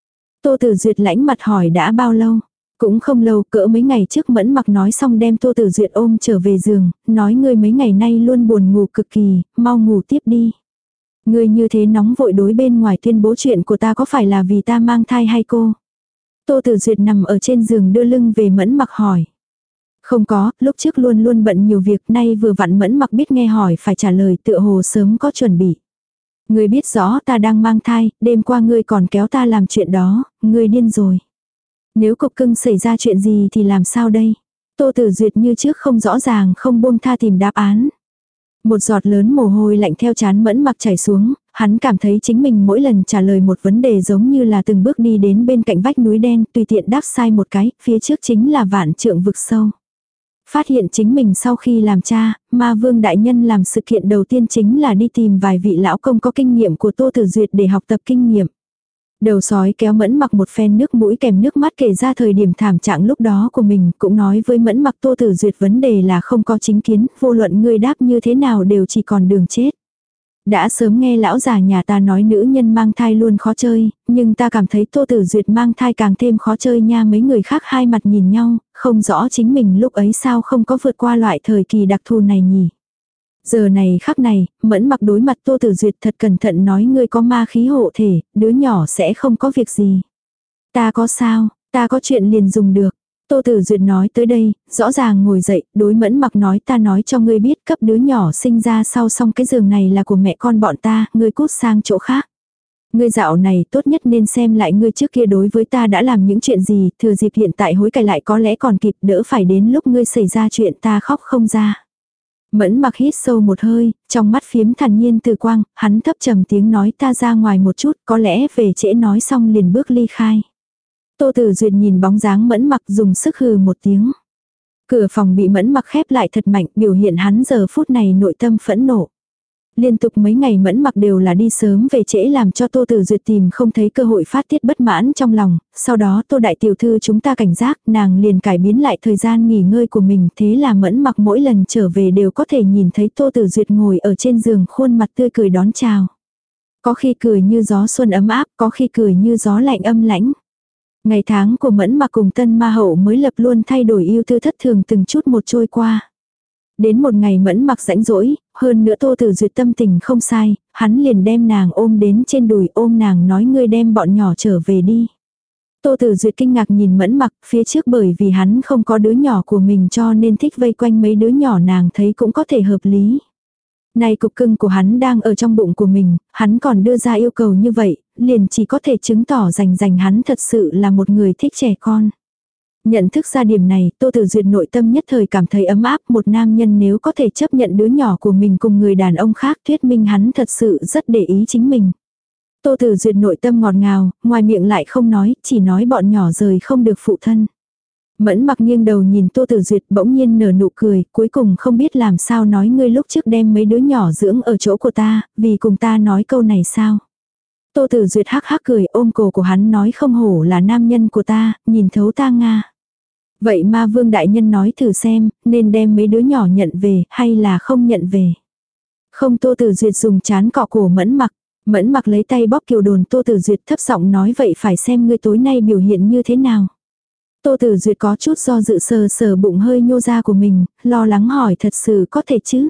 Tô Tử Duyệt lãnh mặt hỏi đã bao lâu. Cũng không lâu, cỡ mấy ngày trước Mẫn Mặc nói xong đem Tô Tử Duyệt ôm trở về giường, nói ngươi mấy ngày nay luôn buồn ngủ cực kỳ, mau ngủ tiếp đi. Ngươi như thế nóng vội đối bên ngoài tuyên bố chuyện của ta có phải là vì ta mang thai hay cô? Tô Tử Duyệt nằm ở trên giường đưa lưng về Mẫn Mặc hỏi. Không có, lúc trước luôn luôn bận nhiều việc, nay vừa vặn Mẫn Mặc biết nghe hỏi phải trả lời tựa hồ sớm có chuẩn bị. Ngươi biết rõ ta đang mang thai, đêm qua ngươi còn kéo ta làm chuyện đó, ngươi điên rồi. Nếu cục cưng xảy ra chuyện gì thì làm sao đây? Tô Tử Duyệt như trước không rõ ràng không buông tha tìm đáp án. Một giọt lớn mồ hôi lạnh theo trán Mẫn Mặc chảy xuống, hắn cảm thấy chính mình mỗi lần trả lời một vấn đề giống như là từng bước đi đến bên cạnh vách núi đen, tùy tiện đáp sai một cái, phía trước chính là vạn trượng vực sâu. Phát hiện chính mình sau khi làm cha, Ma Vương đại nhân làm sự kiện đầu tiên chính là đi tìm vài vị lão công có kinh nghiệm của Tô Tử Duyệt để học tập kinh nghiệm. Đầu sói kéo Mẫn Mặc một phen nước mũi kèm nước mắt kể ra thời điểm thảm trạng lúc đó của mình, cũng nói với Mẫn Mặc Tô Tử Duyệt vấn đề là không có chính kiến, vô luận ngươi đáp như thế nào đều chỉ còn đường chết. Đã sớm nghe lão già nhà ta nói nữ nhân mang thai luôn khó chơi, nhưng ta cảm thấy Tô Tử Duyệt mang thai càng thêm khó chơi nha. Mấy người khác hai mặt nhìn nhau, không rõ chính mình lúc ấy sao không có vượt qua loại thời kỳ đặc thù này nhỉ. Giờ này khắc này, Mẫn Mặc đối mặt Tô Tử Duyệt thật cẩn thận nói ngươi có ma khí hộ thể, đứa nhỏ sẽ không có việc gì. Ta có sao, ta có chuyện liền dùng được. Tô Tử Duyệt nói tới đây, rõ ràng ngồi dậy, đối Mẫn Mặc nói ta nói cho ngươi biết cấp đứa nhỏ sinh ra sau xong cái giường này là của mẹ con bọn ta, ngươi cút sang chỗ khác. Ngươi dạo này tốt nhất nên xem lại ngươi trước kia đối với ta đã làm những chuyện gì, thừa dịp hiện tại hối cải lại có lẽ còn kịp, đỡ phải đến lúc ngươi xảy ra chuyện ta khóc không ra. Mẫn Mặc hít sâu một hơi, trong mắt phiếm thản nhiên từ quang, hắn thấp trầm tiếng nói ta ra ngoài một chút, có lẽ về trễ nói xong liền bước ly khai. Tô Tử Duyệt nhìn bóng dáng Mẫn Mặc dùng sức hừ một tiếng. Cửa phòng bị Mẫn Mặc khép lại thật mạnh, biểu hiện hắn giờ phút này nội tâm phẫn nộ. Liên tục mấy ngày Mẫn Mặc đều là đi sớm về trễ làm cho Tô Tử Duyệt tìm không thấy cơ hội phát tiết bất mãn trong lòng, sau đó Tô đại tiểu thư chúng ta cảnh giác, nàng liền cải biến lại thời gian nghỉ ngơi của mình, thế là Mẫn Mặc mỗi lần trở về đều có thể nhìn thấy Tô Tử Duyệt ngồi ở trên giường khuôn mặt tươi cười đón chào. Có khi cười như gió xuân ấm áp, có khi cười như gió lạnh âm lãnh. Ngày tháng của Mẫn Mặc cùng Tân Ma Hậu mới lập luôn thay đổi ưu tư thất thường từng chút một trôi qua. Đến một ngày Mẫn Mặc rãnh rỗi, hơn nữa Tô Tử Duyệt tâm tình không sai, hắn liền đem nàng ôm đến trên đùi ôm nàng nói ngươi đem bọn nhỏ trở về đi. Tô Tử Duyệt kinh ngạc nhìn Mẫn Mặc, phía trước bởi vì hắn không có đứa nhỏ của mình cho nên thích vây quanh mấy đứa nhỏ nàng thấy cũng có thể hợp lý. Này cục cưng của hắn đang ở trong bụng của mình, hắn còn đưa ra yêu cầu như vậy, liền chỉ có thể chứng tỏ rành hắn thật sự là một người thích trẻ con. Nhận thức ra điểm này, Tô Tử Duyệt nội tâm nhất thời cảm thấy ấm áp, một nam nhân nếu có thể chấp nhận đứa nhỏ của mình cùng người đàn ông khác thuyết minh hắn thật sự rất để ý chính mình. Tô Tử Duyệt nội tâm ngọt ngào, ngoài miệng lại không nói, chỉ nói bọn nhỏ rời không được phụ thân. Mẫn Mặc nghiêng đầu nhìn Tô Tử Duyệt bỗng nhiên nở nụ cười, cuối cùng không biết làm sao nói ngươi lúc trước đem mấy đứa nhỏ dưỡng ở chỗ của ta, vì cùng ta nói câu này sao. Tô Tử Duyệt hắc hắc cười ôm cổ của hắn nói không hổ là nam nhân của ta, nhìn thấu ta Nga. Vậy Ma Vương đại nhân nói thử xem, nên đem mấy đứa nhỏ nhận về, hay là không nhận về. Không. Tô Tử Duyệt dùng chán cọ cổ Mẫn Mặc. Mẫn Mặc lấy tay bóp kiều đồn Tô Tử Duyệt thấp giọng nói vậy phải xem ngươi tối nay biểu hiện như thế nào. Tô Tử Duyệt có chút do dự sờ sờ bụng hơi nhô ra của mình, lo lắng hỏi thật sự có thể chứ.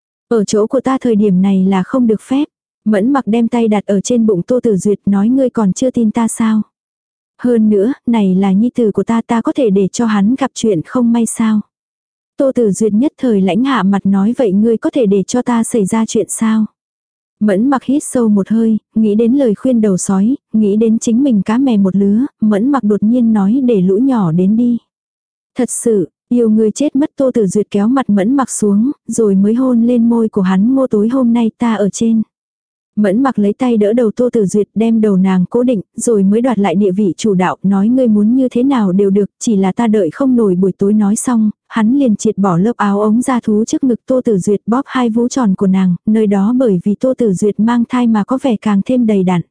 Ở chỗ của ta thời điểm này là không được phép. Mẫn Mặc đem tay đặt ở trên bụng Tô Tử Duyệt nói ngươi còn chưa tin ta sao. Hơn nữa, này là nhi tử của ta có thể để cho hắn gặp chuyện không may sao. Tô Tử Duyệt nhất thời lãnh hạ mặt nói vậy ngươi có thể để cho ta xảy ra chuyện sao. Mẫn Mặc hít sâu một hơi, nghĩ đến lời khuyên đầu sói, nghĩ đến chính mình cá mè một lứa, Mẫn Mặc đột nhiên nói để lũ nhỏ đến đi. Thật sự, yêu ngươi chết mất. Tô Tử Duyệt kéo mặt Mẫn Mặc xuống, rồi mới hôn lên môi của hắn ngô tối hôm nay ta ở trên. Mẫn Mặc lấy tay đỡ đầu Tô Tử Duyệt đem đầu nàng cố định, rồi mới đoạt lại địa vị chủ đạo nói ngươi muốn như thế nào đều được, chỉ là ta đợi không nổi. Buổi tối nói xong, hắn liền triệt bỏ lớp áo ống da thú trước ngực Tô Tử Duyệt bóp hai vú tròn của nàng, nơi đó bởi vì Tô Tử Duyệt mang thai mà có vẻ càng thêm đầy đặn.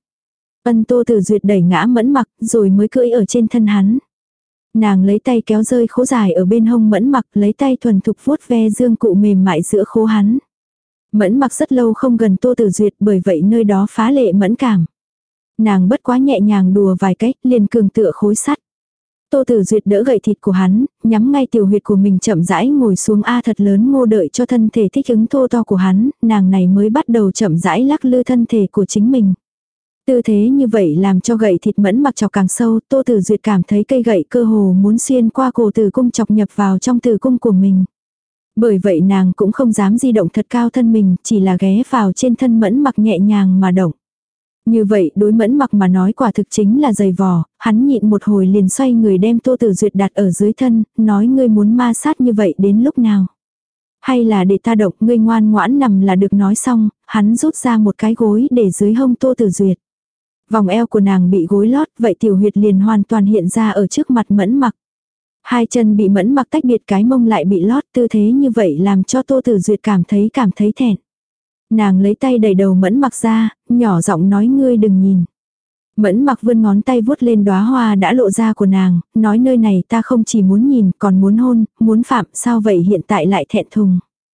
Tô Tử Duyệt đẩy ngã Mẫn Mặc rồi mới cưỡi ở trên thân hắn. Nàng lấy tay kéo rơi khố dài ở bên hông Mẫn Mặc, lấy tay thuần thục vuốt ve dương cụ mềm mại giữa khố hắn. Mẫn Mặc rất lâu không gần Tô Tử Duyệt bởi vậy nơi đó phá lệ mẫn cảm. Nàng bất quá nhẹ nhàng đùa vài cách liền cường tựa khối sắt. Tô Tử Duyệt đỡ gậy thịt của hắn, nhắm ngay tiểu huyệt của mình chậm rãi ngồi xuống thật lớn ngô đợi cho thân thể thích ứng thô to của hắn, nàng này mới bắt đầu chậm rãi lắc lư thân thể của chính mình. Tư thế như vậy làm cho gậy thịt Mẫn Mặc chọc càng sâu, Tô Tử Duyệt cảm thấy cây gậy cơ hồ muốn xuyên qua cổ tử cung chọc nhập vào trong tử cung của mình. Bởi vậy nàng cũng không dám di động thật cao thân mình, chỉ là ghé vào trên thân Mẫn Mặc nhẹ nhàng mà động. Như vậy đối Mẫn Mặc mà nói quả thực chính là giày vò, hắn nhịn một hồi liền xoay người đem Tô Tử Duyệt đặt ở dưới thân, nói ngươi muốn ma sát như vậy đến lúc nào. Hay là để ta động, ngươi ngoan ngoãn nằm là được. Nói xong, hắn rút ra một cái gối để dưới hông Tô Tử Duyệt. Vòng eo của nàng bị gối lót, vậy tiểu huyệt liền hoàn toàn hiện ra ở trước mặt Mẫn Mặc. Hai chân bị Mẫn Mặc tách biệt, cái mông lại bị lót, tư thế như vậy làm cho Tô Tử Duyệt cảm thấy thẹn. Nàng lấy tay đẩy đầu Mẫn Mặc ra, nhỏ giọng nói ngươi đừng nhìn. Mẫn Mặc vươn ngón tay vuốt lên đóa hoa đã lộ ra của nàng, nói nơi này ta không chỉ muốn nhìn, còn muốn hôn, muốn phạm, sao vậy hiện tại lại thẹn thùng.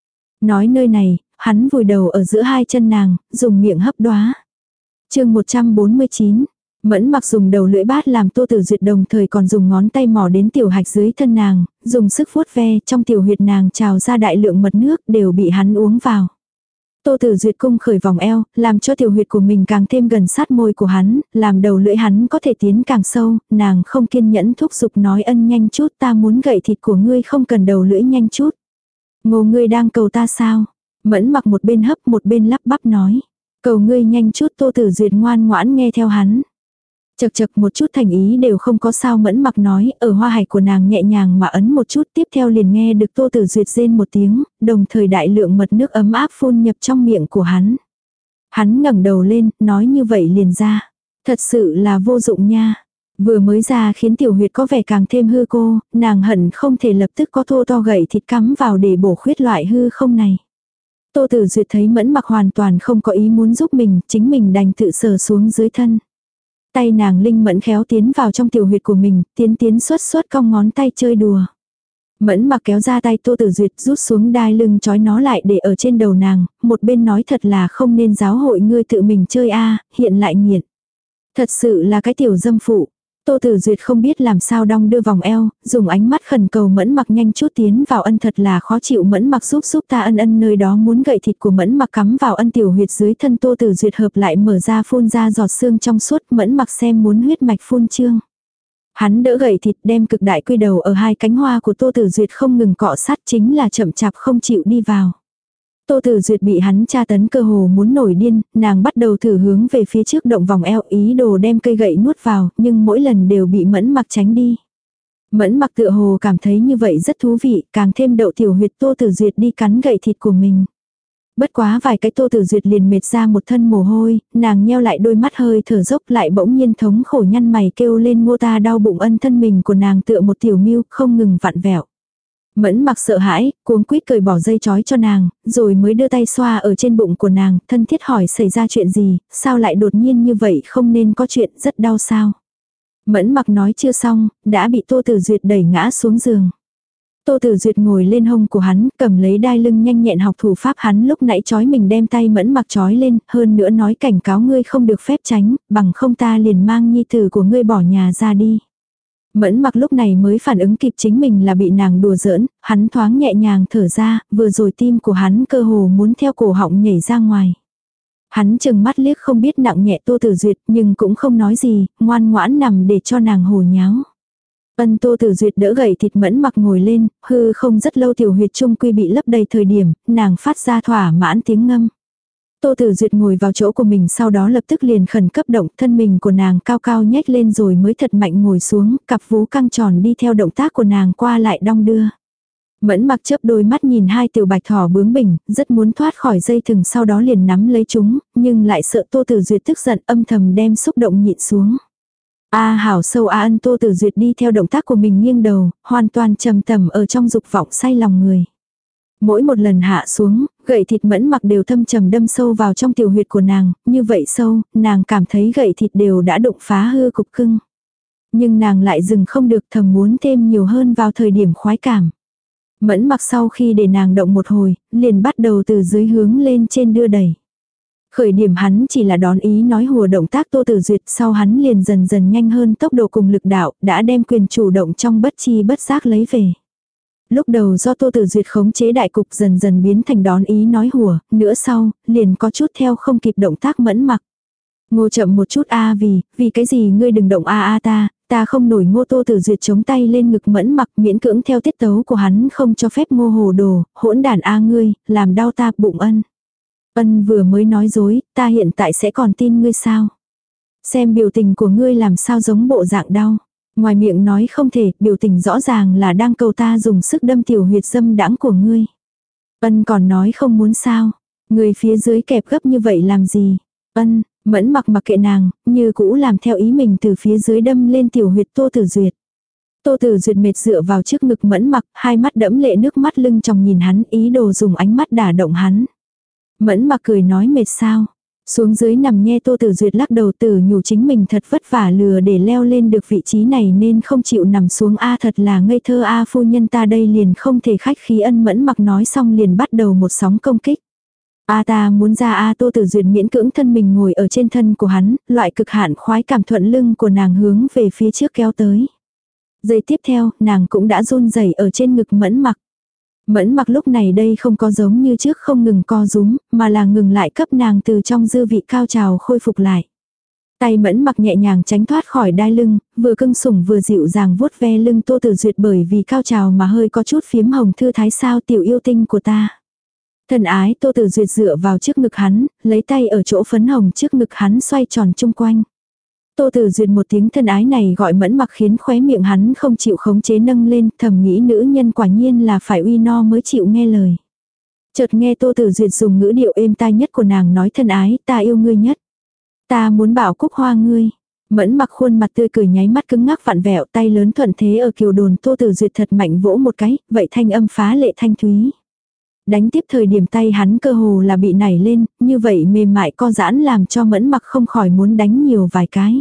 Nói nơi này, hắn vùi đầu ở giữa hai chân nàng, dùng miệng hấp đóa. Chương 149. Mẫn Mặc dùng đầu lưỡi bát làm Tô Tử Duyệt đồng thời còn dùng ngón tay mò đến tiểu hạch dưới thân nàng, dùng sức vuốt ve, trong tiểu huyệt nàng trào ra đại lượng mật nước đều bị hắn uống vào. Tô Tử Duyệt cung khởi vòng eo, làm cho tiểu huyệt của mình càng thêm gần sát môi của hắn, làm đầu lưỡi hắn có thể tiến càng sâu, nàng không kiên nhẫn thúc giục nói ân nhanh chút, ta muốn gậy thịt của ngươi không cần đầu lưỡi nhanh chút. Ngô ngươi đang cầu ta sao? Mẫn Mặc một bên hấp một bên lắp bắp nói. Cầu ngươi nhanh chút. Tô Tử Duyệt ngoan ngoãn nghe theo hắn. Chật chật một chút thành ý đều không có sao. Mẫn Mặc nói, ở hoa hạch của nàng nhẹ nhàng mà ấn một chút, tiếp theo liền nghe được Tô Tử Duyệt rên một tiếng, đồng thời đại lượng mật nước ấm áp phun nhập trong miệng của hắn. Hắn ngẩng đầu lên, nói như vậy liền ra. Thật sự là vô dụng nha. Vừa mới ra khiến Tiểu Huyệt có vẻ càng thêm hư cô, nàng hận không thể lập tức có thô to gậy thịt cắm vào để bổ khuyết loại hư không này. Tô Tử Duyệt thấy Mẫn Mặc hoàn toàn không có ý muốn giúp mình, chính mình đành tự sờ xuống dưới thân. Tay nàng linh mẫn khéo tiến vào trong tiểu huyệt của mình, tiến xuất cong ngón tay chơi đùa. Mẫn Mặc kéo ra tay Tô Tử Duyệt rút xuống đai lưng trói nó lại để ở trên đầu nàng, một bên nói thật là không nên giáo hội ngươi tự mình chơi hiện lại nghiện. Thật sự là cái tiểu dâm phụ. Tô Tử Duyệt không biết làm sao đong đưa vòng eo, dùng ánh mắt khẩn cầu Mẫn Mặc nhanh chút tiến vào ân, thật là khó chịu. Mẫn Mặc giúp ta ân nơi đó muốn gậy thịt của Mẫn Mặc cắm vào ân tiểu huyệt dưới thân Tô Tử Duyệt hợp lại mở ra phun ra giọt xương trong suốt. Mẫn Mặc xem muốn huyết mạch phun trương. Hắn đỡ gậy thịt đem cực đại quy đầu ở hai cánh hoa của Tô Tử Duyệt không ngừng cọ sát, chính là chậm chạp không chịu đi vào. Tô Tử Duyệt bị hắn tra tấn cơ hồ muốn nổi điên, nàng bắt đầu thử hướng về phía trước động vòng eo ý đồ đem cây gậy nuốt vào, nhưng mỗi lần đều bị Mẫn Mặc tránh đi. Mẫn Mặc tựa hồ cảm thấy như vậy rất thú vị, càng thêm đậu tiểu huyệt Tô Tử Duyệt đi cắn gậy thịt của mình. Bất quá vài cái Tô Tử Duyệt liền mệt ra một thân mồ hôi, nàng nheo lại đôi mắt hơi thở dốc lại bỗng nhiên thống khổ nhăn mày kêu lên ngô ta đau bụng. Ân thân mình của nàng tựa một tiểu miêu không ngừng vặn vẹo. Mẫn Mặc sợ hãi, cuống quýt cởi bỏ dây trói cho nàng, rồi mới đưa tay xoa ở trên bụng của nàng, thân thiết hỏi xảy ra chuyện gì, sao lại đột nhiên như vậy, không nên có chuyện, rất đau sao. Mẫn Mặc nói chưa xong, đã bị Tô Tử Duyệt đẩy ngã xuống giường. Tô Tử Duyệt ngồi lên hông của hắn, cầm lấy đai lưng nhanh nhẹn học thủ pháp hắn lúc nãy trói mình, đem tay Mẫn Mặc trói lên, hơn nữa nói cảnh cáo ngươi không được phép tránh, bằng không ta liền mang nhi tử của ngươi bỏ nhà ra đi. Mẫn Mặc lúc này mới phản ứng kịp chính mình là bị nàng đùa giỡn, hắn thoáng nhẹ nhàng thở ra, vừa rồi tim của hắn cơ hồ muốn theo cổ họng nhảy ra ngoài. Hắn chừng mắt liếc không biết nặng nhẹ Tô Tử Duyệt nhưng cũng không nói gì, ngoan ngoãn nằm để cho nàng hồ nháo. Ân Tô Tử Duyệt đỡ gậy thịt Mẫn Mặc ngồi lên, hư không rất lâu tiểu huyệt trung quy bị lấp đầy thời điểm, nàng phát ra thỏa mãn tiếng ngâm. Tô Tử Duyệt ngồi vào chỗ của mình sau đó lập tức liền khẩn cấp động, thân mình của nàng cao cao nhếch lên rồi mới thật mạnh ngồi xuống, cặp vú căng tròn đi theo động tác của nàng qua lại đong đưa. Mẫn Mặc chớp đôi mắt nhìn hai tiểu bạch thỏ bướng bỉnh, rất muốn thoát khỏi dây thừng sau đó liền nắm lấy chúng, nhưng lại sợ Tô Tử Duyệt tức giận âm thầm đem xúc động nhịn xuống. Hảo sâu ân Tô Tử Duyệt đi theo động tác của mình nghiêng đầu, hoàn toàn trầm tầm ở trong dục vọng say lòng người. Mỗi một lần hạ xuống, gậy thịt Mẫn Mặc đều thâm trầm đâm sâu vào trong tiểu huyệt của nàng, như vậy sâu, nàng cảm thấy gậy thịt đều đã đụng phá hư cục cưng. Nhưng nàng lại dừng không được, thầm muốn thêm nhiều hơn vào thời điểm khoái cảm. Mẫn Mặc sau khi để nàng động một hồi, liền bắt đầu từ dưới hướng lên trên đưa đẩy. Khởi điểm hắn chỉ là đón ý nói hùa động tác Tô Tử Duyệt, sau hắn liền dần dần nhanh hơn tốc độ cùng lực đạo, đã đem quyền chủ động trong bất chi bất giác lấy về. Lúc đầu do Tô Tử Duyệt khống chế đại cục dần dần biến thành đón ý nói hùa, nữa sau, liền có chút theo không kịp động tác Mẫn Mặc. Ngô chậm một chút vì cái gì ngươi đừng động ta không nổi. Ngô Tô Tử Duyệt chống tay lên ngực Mẫn Mặc miễn cưỡng theo tiết tấu của hắn không cho phép Ngô hồ đồ, hỗn đản ngươi, làm đau ta bụng Ân. Ân vừa mới nói dối, ta hiện tại sẽ còn tin ngươi sao? Xem biểu tình của ngươi làm sao giống bộ dạng đau. Ngoài miệng nói không thể, biểu tình rõ ràng là đang cầu ta dùng sức đâm tiểu huyệt dâm đãng của ngươi. Ân còn nói không muốn sao? Người phía dưới kẹp gấp như vậy làm gì? Ân, Mẫn Mặc mặc kệ nàng, như cũ làm theo ý mình từ phía dưới đâm lên tiểu huyệt Tô Tử Duyệt. Tô Tử Duyệt mệt dựa vào trước ngực Mẫn Mặc, hai mắt đẫm lệ nước mắt lưng tròng nhìn hắn, ý đồ dùng ánh mắt đả động hắn. Mẫn Mặc cười nói mệt sao? Xuống dưới nằm nghe Tô Tử Duyệt lắc đầu tự nhủ chính mình thật vất vả lừa để leo lên được vị trí này nên không chịu nằm xuống thật là ngây thơ phu nhân ta đây liền không thể khách khí. Ân Mẫn Mặc nói xong liền bắt đầu một sóng công kích. Ta muốn ra Tô Tử Duyệt miễn cưỡng thân mình ngồi ở trên thân của hắn, loại cực hạn khoái cảm thuận lưng của nàng hướng về phía trước kéo tới. Giây tiếp theo, nàng cũng đã run rẩy ở trên ngực Mẫn Mặc. Mẫn Mặc lúc này đây không có giống như trước không ngừng co rúm, mà là ngừng lại cấp nàng từ trong dư vị cao trào khôi phục lại. Tay Mẫn Mặc nhẹ nhàng tránh thoát khỏi đai lưng, vừa cưng sủng vừa dịu dàng vuốt ve lưng Tô Tử Duyệt bởi vì cao trào mà hơi có chút phiếm hồng thư thái sao tiểu yêu tinh của ta. Thân ái Tô Tử Duyệt dựa vào trước ngực hắn, lấy tay ở chỗ phấn hồng trước ngực hắn xoay tròn chung quanh. Tô Tử Duyệt một tiếng thân ái này gọi Mẫn Mặc khiến khóe miệng hắn không chịu khống chế nâng lên, thầm nghĩ nữ nhân quả nhiên là phải uy no mới chịu nghe lời. Chợt nghe Tô Tử Duyệt dùng ngữ điệu êm tai nhất của nàng nói thân ái, ta yêu ngươi nhất. Ta muốn bảo cúc hoa ngươi. Mẫn Mặc khuôn mặt tươi cười nháy mắt cứng ngắc vặn vẹo, tay lớn thuận thế ở kiều đồn Tô Tử Duyệt thật mạnh vỗ một cái, vậy thanh âm phá lệ thanh thúy. Đánh tiếp thời điểm tay hắn cơ hồ là bị nảy lên, như vậy mềm mại co giãn làm cho Mẫn Mặc không khỏi muốn đánh nhiều vài cái.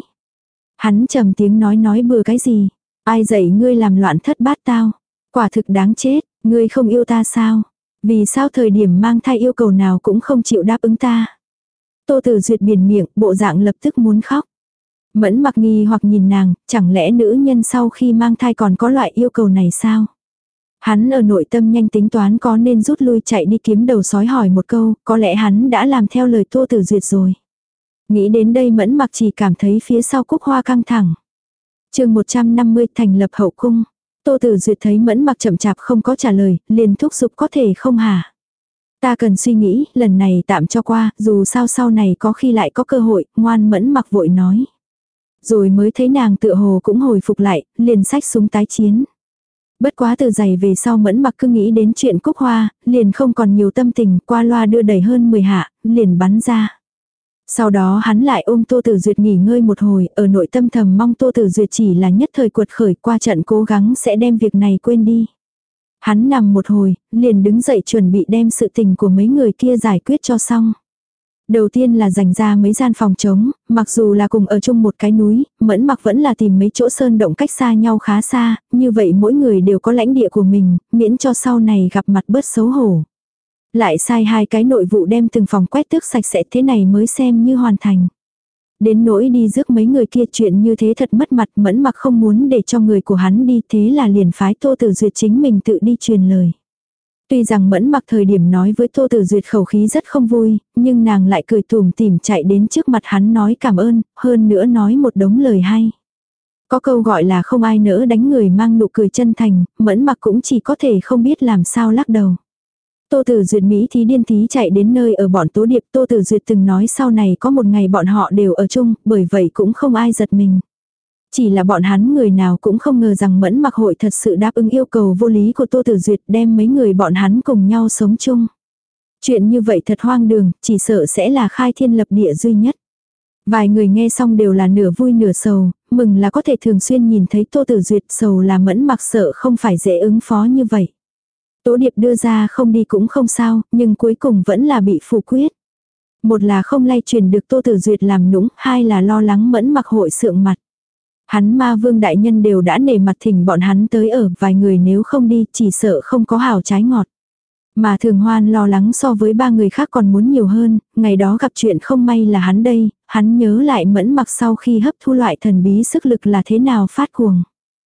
Hắn trầm tiếng nói bừa cái gì? Ai dạy ngươi làm loạn thất bát tao? Quả thực đáng chết, ngươi không yêu ta sao? Vì sao thời điểm mang thai yêu cầu nào cũng không chịu đáp ứng ta? Tô Tử Duyệt biển miệng, bộ dạng lập tức muốn khóc. Mẫn Mặc nghi hoặc nhìn nàng, chẳng lẽ nữ nhân sau khi mang thai còn có loại yêu cầu này sao? Hắn ở nội tâm nhanh tính toán có nên rút lui chạy đi kiếm đầu sói hỏi một câu, có lẽ hắn đã làm theo lời Tô Tử Duyệt rồi. Nghĩ đến đây Mẫn Mặc chỉ cảm thấy phía sau Cúc Hoa căng thẳng. Chương 150 thành lập hậu cung. Tô Tử Duyệt thấy Mẫn Mặc chậm chạp không có trả lời, liền thúc giục có thể không hả? Ta cần suy nghĩ, lần này tạm cho qua, dù sao sau này có khi lại có cơ hội, ngoan Mẫn Mặc vội nói. Rồi mới thấy nàng tựa hồ cũng hồi phục lại, liền xách súng tái chiến. Bất quá từ giày về sau Mẫn Mặc cứ nghĩ đến chuyện Cúc Hoa, liền không còn nhiều tâm tình, qua loa đưa đẩy hơn 10 hạ, liền bắn ra. Sau đó hắn lại ôm Tô Tử Duyệt nghỉ ngơi một hồi, ở nội tâm thầm mong Tô Tử Duyệt chỉ là nhất thời cuột khởi, qua trận cố gắng sẽ đem việc này quên đi. Hắn nằm một hồi, liền đứng dậy chuẩn bị đem sự tình của mấy người kia giải quyết cho xong. Đầu tiên là dành ra mấy gian phòng trống, mặc dù là cùng ở chung một cái núi, Mẫn Mặc vẫn là tìm mấy chỗ sơn động cách xa nhau khá xa, như vậy mỗi người đều có lãnh địa của mình, miễn cho sau này gặp mặt bớt xấu hổ. Lại sai 2 cái nội vụ đem từng phòng quét tước sạch sẽ, thế này mới xem như hoàn thành. Đến nỗi đi rước mấy người kia, chuyện như thế thật mất mặt, Mẫn Mặc không muốn để cho người của hắn đi, thế là liền phái Tô Tử Duyệt chính mình tự đi truyền lời. Tuy rằng Mẫn Mặc thời điểm nói với Tô Tử Duyệt khẩu khí rất không vui, nhưng nàng lại cười tủm tỉm chạy đến trước mặt hắn nói cảm ơn, hơn nữa nói một đống lời hay. Có câu gọi là không ai nỡ đánh người mang nụ cười chân thành, Mẫn Mặc cũng chỉ có thể không biết làm sao lắc đầu. Tô Tử Duyệt Mỹ thí điên thí chạy đến nơi ở bọn Tố Điệp, Tô Tử Duyệt từng nói sau này có một ngày bọn họ đều ở chung, bởi vậy cũng không ai giật mình. Chỉ là bọn hắn người nào cũng không ngờ rằng Mẫn Mặc hội thật sự đáp ứng yêu cầu vô lý của Tô Tử Duyệt đem mấy người bọn hắn cùng nhau sống chung. Chuyện như vậy thật hoang đường, chỉ sợ sẽ là khai thiên lập địa duy nhất. Vài người nghe xong đều là nửa vui nửa sầu, mừng là có thể thường xuyên nhìn thấy Tô Tử Duyệt, sầu là Mẫn Mặc sợ không phải dễ ứng phó như vậy. Tố Điệp đưa ra không đi cũng không sao, nhưng cuối cùng vẫn là bị phủ quyết. Một là không lay truyền được Tô Tử Duyệt làm nũng, hai là lo lắng Mẫn Mặc hội sượng mặt. Hắn Ma Vương đại nhân đều đã nể mặt thỉnh bọn hắn tới ở, vài người nếu không đi chỉ sợ không có hảo trái ngọt. Mà Thường Hoan lo lắng so với 3 người khác còn muốn nhiều hơn, ngày đó gặp chuyện không may là hắn đây, hắn nhớ lại Mẫn Mặc sau khi hấp thu loại thần bí sức lực là thế nào phát cuồng.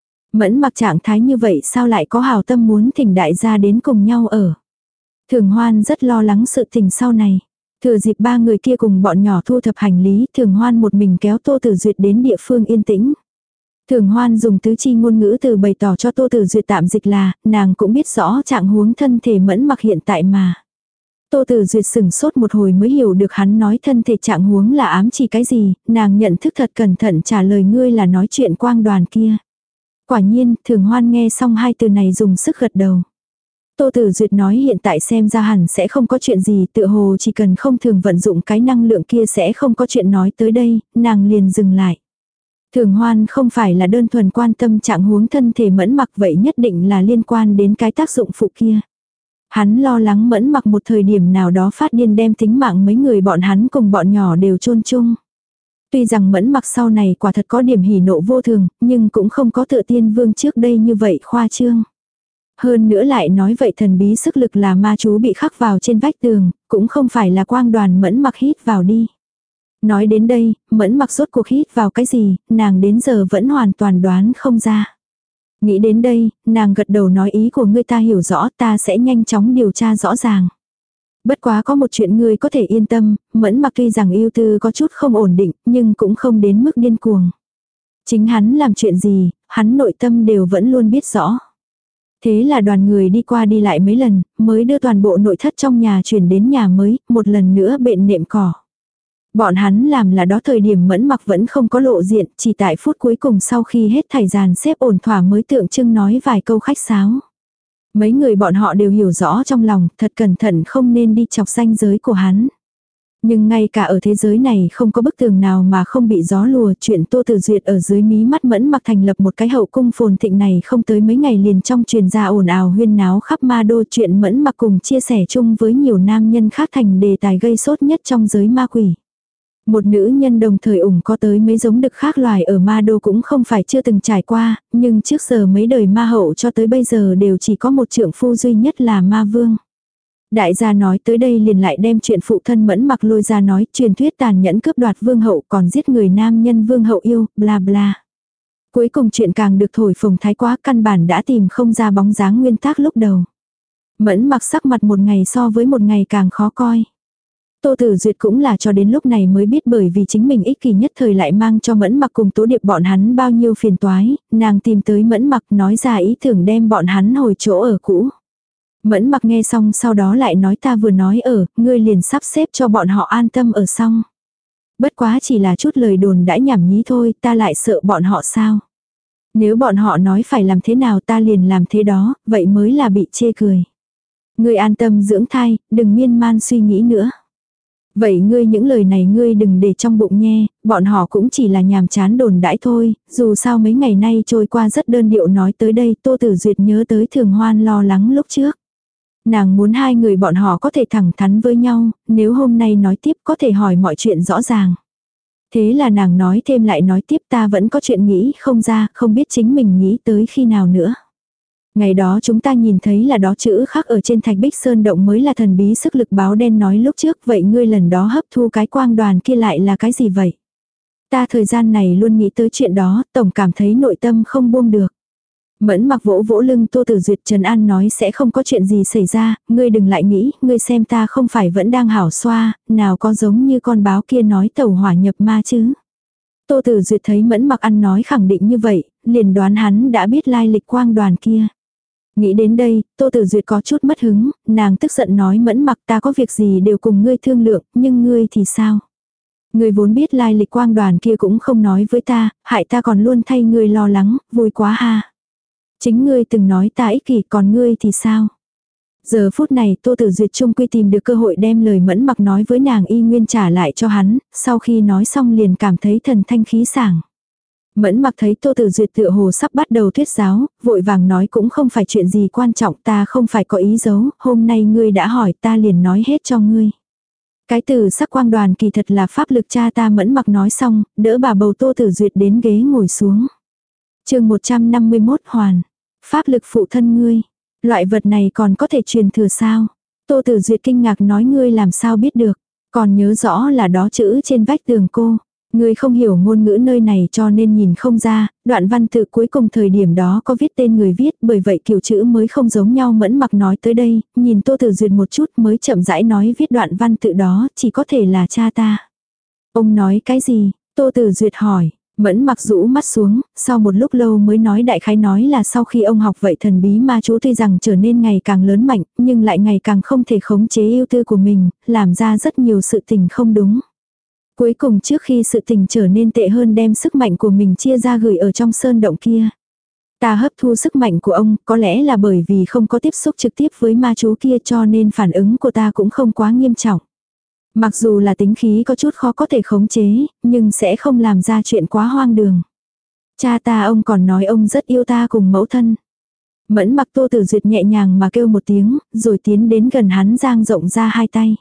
Mẫn Mặc trạng thái như vậy sao lại có hảo tâm muốn thỉnh đại gia đến cùng nhau ở. Thường Hoan rất lo lắng sự tình sau này. Thừa dịp 3 người kia cùng bọn nhỏ thu thập hành lý, Thường Hoan một mình kéo Tô Tử Duyệt đến địa phương yên tĩnh. Thường Hoan dùng tứ chi ngôn ngữ từ bày tỏ cho Tô Tử Duyệt tạm dịch là, nàng cũng biết rõ trạng huống thân thể Mẫn Mặc hiện tại mà. Tô Tử Duyệt sửng sốt một hồi mới hiểu được hắn nói thân thể trạng huống là ám chỉ cái gì, nàng nhận thức thật cẩn thận trả lời ngươi là nói chuyện Quang Đoàn kia. Quả nhiên, Thường Hoan nghe xong 2 từ này dùng sức gật đầu. Tô Tử Duyệt nói hiện tại xem ra hẳn sẽ không có chuyện gì, tựa hồ chỉ cần không thường vận dụng cái năng lượng kia sẽ không có chuyện nói tới đây, nàng liền dừng lại. Thường Hoan không phải là đơn thuần quan tâm trạng huống thân thể Mẫn Mặc, vậy nhất định là liên quan đến cái tác dụng phụ kia. Hắn lo lắng Mẫn Mặc một thời điểm nào đó phát điên đem tính mạng mấy người bọn hắn cùng bọn nhỏ đều chôn chung. Tuy rằng Mẫn Mặc sau này quả thật có điểm hỉ nộ vô thường, nhưng cũng không có Tựa Tiên Vương trước đây như vậy khoa trương. Hơn nữa lại nói vậy thần bí sức lực là ma chú bị khắc vào trên vách tường, cũng không phải là Quang Đoàn Mẫn Mặc hít vào đi. Nói đến đây, Mẫn Mặc rốt cuộc hít vào cái gì, nàng đến giờ vẫn hoàn toàn đoán không ra. Nghĩ đến đây, nàng gật đầu nói ý của ngươi ta hiểu rõ, ta sẽ nhanh chóng điều tra rõ ràng. Bất quá có một chuyện ngươi có thể yên tâm, Mẫn Mặc tuy rằng yêu tư có chút không ổn định, nhưng cũng không đến mức điên cuồng. Chính hắn làm chuyện gì, hắn nội tâm đều vẫn luôn biết rõ. Thế là đoàn người đi qua đi lại mấy lần, mới đưa toàn bộ nội thất trong nhà chuyển đến nhà mới, một lần nữa bện nệm cỏ. Bọn hắn làm là đó thời điểm Mẫn Mặc vẫn không có lộ diện, chỉ tại phút cuối cùng sau khi hết thảy dàn xếp ổn thỏa mới tượng trưng nói vài câu khách sáo. Mấy người bọn họ đều hiểu rõ trong lòng, thật cẩn thận không nên đi chọc ranh giới của hắn. Nhưng ngay cả ở thế giới này không có bức tường nào mà không bị gió lùa, chuyện Tô Tử Duyệt ở dưới mí mắt Mẫn Mặc thành lập một cái hậu cung phồn thịnh này không tới mấy ngày liền trong truyền ra ồn ào huyên náo khắp ma đô, chuyện Mẫn Mặc cùng chia sẻ chung với nhiều nam nhân khác thành đề tài gây sốt nhất trong giới ma quỷ. Một nữ nhân đồng thời có tới mấy giống đực khác loài ở ma đô cũng không phải chưa từng trải qua, nhưng trước giờ mấy đời ma hậu cho tới bây giờ đều chỉ có một trượng phu duy nhất là ma vương. Đại gia nói tới đây liền lại đem chuyện phụ thân Mẫn Mặc lôi ra nói, truyền thuyết tàn nhẫn cướp đoạt vương hậu còn giết người nam nhân vương hậu yêu, bla bla. Cuối cùng chuyện càng được thổi phồng thái quá, căn bản đã tìm không ra bóng dáng nguyên tác lúc đầu. Mẫn Mặc sắc mặt một ngày so với một ngày càng khó coi. Tô Tử Duyệt cũng là cho đến lúc này mới biết, bởi vì chính mình ích kỷ nhất thời lại mang cho Mẫn Mặc cùng Tố Điệp bọn hắn bao nhiêu phiền toái, nàng tìm tới Mẫn Mặc nói ra ý tưởng đem bọn hắn hồi chỗ ở cũ. Mẫn Mặc nghe xong sau đó lại nói, ta vừa nói ở, ngươi liền sắp xếp cho bọn họ an tâm ở xong. Bất quá chỉ là chút lời đồn đãi nhảm nhí thôi, ta lại sợ bọn họ sao. Nếu bọn họ nói phải làm thế nào ta liền làm thế đó, vậy mới là bị chê cười. Ngươi an tâm dưỡng thai, đừng miên man suy nghĩ nữa. Vậy ngươi những lời này ngươi đừng để trong bụng nghe, bọn họ cũng chỉ là nhàm chán đồn đãi thôi, dù sao mấy ngày nay trôi qua rất đơn điệu. Nói tới đây Tô Tử Duyệt nhớ tới Thường Hoan lo lắng lúc trước. Nàng muốn hai người bọn họ có thể thẳng thắn với nhau, nếu hôm nay nói tiếp có thể hỏi mọi chuyện rõ ràng. Thế là nàng nói thêm lại nói tiếp, ta vẫn có chuyện nghĩ không ra, không biết chính mình nghĩ tới khi nào nữa. Ngày đó chúng ta nhìn thấy là đó chữ khắc ở trên thạch bích sơn động mới là thần bí sức lực báo đen nói lúc trước, vậy ngươi lần đó hấp thu cái quang đoàn kia lại là cái gì vậy? Ta thời gian này luôn nghĩ tới chuyện đó, tổng cảm thấy nội tâm không buông được. Mẫn Mặc vỗ vỗ lưng Tô Tử Duyệt trấn an nói, sẽ không có chuyện gì xảy ra, ngươi đừng lại nghĩ, ngươi xem ta không phải vẫn đang hảo xoa, nào có giống như con báo kia nói tẩu hỏa nhập ma chứ. Tô Tử Duyệt thấy Mẫn Mặc ăn nói khẳng định như vậy, liền đoán hắn đã biết lai lịch quang đoàn kia. Nghĩ đến đây, Tô Tử Duyệt có chút mất hứng, nàng tức giận nói, Mẫn Mặc, ta có việc gì đều cùng ngươi thương lượng, nhưng ngươi thì sao? Ngươi vốn biết lai lịch quang đoàn kia cũng không nói với ta, hại ta còn luôn thay ngươi lo lắng, vui quá ha. Chính ngươi từng nói ta ích kỷ, còn ngươi thì sao? Giờ phút này Tô Tử Duyệt chung quy tìm được cơ hội đem lời Mẫn Mặc nói với nàng y nguyên trả lại cho hắn, sau khi nói xong liền cảm thấy thần thanh khí sảng. Mẫn Mặc thấy Tô Tử Duyệt tựa hồ sắp bắt đầu thuyết giáo, vội vàng nói, cũng không phải chuyện gì quan trọng, ta không phải có ý giấu, hôm nay ngươi đã hỏi ta liền nói hết cho ngươi. Cái từ sắc quang đoàn kỳ thật là pháp lực cha ta. Mẫn Mặc nói xong, đỡ bà bầu Tô Tử Duyệt đến ghế ngồi xuống. Chương 151 hoàn. Pháp lực phụ thân ngươi. Loại vật này còn có thể truyền thừa sao? Tô Tử Duyệt kinh ngạc nói, ngươi làm sao biết được? Còn nhớ rõ là đó chữ trên vách tường cô. Ngươi không hiểu ngôn ngữ nơi này cho nên nhìn không ra, đoạn văn tự cuối cùng thời điểm đó có viết tên người viết, bởi vậy kiểu chữ mới không giống nhau. Mẫn Mặc nói tới đây, nhìn Tô Tử Duyệt một chút mới chậm rãi nói, viết đoạn văn tự đó chỉ có thể là cha ta. Ông nói cái gì? Tô Tử Duyệt hỏi. Mẫn Mặc rũ mắt xuống, sau một lúc lâu mới nói, đại khái nói là sau khi ông học vậy thần bí ma chú tuy rằng trở nên ngày càng lớn mạnh, nhưng lại ngày càng không thể khống chế yêu tư của mình, làm ra rất nhiều sự tình không đúng. Cuối cùng trước khi sự tình trở nên tệ hơn, đem sức mạnh của mình chia ra gửi ở trong sơn động kia. Ta hấp thu sức mạnh của ông, có lẽ là bởi vì không có tiếp xúc trực tiếp với ma chú kia cho nên phản ứng của ta cũng không quá nghiêm trọng. Mặc dù là tính khí có chút khó có thể khống chế, nhưng sẽ không làm ra chuyện quá hoang đường. Cha ta ông còn nói ông rất yêu ta cùng mẫu thân. Mẫn Mặc Tô Tử Duyệt nhẹ nhàng mà kêu một tiếng, rồi tiến đến gần hắn dang rộng ra hai tay.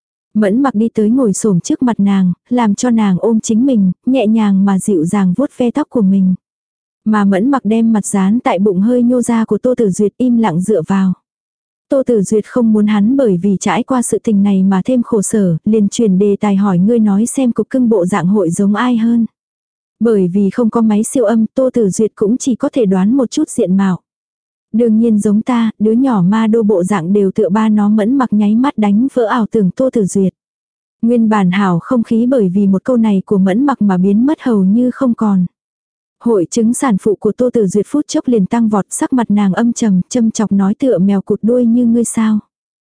Mẫn Mặc đi tới ngồi xổm trước mặt nàng, làm cho nàng ôm chính mình, nhẹ nhàng mà dịu dàng vuốt ve tóc của mình. Mà Mẫn Mặc đem mặt dán tại bụng hơi nhô ra của Tô Tử Duyệt, im lặng dựa vào. Tô Tử Duyệt không muốn hắn bởi vì trải qua sự tình này mà thêm khổ sở, liền chuyển đề tài hỏi, ngươi nói xem cục cưng bộ dạng hội giống ai hơn. Bởi vì không có máy siêu âm, Tô Tử Duyệt cũng chỉ có thể đoán một chút diện mạo. Đương nhiên giống ta, đứa nhỏ ma đô bộ dạng đều tựa ba nó. Mẫn Mặc nháy mắt đánh vỡ ảo tưởng Tô Tử Duyệt. Nguyên bản hảo không khí bởi vì một câu này của Mẫn Mặc mà biến mất hầu như không còn. Hội chứng sản phụ của Tô Tử Duyệt phút chốc liền tăng vọt, sắc mặt nàng âm trầm, châm chọc nói, tựa mèo cụt đuôi như ngươi sao.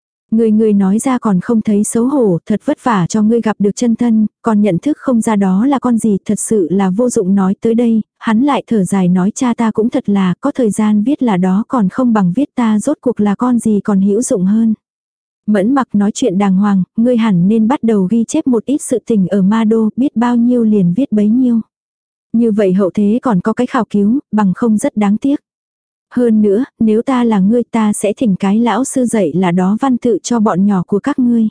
Ngươi nói ra còn không thấy xấu hổ, thật vất vả cho ngươi gặp được chân thân, còn nhận thức không ra đó là con gì, thật sự là vô dụng. Nói tới đây, hắn lại thở dài nói, cha ta cũng thật là, có thời gian viết là đó còn không bằng viết ta rốt cuộc là con gì còn hữu dụng hơn. Mẫn Mặc nói chuyện đàng hoàng, ngươi hẳn nên bắt đầu ghi chép một ít sự tình ở Ma Đô, biết bao nhiêu liền viết bấy nhiêu. Như vậy hậu thế còn có cái khảo cứu, bằng không rất đáng tiếc. Hơn nữa, nếu ta là ngươi ta sẽ thỉnh cái lão sư dạy là đó văn tự cho bọn nhỏ của các ngươi.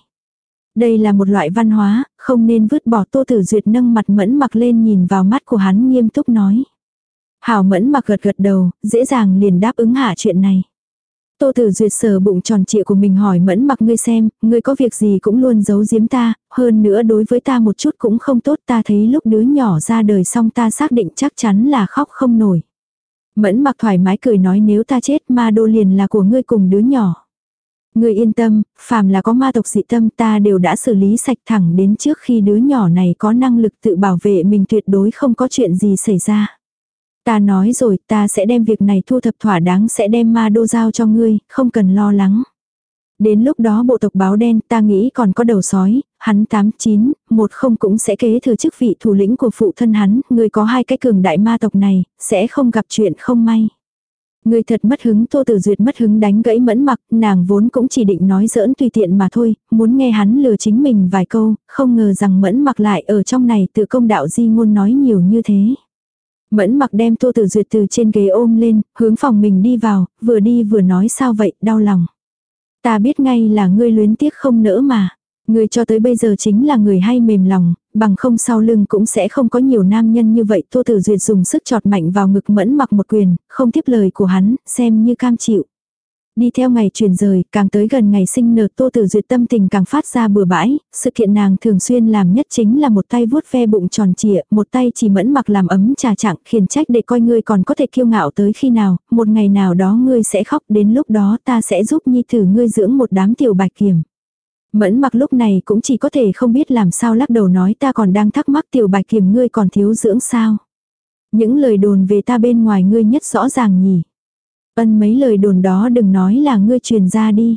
Đây là một loại văn hóa, không nên vứt bỏ. Tô Tử Duyệt nâng mặt Mẫn Mặc lên nhìn vào mắt của hắn nghiêm túc nói. Hảo. Mẫn Mặc gật gật đầu, dễ dàng liền đáp ứng hạ chuyện này. Tô Tử Duyệt sờ bụng tròn trịa của mình hỏi Mẫn Mặc, ngươi xem, ngươi có việc gì cũng luôn giấu giếm ta, hơn nữa đối với ta một chút cũng không tốt, ta thấy lúc đứa nhỏ ra đời xong ta xác định chắc chắn là khóc không nổi. Mẫn Mặc thoải mái cười nói, nếu ta chết Ma Đô liền là của ngươi cùng đứa nhỏ. Ngươi yên tâm, phàm là có ma tộc dị tâm ta đều đã xử lý sạch, thẳng đến trước khi đứa nhỏ này có năng lực tự bảo vệ mình tuyệt đối không có chuyện gì xảy ra. Ta nói rồi, ta sẽ đem việc này thu thập thỏa đáng, sẽ đem Ma Đô giao cho ngươi, không cần lo lắng. Đến lúc đó bộ tộc báo đen ta nghĩ còn có đầu sói, hắn 89, 10 cũng sẽ kế thừa chức vị thủ lĩnh của phụ thân hắn, ngươi có hai cái cường đại ma tộc này, sẽ không gặp chuyện không may. Ngươi thật mất hứng. Tô Tử Duyệt mất hứng đánh gãy Mẫn Mặc, nàng vốn cũng chỉ định nói giỡn tùy tiện mà thôi, muốn nghe hắn lừa chính mình vài câu, không ngờ rằng Mẫn Mặc lại ở trong này tự công đạo di ngôn nói nhiều như thế. Mẫn Mặc đem Tô Tử Duyệt từ trên ghế ôm lên, hướng phòng mình đi vào, vừa đi vừa nói, sao vậy, đau lòng. Ta biết ngay là ngươi luyến tiếc không nỡ mà. Ngươi cho tới bây giờ chính là người hay mềm lòng, bằng không sau lưng cũng sẽ không có nhiều nam nhân như vậy. Tô Tử Duyệt dùng sức chọt mạnh vào ngực Mẫn Mặc một quyền, không tiếp lời của hắn, xem như cam chịu. Đi theo ngày chuyển rời, càng tới gần ngày sinh nở Tô Tử Duyệt tâm tình càng phát ra bừa bãi, sự kiện nàng thường xuyên làm nhất chính là một tay vuốt ve bụng tròn trịa, một tay chỉ Mẫn Mặc làm ấm trà chặng, khiển trách để coi ngươi còn có thể kiêu ngạo tới khi nào, một ngày nào đó ngươi sẽ khóc, đến lúc đó ta sẽ giúp nhi tử ngươi dưỡng một đám tiểu bạch kiểm. Mẫn Mặc lúc này cũng chỉ có thể không biết làm sao lắc đầu nói, ta còn đang thắc mắc tiểu bạch kiểm ngươi còn thiếu dưỡng sao. Những lời đồn về ta bên ngoài ngươi nhất rõ ràng nhỉ. Mấy lời đồn đó đừng nói là ngươi truyền ra đi.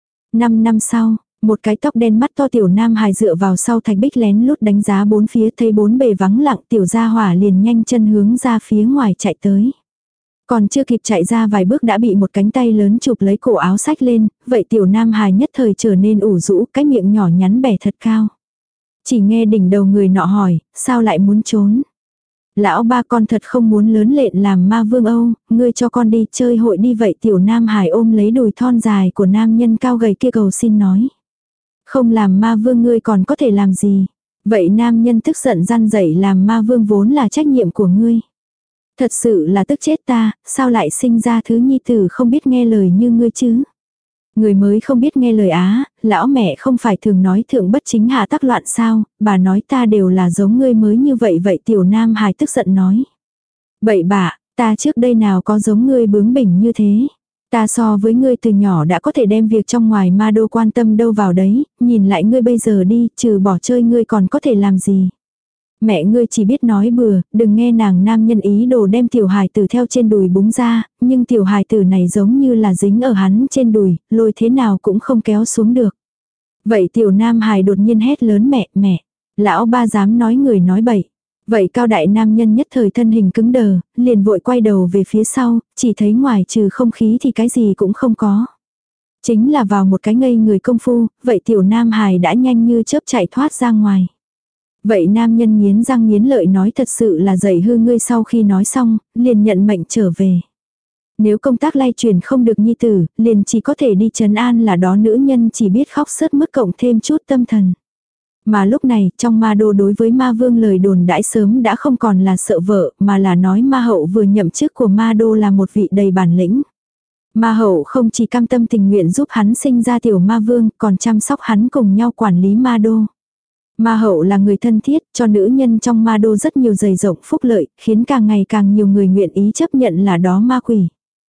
5 năm sau, một cái tóc đen mắt to tiểu nam hài dựa vào sau thạch bích lén lút đánh giá bốn phía, thấy bốn bề vắng lặng, tiểu gia hỏa liền nhanh chân hướng ra phía ngoài chạy tới. Còn chưa kịp chạy ra vài bước đã bị một cánh tay lớn chụp lấy cổ áo xách lên, vậy tiểu nam hài nhất thời trở nên ủ rũ, cái miệng nhỏ nhắn bẻ thật cao. Chỉ nghe đỉnh đầu người nọ hỏi, sao lại muốn trốn? Lão ba, con thật không muốn lớn lên làm ma vương Âu, ngươi cho con đi chơi hội đi. Vậy tiểu nam hài ôm lấy đùi thon dài của nam nhân cao gầy kia cầu xin nói. Không làm ma vương ngươi còn có thể làm gì? Vậy nam nhân tức giận răn dậy, làm ma vương vốn là trách nhiệm của ngươi. Thật sự là tức chết ta, sao lại sinh ra thứ nhi tử không biết nghe lời như ngươi chứ? Người mới không biết nghe lời á, lão mẹ không phải thường nói thượng bất chính hạ tắc loạn sao, bà nói ta đều là giống ngươi mới như vậy. Vậy tiểu nam hài tức giận nói. Bậy bạ, ta trước đây nào có giống ngươi bướng bỉnh như thế. Ta so với ngươi từ nhỏ đã có thể đem việc trong ngoài Ma Đô quan tâm đâu vào đấy, nhìn lại ngươi bây giờ đi, trừ bỏ chơi ngươi còn có thể làm gì. Mẹ ngươi chỉ biết nói bừa, đừng nghe nàng. Nam nhân ý đồ đem tiểu hài tử theo trên đùi búng ra, nhưng tiểu hài tử này giống như là dính ở hắn trên đùi, lôi thế nào cũng không kéo xuống được. Vậy tiểu nam hài đột nhiên hét lớn, mẹ, mẹ, lão ba dám nói người nói bậy. Vậy cao đại nam nhân nhất thời thân hình cứng đờ, liền vội quay đầu về phía sau, chỉ thấy ngoài trừ không khí thì cái gì cũng không có. Chính là vào một cái ngây người công phu, vậy tiểu nam hài đã nhanh như chớp chạy thoát ra ngoài. Vậy nam nhân nghiến răng nghiến lợi nói, thật sự là dạy hư ngươi. Sau khi nói xong, liền nhận mệnh trở về. Nếu công tác lay chuyển không được nhi tử, liền chỉ có thể đi trấn an là đó nữ nhân chỉ biết khóc sướt mướt cộng thêm chút tâm thần. Mà lúc này, trong Ma Đô đối với ma vương lời đồn đãi sớm đã không còn là sợ vợ, mà là nói ma hậu vừa nhậm chức của Ma Đô là một vị đầy bản lĩnh. Ma hậu không chỉ cam tâm tình nguyện giúp hắn sinh ra tiểu ma vương, còn chăm sóc hắn cùng nhau quản lý Ma Đô. Ma hậu là người thân thiết, cho nữ nhân trong Ma Đô rất nhiều dày rộng phúc lợi, khiến càng ngày càng nhiều người nguyện ý chấp nhận là đó ma quỷ.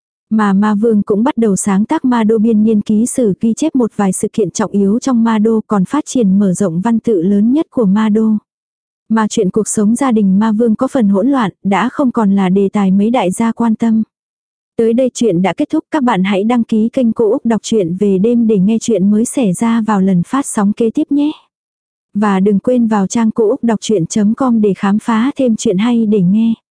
Mà ma vương cũng bắt đầu sáng tác Ma Đô biên niên ký sử, ghi chép một vài sự kiện trọng yếu trong Ma Đô, còn phát triển mở rộng văn tự lớn nhất của Ma Đô. Mà chuyện cuộc sống gia đình ma vương có phần hỗn loạn, đã không còn là đề tài mấy đại gia quan tâm. Tới đây chuyện đã kết thúc, các bạn hãy đăng ký kênh Cô Úc Đọc truyện về đêm để nghe chuyện mới xảy ra vào lần phát sóng kế tiếp nhé. Và đừng quên vào trang cô úc đọc chuyện.com để khám phá thêm chuyện hay để nghe.